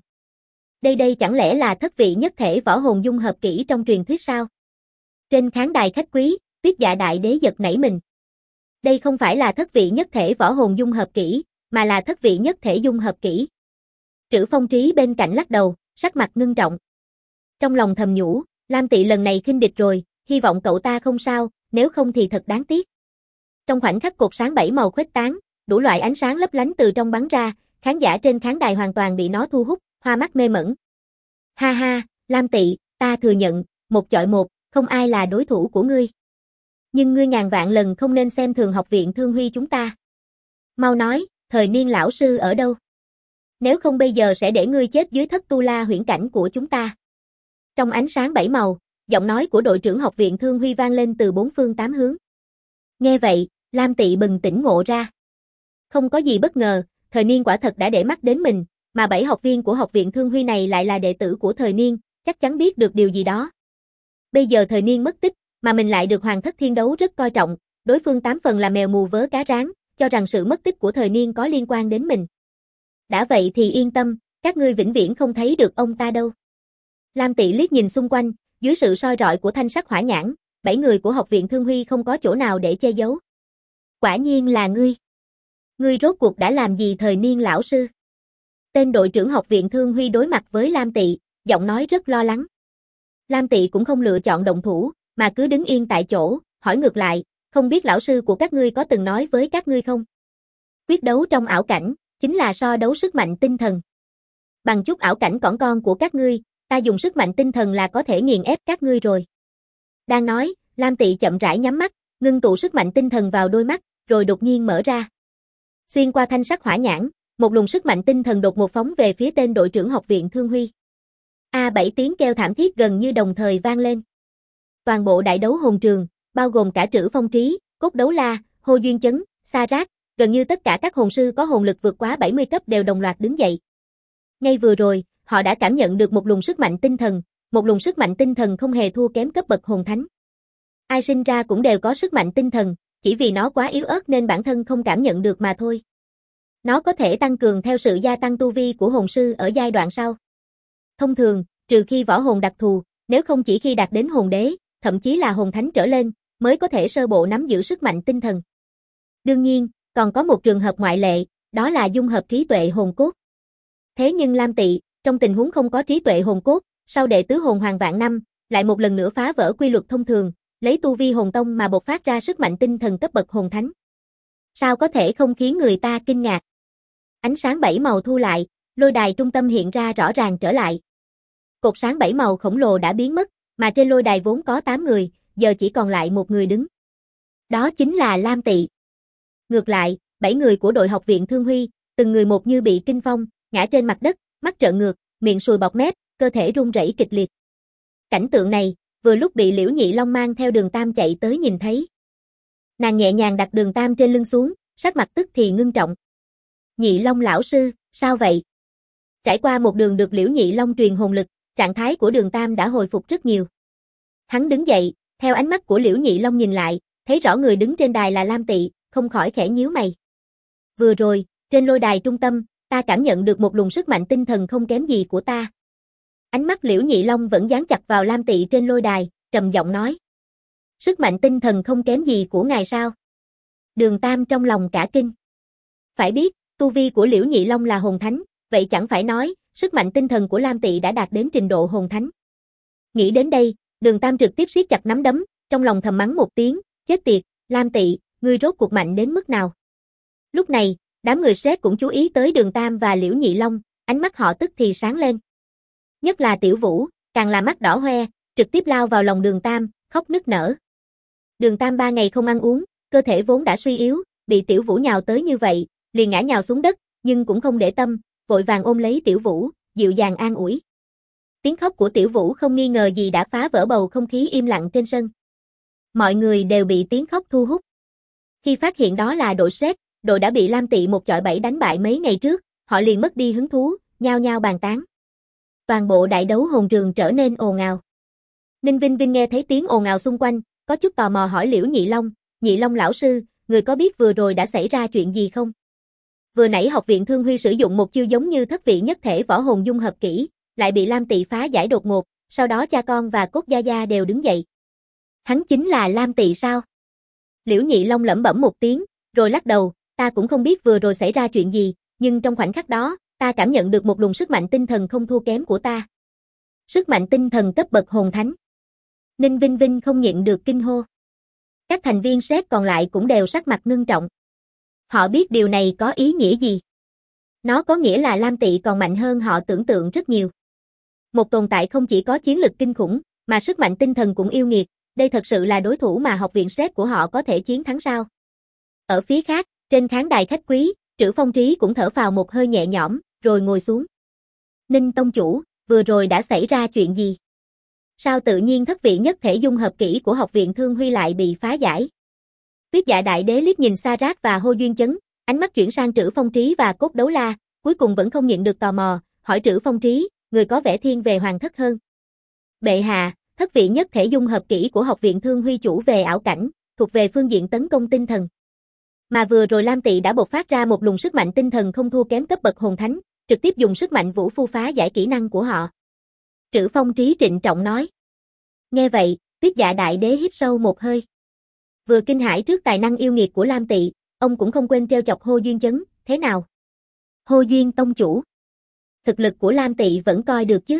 Đây chẳng lẽ là thất vị nhất thể võ hồn dung hợp kỹ trong truyền thuyết sao? Trên khán đài khách quý, Tuyết Dạ Đại Đế giật nảy mình. Đây không phải là thất vị nhất thể võ hồn dung hợp kỹ, mà là thất vị nhất thể dung hợp kỹ. Trữ Phong Trí bên cạnh lắc đầu, sắc mặt ngưng trọng. Trong lòng thầm nhủ, Lam Tị lần này khinh địch rồi, hy vọng cậu ta không sao, nếu không thì thật đáng tiếc. Trong khoảnh khắc cột sáng 7 màu khuếch tán, đủ loại ánh sáng lấp lánh từ trong bắn ra, khán giả trên khán đài hoàn toàn bị nó thu hút, hoa mắt mê mẩn. Ha ha, Lam Tị, ta thừa nhận, 1-1, không ai là đối thủ của ngươi. Nhưng ngươi ngàn vạn lần không nên xem thường học viện Thương Huy chúng ta. Mau nói, Thời Niên lão sư ở đâu? Nếu không bây giờ sẽ để ngươi chết dưới thất tu la huyễn cảnh của chúng ta. Trong ánh sáng 7 màu, giọng nói của đội trưởng học viện Thương Huy vang lên từ 4 phương 8 hướng. Nghe vậy, Lam Tị bừng tỉnh ngộ ra. Không có gì bất ngờ, Thời Niên quả thật đã để mắt đến mình, mà 7 học viên của học viện Thương Huy này lại là đệ tử của Thời Niên, chắc chắn biết được điều gì đó. Bây giờ Thời Niên mất tích, mà mình lại được Hoàng Thất Thiên Đấu rất coi trọng, đối phương 8 phần là mèo mù vớ cá rán, cho rằng sự mất tích của Thời Niên có liên quan đến mình. Đã vậy thì yên tâm, các ngươi vĩnh viễn không thấy được ông ta đâu. Lam Tị liếc nhìn xung quanh, dưới sự soi rọi của thanh sắc hỏa nhãn, 7 người của học viện Thương Huy không có chỗ nào để che giấu. Quả nhiên là ngươi. Ngươi rốt cuộc đã làm gì Thời Niên lão sư? Tên đội trưởng học viện Thương Huy đối mặt với Lam Tị, giọng nói rất lo lắng. Lam Tị cũng không lựa chọn động thủ, mà cứ đứng yên tại chỗ, hỏi ngược lại, không biết lão sư của các ngươi có từng nói với các ngươi không? Quyết đấu trong ảo cảnh, chính là so đấu sức mạnh tinh thần. Bằng chút ảo cảnh cỏn con của các ngươi, ta dùng sức mạnh tinh thần là có thể nghiền ép các ngươi rồi. Đang nói, Lam Tị chậm rãi nhắm mắt, ngưng tụ sức mạnh tinh thần vào đôi mắt, rồi đột nhiên mở ra. Xuyên qua thanh sắc hỏa nhãn, một luồng sức mạnh tinh thần đột ngột phóng về phía tên đội trưởng học viện Thương Huy. Bảy tiếng kêu thảm thiết gần như đồng thời vang lên. Toàn bộ đại đấu hồn trường, bao gồm cả Trữ Phong Trí, Cốt Đấu La, Hô Duyên Chấn, Sa Rác, gần như tất cả các hồn sư có hồn lực vượt quá 70 cấp đều đồng loạt đứng dậy. Ngay vừa rồi, họ đã cảm nhận được một luồng sức mạnh tinh thần không hề thua kém cấp bậc hồn thánh. Ai sinh ra cũng đều có sức mạnh tinh thần, chỉ vì nó quá yếu ớt nên bản thân không cảm nhận được mà thôi. Nó có thể tăng cường theo sự gia tăng tu vi của hồn sư ở giai đoạn sau. Thông thường, trừ khi võ hồn đặc thù, nếu không chỉ khi đạt đến hồn đế, thậm chí là hồn thánh trở lên, mới có thể sơ bộ nắm giữ sức mạnh tinh thần. Đương nhiên, còn có một trường hợp ngoại lệ, đó là dung hợp trí tuệ hồn cốt. Thế nhưng Lam Tị, trong tình huống không có trí tuệ hồn cốt, sau đệ tứ hồn hoàng vạn năm, lại một lần nữa phá vỡ quy luật thông thường, lấy tu vi hồn tông mà bộc phát ra sức mạnh tinh thần cấp bậc hồn thánh. Sao có thể không khiến người ta kinh ngạc? Ánh sáng bảy màu thu lại, lôi đài trung tâm hiện ra rõ ràng trở lại. Cột sáng bảy màu khổng lồ đã biến mất, mà trên lôi đài vốn có 8 người, giờ chỉ còn lại một người đứng. Đó chính là Lam Tị. Ngược lại, 7 người của đội học viện Thương Huy, từng người một như bị kinh phong, ngã trên mặt đất, mắt trợn ngược, miệng sùi bọt mép, cơ thể run rẩy kịch liệt. Cảnh tượng này, vừa lúc bị Liễu Nhị Long mang theo Đường Tam chạy tới nhìn thấy. Nàng nhẹ nhàng đặt Đường Tam trên lưng xuống, sắc mặt tức thì ngưng trọng. Nhị Long lão sư, sao vậy? Trải qua một đường được Liễu Nhị Long truyền hồn lực, trạng thái của Đường Tam đã hồi phục rất nhiều. Hắn đứng dậy, theo ánh mắt của Liễu Nhị Long nhìn lại, thấy rõ người đứng trên đài là Lam Tị, không khỏi khẽ nhíu mày. Vừa rồi, trên lôi đài trung tâm, ta cảm nhận được một luồng sức mạnh tinh thần không kém gì của ta. Ánh mắt Liễu Nhị Long vẫn dán chặt vào Lam Tị trên lôi đài, trầm giọng nói. Sức mạnh tinh thần không kém gì của ngài sao? Đường Tam trong lòng cả kinh. Phải biết, tu vi của Liễu Nhị Long là hồn thánh, vậy chẳng phải nói, sức mạnh tinh thần của Lam Tị đã đạt đến trình độ hồn thánh. Nghĩ đến đây, Đường Tam trực tiếp siết chặt nắm đấm, trong lòng thầm mắng một tiếng, chết tiệt, Lam Tị, ngươi rốt cuộc mạnh đến mức nào? Lúc này, đám người Shrek cũng chú ý tới Đường Tam và Liễu Nhị Long, ánh mắt họ tức thì sáng lên. Nhất là Tiểu Vũ, càng là mắt đỏ hoe, trực tiếp lao vào lòng Đường Tam, khóc nức nở. Đường Tam 3 ngày không ăn uống, cơ thể vốn đã suy yếu, bị Tiểu Vũ nhào tới như vậy, liền ngã nhào xuống đất, nhưng cũng không để tâm, vội vàng ôm lấy Tiểu Vũ, dịu dàng an ủi. Tiếng khóc của Tiểu Vũ không nghi ngờ gì đã phá vỡ bầu không khí im lặng trên sân. Mọi người đều bị tiếng khóc thu hút. Khi phát hiện đó là đội Shrek, đội đã bị Lam Tị một chọi 7 đánh bại mấy ngày trước, họ liền mất đi hứng thú, nhao nhao bàn tán. Toàn bộ đại đấu hồn trường trở nên ồn ào. Ninh Vinh Vinh nghe thấy tiếng ồn ào xung quanh, có chút tò mò hỏi Liễu Nhị Long lão sư, người có biết vừa rồi đã xảy ra chuyện gì không? Vừa nãy học viện Thương Huy sử dụng một chiêu giống như thất vị nhất thể võ hồn dung hợp kỹ, lại bị Lam Tị phá giải đột ngột, sau đó cha con và Cốt Gia Gia đều đứng dậy. Hắn chính là Lam Tị sao? Liễu Nhị Long lẩm bẩm một tiếng, rồi lắc đầu, ta cũng không biết vừa rồi xảy ra chuyện gì, nhưng trong khoảnh khắc đó, ta cảm nhận được một luồng sức mạnh tinh thần không thua kém của ta. Sức mạnh tinh thần cấp bậc hồn thánh. Ninh Vinh Vinh không nhịn được kinh hô. Các thành viên Shrek còn lại cũng đều sắc mặt ngưng trọng. Họ biết điều này có ý nghĩa gì. Nó có nghĩa là Lam Tị còn mạnh hơn họ tưởng tượng rất nhiều. Một tồn tại không chỉ có chiến lực kinh khủng, mà sức mạnh tinh thần cũng yêu nghiệt, đây thật sự là đối thủ mà học viện Shrek của họ có thể chiến thắng sao? Ở phía khác, trên khán đài khách quý, Trữ Phong Trí cũng thở phào một hơi nhẹ nhõm, rồi ngồi xuống. Ninh tông chủ, vừa rồi đã xảy ra chuyện gì? Sao tự nhiên thất vị nhất thể dung hợp kỹ của học viện Thương Huy lại bị phá giải? Tuyết Dạ Đại Đế liếc nhìn Sa Rác và Hô Duyên Chấn, ánh mắt chuyển sang Trữ Phong Trí và Cốt Đấu La, cuối cùng vẫn không nhịn được tò mò, hỏi Trữ Phong Trí, người có vẻ thiên về hoàng thất hơn. Bệ hạ, thất vị nhất thể dung hợp kỹ của học viện Thương Huy chủ về ảo cảnh, thuộc về phương diện tấn công tinh thần. Mà vừa rồi Lam Tị đã bộc phát ra một luồng sức mạnh tinh thần không thua kém cấp bậc hồn thánh, trực tiếp dùng sức mạnh vũ phu phá giải kỹ năng của họ. Trữ Phong Trí trịnh trọng nói. Nghe vậy, Tuyết Dạ Đại Đế hít sâu một hơi. Vừa kinh hãi trước tài năng yêu nghiệt của Lam Tị, ông cũng không quên trêu chọc Hô Duyên Chấn, thế nào? Hô Duyên tông chủ. Thực lực của Lam Tị vẫn coi được chứ?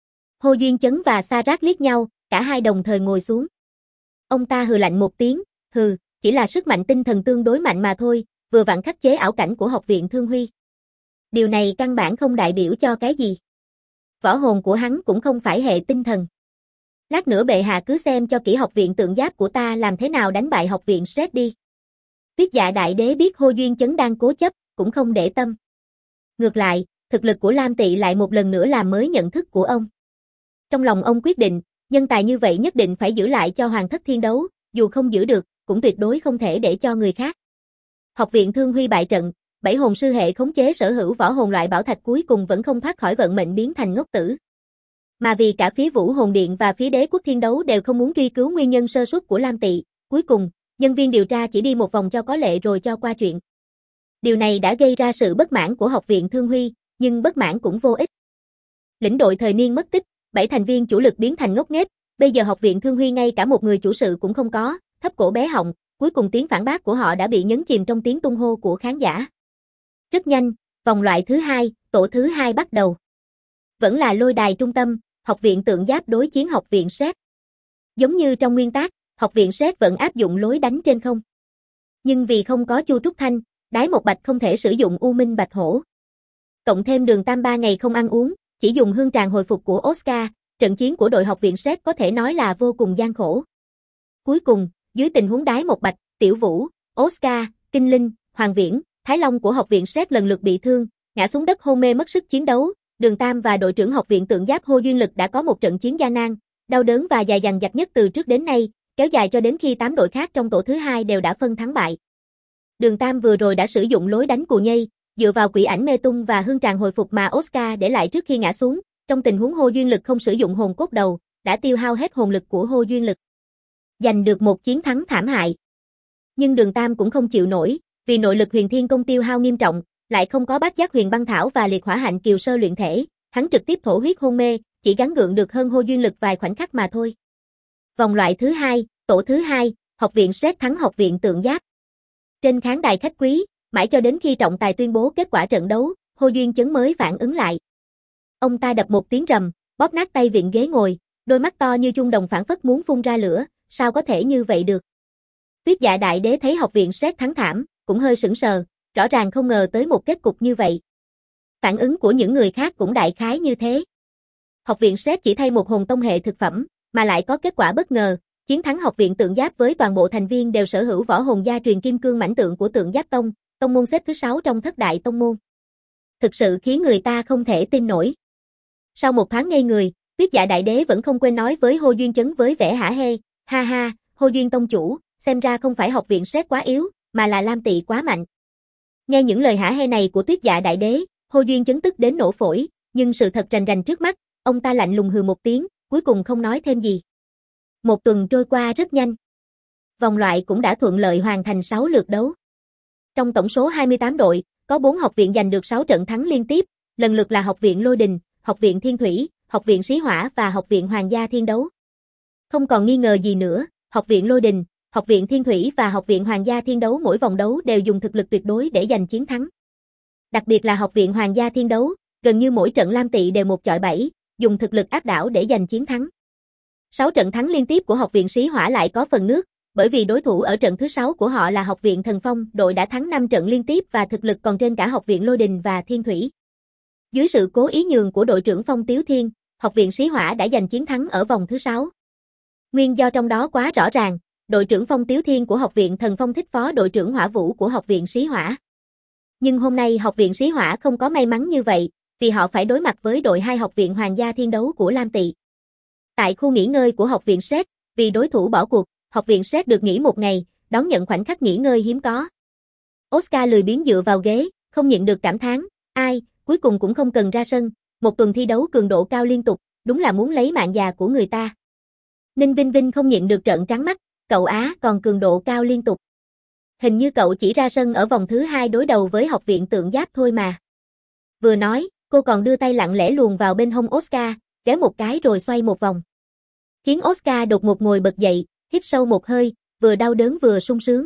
Hô Duyên Chấn và Sa Rác liếc nhau, cả hai đồng thời ngồi xuống. Ông ta hừ lạnh một tiếng, hừ, chỉ là sức mạnh tinh thần tương đối mạnh mà thôi, vừa vặn khắc chế ảo cảnh của học viện Thương Huy. Điều này căn bản không đại biểu cho cái gì. Võ hồn của hắn cũng không phải hệ tinh thần. Lát nữa bệ hạ cứ xem cho kỹ học viện tượng giáp của ta làm thế nào đánh bại học viện Sret đi. Tuyết Dạ Đại Đế biết Hồ Duyên Chấn đang cố chấp, cũng không để tâm. Ngược lại, thực lực của Lam Tị lại một lần nữa làm mới nhận thức của ông. Trong lòng ông quyết định, nhân tài như vậy nhất định phải giữ lại cho Hoàng Thất Thiên Đấu, dù không giữ được, cũng tuyệt đối không thể để cho người khác. Học viện Thương Huy bại trận, 7 hồn sư hệ khống chế sở hữu võ hồn loại bảo thạch cuối cùng vẫn không thoát khỏi vận mệnh biến thành ngốc tử. Mà vì cả phía Vũ Hồn Điện và phía Đế Quốc Thiên Đấu đều không muốn truy cứu nguyên nhân sơ suất của Lam Tị, cuối cùng, nhân viên điều tra chỉ đi một vòng cho có lệ rồi cho qua chuyện. Điều này đã gây ra sự bất mãn của học viện Thương Huy, nhưng bất mãn cũng vô ích. Lĩnh đội thời niên mất tích, 7 thành viên chủ lực biến thành ngốc nghếch, bây giờ học viện Thương Huy ngay cả một người chủ sự cũng không có, thấp cổ bé họng, cuối cùng tiếng phản bác của họ đã bị nhấn chìm trong tiếng tung hô của khán giả. Rất nhanh, vòng loại thứ 2, tổ thứ 2 bắt đầu. Vẫn là lôi đài trung tâm, học viện tượng giáp đối chiến học viện Sret. Giống như trong nguyên tác, học viện Sret vẫn áp dụng lối đánh trên không. Nhưng vì không có Chu Trúc Thanh, Đái Một Bạch không thể sử dụng U Minh Bạch Hổ. Cộng thêm Đường Tam 3 ngày không ăn uống, chỉ dùng hương tràng hồi phục của Oscar, trận chiến của đội học viện Sret có thể nói là vô cùng gian khổ. Cuối cùng, dưới tình huống Đái Một Bạch, Tiểu Vũ, Oscar, Kinh Linh, Hoàng Viễn, Thái Long của học viện Sret lần lượt bị thương, ngã xuống đất hôn mê mất sức chiến đấu, Đường Tam và đội trưởng học viện tượng giáp Hồ Duyên Lực đã có một trận chiến gian nan, đau đớn và dài dằng dặc nhất từ trước đến nay, kéo dài cho đến khi 8 đội khác trong tổ thứ 2 đều đã phân thắng bại. Đường Tam vừa rồi đã sử dụng lối đánh cù nhây, dựa vào quỷ ảnh mê tung và hương tràng hồi phục mà Oscar để lại trước khi ngã xuống, trong tình huống Hồ Duyên Lực không sử dụng hồn cốt đầu, đã tiêu hao hết hồn lực của Hồ Duyên Lực. Giành được một chiến thắng thảm hại. Nhưng Đường Tam cũng không chịu nổi, vì nội lực Huyền Thiên Công tiêu hao nghiêm trọng, lại không có Bát Giác Huyền Băng Thảo và Liệt Hỏa Hạnh Kiều Sơ luyện thể, hắn trực tiếp thổ huyết hôn mê, chỉ gắng gượng được hơn Hồ Duyên Lực vài khoảnh khắc mà thôi. Vòng loại thứ 2, tổ thứ 2, học viện Sret thắng học viện tượng giáp. Trên khán đài khách quý, mãi cho đến khi trọng tài tuyên bố kết quả trận đấu, Hồ Duyên Chấn mới phản ứng lại. Ông ta đập một tiếng rầm, bóp nát tay vịn ghế ngồi, đôi mắt to như chuông đồng phảng phất muốn phun ra lửa, sao có thể như vậy được. Tuyết Dạ Đại Đế thấy học viện Sret thắng thảm, cũng hơi sững sờ, rõ ràng không ngờ tới một kết cục như vậy. Phản ứng của những người khác cũng đại khái như thế. Học viện Sret chỉ thay một hồn tông hệ thực phẩm, mà lại có kết quả bất ngờ, chiến thắng học viện tượng giáp với toàn bộ thành viên đều sở hữu võ hồn gia truyền kim cương mãnh tượng của tượng giáp tông, tông môn xếp thứ 6 trong thất đại tông môn. Thực sự khiến người ta không thể tin nổi. Sau một thoáng ngây người, Tuyết Dạ Đại Đế vẫn không quên nói với Hồ Duyên Chấn với vẻ hả hê, ha ha, Hồ Duyên tông chủ, xem ra không phải học viện Sret quá yếu, mà là Lam Tị quá mạnh. Nghe những lời hả hê này của Tuyết Dạ Đại Đế, Hồ Duyên Chấn tức đến nổ phổi, nhưng sự thật rành rành trước mắt, ông ta lạnh lùng hừ một tiếng, cuối cùng không nói thêm gì. Một tuần trôi qua rất nhanh. Vòng loại cũng đã thuận lợi hoàn thành 6 lượt đấu. Trong tổng số 28 đội, có 4 học viện giành được 6 trận thắng liên tiếp, lần lượt là học viện Lôi Đình, học viện Thiên Thủy, học viện Sĩ Hỏa và học viện Hoàng gia Thiên Đấu. Không còn nghi ngờ gì nữa, học viện Lôi Đình, học viện Thiên Thủy và học viện Hoàng gia Thiên Đấu mỗi vòng đấu đều dùng thực lực tuyệt đối để giành chiến thắng. Đặc biệt là học viện Hoàng gia Thiên Đấu, gần như mỗi trận Lam Tị đều một chọi 7, dùng thực lực áp đảo để giành chiến thắng. 6 trận thắng liên tiếp của học viện Sĩ Hỏa lại có phần nước, bởi vì đối thủ ở trận thứ 6 của họ là học viện Thần Phong, đội đã thắng 5 trận liên tiếp và thực lực còn trên cả học viện Lôi Đình và Thiên Thủy. Dưới sự cố ý nhường của đội trưởng Phong Tiếu Thiên, học viện Sĩ Hỏa đã giành chiến thắng ở vòng thứ 6. Nguyên do trong đó quá rõ ràng, đội trưởng Phong Tiếu Thiên của học viện Thần Phong thích phó đội trưởng Hỏa Vũ của học viện Sĩ Hỏa. Nhưng hôm nay học viện Sĩ Hỏa không có may mắn như vậy, vì họ phải đối mặt với đội 2 học viện Hoàng gia Thiên Đấu của Lam Tị. Tại khu nghỉ ngơi của học viện Sret, vì đối thủ bỏ cuộc, học viện Sret được nghỉ một ngày, đón nhận khoảnh khắc nghỉ ngơi hiếm có. Oscar lười biếng dựa vào ghế, không nhịn được cảm thán, ai, cuối cùng cũng không cần ra sân, một tuần thi đấu cường độ cao liên tục, đúng là muốn lấy mạng già của người ta. Ninh Vinh Vinh không nhịn được trợn trắng mắt, cậu Á còn cường độ cao liên tục. Hình như cậu chỉ ra sân ở vòng thứ 2 đối đầu với học viện tượng giáp thôi mà. Vừa nói, cô còn đưa tay lặng lẽ luồn vào bên hông Oscar, kéo một cái rồi xoay một vòng. Khiến Oscar đột ngột ngồi bật dậy, hít sâu một hơi, vừa đau đớn vừa sung sướng.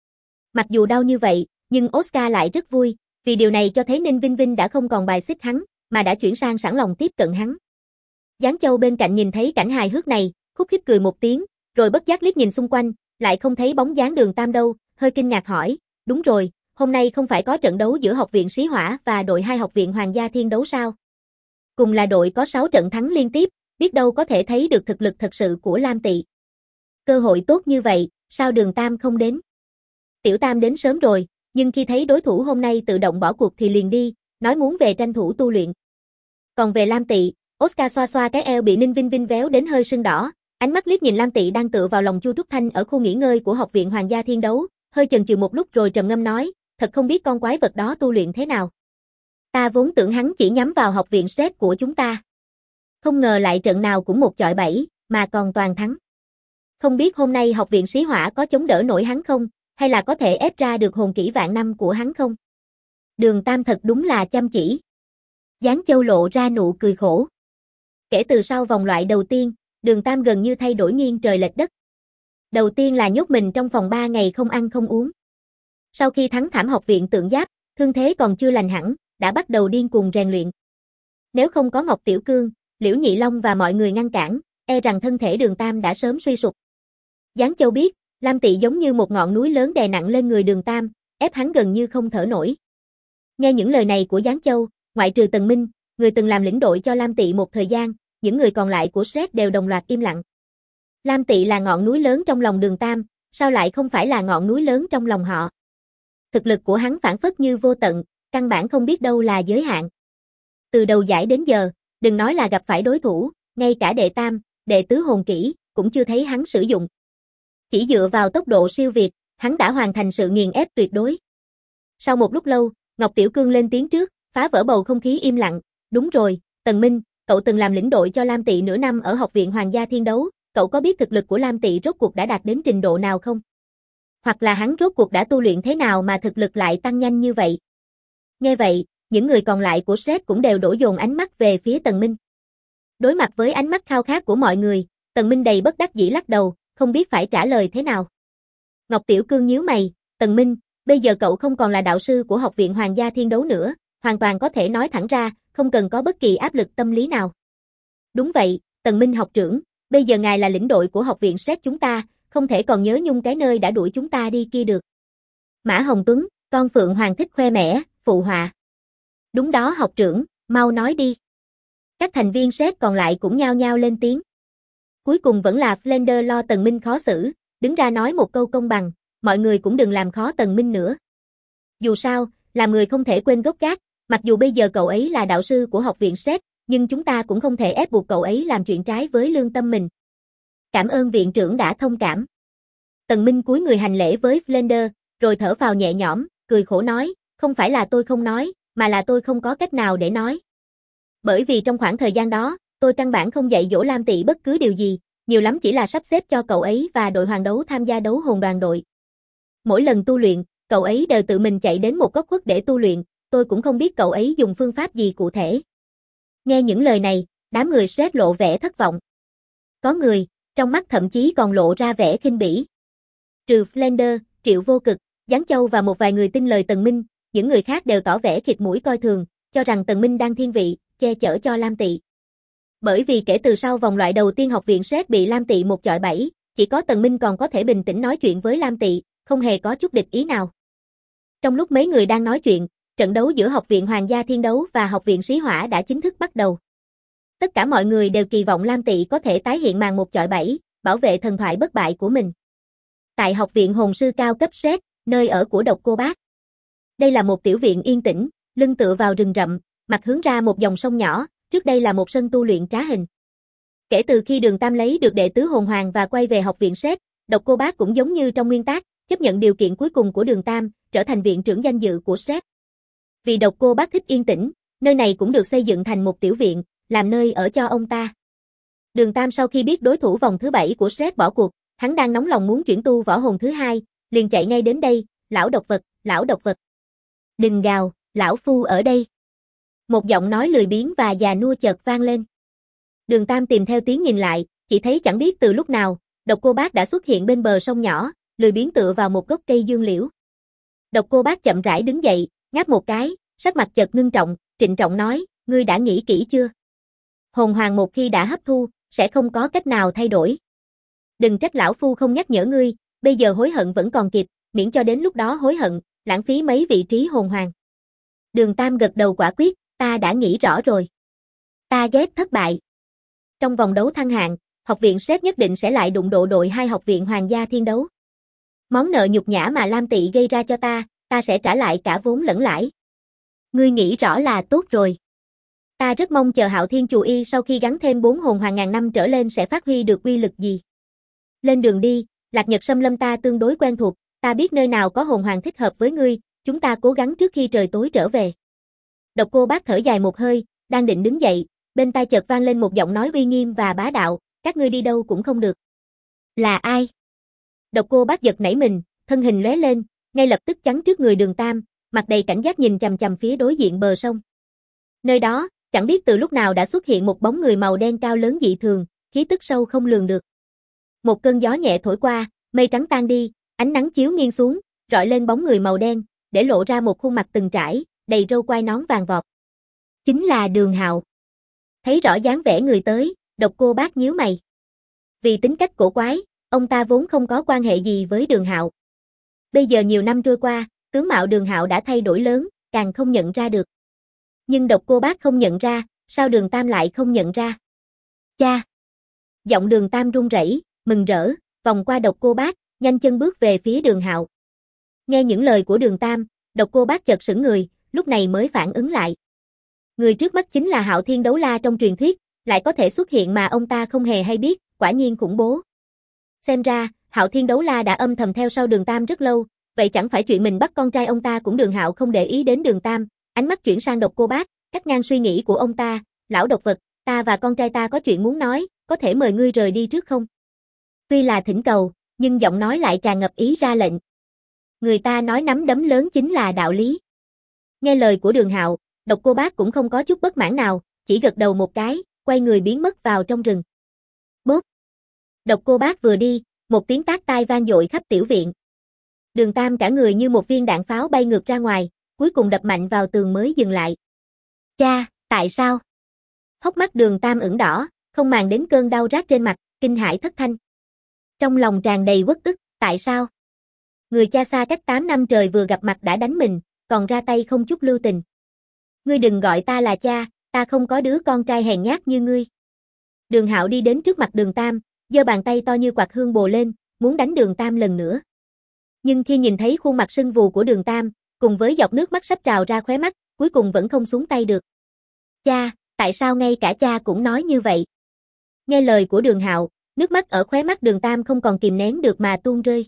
Mặc dù đau như vậy, nhưng Oscar lại rất vui, vì điều này cho thấy Ninh Vinh Vinh đã không còn bài xích hắn, mà đã chuyển sang sẵn lòng tiếp cận hắn. Giáng Châu bên cạnh nhìn thấy cảnh hài hước này, khúc khích cười một tiếng, rồi bất giác liếc nhìn xung quanh, lại không thấy bóng dáng Đường Tam đâu, hơi kinh ngạc hỏi, đúng rồi, hôm nay không phải có trận đấu giữa Học viện Sĩ Hỏa và đội 2 Học viện Hoàng gia Thiên Đấu sao? Cùng là đội có 6 trận thắng liên tiếp, biết đâu có thể thấy được thực lực thật sự của Lam Tị. Cơ hội tốt như vậy, sao Đường Tam không đến? Tiểu Tam đến sớm rồi, nhưng khi thấy đối thủ hôm nay tự động bỏ cuộc thì liền đi, nói muốn về tranh thủ tu luyện. Còn về Lam Tị, Oscar xoa xoa cái eo bị Ninh Vinh Vinh véo đến hơi sưng đỏ, ánh mắt liếc nhìn Lam Tị đang tựa vào lòng Chu Trúc Thanh ở khu nghỉ ngơi của Học viện Hoàng gia Thiên Đấu, hơi chần chừ một lúc rồi trầm ngâm nói, thật không biết con quái vật đó tu luyện thế nào. Ta vốn tưởng hắn chỉ nhắm vào học viện Stress của chúng ta. Không ngờ lại trận nào cũng 1-7, mà còn toàn thắng. Không biết hôm nay Học viện Sĩ Hỏa có chống đỡ nổi hắn không, hay là có thể ép ra được hồn kỹ vạn năm của hắn không? Đường Tam thật đúng là chăm chỉ. Giáng Châu lộ ra nụ cười khổ. Kể từ sau vòng loại đầu tiên, Đường Tam gần như thay đổi nghiêng trời lệch đất. Đầu tiên là nhốt mình trong phòng 3 ngày không ăn không uống. Sau khi thắng thảm Học viện Tượng Giáp, thương thế còn chưa lành hẳn, đã bắt đầu điên cuồng rèn luyện. Nếu không có Ngọc Tiểu Cương, Liễu Nhị Long và mọi người ngăn cản, e rằng thân thể Đường Tam đã sớm suy sụp. Giáng Châu biết, Lam Tị giống như một ngọn núi lớn đè nặng lên người Đường Tam, ép hắn gần như không thở nổi. Nghe những lời này của Giáng Châu, ngoại trừ Tần Minh, người từng làm lĩnh đội cho Lam Tị một thời gian, những người còn lại của Stress đều đồng loạt im lặng. Lam Tị là ngọn núi lớn trong lòng Đường Tam, sao lại không phải là ngọn núi lớn trong lòng họ? Thực lực của hắn phảng phất như vô tận, căn bản không biết đâu là giới hạn. Từ đầu giải đến giờ, đừng nói là gặp phải đối thủ, ngay cả đệ tam, đệ tứ hồn kỹ, cũng chưa thấy hắn sử dụng. Chỉ dựa vào tốc độ siêu việt, hắn đã hoàn thành sự nghiền ép tuyệt đối. Sau một lúc lâu, Ngọc Tiểu Cương lên tiếng trước, phá vỡ bầu không khí im lặng. Đúng rồi, Tần Minh, cậu từng làm lĩnh đội cho Lam Tị nửa năm ở Học viện Hoàng gia Thiên Đấu, cậu có biết thực lực của Lam Tị rốt cuộc đã đạt đến trình độ nào không? Hoặc là hắn rốt cuộc đã tu luyện thế nào mà thực lực lại tăng nhanh như vậy? Nghe vậy, những người còn lại của Stress cũng đều đổ dồn ánh mắt về phía Tần Minh. Đối mặt với ánh mắt khao khát của mọi người, Tần Minh đầy bất đắc dĩ lắc đầu, không biết phải trả lời thế nào. Ngọc Tiểu Cương nhíu mày, Tần Minh, bây giờ cậu không còn là đạo sư của Học viện Hoàng gia Thiên Đấu nữa, hoàn toàn có thể nói thẳng ra, không cần có bất kỳ áp lực tâm lý nào. Đúng vậy, Tần Minh học trưởng, bây giờ ngài là lĩnh đội của Học viện Stress chúng ta, không thể còn nhớ nhung cái nơi đã đuổi chúng ta đi kia được. Mã Hồng Tuấn, con Phượng Hoàng thích khoe mẽ, phụ họa. Đúng đó học trưởng, mau nói đi. Các thành viên Stress còn lại cũng nhao nhao lên tiếng. Cuối cùng vẫn là Flender lo Tần Minh khó xử, đứng ra nói một câu công bằng, mọi người cũng đừng làm khó Tần Minh nữa. Dù sao, làm người không thể quên gốc gác, mặc dù bây giờ cậu ấy là đạo sư của Học viện Stress, nhưng chúng ta cũng không thể ép buộc cậu ấy làm chuyện trái với lương tâm mình. Cảm ơn viện trưởng đã thông cảm. Tần Minh cúi người hành lễ với Flender, rồi thở phào nhẹ nhõm, cười khổ nói, không phải là tôi không nói, mà là tôi không có cách nào để nói. Bởi vì trong khoảng thời gian đó, tôi căn bản không dạy dỗ Lam Tị bất cứ điều gì, nhiều lắm chỉ là sắp xếp cho cậu ấy và đội hoàng đấu tham gia đấu hồn đoàn đội. Mỗi lần tu luyện, cậu ấy đều tự mình chạy đến một góc khuất để tu luyện, tôi cũng không biết cậu ấy dùng phương pháp gì cụ thể. Nghe những lời này, đám người Stress lộ vẻ thất vọng. Có người, trong mắt thậm chí còn lộ ra vẻ khinh bỉ. Trừ Flender, Triệu Vô Cực, Giáng Châu và một vài người tin lời Tần Minh, những người khác đều tỏ vẻ khịt mũi coi thường, cho rằng Tần Minh đang thiên vị, che chở cho Lam Tị. Bởi vì kể từ sau vòng loại đầu tiên Học viện Stress bị Lam Tị 1-7, chỉ có Tần Minh còn có thể bình tĩnh nói chuyện với Lam Tị, không hề có chút địch ý nào. Trong lúc mấy người đang nói chuyện, trận đấu giữa Học viện Hoàng gia Thiên Đấu và Học viện Sĩ Hỏa đã chính thức bắt đầu. Tất cả mọi người đều kỳ vọng Lam Tị có thể tái hiện màn 1-7, bảo vệ thần thoại bất bại của mình. Tại Học viện Hồn sư cao cấp Stress, nơi ở của Độc Cô Bác. Đây là một tiểu viện yên tĩnh, lưng tựa vào rừng rậm, mặt hướng ra một dòng sông nhỏ, trước đây là một sân tu luyện trá hình. Kể từ khi Đường Tam lấy được đệ tứ hồn hoàng và quay về Học viện Stress, Độc Cô Bác cũng giống như trong nguyên tắc, chấp nhận điều kiện cuối cùng của Đường Tam, trở thành viện trưởng danh dự của Stress. Vì Độc Cô Bác thích yên tĩnh, nơi này cũng được xây dựng thành một tiểu viện, làm nơi ở cho ông ta. Đường Tam sau khi biết đối thủ vòng thứ 7 của Stress bỏ cuộc, hắn đang nóng lòng muốn chuyển tu võ hồn thứ 2, liền chạy ngay đến đây, lão độc vật, lão độc vật. Đừng gào, lão phu ở đây. Một giọng nói lười biếng và già nua chợt vang lên. Đường Tam tìm theo tiếng nhìn lại, chỉ thấy chẳng biết từ lúc nào, Độc Cô Bác đã xuất hiện bên bờ sông nhỏ, lười biếng tựa vào một gốc cây dương liễu. Độc Cô Bác chậm rãi đứng dậy, ngáp một cái, sắc mặt chợt ngưng trọng, trịnh trọng nói, ngươi đã nghĩ kỹ chưa? Hồn hoàng một khi đã hấp thu, sẽ không có cách nào thay đổi. Đừng trách lão phu không nhắc nhở ngươi, bây giờ hối hận vẫn còn kịp, miễn cho đến lúc đó hối hận, lãng phí mấy vị trí hồn hoàng. Đường Tam gật đầu quả quyết, ta đã nghĩ rõ rồi. Ta ghét thất bại. Trong vòng đấu thăng hạng, học viện Sét nhất định sẽ lại đụng độ đội 2 học viện Hoàng gia Thiên đấu. Món nợ nhục nhã mà Lam Tị gây ra cho ta sẽ trả lại cả vốn lẫn lãi. Ngươi nghĩ rõ là tốt rồi. Ta rất mong chờ Hạo Thiên Chù Y sau khi gắn thêm 4 hồn hoàng ngàn năm trở lên sẽ phát huy được uy lực gì. Lên đường đi, Lạc Nhật Sâm Lâm ta tương đối quen thuộc, ta biết nơi nào có hồn hoàng thích hợp với ngươi, chúng ta cố gắng trước khi trời tối trở về. Độc Cô Bác thở dài một hơi, đang định đứng dậy, bên tai chợt vang lên một giọng nói uy nghiêm và bá đạo, các ngươi đi đâu cũng không được. Là ai? Độc Cô Bác giật nảy mình, thân hình lóe lên, ngay lập tức chắn trước người Đường Tam, mặt đầy cảnh giác nhìn chằm chằm phía đối diện bờ sông. Nơi đó, chẳng biết từ lúc nào đã xuất hiện một bóng người màu đen cao lớn dị thường, khí tức sâu không lường được. Một cơn gió nhẹ thổi qua, mây trắng tan đi, ánh nắng chiếu nghiêng xuống, rọi lên bóng người màu đen, để lộ ra một khuôn mặt từng trải, đầy râu quai nón vàng vọt. Chính là Đường Hạo. Thấy rõ dáng vẻ người tới, Độc Cô Bác nhíu mày. Vì tính cách cổ quái, ông ta vốn không có quan hệ gì với Đường Hạo. Bây giờ nhiều năm trôi qua, tướng mạo Đường Hạo đã thay đổi lớn, càng không nhận ra được. Nhưng Độc Cô Bác không nhận ra, sao Đường Tam lại không nhận ra? Cha! Giọng Đường Tam run rẩy, mừng rỡ, vòng qua Độc Cô Bác, nhanh chân bước về phía Đường Hạo. Nghe những lời của Đường Tam, Độc Cô Bác chợt sững người, lúc này mới phản ứng lại. Người trước mắt chính là Hạo Thiên Đấu La trong truyền thuyết, lại có thể xuất hiện mà ông ta không hề hay biết, quả nhiên khủng bố. Xem ra, Hạo Thiên Đấu La đã âm thầm theo sau Đường Tam rất lâu, vậy chẳng phải chuyện mình bắt con trai ông ta cũng. Đường Hạo không để ý đến Đường Tam, ánh mắt chuyển sang Độc Cô Bác, cắt ngang suy nghĩ của ông ta, lão độc vật, ta và con trai ta có chuyện muốn nói, có thể mời ngươi rời đi trước không? Tuy là thỉnh cầu, nhưng giọng nói lại tràn ngập ý ra lệnh. Người ta nói nắm đấm lớn chính là đạo lý. Nghe lời của Đường Hạo, Độc Cô Bác cũng không có chút bất mãn nào, chỉ gật đầu một cái, quay người biến mất vào trong rừng. Bốp! Độc Cô Bác vừa đi, một tiếng tát tai vang dội khắp tiểu viện. Đường Tam cả người như một viên đạn pháo bay ngược ra ngoài, cuối cùng đập mạnh vào tường mới dừng lại. Cha, tại sao? Hốc mắt Đường Tam ửng đỏ, không màng đến cơn đau rát trên mặt, kinh hãi thất thanh. Trong lòng tràn đầy uất ức, tại sao? Người cha xa cách 8 năm trời vừa gặp mặt đã đánh mình, còn ra tay không chút lưu tình. Ngươi đừng gọi ta là cha, ta không có đứa con trai hèn nhát như ngươi. Đường Hạo đi đến trước mặt Đường Tam, giơ bàn tay to như quạt hương bồ lên, muốn đánh Đường Tam lần nữa. Nhưng khi nhìn thấy khuôn mặt sưng vù của Đường Tam, cùng với giọt nước mắt sắp trào ra khóe mắt, cuối cùng vẫn không xuống tay được. Cha, tại sao ngay cả cha cũng nói như vậy? Nghe lời của Đường Hạo, nước mắt ở khóe mắt Đường Tam không còn kìm nén được mà tuôn rơi.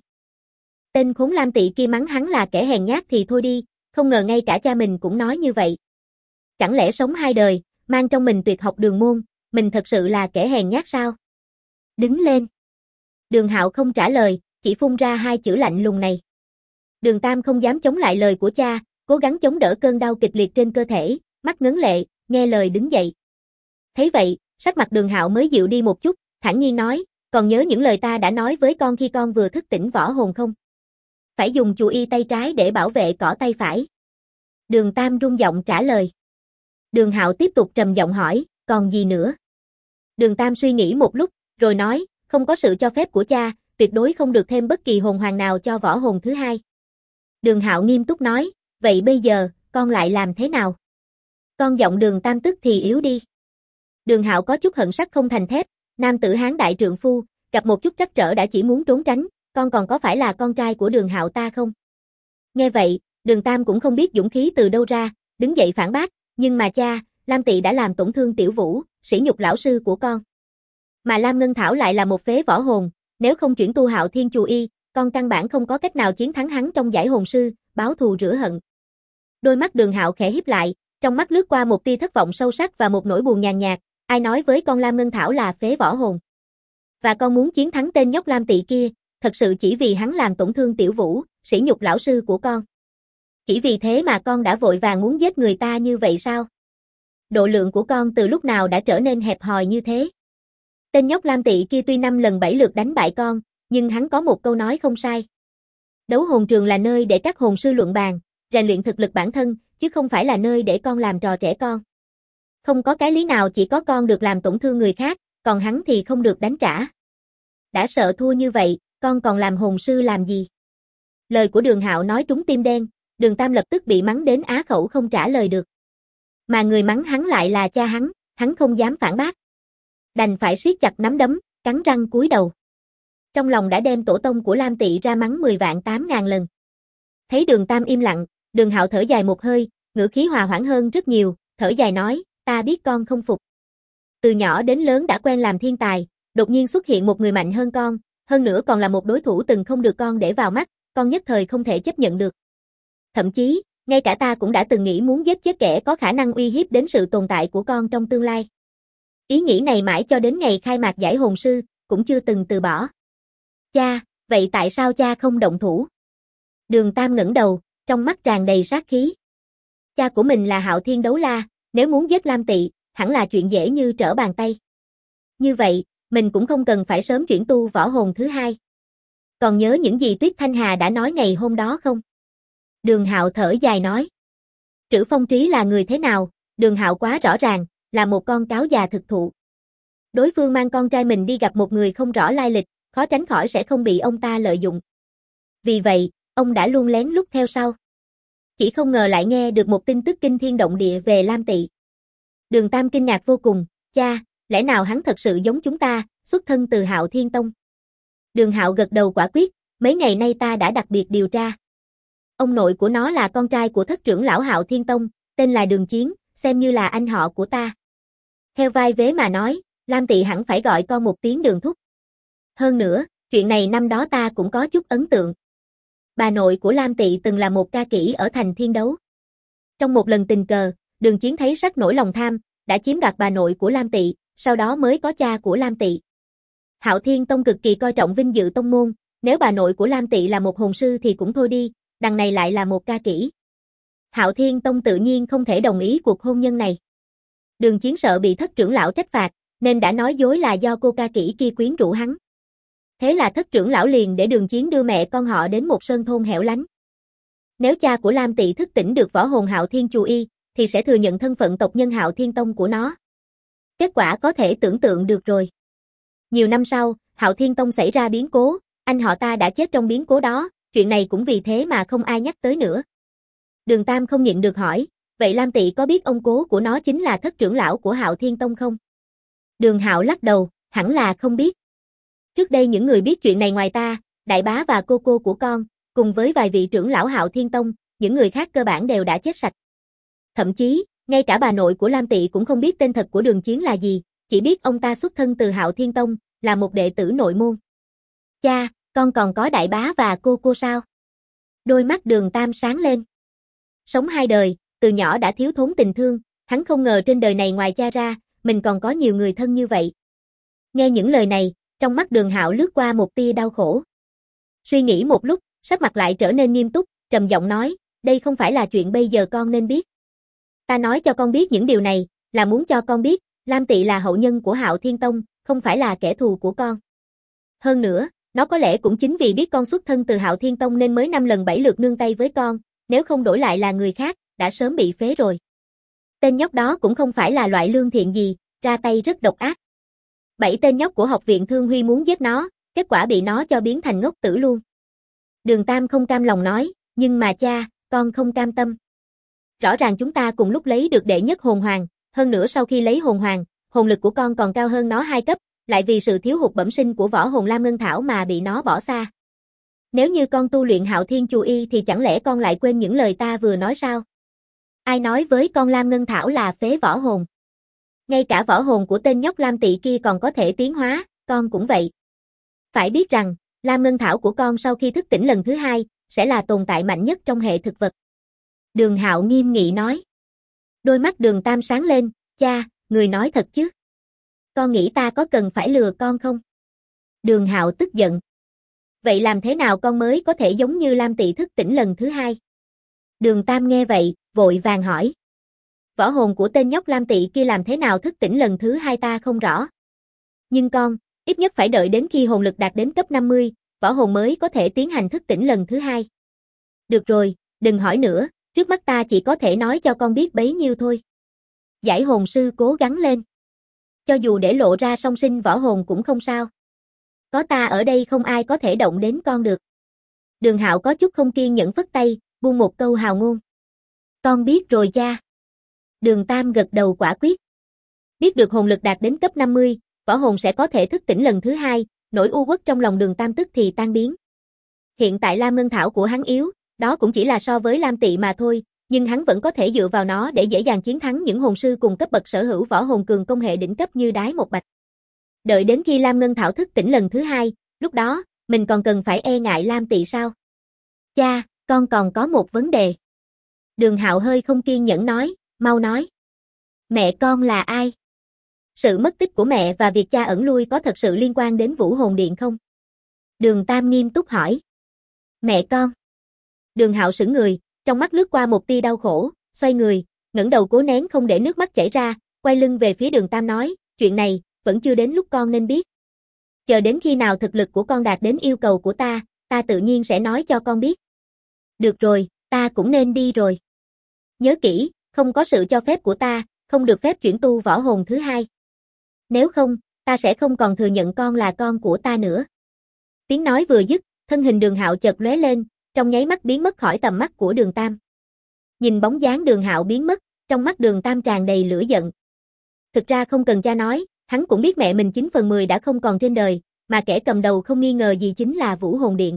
Tên khốn Lam Tị kia mắng hắn là kẻ hèn nhát thì thôi đi, không ngờ ngay cả cha mình cũng nói như vậy. Chẳng lẽ sống 2 đời, mang trong mình tuyệt học đường môn, mình thật sự là kẻ hèn nhát sao? Đứng lên. Đường Hạo không trả lời, chỉ phun ra 2 chữ lạnh lùng này. Đường Tam không dám chống lại lời của cha, cố gắng chống đỡ cơn đau kịch liệt trên cơ thể, mắt ngấn lệ, nghe lời đứng dậy. Thấy vậy, sắc mặt Đường Hạo mới dịu đi một chút, thản nhiên nói, còn nhớ những lời ta đã nói với con khi con vừa thức tỉnh võ hồn không? Phải dùng chù y tay trái để bảo vệ cỏ tay phải. Đường Tam run giọng trả lời. Đường Hạo tiếp tục trầm giọng hỏi, còn gì nữa? Đường Tam suy nghĩ một lúc, rồi nói, không có sự cho phép của cha, tuyệt đối không được thêm bất kỳ hồn hoàng nào cho võ hồn thứ hai. Đường Hạo nghiêm túc nói, vậy bây giờ, con lại làm thế nào? Con giọng Đường Tam tức thì yếu đi. Đường Hạo có chút hận sắt không thành thép, nam tử hán đại trượng phu, gặp một chút trắc trở đã chỉ muốn trốn tránh, con còn có phải là con trai của Đường Hạo ta không? Nghe vậy, Đường Tam cũng không biết dũng khí từ đâu ra, đứng dậy phản bác, nhưng mà cha, Lam Tị đã làm tổn thương Tiểu Vũ, sỉ nhục lão sư của con. Mà Lam Ngân Thảo lại là một phế võ hồn, nếu không chuyển tu Hạo Thiên Chù Y, con căn bản không có cách nào chiến thắng hắn trong giải hồn sư, báo thù rửa hận. Đôi mắt Đường Hạo khẽ híp lại, trong mắt lướt qua một tia thất vọng sâu sắc và một nỗi buồn nhàn nhạt, ai nói với con Lam Ngân Thảo là phế võ hồn? Và con muốn chiến thắng tên nhóc Lam Tị kia, thật sự chỉ vì hắn làm tổn thương Tiểu Vũ, sỉ nhục lão sư của con. Chỉ vì thế mà con đã vội vàng muốn giết người ta như vậy sao? Độ lượng của con từ lúc nào đã trở nên hẹp hòi như thế? Tên nhóc Lam Tị kia tuy 5 lần 7 lượt đánh bại con, nhưng hắn có một câu nói không sai. Đấu hồn trường là nơi để các hồn sư luận bàn, rèn luyện thực lực bản thân, chứ không phải là nơi để con làm trò trẻ con. Không có cái lý nào chỉ có con được làm tổn thương người khác, còn hắn thì không được đánh trả. Đã sợ thua như vậy, con còn làm hồn sư làm gì? Lời của Đường Hạo nói trúng tim đen, Đường Tam lập tức bị mắng đến á khẩu không trả lời được. Mà người mắng hắn lại là cha hắn không dám phản bác. Đành phải siết chặt nắm đấm, cắn răng cúi đầu. Trong lòng đã đem tổ tông của Lam Tỵ ra mắng 10.000.000 lần. Thấy Đường Tam im lặng, Đường Hạo thở dài một hơi, ngữ khí hòa hoãn hơn rất nhiều, thở dài nói, ta biết con không phục. Từ nhỏ đến lớn đã quen làm thiên tài, đột nhiên xuất hiện một người mạnh hơn con, hơn nữa còn là một đối thủ từng không được con để vào mắt, con nhất thời không thể chấp nhận được. Thậm chí, ngay cả ta cũng đã từng nghĩ muốn giết chết kẻ có khả năng uy hiếp đến sự tồn tại của con trong tương lai. Ý nghĩ này mãi cho đến ngày khai mạc giải hồn sư, cũng chưa từng từ bỏ. Cha, vậy tại sao cha không động thủ? Đường Tam ngẩng đầu, trong mắt tràn đầy sát khí. Cha của mình là Hạo Thiên Đấu La, nếu muốn giết Lam Tỵ, hẳn là chuyện dễ như trở bàn tay. Như vậy, mình cũng không cần phải sớm chuyển tu võ hồn thứ hai. Còn nhớ những gì Tuyết Thanh Hà đã nói ngày hôm đó không? Đường Hạo thở dài nói. Trữ Phong Trí là người thế nào? Đường Hạo quá rõ ràng, là một con cáo già thực thụ. Đối phương mang con trai mình đi gặp một người không rõ lai lịch, khó tránh khỏi sẽ không bị ông ta lợi dụng. Vì vậy, ông đã luôn lén lút theo sau. Chỉ không ngờ lại nghe được một tin tức kinh thiên động địa về Lam Tỵ. Đường Tam kinh ngạc vô cùng, cha, lẽ nào hắn thật sự giống chúng ta, xuất thân từ Hạo Thiên Tông? Đường Hạo gật đầu quả quyết, mấy ngày nay ta đã đặc biệt điều tra. Ông nội của nó là con trai của thất trưởng lão Hạo Thiên Tông, tên là Đường Chiến, xem như là anh họ của ta. Theo vai vế mà nói, Lam Tỵ hẳn phải gọi con một tiếng Đường thúc. Hơn nữa, chuyện này năm đó ta cũng có chút ấn tượng. Bà nội của Lam Tỵ từng là một ca kỹ ở thành Thiên Đấu. Trong một lần tình cờ, Đường Chiến thấy sắc nổi lòng tham, đã chiếm đoạt bà nội của Lam Tỵ, sau đó mới có cha của Lam Tỵ. Hạo Thiên Tông cực kỳ coi trọng vinh dự tông môn, nếu bà nội của Lam Tỵ là một hồn sư thì cũng thôi đi, đằng này lại là một ca kỹ. Hạo Thiên Tông tự nhiên không thể đồng ý cuộc hôn nhân này. Đường Chiến sợ bị thất trưởng lão trách phạt, nên đã nói dối là do cô ca kỹ kia quyến rũ hắn. Thế là thất trưởng lão liền để Đường Chiến đưa mẹ con họ đến một sơn thôn hẻo lánh. Nếu cha của Lam Tỵ thức tỉnh được võ hồn Hạo Thiên Chù Y, thì sẽ thừa nhận thân phận tộc nhân Hạo Thiên Tông của nó. Kết quả có thể tưởng tượng được rồi. Nhiều năm sau, Hạo Thiên Tông xảy ra biến cố, anh họ ta đã chết trong biến cố đó, chuyện này cũng vì thế mà không ai nhắc tới nữa. Đường Tam không nhịn được hỏi, vậy Lam Tỵ có biết ông cố của nó chính là thất trưởng lão của Hạo Thiên Tông không? Đường Hạo lắc đầu, hẳn là không biết. Trước đây những người biết chuyện này ngoài ta, đại bá và cô của con, cùng với vài vị trưởng lão Hạo Thiên Tông, những người khác cơ bản đều đã chết sạch. Thậm chí, ngay cả bà nội của Lam Tỵ cũng không biết tên thật của Đường Chiến là gì, chỉ biết ông ta xuất thân từ Hạo Thiên Tông, là một đệ tử nội môn. Cha, con còn có đại bá và cô sao? Đôi mắt Đường Tam sáng lên. Sống hai đời, từ nhỏ đã thiếu thốn tình thương, hắn không ngờ trên đời này ngoài cha ra, mình còn có nhiều người thân như vậy. Nghe những lời này, trong mắt Đường Hạo lướt qua một tia đau khổ. Suy nghĩ một lúc, sắc mặt lại trở nên nghiêm túc, trầm giọng nói, đây không phải là chuyện bây giờ con nên biết. Ta nói cho con biết những điều này, là muốn cho con biết, Lam Tỵ là hậu nhân của Hạo Thiên Tông, không phải là kẻ thù của con. Hơn nữa, nó có lẽ cũng chính vì biết con xuất thân từ Hạo Thiên Tông nên mới 5 lần 7 lượt nương tay với con, nếu không đổi lại là người khác, đã sớm bị phế rồi. Tên nhóc đó cũng không phải là loại lương thiện gì, ra tay rất độc ác. 7 tên nhóc của học viện Thương Huy muốn giết nó, kết quả bị nó cho biến thành ngốc tử luôn. Đường Tam không cam lòng nói, nhưng mà cha, con không cam tâm. Rõ ràng chúng ta cùng lúc lấy được đệ nhất hồn hoàng, hơn nữa sau khi lấy hồn hoàng, hồn lực của con còn cao hơn nó 2 cấp, lại vì sự thiếu hụt bẩm sinh của võ hồn Lam Ngân Thảo mà bị nó bỏ xa. Nếu như con tu luyện Hạo Thiên Chù Y thì chẳng lẽ con lại quên những lời ta vừa nói sao? Ai nói với con Lam Ngân Thảo là phế võ hồn? Ngay cả võ hồn của tên nhóc Lam Tỵ kia còn có thể tiến hóa, con cũng vậy. Phải biết rằng, Lam Ngân Thảo của con sau khi thức tỉnh lần thứ 2, sẽ là tồn tại mạnh nhất trong hệ thực vật. Đường Hạo nghiêm nghị nói. Đôi mắt Đường Tam sáng lên, cha, người nói thật chứ? Con nghĩ ta có cần phải lừa con không? Đường Hạo tức giận. Vậy làm thế nào con mới có thể giống như Lam Tỵ thức tỉnh lần thứ 2? Đường Tam nghe vậy, vội vàng hỏi. Võ hồn của tên nhóc Lam Tỵ kia làm thế nào thức tỉnh lần thứ 2 ta không rõ. Nhưng con, ít nhất phải đợi đến khi hồn lực đạt đến cấp 50, võ hồn mới có thể tiến hành thức tỉnh lần thứ 2. Được rồi, đừng hỏi nữa, trước mắt ta chỉ có thể nói cho con biết bấy nhiêu thôi. Giải hồn sư cố gắng lên. Cho dù để lộ ra song sinh võ hồn cũng không sao. Có ta ở đây không ai có thể động đến con được. Đường Hạo có chút không kiên nhẫn phất tay, buông một câu hào ngôn. Con biết rồi cha. Đường Tam gật đầu quả quyết. Biết được hồn lực đạt đến cấp 50, võ hồn sẽ có thể thức tỉnh lần thứ hai, nỗi u uất trong lòng Đường Tam tức thì tan biến. Hiện tại Lam Ngân Thảo của hắn yếu, đó cũng chỉ là so với Lam Tị mà thôi, nhưng hắn vẫn có thể dựa vào nó để dễ dàng chiến thắng những hồn sư cùng cấp bậc sở hữu võ hồn cường công hệ đỉnh cấp như Đái Một Bạch. Đợi đến khi Lam Ngân Thảo thức tỉnh lần thứ hai, lúc đó, mình còn cần phải e ngại Lam Tị sao? Cha, con còn có một vấn đề. Đường Hạo hơi không kiên nhẫn nói, mau nói. Mẹ con là ai? Sự mất tích của mẹ và việc cha ẩn lui có thật sự liên quan đến Vũ Hồn Điện không? Đường Tam nghiêm túc hỏi. Mẹ con. Đường Hạo sững người, trong mắt lướt qua một tia đau khổ, xoay người, ngẩng đầu cố nén không để nước mắt chảy ra, quay lưng về phía Đường Tam nói, chuyện này, vẫn chưa đến lúc con nên biết. Chờ đến khi nào thực lực của con đạt đến yêu cầu của ta tự nhiên sẽ nói cho con biết. Được rồi, ta cũng nên đi rồi. Nhớ kỹ, không có sự cho phép của ta, không được phép chuyển tu võ hồn thứ hai. Nếu không, ta sẽ không còn thừa nhận con là con của ta nữa. Tiếng nói vừa dứt, thân hình Đường Hạo chợt lóe lên, trong nháy mắt biến mất khỏi tầm mắt của Đường Tam. Nhìn bóng dáng Đường Hạo biến mất, trong mắt Đường Tam tràn đầy lửa giận. Thực ra không cần cha nói, hắn cũng biết mẹ mình 9/10 đã không còn trên đời, mà kẻ cầm đầu không nghi ngờ gì chính là Vũ Hồn Điện.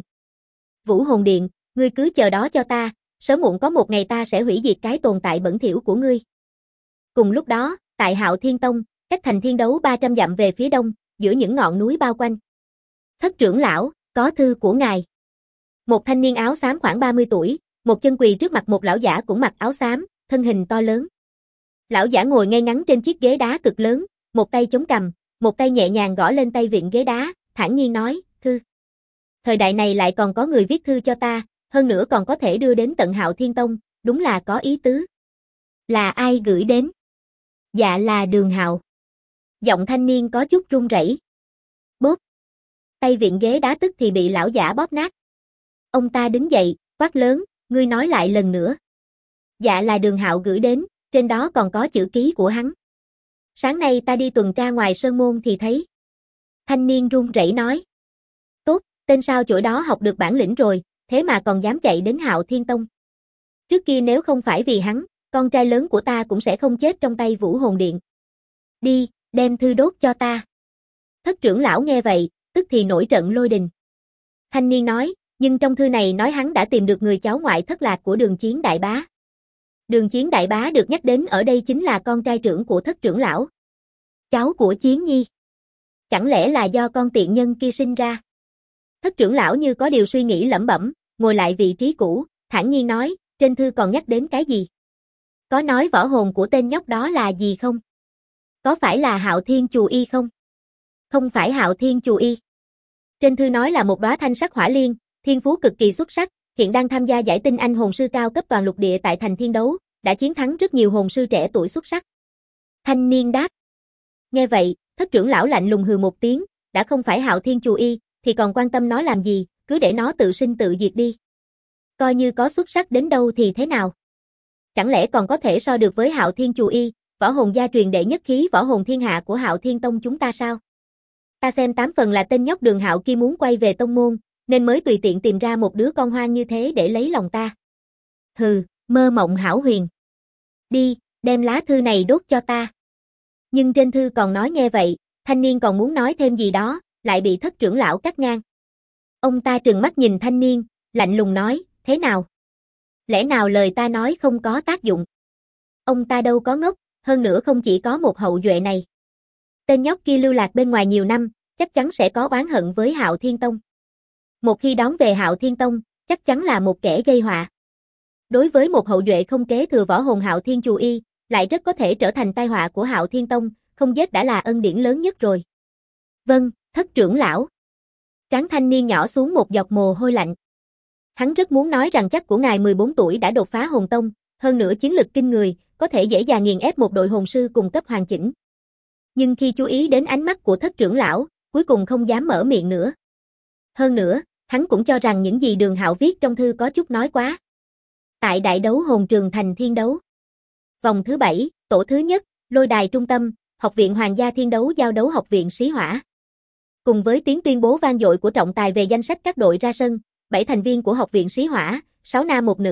Vũ Hồn Điện, ngươi cứ chờ đó cho ta, sớm muộn có một ngày ta sẽ hủy diệt cái tồn tại bẩn thỉu của ngươi. Cùng lúc đó, tại Hạo Thiên Tông, cách thành thiên đấu 300 dặm về phía đông, giữa những ngọn núi bao quanh. Thất trưởng lão, có thư của ngài. Một thanh niên áo xám khoảng 30 tuổi, một chân quỳ trước mặt một lão giả cũng mặc áo xám, thân hình to lớn. Lão giả ngồi ngay ngắn trên chiếc ghế đá cực lớn, một tay chống cằm, một tay nhẹ nhàng gõ lên tay vịn ghế đá, thản nhiên nói, thư. Thời đại này lại còn có người viết thư cho ta, hơn nữa còn có thể đưa đến tận Hạo Thiên Tông, đúng là có ý tứ. Là ai gửi đến? Dạ là Đường Hạo. Giọng thanh niên có chút run rẩy. Bốp. Tay vịn ghế đá tức thì bị lão giả bóp nát. Ông ta đứng dậy, quát lớn, ngươi nói lại lần nữa. Dạ là Đường Hạo gửi đến, trên đó còn có chữ ký của hắn. Sáng nay ta đi tuần tra ngoài sơn môn thì thấy. Thanh niên run rẩy nói. Tốt, tên sao chổi đó học được bản lĩnh rồi, thế mà còn dám chạy đến Hạo Thiên Tông. Trước kia nếu không phải vì hắn, con trai lớn của ta cũng sẽ không chết trong tay Vũ Hồn Điện. Đi, đem thư đốt cho ta. Thất trưởng lão nghe vậy, tức thì nổi trận lôi đình. Thanh niên nói, nhưng trong thư này nói hắn đã tìm được người cháu ngoại thất lạc của Đường Chiến Đại Bá. Đường Chiến Đại Bá được nhắc đến ở đây chính là con trai trưởng của thất trưởng lão. Cháu của Chiến Nhi. Chẳng lẽ là do con tiện nhân kia sinh ra? Thất trưởng lão như có điều suy nghĩ lẩm bẩm, ngồi lại vị trí cũ, thản nhiên nói, trên thư còn nhắc đến cái gì? Có nói võ hồn của tên nhóc đó là gì không? Có phải là Hạo Thiên Chù Y không? Không phải Hạo Thiên Chù Y. Trên thư nói là một đóa thanh sắc hỏa liên, thiên phú cực kỳ xuất sắc, hiện đang tham gia giải tinh anh hồn sư cao cấp toàn lục địa tại thành thiên đấu, đã chiến thắng rất nhiều hồn sư trẻ tuổi xuất sắc. Thanh niên đáp. Nghe vậy, thất trưởng lão lạnh lùng hừ một tiếng, đã không phải Hạo Thiên Chù Y, thì còn quan tâm nó làm gì, cứ để nó tự sinh tự diệt đi. Coi như có xuất sắc đến đâu thì thế nào? Chẳng lẽ còn có thể so được với Hạo Thiên Chù Y, võ hồn gia truyền đệ nhất khí võ hồn thiên hạ của Hạo Thiên Tông chúng ta sao? Ta xem 8 phần là tên nhóc Đường Hạo kia muốn quay về tông môn, nên mới tùy tiện tìm ra một đứa con hoang như thế để lấy lòng ta. Hừ, mơ mộng hão huyền. Đi, đem lá thư này đốt cho ta. Nhưng trên thư còn nói nghe vậy, thanh niên còn muốn nói thêm gì đó, lại bị thất trưởng lão cắt ngang. Ông ta trừng mắt nhìn thanh niên, lạnh lùng nói, thế nào? Lẽ nào lời ta nói không có tác dụng? Ông ta đâu có ngốc, hơn nữa không chỉ có một hậu duệ này. Tên nhóc kia lưu lạc bên ngoài nhiều năm, chắc chắn sẽ có oán hận với Hạo Thiên Tông. Một khi đón về Hạo Thiên Tông, chắc chắn là một kẻ gây họa. Đối với một hậu duệ không kế thừa võ hồn Hạo Thiên Chù Y, lại rất có thể trở thành tai họa của Hạo Thiên Tông, không giết đã là ân điển lớn nhất rồi. Vâng, thất trưởng lão. Trán thanh niên nhỏ xuống một giọt mồ hôi lạnh. Hắn rất muốn nói rằng chắc của ngài 14 tuổi đã đột phá hồn tông, hơn nữa chiến lực kinh người, có thể dễ dàng nghiền ép một đội hồn sư cùng cấp hoàn chỉnh. Nhưng khi chú ý đến ánh mắt của thất trưởng lão, cuối cùng không dám mở miệng nữa. Hơn nữa, hắn cũng cho rằng những gì Đường Hạo viết trong thư có chút nói quá. Tại đại đấu hồn trường thành thiên đấu. Vòng thứ 7, tổ thứ nhất, lôi đài trung tâm, Học viện Hoàng gia Thiên đấu giao đấu Học viện Sĩ Hỏa. Cùng với tiếng tuyên bố vang dội của trọng tài về danh sách các đội ra sân, 7 thành viên của Học viện Sĩ Hỏa, 6 nam 1 nữ,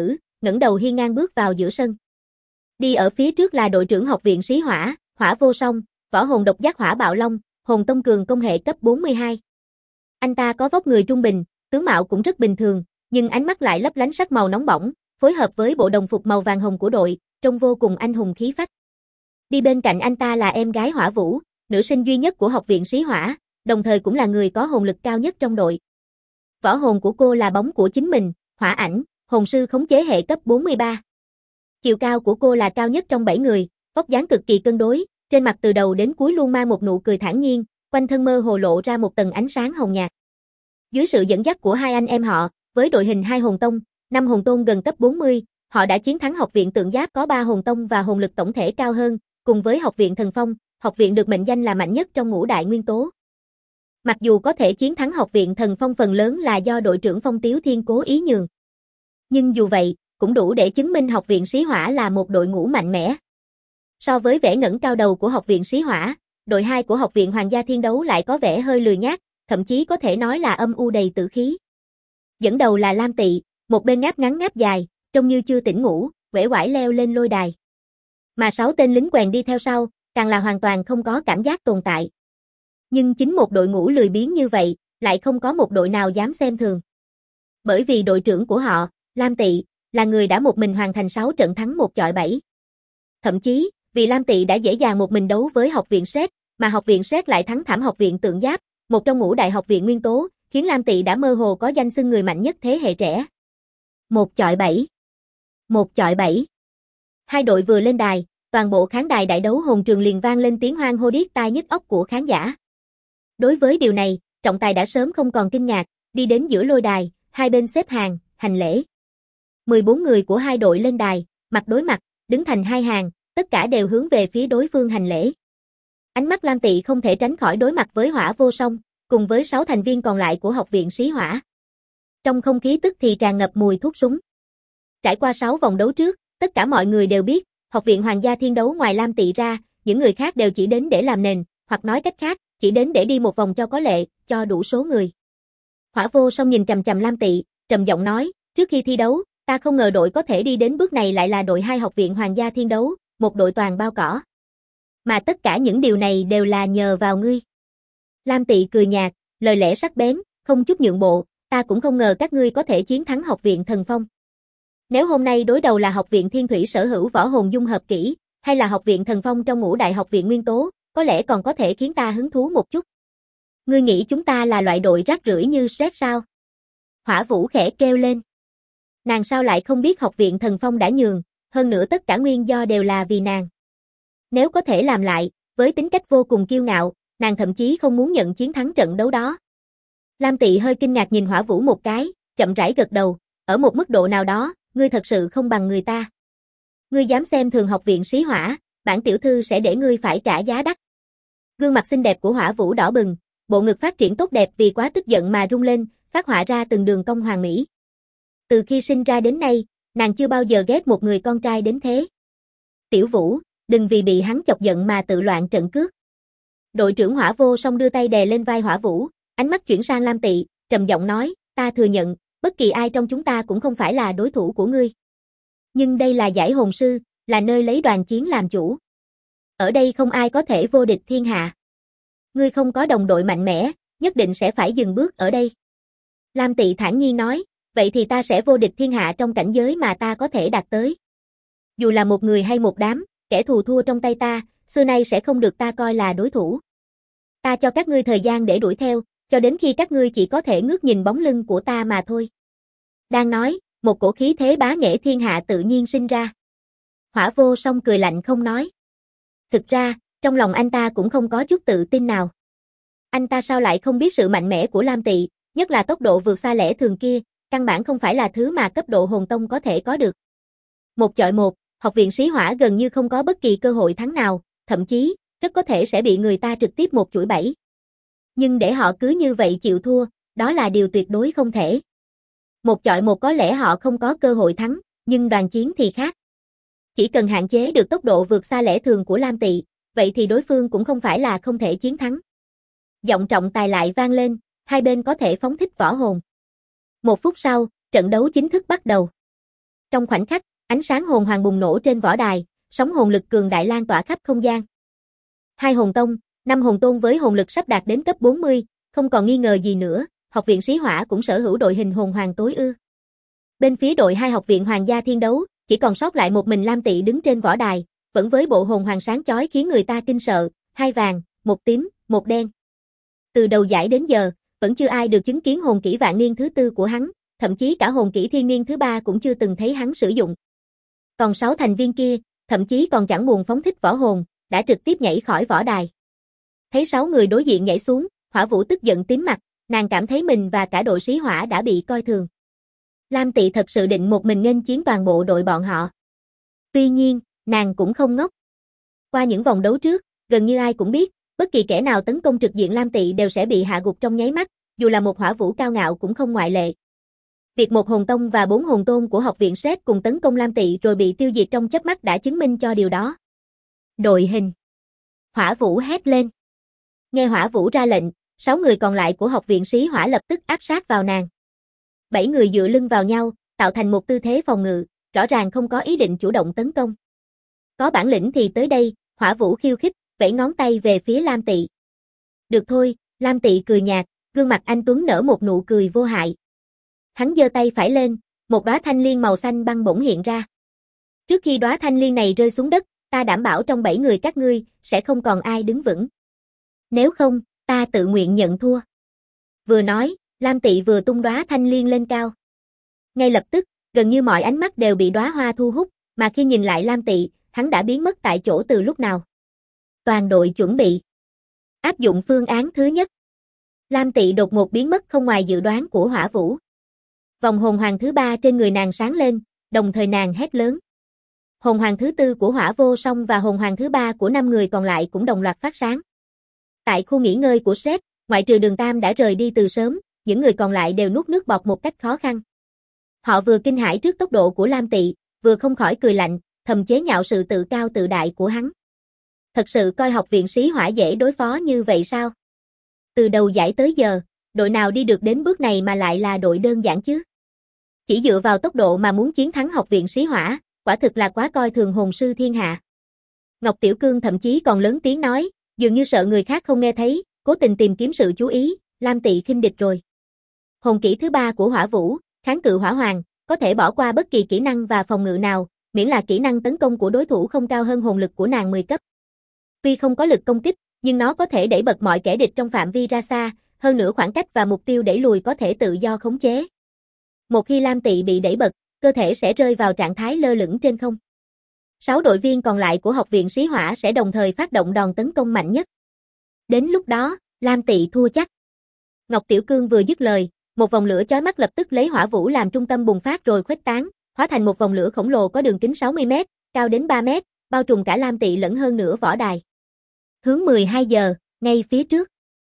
ngẩng đầu hiên ngang bước vào giữa sân. Đi ở phía trước là đội trưởng học viện Sĩ Hỏa, Hỏa Vô Song, võ hồn độc giác Hỏa Bạo Long, hồn tông cường công hệ cấp 42. Anh ta có vóc người trung bình, tướng mạo cũng rất bình thường, nhưng ánh mắt lại lấp lánh sắc màu nóng bỏng, phối hợp với bộ đồng phục màu vàng hồng của đội, trông vô cùng anh hùng khí phách. Đi bên cạnh anh ta là em gái Hỏa Vũ, nữ sinh duy nhất của học viện Sĩ Hỏa, đồng thời cũng là người có hồn lực cao nhất trong đội. Võ hồn của cô là bóng của chính mình, Hỏa Ảnh, hồn sư khống chế hệ cấp 43. Chiều cao của cô là cao nhất trong 7 người, vóc dáng cực kỳ cân đối, trên mặt từ đầu đến cuối luôn mang một nụ cười thản nhiên, quanh thân mơ hồ lộ ra một tầng ánh sáng hồng nhạt. Dưới sự dẫn dắt của hai anh em họ, với đội hình 2 hồn tông, 5 hồn tôn gần cấp 40, họ đã chiến thắng học viện Tượng Giáp có 3 hồn tông và hồn lực tổng thể cao hơn, cùng với học viện Thần Phong, học viện được mệnh danh là mạnh nhất trong ngũ đại nguyên tố. Mặc dù có thể chiến thắng học viện Thần Phong phần lớn là do đội trưởng Phong Tiếu Thiên cố ý nhường. Nhưng dù vậy, cũng đủ để chứng minh học viện Sĩ Hỏa là một đội ngũ mạnh mẽ. So với vẻ ngẩng cao đầu của học viện Sĩ Hỏa, đội 2 của học viện Hoàng gia Thiên Đấu lại có vẻ hơi lười nhác, thậm chí có thể nói là âm u đầy tử khí. Dẫn đầu là Lam Tị, một bên ngáp ngắn ngáp dài, trông như chưa tỉnh ngủ, uể oải leo lên lôi đài. Mà 6 tên lính quèn đi theo sau, càng là hoàn toàn không có cảm giác tồn tại. Nhưng chính một đội ngũ lười biếng như vậy, lại không có một đội nào dám xem thường. Bởi vì đội trưởng của họ, Lam Tị, là người đã một mình hoàn thành 6 trận thắng 1 chọi 7. Thậm chí, vì Lam Tị đã dễ dàng một mình đấu với học viện Sét, mà học viện Sét lại thắng thảm học viện Tượng Giáp, một trong ngũ đại học viện nguyên tố, khiến Lam Tị đã mơ hồ có danh xưng người mạnh nhất thế hệ trẻ. 1 chọi 7. 1 chọi 7. Hai đội vừa lên đài, toàn bộ khán đài đại đấu hồn trường liền vang lên tiếng hoan hô điếc tai nhức óc của khán giả. Đối với điều này, trọng tài đã sớm không còn kinh ngạc, đi đến giữa lôi đài, hai bên xếp hàng, hành lễ. 14 người của hai đội lên đài, mặt đối mặt, đứng thành hai hàng, tất cả đều hướng về phía đối phương hành lễ. Ánh mắt Lam Tị không thể tránh khỏi đối mặt với Hỏa Vô Song, cùng với 6 thành viên còn lại của học viện Sĩ Hỏa. Trong không khí tức thì tràn ngập mùi thuốc súng. Trải qua 6 vòng đấu trước, tất cả mọi người đều biết, học viện Hoàng gia Thiên Đấu ngoài Lam Tị ra, những người khác đều chỉ đến để làm nền, hoặc nói cách khác, chỉ đến để đi một vòng cho có lệ, cho đủ số người. Hỏa Vô Song nhìn chằm chằm Lam Tị, trầm giọng nói, trước khi thi đấu, ta không ngờ đội có thể đi đến bước này lại là đội 2 học viện Hoàng gia Thiên Đấu, một đội toàn bao cỏ. Mà tất cả những điều này đều là nhờ vào ngươi. Lam Tị cười nhạt, lời lẽ sắc bén, không chút nhượng bộ, ta cũng không ngờ các ngươi có thể chiến thắng học viện Thần Phong. Nếu hôm nay đối đầu là học viện Thiên Thủy sở hữu võ hồn dung hợp kỹ, hay là học viện Thần Phong trong ngũ đại học viện nguyên tố, có lẽ còn có thể khiến ta hứng thú một chút. Ngươi nghĩ chúng ta là loại đội rác rưởi như Sét sao? Hỏa Vũ khẽ kêu lên. Nàng sao lại không biết học viện Thần Phong đã nhường, hơn nữa tất cả nguyên do đều là vì nàng. Nếu có thể làm lại, với tính cách vô cùng kiêu ngạo, nàng thậm chí không muốn nhận chiến thắng trận đấu đó. Lam Tị hơi kinh ngạc nhìn Hỏa Vũ một cái, chậm rãi gật đầu, ở một mức độ nào đó, ngươi thật sự không bằng người ta. Ngươi dám xem thường học viện Sĩ Hỏa, bản tiểu thư sẽ để ngươi phải trả giá đắt. Gương mặt xinh đẹp của Hỏa Vũ đỏ bừng, bộ ngực phát triển tốt đẹp vì quá tức giận mà rung lên, phát họa ra từng đường cong hoàn mỹ. Từ khi sinh ra đến nay, nàng chưa bao giờ ghét một người con trai đến thế. Tiểu Vũ, đừng vì bị hắn chọc giận mà tự loạn trận cước. Đội trưởng Hỏa Vô Song đưa tay đè lên vai Hỏa Vũ, ánh mắt chuyển sang Lam Tị, trầm giọng nói, ta thừa nhận, bất kỳ ai trong chúng ta cũng không phải là đối thủ của ngươi. Nhưng đây là giải hồn sư, là nơi lấy đoàn chiến làm chủ. Ở đây không ai có thể vô địch thiên hạ. Ngươi không có đồng đội mạnh mẽ, nhất định sẽ phải dừng bước ở đây. Lam Tị thản nhiên nói, vậy thì ta sẽ vô địch thiên hạ trong cảnh giới mà ta có thể đạt tới. Dù là một người hay một đám, kẻ thù thua trong tay ta, xưa nay sẽ không được ta coi là đối thủ. Ta cho các ngươi thời gian để đuổi theo, cho đến khi các ngươi chỉ có thể ngước nhìn bóng lưng của ta mà thôi. Đang nói, một cổ khí thế bá nghệ thiên hạ tự nhiên sinh ra. Hỏa Vô Song cười lạnh không nói. Thực ra, trong lòng anh ta cũng không có chút tự tin nào. Anh ta sao lại không biết sự mạnh mẽ của Lam Tị, nhất là tốc độ vượt xa lẽ thường kia, căn bản không phải là thứ mà cấp độ hồn tông có thể có được. 1 chọi 1, học viện Sĩ Hỏa gần như không có bất kỳ cơ hội thắng nào, thậm chí, rất có thể sẽ bị người ta trực tiếp 1 chuỗi 7. Nhưng để họ cứ như vậy chịu thua, đó là điều tuyệt đối không thể. 1 chọi 1 có lẽ họ không có cơ hội thắng, nhưng đoàn chiến thì khác. Chỉ cần hạn chế được tốc độ vượt xa lẽ thường của Lam Tị, vậy thì đối phương cũng không phải là không thể chiến thắng. Giọng trọng tài lại vang lên, hai bên có thể phóng thích võ hồn. 1 phút sau, trận đấu chính thức bắt đầu. Trong khoảnh khắc, ánh sáng hồn hoàng bùng nổ trên võ đài, sóng hồn lực cường đại lan tỏa khắp không gian. 2 hồn tông, 5 hồn tôn với hồn lực sắp đạt đến cấp 40, không còn nghi ngờ gì nữa, học viện Sĩ Hỏa cũng sở hữu đội hình hồn hoàng tối ưu. Bên phía đội 2 học viện Hoàng gia Thiên Đấu, chỉ còn sót lại một mình Lam Tị đứng trên võ đài, vẫn với bộ hồn hoàng sáng chói khiến người ta kinh sợ, 2 vàng, 1 tím, 1 đen. Từ đầu giải đến giờ, vẫn chưa ai được chứng kiến hồn kỹ vạn niên thứ 4 của hắn, thậm chí cả hồn kỹ thiên niên thứ 3 cũng chưa từng thấy hắn sử dụng. Còn 6 thành viên kia, thậm chí còn chẳng buồn phóng thích võ hồn, đã trực tiếp nhảy khỏi võ đài. Thấy 6 người đối diện nhảy xuống, Hỏa Vũ tức giận tím mặt, nàng cảm thấy mình và cả đội Sĩ Hỏa đã bị coi thường. Lam Tị thật sự định một mình nghênh chiến toàn bộ đội bọn họ. Tuy nhiên, nàng cũng không ngốc. Qua những vòng đấu trước, gần như ai cũng biết, bất kỳ kẻ nào tấn công trực diện Lam Tị đều sẽ bị hạ gục trong nháy mắt, dù là một Hỏa Vũ cao ngạo cũng không ngoại lệ. Việc một hồn tông và 4 hồn tôn của học viện Sret cùng tấn công Lam Tị rồi bị tiêu diệt trong chớp mắt đã chứng minh cho điều đó. Đội hình. Hỏa Vũ hét lên. Nghe Hỏa Vũ ra lệnh, 6 người còn lại của học viện Sĩ Hỏa lập tức áp sát vào nàng. 7 người dựa lưng vào nhau, tạo thành một tư thế phòng ngự, rõ ràng không có ý định chủ động tấn công. Có bản lĩnh thì tới đây, Hỏa Vũ khiêu khích, vẫy ngón tay về phía Lam Tị. Được thôi, Lam Tị cười nhạt, gương mặt anh tuấn nở một nụ cười vô hại. Hắn giơ tay phải lên, một đóa thanh liên màu xanh băng bỗng hiện ra. Trước khi đóa thanh liên này rơi xuống đất, ta đảm bảo trong 7 người các ngươi, sẽ không còn ai đứng vững. Nếu không, ta tự nguyện nhận thua. Vừa nói, Lam Tị vừa tung đóa thanh liên lên cao. Ngay lập tức, gần như mọi ánh mắt đều bị đóa hoa thu hút, mà khi nhìn lại Lam Tị, hắn đã biến mất tại chỗ từ lúc nào. Toàn đội chuẩn bị. Áp dụng phương án thứ nhất. Lam Tị đột ngột biến mất không ngoài dự đoán của Hỏa Vũ. Vòng hồn hoàng thứ 3 trên người nàng sáng lên, đồng thời nàng hét lớn. Hồn hoàng thứ 4 của Hỏa Vô Song và hồn hoàng thứ 3 của 5 người còn lại cũng đồng loạt phát sáng. Tại khu nghỉ ngơi của Sret, ngoại trừ Đường Tam đã rời đi từ sớm, những người còn lại đều nuốt nước bọt một cách khó khăn. Họ vừa kinh hãi trước tốc độ của Lam Tị, vừa không khỏi cười lạnh, thầm chế nhạo sự tự cao tự đại của hắn. Thật sự coi học viện Sĩ Hỏa dễ đối phó như vậy sao? Từ đầu giải tới giờ, đội nào đi được đến bước này mà lại là đội đơn giản chứ? Chỉ dựa vào tốc độ mà muốn chiến thắng học viện Sĩ Hỏa, quả thực là quá coi thường hồn sư thiên hạ. Ngọc Tiểu Cương thậm chí còn lớn tiếng nói, dường như sợ người khác không nghe thấy, cố tình tìm kiếm sự chú ý, Lam Tị khinh địch rồi. Hồn kỹ thứ 3 của Hỏa Vũ, kháng cự hỏa hoàng, có thể bỏ qua bất kỳ kỹ năng và phòng ngự nào, miễn là kỹ năng tấn công của đối thủ không cao hơn hồn lực của nàng 10 cấp. Tuy không có lực công kích, nhưng nó có thể đẩy bật mọi kẻ địch trong phạm vi ra xa, hơn nữa khoảng cách và mục tiêu đẩy lùi có thể tự do khống chế. Một khi Lam Tị bị đẩy bật, cơ thể sẽ rơi vào trạng thái lơ lửng trên không. 6 đội viên còn lại của học viện Sĩ Hỏa sẽ đồng thời phát động đòn tấn công mạnh nhất. Đến lúc đó, Lam Tị thua chắc. Ngọc Tiểu Cương vừa dứt lời, một vòng lửa chói mắt lập tức lấy Hỏa Vũ làm trung tâm bùng phát rồi khuếch tán, hóa thành một vòng lửa khổng lồ có đường kính 60 mét, cao đến 3 mét, bao trùm cả Lam Tị lẫn hơn nửa võ đài. Hướng 12 giờ, ngay phía trước.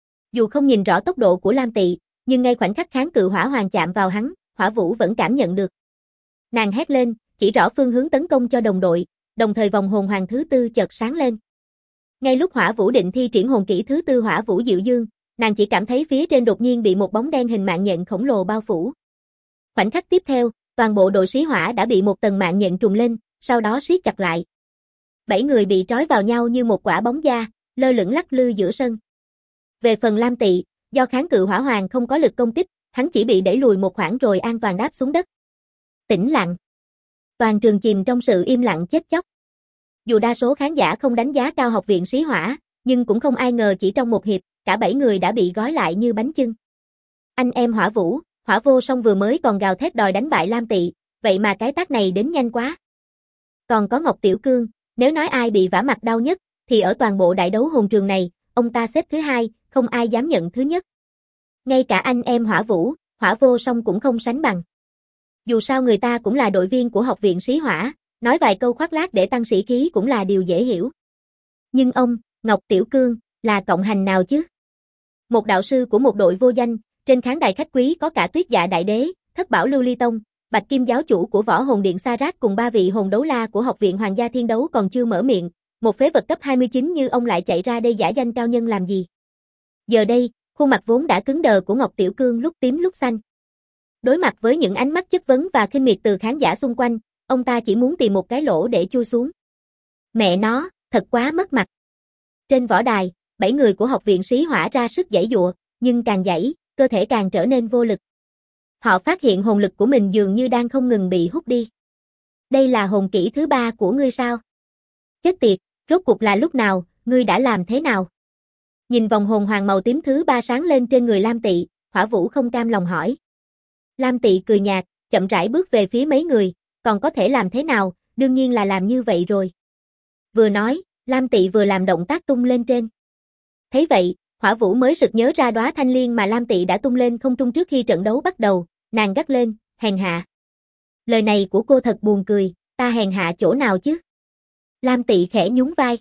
Dù không nhìn rõ tốc độ của Lam Tị, nhưng ngay khoảnh khắc kháng cự hỏa hoàng chạm vào hắn, Hỏa Vũ vẫn cảm nhận được. Nàng hét lên, chỉ rõ phương hướng tấn công cho đồng đội, đồng thời vòng hồn hoàng thứ 4 chợt sáng lên. Ngay lúc Hỏa Vũ định thi triển hồn kỹ thứ 4 Hỏa Vũ Diệu Dương, nàng chỉ cảm thấy phía trên đột nhiên bị một bóng đen hình mạng nhện khổng lồ bao phủ. Khoảnh khắc tiếp theo, toàn bộ đội Sĩ Hỏa đã bị một tầng mạng nhện trùng lên, sau đó siết chặt lại. 7 người bị trói vào nhau như một quả bóng da, lơ lửng lắc lư giữa sân. Về phần Lam Tị, do kháng cự hỏa hoàng không có lực công kích, hắn chỉ bị đẩy lùi một khoảng rồi an toàn đáp xuống đất. Tĩnh lặng. Toàn trường chìm trong sự im lặng chết chóc. Dù đa số khán giả không đánh giá cao học viện Sĩ Hỏa, nhưng cũng không ai ngờ chỉ trong một hiệp, cả 7 người đã bị gói lại như bánh chưng. Anh em Hỏa Vũ, Hỏa Vô Song vừa mới còn gào thét đòi đánh bại Lam Tị, vậy mà cái tát này đến nhanh quá. Còn có Ngọc Tiểu Cương, nếu nói ai bị vả mặt đau nhất, thì ở toàn bộ đại đấu hồn trường này, ông ta xếp thứ 2, không ai dám nhận thứ nhất. Ngay cả anh em Hỏa Vũ, Hỏa Vô Song cũng không sánh bằng. Dù sao người ta cũng là đội viên của học viện Sĩ Hỏa, nói vài câu khoác lác để tăng sĩ khí cũng là điều dễ hiểu. Nhưng ông, Ngọc Tiểu Cương, là cộng hành nào chứ? Một đạo sư của một đội vô danh, trên khán đài khách quý có cả Tuyết Dạ Đại Đế, Thất Bảo Lưu Ly Tông, Bạch Kim giáo chủ của Võ Hồn Điện Sa Rát cùng 3 vị hồn đấu la của học viện Hoàng gia Thiên Đấu còn chưa mở miệng, một phế vật cấp 29 như ông lại chạy ra đây giả danh cao nhân làm gì? Giờ đây, khuôn mặt vốn đã cứng đờ của Ngọc Tiểu Cương lúc tím lúc xanh. Đối mặt với những ánh mắt chất vấn và khinh miệt từ khán giả xung quanh, ông ta chỉ muốn tìm một cái lỗ để chui xuống. Mẹ nó, thật quá mất mặt. Trên võ đài, 7 người của học viện Sĩ Hỏa ra sức giãy giụa, nhưng càng giãy, cơ thể càng trở nên vô lực. Họ phát hiện hồn lực của mình dường như đang không ngừng bị hút đi. Đây là hồn kỹ thứ 3 của ngươi sao? Chết tiệt, rốt cuộc là lúc nào, ngươi đã làm thế nào? Nhìn vòng hồn hoàng màu tím thứ 3 sáng lên trên người Lam Tị, Hỏa Vũ không cam lòng hỏi. Lam Tị cười nhạt, chậm rãi bước về phía mấy người, còn có thể làm thế nào, đương nhiên là làm như vậy rồi. Vừa nói, Lam Tị vừa làm động tác tung lên trên. Thấy vậy, Hỏa Vũ mới sực nhớ ra đóa thanh liên mà Lam Tị đã tung lên không trung trước khi trận đấu bắt đầu, nàng gắt lên, hèn hạ. Lời này của cô thật buồn cười, ta hèn hạ chỗ nào chứ? Lam Tị khẽ nhún vai.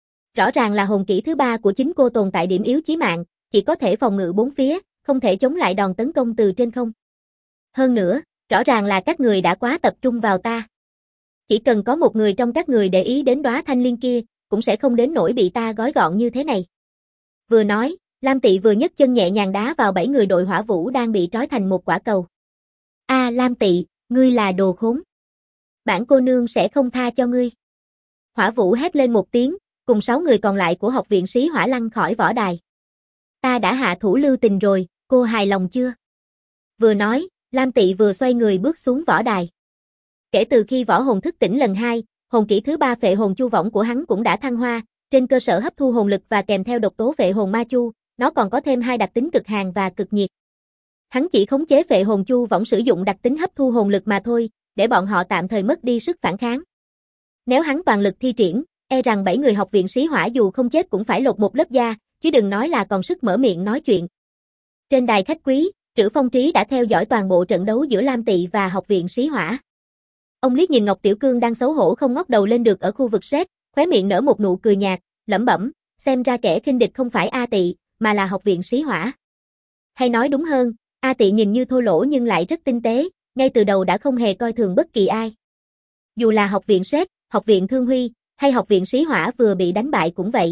Rõ ràng là hồn kỹ thứ 3 của chính cô tồn tại điểm yếu chí mạng, chỉ có thể phòng ngự bốn phía, không thể chống lại đòn tấn công từ trên không. Hơn nữa, rõ ràng là các người đã quá tập trung vào ta. Chỉ cần có một người trong các người để ý đến đóa thanh liên kia, cũng sẽ không đến nỗi bị ta gói gọn như thế này. Vừa nói, Lam Tị vừa nhấc chân nhẹ nhàng đá vào 7 người đội Hỏa Vũ đang bị trói thành một quả cầu. Lam Tị, ngươi là đồ khốn. Bản cô nương sẽ không tha cho ngươi. Hỏa Vũ hét lên một tiếng, cùng 6 người còn lại của học viện Sĩ Hỏa lăn khỏi võ đài. Ta đã hạ thủ lưu tình rồi, cô hài lòng chưa? Vừa nói, Lam Tị vừa xoay người bước xuống võ đài. Kể từ khi võ hồn thức tỉnh lần 2, hồn kỹ thứ 3 phệ hồn chu võng của hắn cũng đã thăng hoa, trên cơ sở hấp thu hồn lực và kèm theo độc tố phệ hồn ma chu, nó còn có thêm 2 đặc tính cực hàn và cực nhiệt. Hắn chỉ khống chế phệ hồn chu võng sử dụng đặc tính hấp thu hồn lực mà thôi, để bọn họ tạm thời mất đi sức phản kháng. Nếu hắn toàn lực thi triển, e rằng 7 người học viện Sĩ Hỏa dù không chết cũng phải lột một lớp da, chứ đừng nói là còn sức mở miệng nói chuyện. Trên đài khách quý, Trữ Phong Trí đã theo dõi toàn bộ trận đấu giữa Lam Tị và học viện Sĩ Hỏa. Ông liếc nhìn Ngọc Tiểu Cương đang xấu hổ không ngóc đầu lên được ở khu vực sét, khóe miệng nở một nụ cười nhạt, lẩm bẩm, xem ra kẻ khinh địch không phải A Tị, mà là học viện Sĩ Hỏa. Hay nói đúng hơn, A Tị nhìn như thô lỗ nhưng lại rất tinh tế, ngay từ đầu đã không hề coi thường bất kỳ ai. Dù là học viện sét, học viện Thương Huy, hay học viện Sĩ Hỏa vừa bị đánh bại cũng vậy.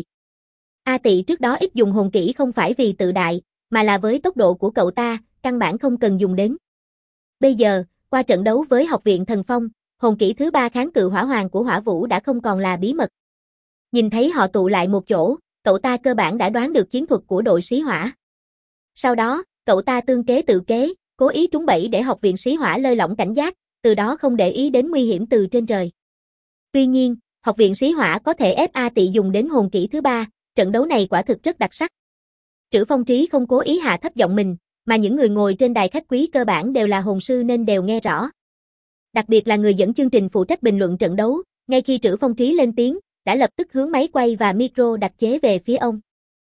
A Tị trước đó ít dùng hồn kỹ không phải vì tự đại, mà là với tốc độ của cậu ta, căn bản không cần dùng đến. Bây giờ, qua trận đấu với học viện Thần Phong, hồn kỹ thứ 3 kháng cự hỏa hoàng của Hỏa Vũ đã không còn là bí mật. Nhìn thấy họ tụ lại một chỗ, cậu ta cơ bản đã đoán được chiến thuật của đội Sĩ Hỏa. Sau đó, cậu ta tương kế tự kế, cố ý trúng bẫy để học viện Sĩ Hỏa lơi lỏng cảnh giác, từ đó không để ý đến nguy hiểm từ trên trời. Tuy nhiên, học viện Sĩ Hỏa có thể ép A Tị dùng đến hồn kỹ thứ 3, trận đấu này quả thực rất đặc sắc. Trữ Phong Trí không cố ý hạ thấp giọng mình, mà những người ngồi trên đài khách quý cơ bản đều là hồn sư nên đều nghe rõ. Đặc biệt là người dẫn chương trình phụ trách bình luận trận đấu, ngay khi Trữ Phong Trí lên tiếng, đã lập tức hướng máy quay và micro đặc chế về phía ông.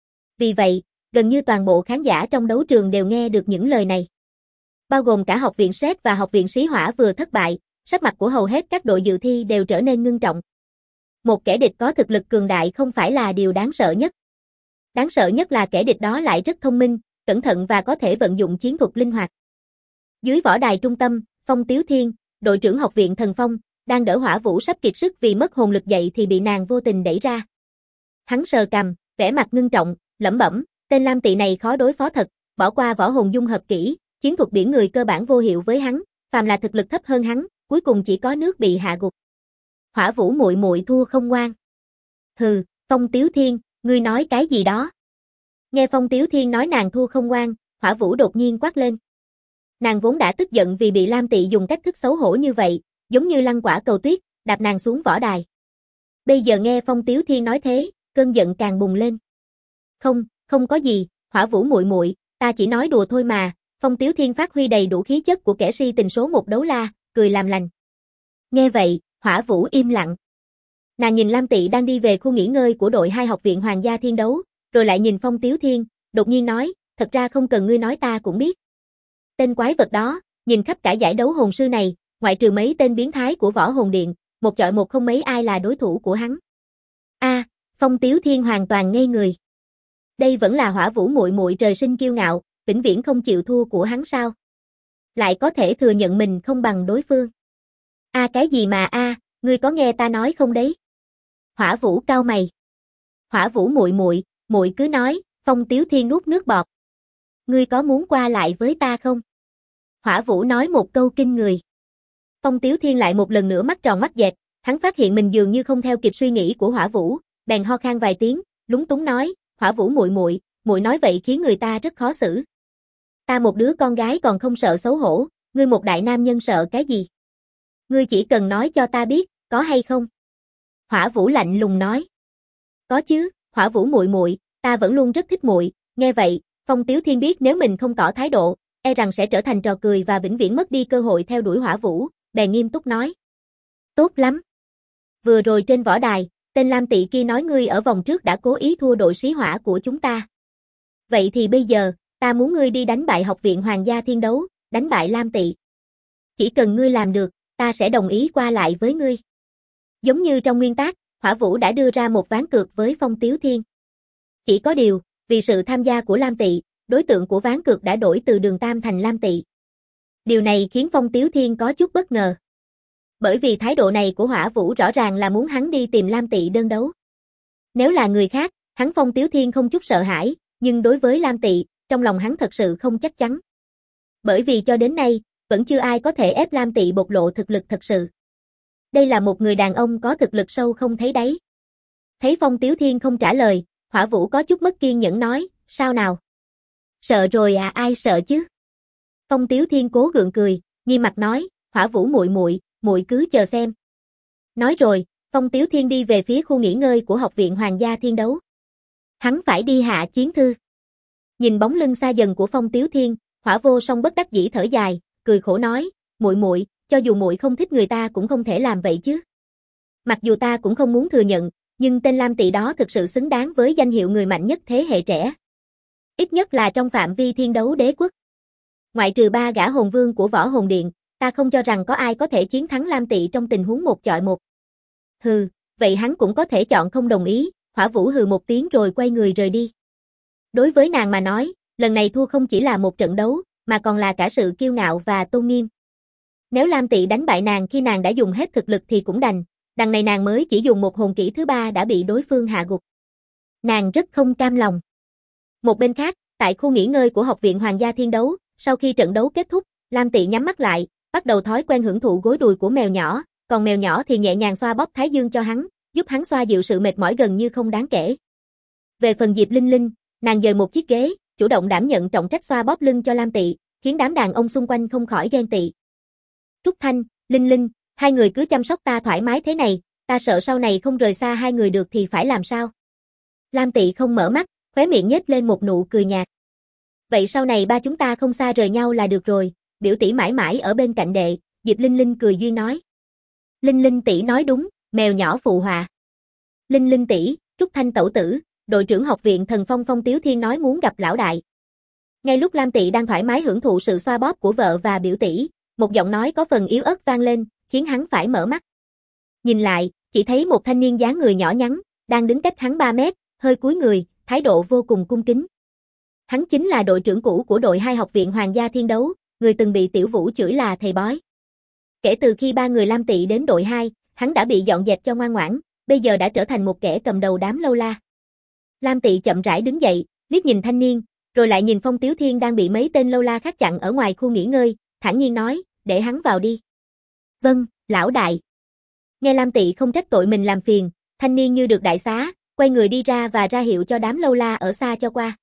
Vì vậy, gần như toàn bộ khán giả trong đấu trường đều nghe được những lời này. Bao gồm cả học viện sét và học viện Sĩ Hỏa vừa thất bại, sắc mặt của hầu hết các đội dự thi đều trở nên ngưng trọng. Một kẻ địch có thực lực cường đại không phải là điều đáng sợ nhất. Đáng sợ nhất là kẻ địch đó lại rất thông minh, cẩn thận và có thể vận dụng chiến thuật linh hoạt. Dưới võ đài trung tâm, Phong Tiếu Thiên, đội trưởng học viện Thần Phong, đang đỡ Hỏa Vũ sắp kiệt sức vì mất hồn lực dậy thì bị nàng vô tình đẩy ra. Hắn sờ cằm, vẻ mặt ngưng trọng, lẩm bẩm, tên Lam Tị này khó đối phó thật, bỏ qua võ hồn dung hợp kỹ, chiến thuật biển người cơ bản vô hiệu với hắn, phàm là thực lực thấp hơn hắn, cuối cùng chỉ có nước bị hạ gục. Hỏa Vũ muội muội thua không ngoan. Hừ, Phong Tiếu Thiên, ngươi nói cái gì đó? Nghe Phong Tiếu Thiên nói nàng thua không ngoan, Hỏa Vũ đột nhiên quát lên. Nàng vốn đã tức giận vì bị Lam Tị dùng cách thức xấu hổ như vậy, giống như lăn quả cầu tuyết, đạp nàng xuống võ đài. Bây giờ nghe Phong Tiếu Thiên nói thế, cơn giận càng bùng lên. Không có gì, Hỏa Vũ muội muội, ta chỉ nói đùa thôi mà. Phong Tiếu Thiên phát huy đầy đủ khí chất của kẻ si tình số một đấu la, cười làm lành. Nghe vậy, Hỏa Vũ im lặng. Nàng nhìn Lam Tị đang đi về khu nghỉ ngơi của đội 2 học viện Hoàng gia Thiên Đấu, rồi lại nhìn Phong Tiếu Thiên, đột nhiên nói, thật ra không cần ngươi nói ta cũng biết. Tên quái vật đó, nhìn khắp cả giải đấu hồn sư này, ngoại trừ mấy tên biến thái của võ hồn điện, một chọi một không mấy ai là đối thủ của hắn. Phong Tiếu Thiên hoàn toàn ngây người. Đây vẫn là Hỏa Vũ muội muội trời sinh kiêu ngạo, vĩnh viễn không chịu thua của hắn sao? Lại có thể thừa nhận mình không bằng đối phương. Cái gì mà ngươi có nghe ta nói không đấy? Hỏa Vũ cau mày. Hỏa Vũ muội muội cứ nói, Phong Tiếu Thiên nuốt nước bọt. Ngươi có muốn qua lại với ta không? Hỏa Vũ nói một câu kinh người. Phong Tiếu Thiên lại một lần nữa mắt tròn mắt dẹt, hắn phát hiện mình dường như không theo kịp suy nghĩ của Hỏa Vũ, bèn ho khan vài tiếng, lúng túng nói, Hỏa Vũ muội nói vậy khiến người ta rất khó xử. Ta một đứa con gái còn không sợ xấu hổ, ngươi một đại nam nhân sợ cái gì? Ngươi chỉ cần nói cho ta biết, có hay không? Hỏa Vũ lạnh lùng nói. Có chứ, Hỏa Vũ muội, ta vẫn luôn rất thích muội. Nghe vậy, Phong Tiếu Thiên biết nếu mình không tỏ thái độ, e rằng sẽ trở thành trò cười và vĩnh viễn mất đi cơ hội theo đuổi Hỏa Vũ, bèn nghiêm túc nói. Tốt lắm. Vừa rồi trên võ đài, tên Lam Tị kia nói ngươi ở vòng trước đã cố ý thua đội sĩ hỏa của chúng ta. Vậy thì bây giờ, ta muốn ngươi đi đánh bại Học viện Hoàng gia Thiên Đấu, đánh bại Lam Tị. Chỉ cần ngươi làm được, ta sẽ đồng ý qua lại với ngươi. Giống như trong nguyên tác, Hỏa Vũ đã đưa ra một ván cược với Phong Tiếu Thiên. Chỉ có điều, vì sự tham gia của Lam Tị, đối tượng của ván cược đã đổi từ Đường Tam thành Lam Tị. Điều này khiến Phong Tiếu Thiên có chút bất ngờ. Bởi vì thái độ này của Hỏa Vũ rõ ràng là muốn hắn đi tìm Lam Tị đơn đấu. Nếu là người khác, hắn Phong Tiếu Thiên không chút sợ hãi, nhưng đối với Lam Tị, trong lòng hắn thật sự không chắc chắn. Bởi vì cho đến nay, vẫn chưa ai có thể ép Lam Tị bộc lộ thực lực thật sự. Đây là một người đàn ông có thực lực sâu không thấy đáy. Thấy Phong Tiếu Thiên không trả lời, Hỏa Vũ có chút mất kiên nhẫn nói, sao nào? Sợ rồi à, ai sợ chứ? Phong Tiếu Thiên cố gượng cười, nghiêm mặt nói, Hỏa Vũ muội cứ chờ xem. Nói rồi, Phong Tiếu Thiên đi về phía khu nghỉ ngơi của Học viện Hoàng gia Thiên Đấu. Hắn phải đi hạ chiến thư. Nhìn bóng lưng xa dần của Phong Tiếu Thiên, Hỏa Vô Song bất đắc dĩ thở dài, cười khổ nói, muội, cho dù muội không thích người ta cũng không thể làm vậy chứ. Mặc dù ta cũng không muốn thừa nhận, nhưng tên Lam Tị đó thực sự xứng đáng với danh hiệu người mạnh nhất thế hệ trẻ. Ít nhất là trong phạm vi Thiên Đấu Đế quốc. Ngoại trừ 3 gã hồn vương của Võ Hồn Điện, ta không cho rằng có ai có thể chiến thắng Lam Tị trong tình huống 1 chọi 1. Hừ, vậy hắn cũng có thể chọn không đồng ý, Hỏa Vũ hừ một tiếng rồi quay người rời đi. Đối với nàng mà nói, lần này thua không chỉ là một trận đấu, mà còn là cả sự kiêu ngạo và tôn nghiêm. Nếu Lam Tị đánh bại nàng khi nàng đã dùng hết thực lực thì cũng đành, đằng này nàng mới chỉ dùng một hồn kỹ thứ 3 đã bị đối phương hạ gục. Nàng rất không cam lòng. Một bên khác, tại khu nghỉ ngơi của Học viện Hoàng gia Thiên Đấu, sau khi trận đấu kết thúc, Lam Tị nhắm mắt lại, bắt đầu thói quen hưởng thụ gối đùi của mèo nhỏ, còn mèo nhỏ thì nhẹ nhàng xoa bóp thái dương cho hắn, giúp hắn xoa dịu sự mệt mỏi gần như không đáng kể. Về phần Diệp Linh Linh, nàng dời một chiếc ghế, chủ động đảm nhận trọng trách xoa bóp lưng cho Lam Tị, khiến đám đàn ông xung quanh không khỏi ghen tị. Trúc Thanh, Linh Linh, hai người cứ chăm sóc ta thoải mái thế này, ta sợ sau này không rời xa hai người được thì phải làm sao? Lam Tị không mở mắt, khóe miệng nhếch lên một nụ cười nhạt. Vậy sau này ba chúng ta không xa rời nhau là được rồi, biểu tỷ mãi mãi ở bên cạnh đệ, Diệp Linh Linh cười duyên nói. Linh Linh tỷ nói đúng, mèo nhỏ phụ họa. Linh Linh tỷ, Trúc Thanh tẩu tử, đội trưởng học viện Thần Phong Phong Tiếu Thiên nói muốn gặp lão đại. Ngay lúc Lam Tị đang thoải mái hưởng thụ sự xoa bóp của vợ và biểu tỷ, một giọng nói có phần yếu ớt vang lên, khiến hắn phải mở mắt. Nhìn lại, chỉ thấy một thanh niên dáng người nhỏ nhắn, đang đứng cách hắn 3 mét, hơi cúi người, thái độ vô cùng cung kính. Hắn chính là đội trưởng cũ của đội 2 Học viện Hoàng gia Thiên Đấu, người từng bị Tiểu Vũ chửi là thầy bói. Kể từ khi 3 người Lam Tị đến đội 2, hắn đã bị dọn dẹp cho ngoan ngoãn, bây giờ đã trở thành một kẻ cầm đầu đám lâu la. Lam Tị chậm rãi đứng dậy, liếc nhìn thanh niên, rồi lại nhìn Phong Tiếu Thiên đang bị mấy tên lâu la khác chặn ở ngoài khu nghỉ ngơi, thản nhiên nói, để hắn vào đi. Vâng, lão đại. Nghe Lam Tị không trách tội mình làm phiền, thanh niên như được đại xá, quay người đi ra và ra hiệu cho đám lâu la ở xa cho qua.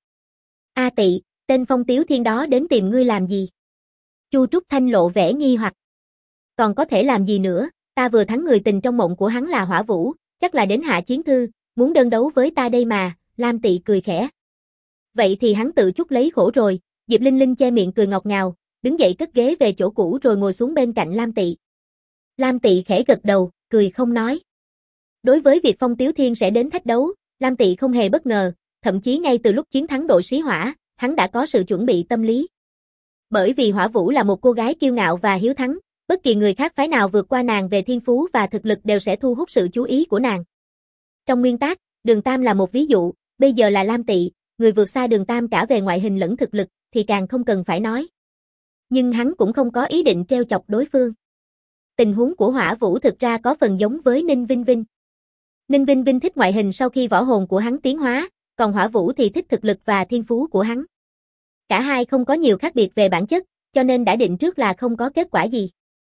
A Tị, tên Phong Tiếu Thiên đó đến tìm ngươi làm gì? Chu Trúc Thanh lộ vẻ nghi hoặc. Còn có thể làm gì nữa, ta vừa thắng người tình trong mộng của hắn là Hỏa Vũ, chắc là đến hạ chiến thư, muốn đơn đấu với ta đây mà, Lam Tị cười khẽ. Vậy thì hắn tự chuốc lấy khổ rồi, Diệp Linh Linh che miệng cười ngọt ngào, đứng dậy cất ghế về chỗ cũ rồi ngồi xuống bên cạnh Lam Tị. Lam Tị khẽ gật đầu, cười không nói. Đối với việc Phong Tiếu Thiên sẽ đến thách đấu, Lam Tị không hề bất ngờ, thậm chí ngay từ lúc chiến thắng đội Sĩ Hỏa, hắn đã có sự chuẩn bị tâm lý. Bởi vì Hỏa Vũ là một cô gái kiêu ngạo và hiếu thắng, bất kỳ người khác phái nào vượt qua nàng về thiên phú và thực lực đều sẽ thu hút sự chú ý của nàng. Trong nguyên tác, Đường Tam là một ví dụ, bây giờ là Lam Tị, người vượt xa Đường Tam cả về ngoại hình lẫn thực lực, thì càng không cần phải nói. Nhưng hắn cũng không có ý định trêu chọc đối phương. Tình huống của Hỏa Vũ thực ra có phần giống với Ninh Vinh Vinh. Ninh Vinh Vinh thích ngoại hình sau khi võ hồn của hắn tiến hóa, còn Hỏa Vũ thì thích thực lực và thiên phú của hắn. Cả hai không có nhiều khác biệt về bản chất, cho nên đã định trước là không có kết quả gì.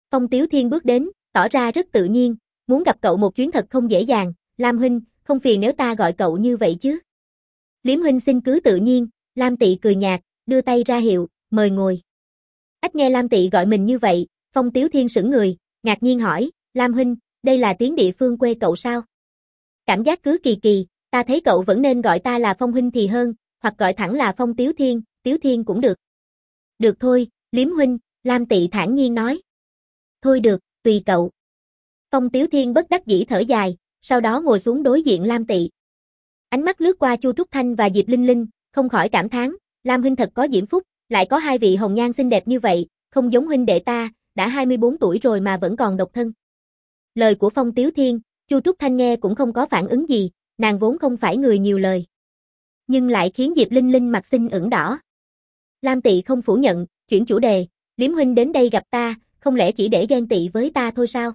Phong Tiếu Thiên bước đến, tỏ ra rất tự nhiên, muốn gặp cậu một chuyến thật không dễ dàng, Lam huynh, không phiền nếu ta gọi cậu như vậy chứ. Liếm huynh xin cứ tự nhiên, Lam Tị cười nhạt, đưa tay ra hiệu, mời ngồi. Ách nghe Lam Tị gọi mình như vậy, Phong Tiếu Thiên sững người, ngạc nhiên hỏi, Lam huynh, đây là tiếng địa phương quê cậu sao? Cảm giác cứ kỳ kỳ, ta thấy cậu vẫn nên gọi ta là Phong huynh thì hơn, hoặc gọi thẳng là Phong Tiếu Thiên cũng được. Được thôi, Liếm huynh, Lam Tị thản nhiên nói. Thôi được, tùy cậu. Phong Tiếu Thiên bất đắc dĩ thở dài, sau đó ngồi xuống đối diện Lam Tị. Ánh mắt lướt qua Chu Trúc Thanh và Diệp Linh Linh, không khỏi cảm thán, Lam huynh thật có diễm phúc, lại có hai vị hồng nhan xinh đẹp như vậy, không giống huynh đệ ta, đã 24 tuổi rồi mà vẫn còn độc thân. Lời của Phong Tiếu Thiên, Chu Trúc Thanh nghe cũng không có phản ứng gì, nàng vốn không phải người nhiều lời. Nhưng lại khiến Diệp Linh Linh mặt xinh ửng đỏ. Lam Tị không phủ nhận, chuyển chủ đề, Liếm huynh đến đây gặp ta, không lẽ chỉ để ghen tị với ta thôi sao?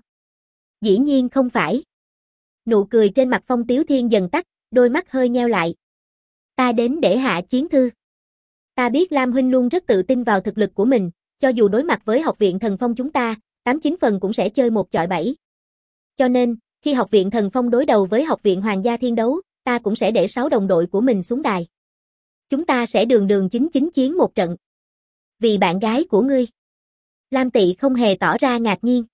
Dĩ nhiên không phải. Nụ cười trên mặt Phong Tiếu Thiên dần tắt, đôi mắt hơi nheo lại. Ta đến để hạ chiến thư. Ta biết Lam huynh luôn rất tự tin vào thực lực của mình, cho dù đối mặt với học viện thần phong chúng ta, 89 phần cũng sẽ chơi một chọi 7. Cho nên, khi học viện thần phong đối đầu với học viện Hoàng gia Thiên đấu, ta cũng sẽ để 6 đồng đội của mình xuống đài. Chúng ta sẽ đường đường chính chính chiến một trận. Vì bạn gái của ngươi. Lam Tị không hề tỏ ra ngạc nhiên.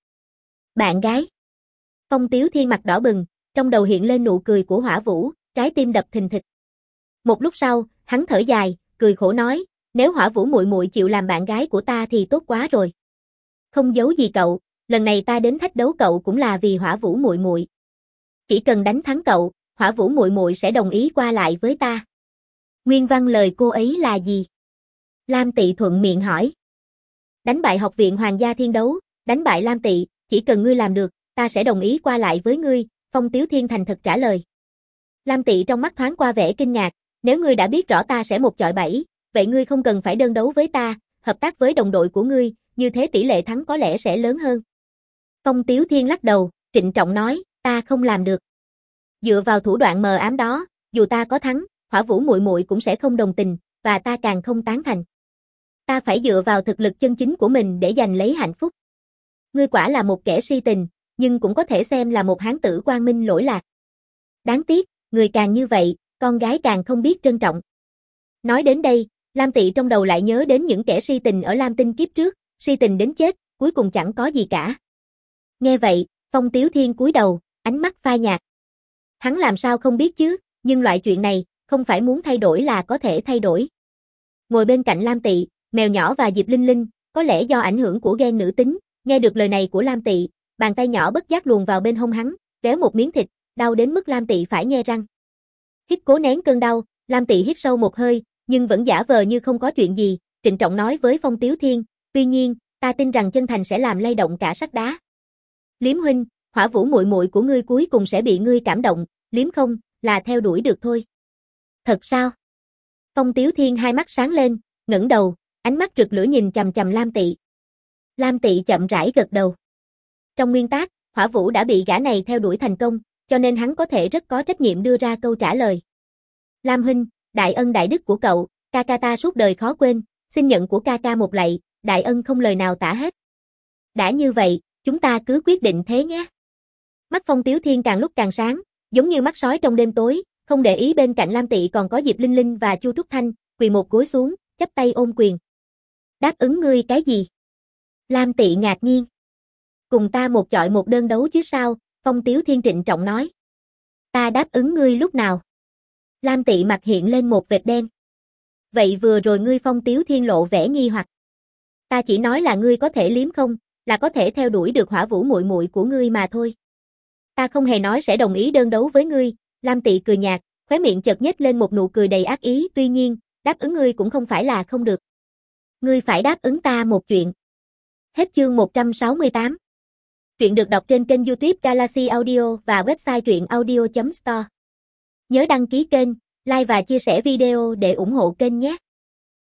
Bạn gái. Phong Tiếu Thiên mặt đỏ bừng, trong đầu hiện lên nụ cười của Hỏa Vũ, trái tim đập thình thịch. Một lúc sau, hắn thở dài, cười khổ nói, nếu Hỏa Vũ muội muội chịu làm bạn gái của ta thì tốt quá rồi. Không giấu gì cậu, lần này ta đến thách đấu cậu cũng là vì Hỏa Vũ muội muội. Chỉ cần đánh thắng cậu, Hỏa Vũ muội muội sẽ đồng ý qua lại với ta. Nguyên văn lời cô ấy là gì? Lam Tị thuận miệng hỏi. Đánh bại học viện Hoàng gia Thiên đấu, đánh bại Lam Tị, chỉ cần ngươi làm được, ta sẽ đồng ý qua lại với ngươi, Phong Tiếu Thiên thành thật trả lời. Lam Tị trong mắt thoáng qua vẻ kinh ngạc, nếu ngươi đã biết rõ ta sẽ một chọi 7, vậy ngươi không cần phải đơn đấu với ta, hợp tác với đồng đội của ngươi, như thế tỷ lệ thắng có lẽ sẽ lớn hơn. Phong Tiếu Thiên lắc đầu, trịnh trọng nói, ta không làm được. Dựa vào thủ đoạn mờ ám đó, dù ta có thắng, Hỏa Vũ muội muội cũng sẽ không đồng tình, và ta càng không tán thành. Ta phải dựa vào thực lực chân chính của mình để giành lấy hạnh phúc. Ngươi quả là một kẻ si tình, nhưng cũng có thể xem là một hán tử quang minh lỗi lạc. Đáng tiếc, người càng như vậy, con gái càng không biết trân trọng. Nói đến đây, Lam Tị trong đầu lại nhớ đến những kẻ si tình ở Lam Tinh kiếp trước, si tình đến chết, cuối cùng chẳng có gì cả. Nghe vậy, Phong Tiếu Thiên cúi đầu, ánh mắt phai nhạt. Hắn làm sao không biết chứ, nhưng loại chuyện này, không phải muốn thay đổi là có thể thay đổi. Ngồi bên cạnh Lam Tị, mèo nhỏ và Diệp Linh Linh, có lẽ do ảnh hưởng của ghen nữ tính, nghe được lời này của Lam Tị, bàn tay nhỏ bất giác luồn vào bên hông hắn, véo một miếng thịt, đau đến mức Lam Tị phải nhe răng. Hít cố nén cơn đau, Lam Tị hít sâu một hơi, nhưng vẫn giả vờ như không có chuyện gì, trịnh trọng nói với Phong Tiếu Thiên, tuy nhiên, ta tin rằng chân thành sẽ làm lay động cả sắt đá. Liếm huynh, Hỏa Vũ muội muội của ngươi cuối cùng sẽ bị ngươi cảm động, liếm không, là theo đuổi được thôi. Thật sao? Phong Tiếu Thiên hai mắt sáng lên, ngẩng đầu, ánh mắt rực lửa nhìn chằm chằm Lam Tị. Lam Tị chậm rãi gật đầu. Trong nguyên tắc, Hỏa Vũ đã bị gã này theo đuổi thành công, cho nên hắn có thể rất có trách nhiệm đưa ra câu trả lời. Lam huynh, đại ân đại đức của cậu, ca ca ta suốt đời khó quên, xin nhận của ca ca một lạy, đại ân không lời nào tả hết. Đã như vậy, chúng ta cứ quyết định thế nhé. Mắt Phong Tiếu Thiên càng lúc càng sáng, giống như mắt sói trong đêm tối, không để ý bên cạnh Lam Tị còn có Diệp Linh Linh và Chu Trúc Thanh, quỳ một gối xuống, chắp tay ôm quyền. Đáp ứng ngươi cái gì? Lam Tị ngạc nhiên. Cùng ta một chọi một đơn đấu chứ sao, Phong Tiếu Thiên trịnh trọng nói. Ta đáp ứng ngươi lúc nào? Lam Tị mặt hiện lên một vệt đen. Vậy vừa rồi ngươi Phong Tiếu Thiên lộ vẻ nghi hoặc. Ta chỉ nói là ngươi có thể liếm không, là có thể theo đuổi được Hỏa Vũ muội muội của ngươi mà thôi. Ta không hề nói sẽ đồng ý đơn đấu với ngươi, Lam Tị cười nhạt, khóe miệng chợt nhếch lên một nụ cười đầy ác ý, tuy nhiên, đáp ứng ngươi cũng không phải là không được. Ngươi phải đáp ứng ta một chuyện. Hết chương 168. Truyện được đọc trên kênh YouTube Galaxy Audio và website truyệnaudio.store. Nhớ đăng ký kênh, like và chia sẻ video để ủng hộ kênh nhé.